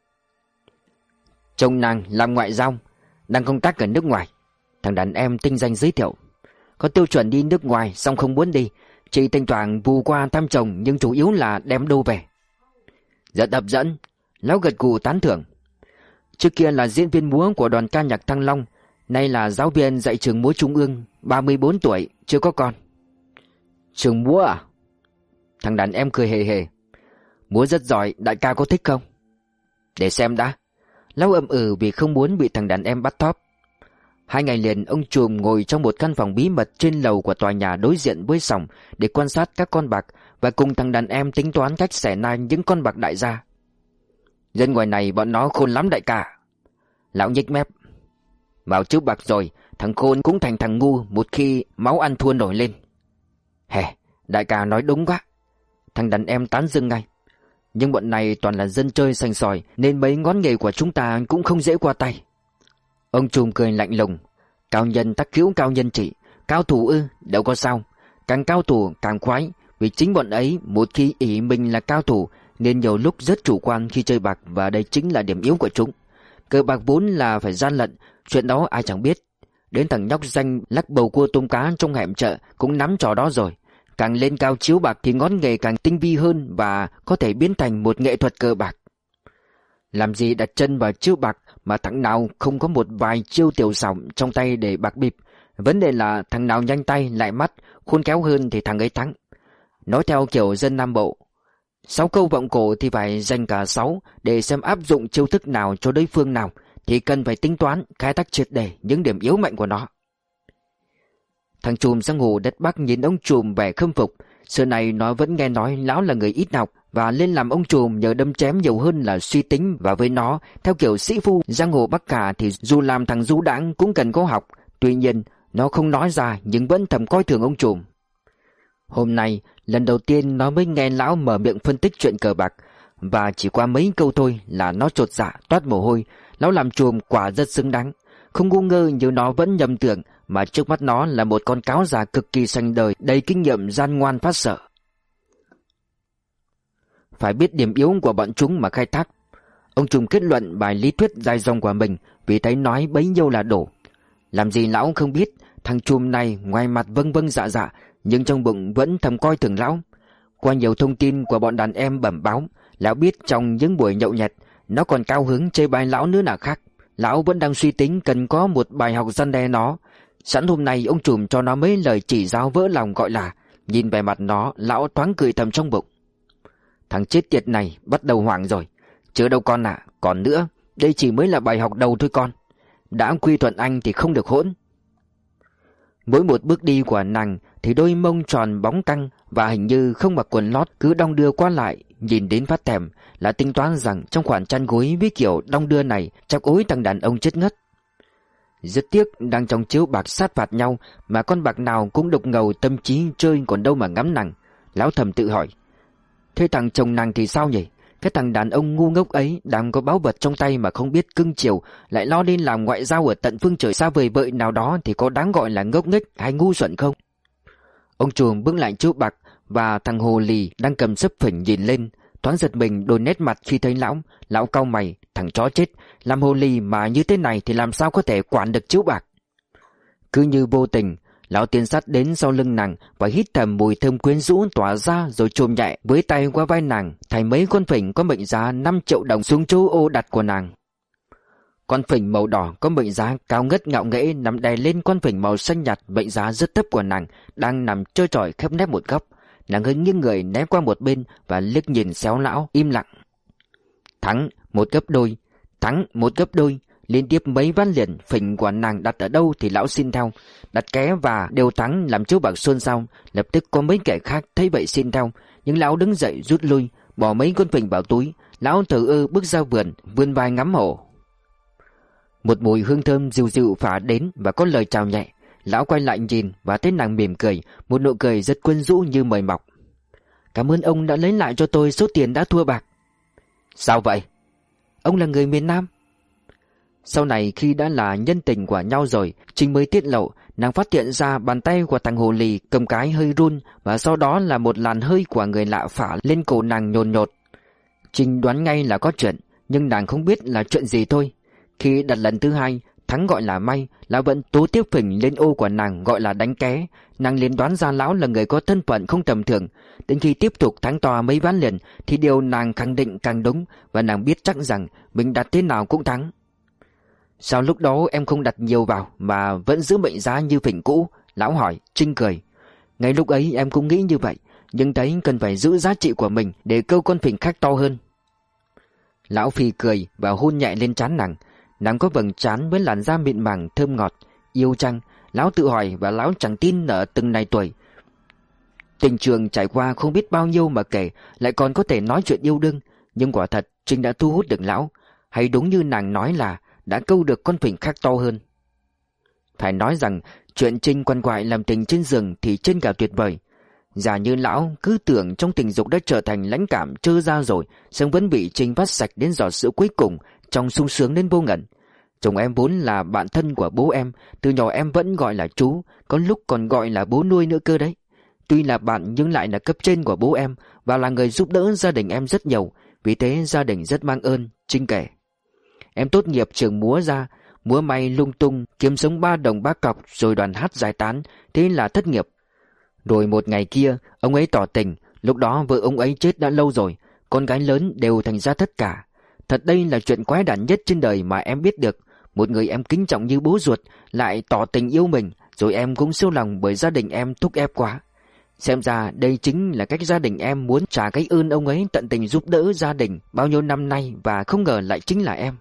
Chồng nàng làm ngoại giao, đang công tác ở nước ngoài, thằng đàn em tinh danh giới thiệu. Có tiêu chuẩn đi nước ngoài, song không muốn đi, chỉ thỉnh thoảng vù qua thăm chồng, nhưng chủ yếu là đem đô về. Rất hấp dẫn, lão gật gù tán thưởng. Trước kia là diễn viên múa của đoàn ca nhạc Thăng Long, nay là giáo viên dạy trường múa trung ương, ba mươi bốn tuổi, chưa có con. Trường múa à? Thằng đàn em cười hề hề. Múa rất giỏi, đại ca có thích không? Để xem đã. Lão ậm ừ vì không muốn bị thằng đàn em bắt thóp. Hai ngày liền ông trùm ngồi trong một căn phòng bí mật trên lầu của tòa nhà đối diện với sòng để quan sát các con bạc và cùng thằng đàn em tính toán cách xẻ nai những con bạc đại gia. Dân ngoài này bọn nó khôn lắm đại ca. Lão nhếch mép. Vào trước bạc rồi, thằng khôn cũng thành thằng ngu một khi máu ăn thua nổi lên. Hè, đại ca nói đúng quá. Thằng đàn em tán dương ngay. Nhưng bọn này toàn là dân chơi sành sỏi, nên mấy ngón nghề của chúng ta cũng không dễ qua tay. Ông trùm cười lạnh lùng. Cao nhân tắc hữu cao nhân trị. Cao thủ ư, đâu có sao. Càng cao thủ càng khoái. Vì chính bọn ấy một khi ý mình là cao thủ nên nhiều lúc rất chủ quan khi chơi bạc, và đây chính là điểm yếu của chúng. Cờ bạc vốn là phải gian lận, chuyện đó ai chẳng biết. Đến thằng nhóc danh lắc bầu cua tôm cá trong hẻm chợ cũng nắm trò đó rồi. Càng lên cao chiếu bạc thì ngón nghề càng tinh vi hơn và có thể biến thành một nghệ thuật cờ bạc. Làm gì đặt chân vào chiếu bạc mà thằng nào không có một vài chiêu tiểu xảo trong tay để bạc bịp. Vấn đề là thằng nào nhanh tay lại mắt, khôn khéo hơn thì thằng ấy thắng. Nói theo kiểu dân Nam Bộ, sáu câu vọng cổ thì phải dành cả sáu để xem áp dụng chiêu thức nào cho đối phương nào, thì cần phải tính toán, khai thác triệt để những điểm yếu mạnh của nó. Thằng trùm sang hồ đất Bắc nhìn ông trùm vẻ khâm phục. Xưa này nó vẫn nghe nói lão là người ít học và lên làm ông trùm nhờ đâm chém nhiều hơn là suy tính, và với nó theo kiểu sĩ phu giang hồ Bắc cả thì dù làm thằng du đãng cũng cần có học. Tuy nhiên nó không nói ra nhưng vẫn thầm coi thường ông trùm. Hôm nay lần đầu tiên nó mới nghe lão mở miệng phân tích chuyện cờ bạc, và chỉ qua mấy câu thôi là nó chột dạ toát mồ hôi. Lão làm trùm quả rất xứng đáng. Không ngu ngơ như nó vẫn nhầm tưởng, mà trước mắt nó là một con cáo già cực kỳ sành đời, đầy kinh nghiệm gian ngoan phát sợ. Phải biết điểm yếu của bọn chúng mà khai thác. Ông trùm kết luận bài lý thuyết dài dòng của mình, vì thấy nói bấy nhiêu là đổ. Làm gì lão không biết, thằng trùm này ngoài mặt vâng vâng dạ dạ, nhưng trong bụng vẫn thầm coi thường lão. Qua nhiều thông tin của bọn đàn em bẩm báo, lão biết trong những buổi nhậu nhẹt nó còn cao hứng chơi bài lão nữa là khác. Lão vẫn đang suy tính cần có một bài học răn đe nó. Sẵn hôm nay ông trùm cho nó mấy lời chỉ giáo vỡ lòng, gọi là nhìn về mặt nó, lão thoáng cười thầm trong bụng. Thằng chết tiệt này bắt đầu hoảng rồi. Chứ đâu con ạ, à, còn nữa, đây chỉ mới là bài học đầu thôi con. Đã quy thuận anh thì không được hỗn. Mỗi một bước đi của nàng thì đôi mông tròn bóng căng và hình như không mặc quần lót cứ đong đưa qua lại, nhìn đến phát thèm, là tính toán rằng trong khoản chăn gối với kiểu đong đưa này chắc ối thằng đàn ông chết ngất. Rất tiếc đang trong chiếu bạc sát phạt nhau mà con bạc nào cũng đục ngầu tâm trí chơi còn đâu mà ngắm nàng. Lão thầm tự hỏi, thế thằng chồng nàng thì sao nhỉ? Cái thằng đàn ông ngu ngốc ấy đang có báu vật trong tay mà không biết cưng chiều, lại lo đến làm ngoại giao ở tận phương trời xa vời vợi nào đó, thì có đáng gọi là ngốc nghếch hay ngu xuẩn không? Ông trùm bước lại chiếu bạc và thằng hồ lì đang cầm sấp phỉnh nhìn lên, thoáng giật mình đôi nét mặt khi thấy lão. Lão cau mày, thằng chó chết, làm hồ lì mà như thế này thì làm sao có thể quản được chiếu bạc. Cứ như vô tình, lão tiến sát đến sau lưng nàng và hít thầm mùi thơm quyến rũ tỏa ra, rồi chồm nhẹ với tay qua vai nàng, thay mấy con phỉnh có mệnh giá năm triệu đồng xuống chỗ ô đặt của nàng. Con phỉnh màu đỏ có mệnh giá cao ngất ngạo nghễ nằm đè lên con phỉnh màu xanh nhạt mệnh giá rất thấp của nàng, đang nằm trơ trọi khép nép một góc. Nàng hơi nghiêng người né qua một bên và liếc nhìn xéo lão, im lặng. Thắng một gấp đôi, thắng một gấp đôi. Liên tiếp mấy ván liền, phỉnh của nàng đặt ở đâu thì lão xin theo. Đặt ké và đều thắng làm chiếu bạc xôn xao. Lập tức có mấy kẻ khác thấy vậy xin theo, nhưng lão đứng dậy rút lui, Bỏ mấy con phình vào túi, lão thờ ơ bước ra vườn, vươn vai ngắm hồ. Một mùi hương thơm dịu dịu phả đến và có lời chào nhẹ. Lão quay lại nhìn và thấy nàng mỉm cười, một nụ cười rất quyến rũ như mời mọc. Cảm ơn ông đã lấy lại cho tôi số tiền đã thua bạc. Sao vậy? Ông là người miền Nam. Sau này khi đã là nhân tình của nhau rồi, Trinh mới tiết lộ. Nàng phát hiện ra bàn tay của thằng hồ lì cầm cái hơi run, và sau đó là một làn hơi của người lạ phả lên cổ nàng nhồn nhột. Trinh đoán ngay là có chuyện, nhưng nàng không biết là chuyện gì thôi. Khi đặt lần thứ hai, thắng gọi là may, lão vẫn tố tiếp phỉnh lên ô của nàng gọi là đánh ké. Nàng liền đoán ra lão là người có thân phận không tầm thường. Đến khi tiếp tục thắng to mấy ván liền thì điều nàng khẳng định càng đúng, và nàng biết chắc rằng mình đặt thế nào cũng thắng. Sao lúc đó em không đặt nhiều vào mà vẫn giữ mệnh giá như phỉnh cũ? Lão hỏi. Trinh cười. Ngay lúc ấy em cũng nghĩ như vậy, nhưng thấy cần phải giữ giá trị của mình để câu con phỉnh khác to hơn. Lão phì cười và hôn nhẹ lên trán nàng. Nàng có vầng trán với làn da mịn màng thơm ngọt. Yêu chăng? Lão tự hỏi, và lão chẳng tin ở từng này tuổi. Tình trường trải qua không biết bao nhiêu mà kể, lại còn có thể nói chuyện yêu đương. Nhưng quả thật Trinh đã thu hút được lão. Hay đúng như nàng nói là đã câu được con phỉnh khác to hơn. Phải nói rằng chuyện Trinh quằn quại làm tình trên giường thì trên cả tuyệt vời. Giả như lão cứ tưởng trong tình dục đã trở thành lãnh cảm trơ ra rồi, song vẫn bị Trinh vắt sạch đến giọt sữa cuối cùng, trong sung sướng đến vô ngần. Chồng em vốn là bạn thân của bố em, từ nhỏ em vẫn gọi là chú, có lúc còn gọi là bố nuôi nữa cơ đấy. Tuy là bạn nhưng lại là cấp trên của bố em, và là người giúp đỡ gia đình em rất nhiều, vì thế gia đình rất mang ơn. Trinh kể. Em tốt nghiệp trường múa ra, múa may lung tung, kiếm sống ba đồng ba cọc rồi đoàn hát giải tán, thế là thất nghiệp. Rồi một ngày kia, ông ấy tỏ tình, lúc đó vợ ông ấy chết đã lâu rồi, con gái lớn đều thành ra thất cả. Thật đây là chuyện quái đản nhất trên đời mà em biết được. Một người em kính trọng như bố ruột lại tỏ tình yêu mình, rồi em cũng siêu lòng bởi gia đình em thúc ép quá. Xem ra đây chính là cách gia đình em muốn trả cái ơn ông ấy tận tình giúp đỡ gia đình bao nhiêu năm nay, và không ngờ lại chính là em.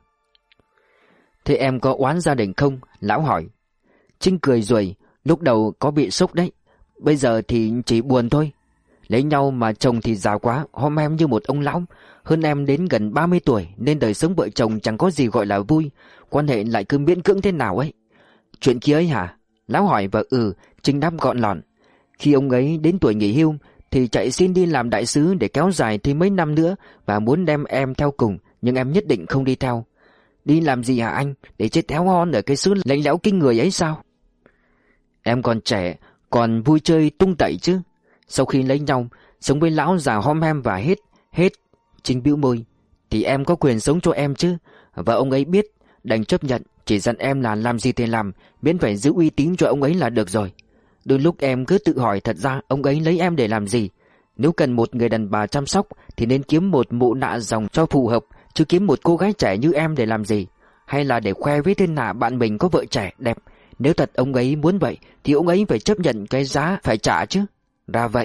Thế em có oán gia đình không? Lão hỏi. Trinh cười rồi. Lúc đầu có bị sốc đấy, bây giờ thì chỉ buồn thôi. Lấy nhau mà chồng thì già quá, hom em như một ông lão, hơn em đến gần ba mươi tuổi, nên đời sống vợ chồng chẳng có gì gọi là vui, quan hệ lại cứ miễn cưỡng thế nào ấy. Chuyện kia ấy hả? Lão hỏi. Và ừ, Trinh đáp gọn lọn. Khi ông ấy đến tuổi nghỉ hưu thì chạy xin đi làm đại sứ để kéo dài thêm mấy năm nữa, và muốn đem em theo cùng, nhưng em nhất định không đi theo. Đi làm gì hả anh? Để chết héo hon ở cái xứ lạnh lẽo kinh người ấy sao? Em còn trẻ, còn vui chơi tung tẩy chứ. Sau khi lấy nhau, sống với lão già hom hem và hết, hết. Trinh bĩu môi. Thì em có quyền sống cho em chứ. Và ông ấy biết, đành chấp nhận, chỉ dặn em là làm gì thì làm, miễn phải giữ uy tín cho ông ấy là được rồi. Đôi lúc em cứ tự hỏi thật ra ông ấy lấy em để làm gì. Nếu cần một người đàn bà chăm sóc thì nên kiếm một mụ nạ dòng cho phù hợp, chứ kiếm một cô gái trẻ như em để làm gì? Hay là để khoe với thiên hạ bạn mình có vợ trẻ đẹp? Nếu thật ông ấy muốn vậy thì ông ấy phải chấp nhận cái giá phải trả chứ. Ra vậy.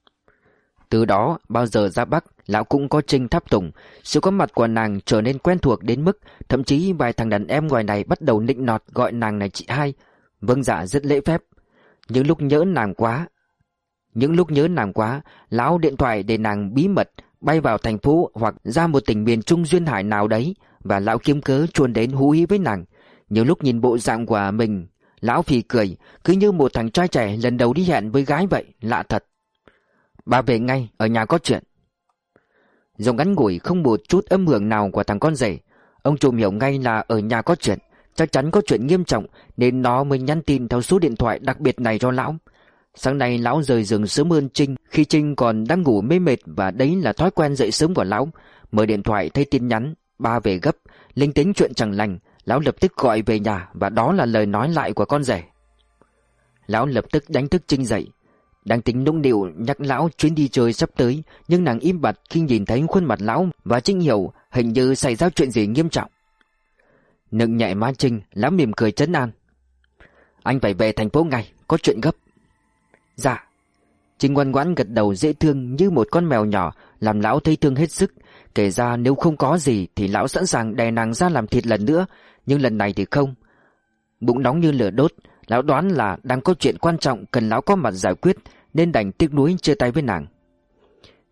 Từ đó bao giờ ra Bắc, lão cũng có Trinh tháp tùng. Sự có mặt của nàng trở nên quen thuộc đến mức thậm chí vài thằng đàn em ngoài này bắt đầu nịnh nọt gọi nàng là chị hai. Vâng dạ rất lễ phép. Những lúc nhớ nàng quá Những lúc nhớ nàng quá lão điện thoại để nàng bí mật bay vào thành phố hoặc ra một tỉnh miền Trung duyên hải nào đấy, và lão kiếm cớ chuồn đến hú hí với nàng. Nhiều lúc nhìn bộ dạng của mình, lão phì cười, cứ như một thằng trai trẻ lần đầu đi hẹn với gái vậy. Lạ thật. Bà về ngay, ở nhà có chuyện. Giọng ngắn ngủi không một chút âm hưởng nào của thằng con rể. Ông trùm hiểu ngay là ở nhà có chuyện, chắc chắn có chuyện nghiêm trọng, nên nó mới nhắn tin theo số điện thoại đặc biệt này cho lão. Sáng nay lão rời giường sớm hơn Trinh, khi Trinh còn đang ngủ mê mệt, và đấy là thói quen dậy sớm của lão. Mở điện thoại thấy tin nhắn, ba về gấp, linh tính chuyện chẳng lành. Lão lập tức gọi về nhà, và đó là lời nói lại của con rể. Lão lập tức đánh thức Trinh dậy. Đang tính nũng nịu nhắc lão chuyến đi chơi sắp tới, nhưng nàng im bặt khi nhìn thấy khuôn mặt lão, và Trinh hiểu hình như xảy ra chuyện gì nghiêm trọng. Nựng nhẹ má Trinh, lão mỉm cười trấn an. Anh phải về thành phố ngay, có chuyện gấp. Dạ. Trinh ngoan ngoãn gật đầu dễ thương như một con mèo nhỏ, làm lão thấy thương hết sức. Kể ra nếu không có gì thì lão sẵn sàng đè nàng ra làm thịt lần nữa, nhưng lần này thì không. Bụng nóng như lửa đốt, lão đoán là đang có chuyện quan trọng cần lão có mặt giải quyết, nên đành tiếc nuối chia tay với nàng.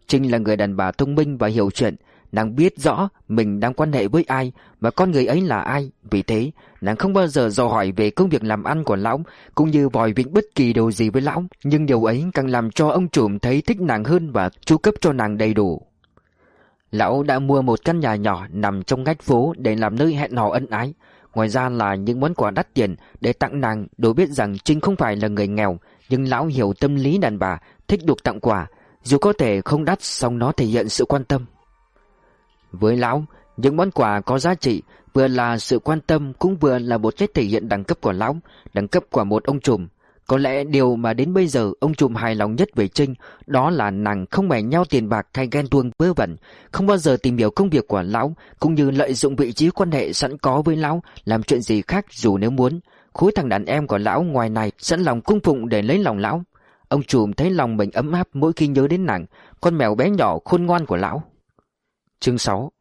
Trinh là người đàn bà thông minh và hiểu chuyện. Nàng biết rõ mình đang quan hệ với ai và con người ấy là ai. Vì thế nàng không bao giờ dò hỏi về công việc làm ăn của lão, cũng như vòi vĩnh bất kỳ điều gì với lão. Nhưng điều ấy càng làm cho ông trùm thấy thích nàng hơn và chu cấp cho nàng đầy đủ. Lão đã mua một căn nhà nhỏ nằm trong ngách phố để làm nơi hẹn hò ân ái. Ngoài ra là những món quà đắt tiền để tặng nàng. Đều biết rằng Trinh không phải là người nghèo, nhưng lão hiểu tâm lý đàn bà, thích được tặng quà. Dù có thể không đắt, song nó thể hiện sự quan tâm. Với lão, những món quà có giá trị vừa là sự quan tâm, cũng vừa là một cách thể hiện đẳng cấp của lão, đẳng cấp của một ông trùm. Có lẽ điều mà đến bây giờ ông trùm hài lòng nhất về Trinh đó là nàng không mè nhau tiền bạc hay ghen tuông vớ vẩn, không bao giờ tìm hiểu công việc của lão, cũng như lợi dụng vị trí quan hệ sẵn có với lão làm chuyện gì khác dù nếu muốn. Khối thằng đàn em của lão ngoài này sẵn lòng cung phụng để lấy lòng lão. Ông trùm thấy lòng mình ấm áp mỗi khi nhớ đến nàng, con mèo bé nhỏ khôn ngoan của lão. Chương sáu.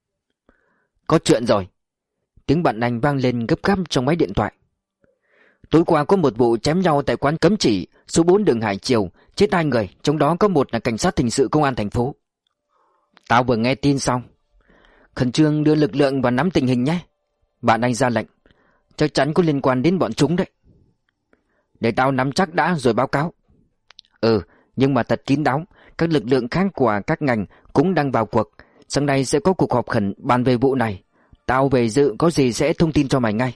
Có chuyện rồi. Tiếng bạn anh vang lên gấp gáp trong máy điện thoại. Tối qua có một vụ chém nhau tại quán Cấm Chỉ, số bốn đường Hải Triều, chết hai người, trong đó có một là cảnh sát hình sự công an thành phố. Tao vừa nghe tin xong. Khẩn trương đưa lực lượng vào nắm tình hình nhé. Bạn anh ra lệnh. Chắc chắn có liên quan đến bọn chúng đấy. Để tao nắm chắc đã rồi báo cáo. Ừ, nhưng mà thật kín đáo. Các lực lượng khác của các ngành cũng đang vào cuộc. Sáng nay sẽ có cuộc họp khẩn bàn về vụ này. Tao về dự, có gì sẽ thông tin cho mày ngay.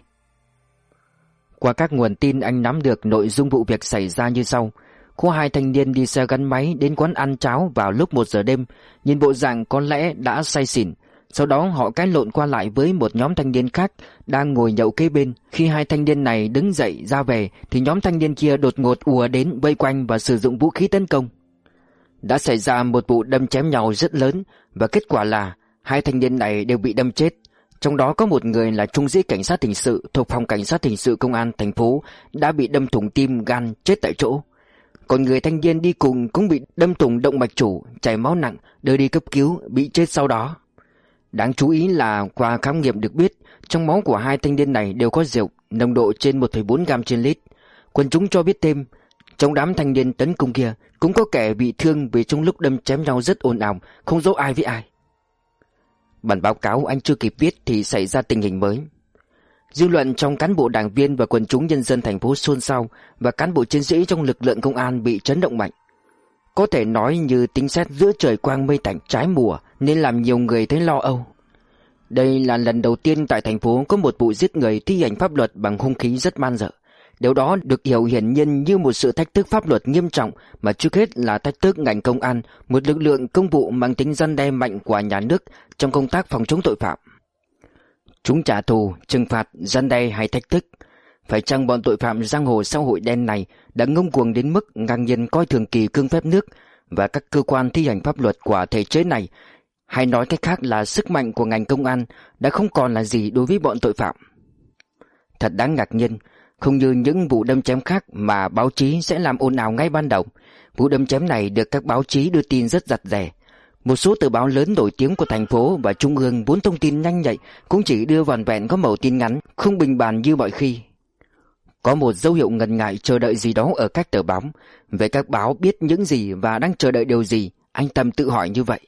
Qua các nguồn tin, anh nắm được nội dung vụ việc xảy ra như sau. Có hai thanh niên đi xe gắn máy đến quán ăn cháo vào lúc một giờ đêm. Nhìn bộ dạng có lẽ đã say xỉn. Sau đó họ cãi lộn qua lại với một nhóm thanh niên khác đang ngồi nhậu kế bên. Khi hai thanh niên này đứng dậy ra về thì nhóm thanh niên kia đột ngột ùa đến vây quanh và sử dụng vũ khí tấn công. Đã xảy ra một vụ đâm chém nhau rất lớn, và kết quả là hai thanh niên này đều bị đâm chết. Trong đó có một người là trung sĩ cảnh sát hình sự thuộc phòng cảnh sát hình sự công an thành phố đã bị đâm thủng tim gan chết tại chỗ. Còn người thanh niên đi cùng cũng bị đâm thủng động mạch chủ, chảy máu nặng, đưa đi cấp cứu, bị chết sau đó. Đáng chú ý là qua khám nghiệm được biết trong máu của hai thanh niên này đều có rượu, nồng độ trên một phẩy bốn gam trên lít. Quần chúng cho biết thêm, trong đám thanh niên tấn công kia cũng có kẻ bị thương vì trong lúc đâm chém nhau rất ồn ào, không giấu ai với ai. Bản báo cáo anh chưa kịp viết thì xảy ra tình hình mới. Dư luận trong cán bộ đảng viên và quần chúng nhân dân thành phố xôn xao, và cán bộ chiến sĩ trong lực lượng công an bị chấn động mạnh. Có thể nói như tính sét giữa trời quang mây tạnh trái mùa, nên làm nhiều người thấy lo âu. Đây là lần đầu tiên tại thành phố có một vụ giết người thi hành pháp luật bằng hung khí rất man dợ. Điều đó được hiểu hiển nhiên như một sự thách thức pháp luật nghiêm trọng, mà trước hết là thách thức ngành công an, một lực lượng công vụ mang tính răn đe mạnh của nhà nước trong công tác phòng chống tội phạm. Chúng trả thù, trừng phạt, răn đe hay thách thức. Phải chăng bọn tội phạm giang hồ xã hội đen này đã ngông cuồng đến mức ngang nhiên coi thường kỳ cương phép nước và các cơ quan thi hành pháp luật của thể chế này, hay nói cách khác là sức mạnh của ngành công an đã không còn là gì đối với bọn tội phạm? Thật đáng ngạc nhiên, không như những vụ đâm chém khác mà báo chí sẽ làm ồn ào ngay ban đầu. Vụ đâm chém này được các báo chí đưa tin rất rặt rẻ. Một số tờ báo lớn nổi tiếng của thành phố và trung ương vốn thông tin nhanh nhạy cũng chỉ đưa vỏn vẹn có mẩu tin ngắn, không bình bàn như mọi khi. Có một dấu hiệu ngần ngại chờ đợi gì đó ở các tờ báo. Về các báo biết những gì và đang chờ đợi điều gì, anh Tâm tự hỏi như vậy.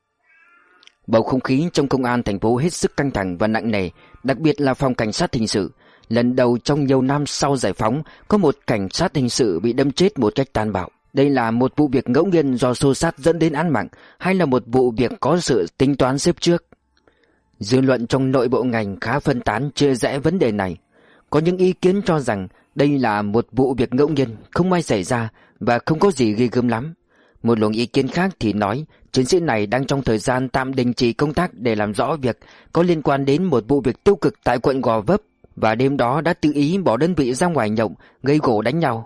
Bầu không khí trong công an thành phố hết sức căng thẳng và nặng nề, đặc biệt là phòng cảnh sát hình sự. Lần đầu trong nhiều năm sau giải phóng, có một cảnh sát hình sự bị đâm chết một cách tàn bạo. Đây là một vụ việc ngẫu nhiên do xô xát dẫn đến án mạng, hay là một vụ việc có sự tính toán xếp trước? Dư luận trong nội bộ ngành khá phân tán chia rẽ vấn đề này. Có những ý kiến cho rằng đây là một vụ việc ngẫu nhiên, không may xảy ra và không có gì ghê gớm lắm. Một luồng ý kiến khác thì nói chiến sĩ này đang trong thời gian tạm đình chỉ công tác để làm rõ việc có liên quan đến một vụ việc tiêu cực tại quận Gò Vấp, và đêm đó đã tự ý bỏ đơn vị ra ngoài nhậu, gây gổ đánh nhau.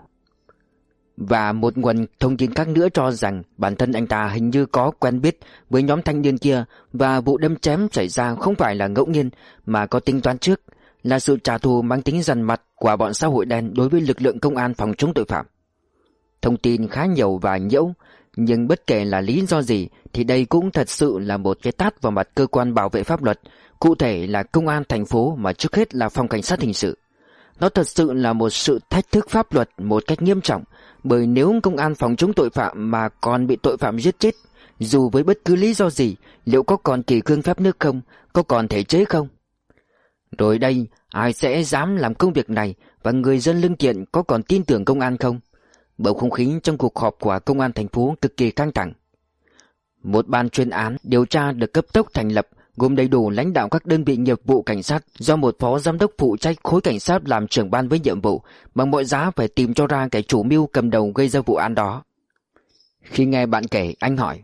Và một nguồn thông tin khác nữa cho rằng bản thân anh ta hình như có quen biết với nhóm thanh niên kia, và vụ đâm chém xảy ra không phải là ngẫu nhiên mà có tính toán trước, là sự trả thù mang tính dằn mặt của bọn xã hội đen đối với lực lượng công an phòng chống tội phạm. Thông tin khá nhiều và nhiễu, nhưng bất kể là lý do gì thì đây cũng thật sự là một cái tát vào mặt cơ quan bảo vệ pháp luật, cụ thể là công an thành phố mà trước hết là phòng cảnh sát hình sự. Nó thật sự là một sự thách thức pháp luật một cách nghiêm trọng, bởi nếu công an phòng chống tội phạm mà còn bị tội phạm giết chết Dù với bất cứ lý do gì, liệu có còn kỷ cương phép nước không? Có còn thể chế không? Rồi đây, ai sẽ dám làm công việc này? Và người dân lương thiện có còn tin tưởng công an không? Bầu không khí trong cuộc họp của công an thành phố cực kỳ căng thẳng. Một ban chuyên án điều tra được cấp tốc thành lập, gồm đầy đủ lãnh đạo các đơn vị nghiệp vụ cảnh sát, do một phó giám đốc phụ trách khối cảnh sát làm trưởng ban với nhiệm vụ bằng mọi giá phải tìm cho ra kẻ chủ mưu cầm đầu gây ra vụ án đó. Khi nghe bạn kể, anh hỏi: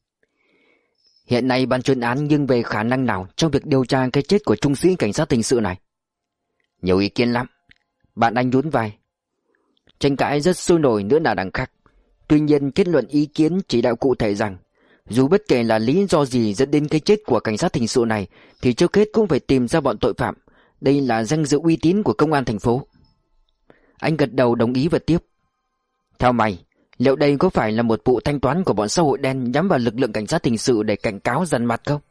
hiện nay ban chuyên án nghiêng về khả năng nào trong việc điều tra cái chết của trung sĩ cảnh sát hình sự này? Nhiều ý kiến lắm. Bạn anh nhún vai. Tranh cãi rất sôi nổi nữa là đằng khác. Tuy nhiên kết luận ý kiến chỉ đạo cụ thể rằng dù bất kể là lý do gì dẫn đến cái chết của cảnh sát hình sự này thì trước hết cũng phải tìm ra bọn tội phạm. Đây là danh dự uy tín của công an thành phố. Anh gật đầu đồng ý và tiếp: theo mày, liệu đây có phải là một vụ thanh toán của bọn xã hội đen nhắm vào lực lượng cảnh sát hình sự để cảnh cáo dằn mặt không?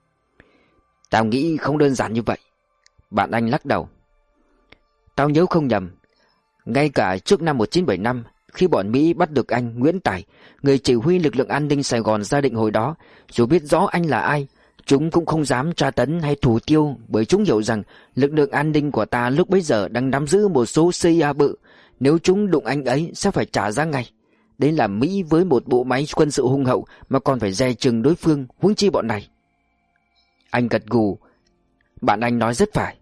Tao nghĩ không đơn giản như vậy. Bạn anh lắc đầu. Tao nhớ không nhầm, ngay cả trước năm một nghìn chín trăm bảy mươi lăm, khi bọn Mỹ bắt được anh Nguyễn Tài, người chỉ huy lực lượng an ninh Sài Gòn ra định hồi đó, dù biết rõ anh là ai, chúng cũng không dám tra tấn hay thủ tiêu, bởi chúng hiểu rằng lực lượng an ninh của ta lúc bấy giờ đang nắm giữ một số xê i a bự. Nếu chúng đụng anh ấy sẽ phải trả giá ngay. Đấy là Mỹ với một bộ máy quân sự hùng hậu mà còn phải dè chừng đối phương, huống chi bọn này. Anh gật gù. Bạn anh nói rất phải.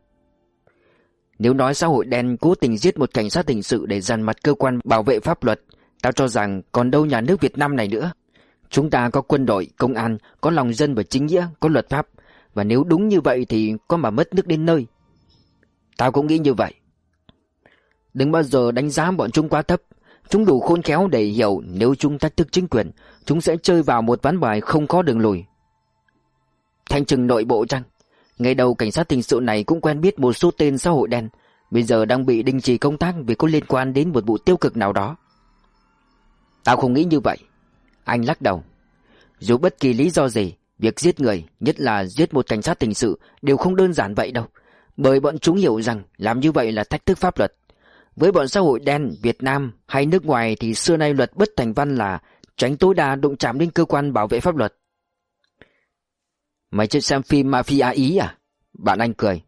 Nếu nói xã hội đen cố tình giết một cảnh sát hình sự để dằn mặt cơ quan bảo vệ pháp luật, tao cho rằng còn đâu nhà nước Việt Nam này nữa. Chúng ta có quân đội, công an, có lòng dân và chính nghĩa, có luật pháp. Và nếu đúng như vậy thì có mà mất nước đến nơi. Tao cũng nghĩ như vậy. Đừng bao giờ đánh giá bọn chúng quá thấp. Chúng đủ khôn khéo để hiểu nếu chúng thách thức chính quyền, chúng sẽ chơi vào một ván bài không có đường lùi. Thanh trừng nội bộ chăng? Ngày đầu cảnh sát hình sự này cũng quen biết một số tên xã hội đen, bây giờ đang bị đình chỉ công tác vì có liên quan đến một vụ tiêu cực nào đó. Tao không nghĩ như vậy. Anh lắc đầu. Dù bất kỳ lý do gì, việc giết người, nhất là giết một cảnh sát hình sự, đều không đơn giản vậy đâu. Bởi bọn chúng hiểu rằng làm như vậy là thách thức pháp luật. Với bọn xã hội đen Việt Nam hay nước ngoài thì xưa nay luật bất thành văn là tránh tối đa đụng chạm đến cơ quan bảo vệ pháp luật. Mày chưa xem phim Mafia Ý à? Bạn anh cười.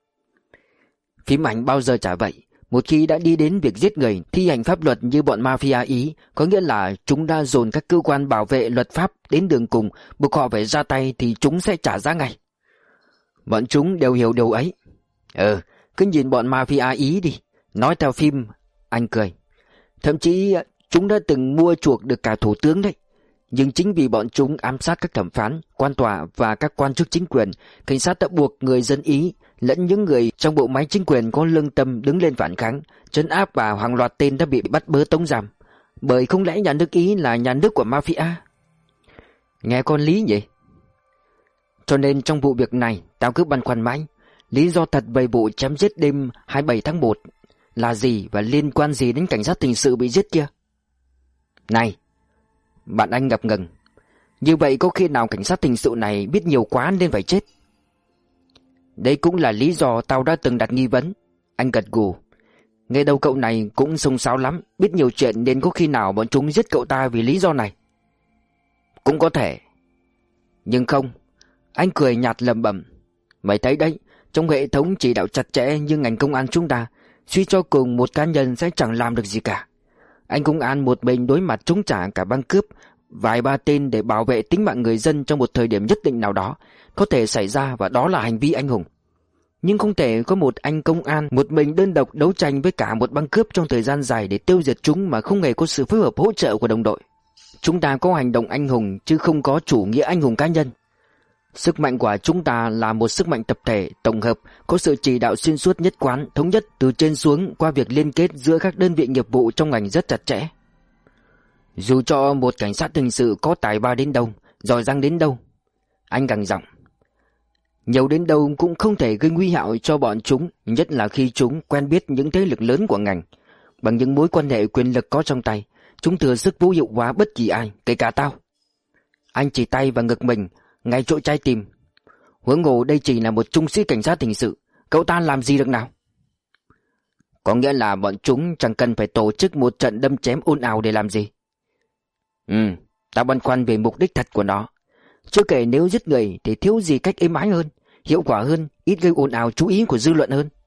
Phim ảnh bao giờ chả vậy. Một khi đã đi đến việc giết người, thi hành pháp luật như bọn Mafia Ý, có nghĩa là chúng đã dồn các cơ quan bảo vệ luật pháp đến đường cùng, buộc họ phải ra tay thì chúng sẽ trả giá ngay. Bọn chúng đều hiểu điều ấy. Ừ, cứ nhìn bọn Mafia Ý đi. Nói theo phim, anh cười. Thậm chí chúng đã từng mua chuộc được cả thủ tướng đấy. Nhưng chính vì bọn chúng ám sát các thẩm phán, quan tòa và các quan chức chính quyền, cảnh sát đã buộc người dân Ý lẫn những người trong bộ máy chính quyền có lương tâm đứng lên phản kháng, trấn áp và hàng loạt tên đã bị bắt bớ tống giam. Bởi không lẽ nhà nước Ý là nhà nước của mafia? Nghe con lý nhỉ? Cho nên trong vụ việc này, tao cứ băn khoăn mãi. Lý do thật về vụ chém giết đêm hai mươi bảy tháng một là gì và liên quan gì đến cảnh sát hình sự bị giết kia? Này! Bạn anh ngập ngừng. Như vậy có khi nào cảnh sát hình sự này biết nhiều quá nên phải chết? Đây cũng là lý do tao đã từng đặt nghi vấn. Anh gật gù. Nghe đầu cậu này cũng xông xáo lắm, biết nhiều chuyện nên có khi nào bọn chúng giết cậu ta vì lý do này? Cũng có thể. Nhưng không. Anh cười nhạt lẩm bẩm. Mày thấy đấy, trong hệ thống chỉ đạo chặt chẽ như ngành công an chúng ta, suy cho cùng một cá nhân sẽ chẳng làm được gì cả. Anh công an một mình đối mặt chống trả cả băng cướp, vài ba tên để bảo vệ tính mạng người dân trong một thời điểm nhất định nào đó có thể xảy ra, và đó là hành vi anh hùng. Nhưng không thể có một anh công an một mình đơn độc đấu tranh với cả một băng cướp trong thời gian dài để tiêu diệt chúng mà không hề có sự phối hợp hỗ trợ của đồng đội. Chúng ta có hành động anh hùng chứ không có chủ nghĩa anh hùng cá nhân. Sức mạnh của chúng ta là một sức mạnh tập thể, tổng hợp, có sự chỉ đạo xuyên suốt nhất quán, thống nhất từ trên xuống qua việc liên kết giữa các đơn vị nghiệp vụ trong ngành rất chặt chẽ. Dù cho một cảnh sát hình sự có tài ba đến đâu, giỏi giang đến đâu, anh gằn giọng, nhiều đến đâu cũng không thể gây nguy hại cho bọn chúng, nhất là khi chúng quen biết những thế lực lớn của ngành. Bằng những mối quan hệ quyền lực có trong tay, chúng thừa sức vô hiệu hóa bất kỳ ai, kể cả tao. Anh chỉ tay vào ngực mình, ngay chỗ trái tim. Huống hồ đây chỉ là một trung sĩ cảnh sát hình sự, cậu ta làm gì được nào? Có nghĩa là bọn chúng chẳng cần phải tổ chức một trận đâm chém ồn ào để làm gì? Ừ, Ta băn khoăn về mục đích thật của nó. Chưa kể nếu giết người thì thiếu gì cách êm ái hơn, hiệu quả hơn, ít gây ồn ào chú ý của dư luận hơn.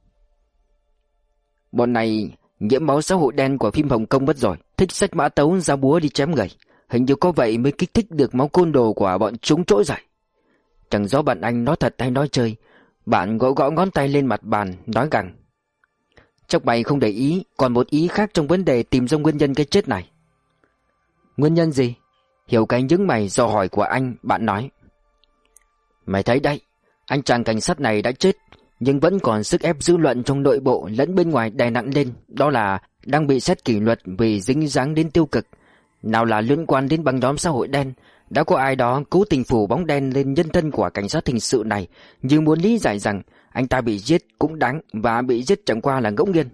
Bọn này nhiễm máu xã hội đen của phim Hồng Kông mất rồi, thích xách mã tấu ra búa đi chém người. Hình như có vậy mới kích thích được máu côn đồ của bọn chúng trỗi dậy. Chẳng rõ bạn anh nói thật hay nói chơi. Bạn gõ gõ ngón tay lên mặt bàn, nói gằn: chắc mày không để ý, còn một ý khác trong vấn đề tìm ra nguyên nhân cái chết này. Nguyên nhân gì? Hiểu cái nhướng mày do hỏi của anh, bạn nói: mày thấy đấy, anh chàng cảnh sát này đã chết, nhưng vẫn còn sức ép dư luận trong nội bộ lẫn bên ngoài đè nặng lên, đó là đang bị xét kỷ luật vì dính dáng đến tiêu cực, nào là liên quan đến băng nhóm xã hội đen. Đã có ai đó cố tình phủ bóng đen lên nhân thân của cảnh sát hình sự này, như muốn lý giải rằng anh ta bị giết cũng đáng, và bị giết chẳng qua là ngẫu nhiên.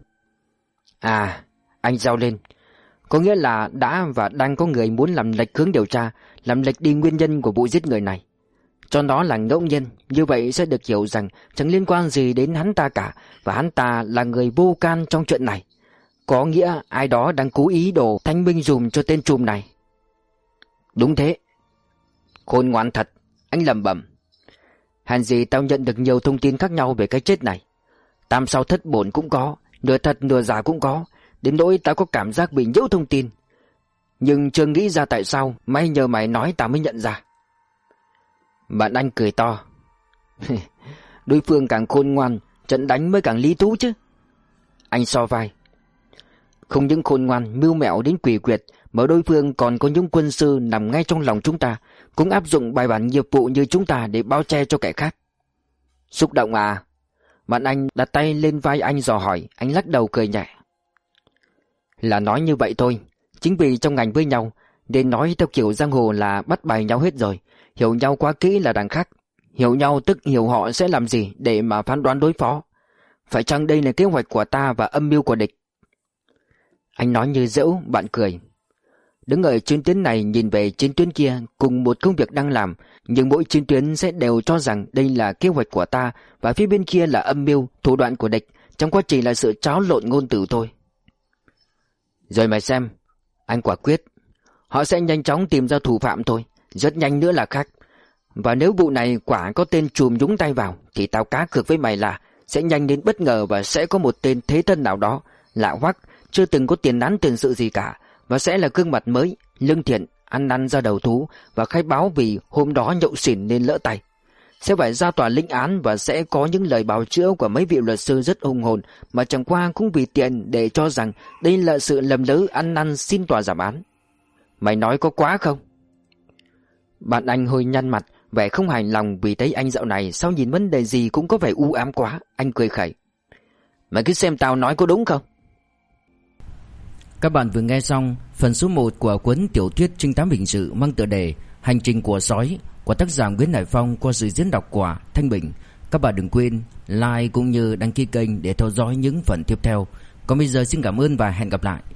À, anh rao lên, có nghĩa là đã và đang có người muốn làm lệch hướng điều tra, làm lệch đi nguyên nhân của vụ giết người này. Cho nó là ngẫu nhiên, như vậy sẽ được hiểu rằng chẳng liên quan gì đến hắn ta cả, và hắn ta là người vô can trong chuyện này. Có nghĩa ai đó đang cố ý đồ thanh minh dùm cho tên trùm này. Đúng thế. Khôn ngoan thật, anh lẩm bẩm. Hèn gì tao nhận được nhiều thông tin khác nhau về cái chết này. Tam sao thất bổn cũng có, nửa thật nửa giả cũng có, đến nỗi tao có cảm giác bị nhiễu thông tin. Nhưng chưa nghĩ ra tại sao, may nhờ mày nói tao mới nhận ra. Bạn anh cười to. Đối phương càng khôn ngoan, trận đánh mới càng lý thú chứ. Anh so vai. Không những khôn ngoan, mưu mẹo đến quỷ quyệt, mà đối phương còn có những quân sư nằm ngay trong lòng chúng ta, cũng áp dụng bài bản nghiệp vụ như chúng ta để bao che cho kẻ khác. Xúc động à? Bạn anh đặt tay lên vai anh dò hỏi. Anh lắc đầu cười nhẹ. Là nói như vậy thôi. Chính vì trong ngành với nhau, nên nói theo kiểu giang hồ là bắt bài nhau hết rồi. Hiểu nhau quá kỹ là đằng khác. Hiểu nhau tức hiểu họ sẽ làm gì để mà phán đoán đối phó. Phải chăng đây là kế hoạch của ta và âm mưu của địch? Anh nói như giễu, bạn cười. Đứng ở chiến tuyến này nhìn về chiến tuyến kia, cùng một công việc đang làm, nhưng mỗi chiến tuyến sẽ đều cho rằng đây là kế hoạch của ta, và phía bên kia là âm mưu, thủ đoạn của địch, trong quá trình là sự tráo lộn ngôn từ thôi. Rồi mày xem, anh quả quyết, họ sẽ nhanh chóng tìm ra thủ phạm thôi, rất nhanh nữa là khác. Và nếu vụ này quả có tên trùm nhúng tay vào, thì tao cá cược với mày là sẽ nhanh đến bất ngờ, và sẽ có một tên thế thân nào đó lạ hoắc, chưa từng có tiền án tiền sự gì cả, và sẽ là gương mặt mới, lương thiện, ăn năn ra đầu thú, và khai báo vì hôm đó nhậu xỉn nên lỡ tay. Sẽ phải ra tòa lĩnh án, và sẽ có những lời bào chữa của mấy vị luật sư rất hùng hồn, mà chẳng qua cũng vì tiền để cho rằng đây là sự lầm lỡ ăn năn xin tòa giảm án. Mày nói có quá không? Bạn anh hơi nhăn mặt, vẻ không hài lòng vì thấy anh dạo này sao nhìn vấn đề gì cũng có vẻ u ám quá. Anh cười khẩy. Mày cứ xem tao nói có đúng không? Các bạn vừa nghe xong phần số một của cuốn tiểu thuyết trinh thám hình sự mang tựa đề Hành trình của sói của tác giả Nguyễn Hải Phong qua sự diễn đọc của Thanh Bình. Các bạn đừng quên like cũng như đăng ký kênh để theo dõi những phần tiếp theo. Còn bây giờ xin cảm ơn và hẹn gặp lại.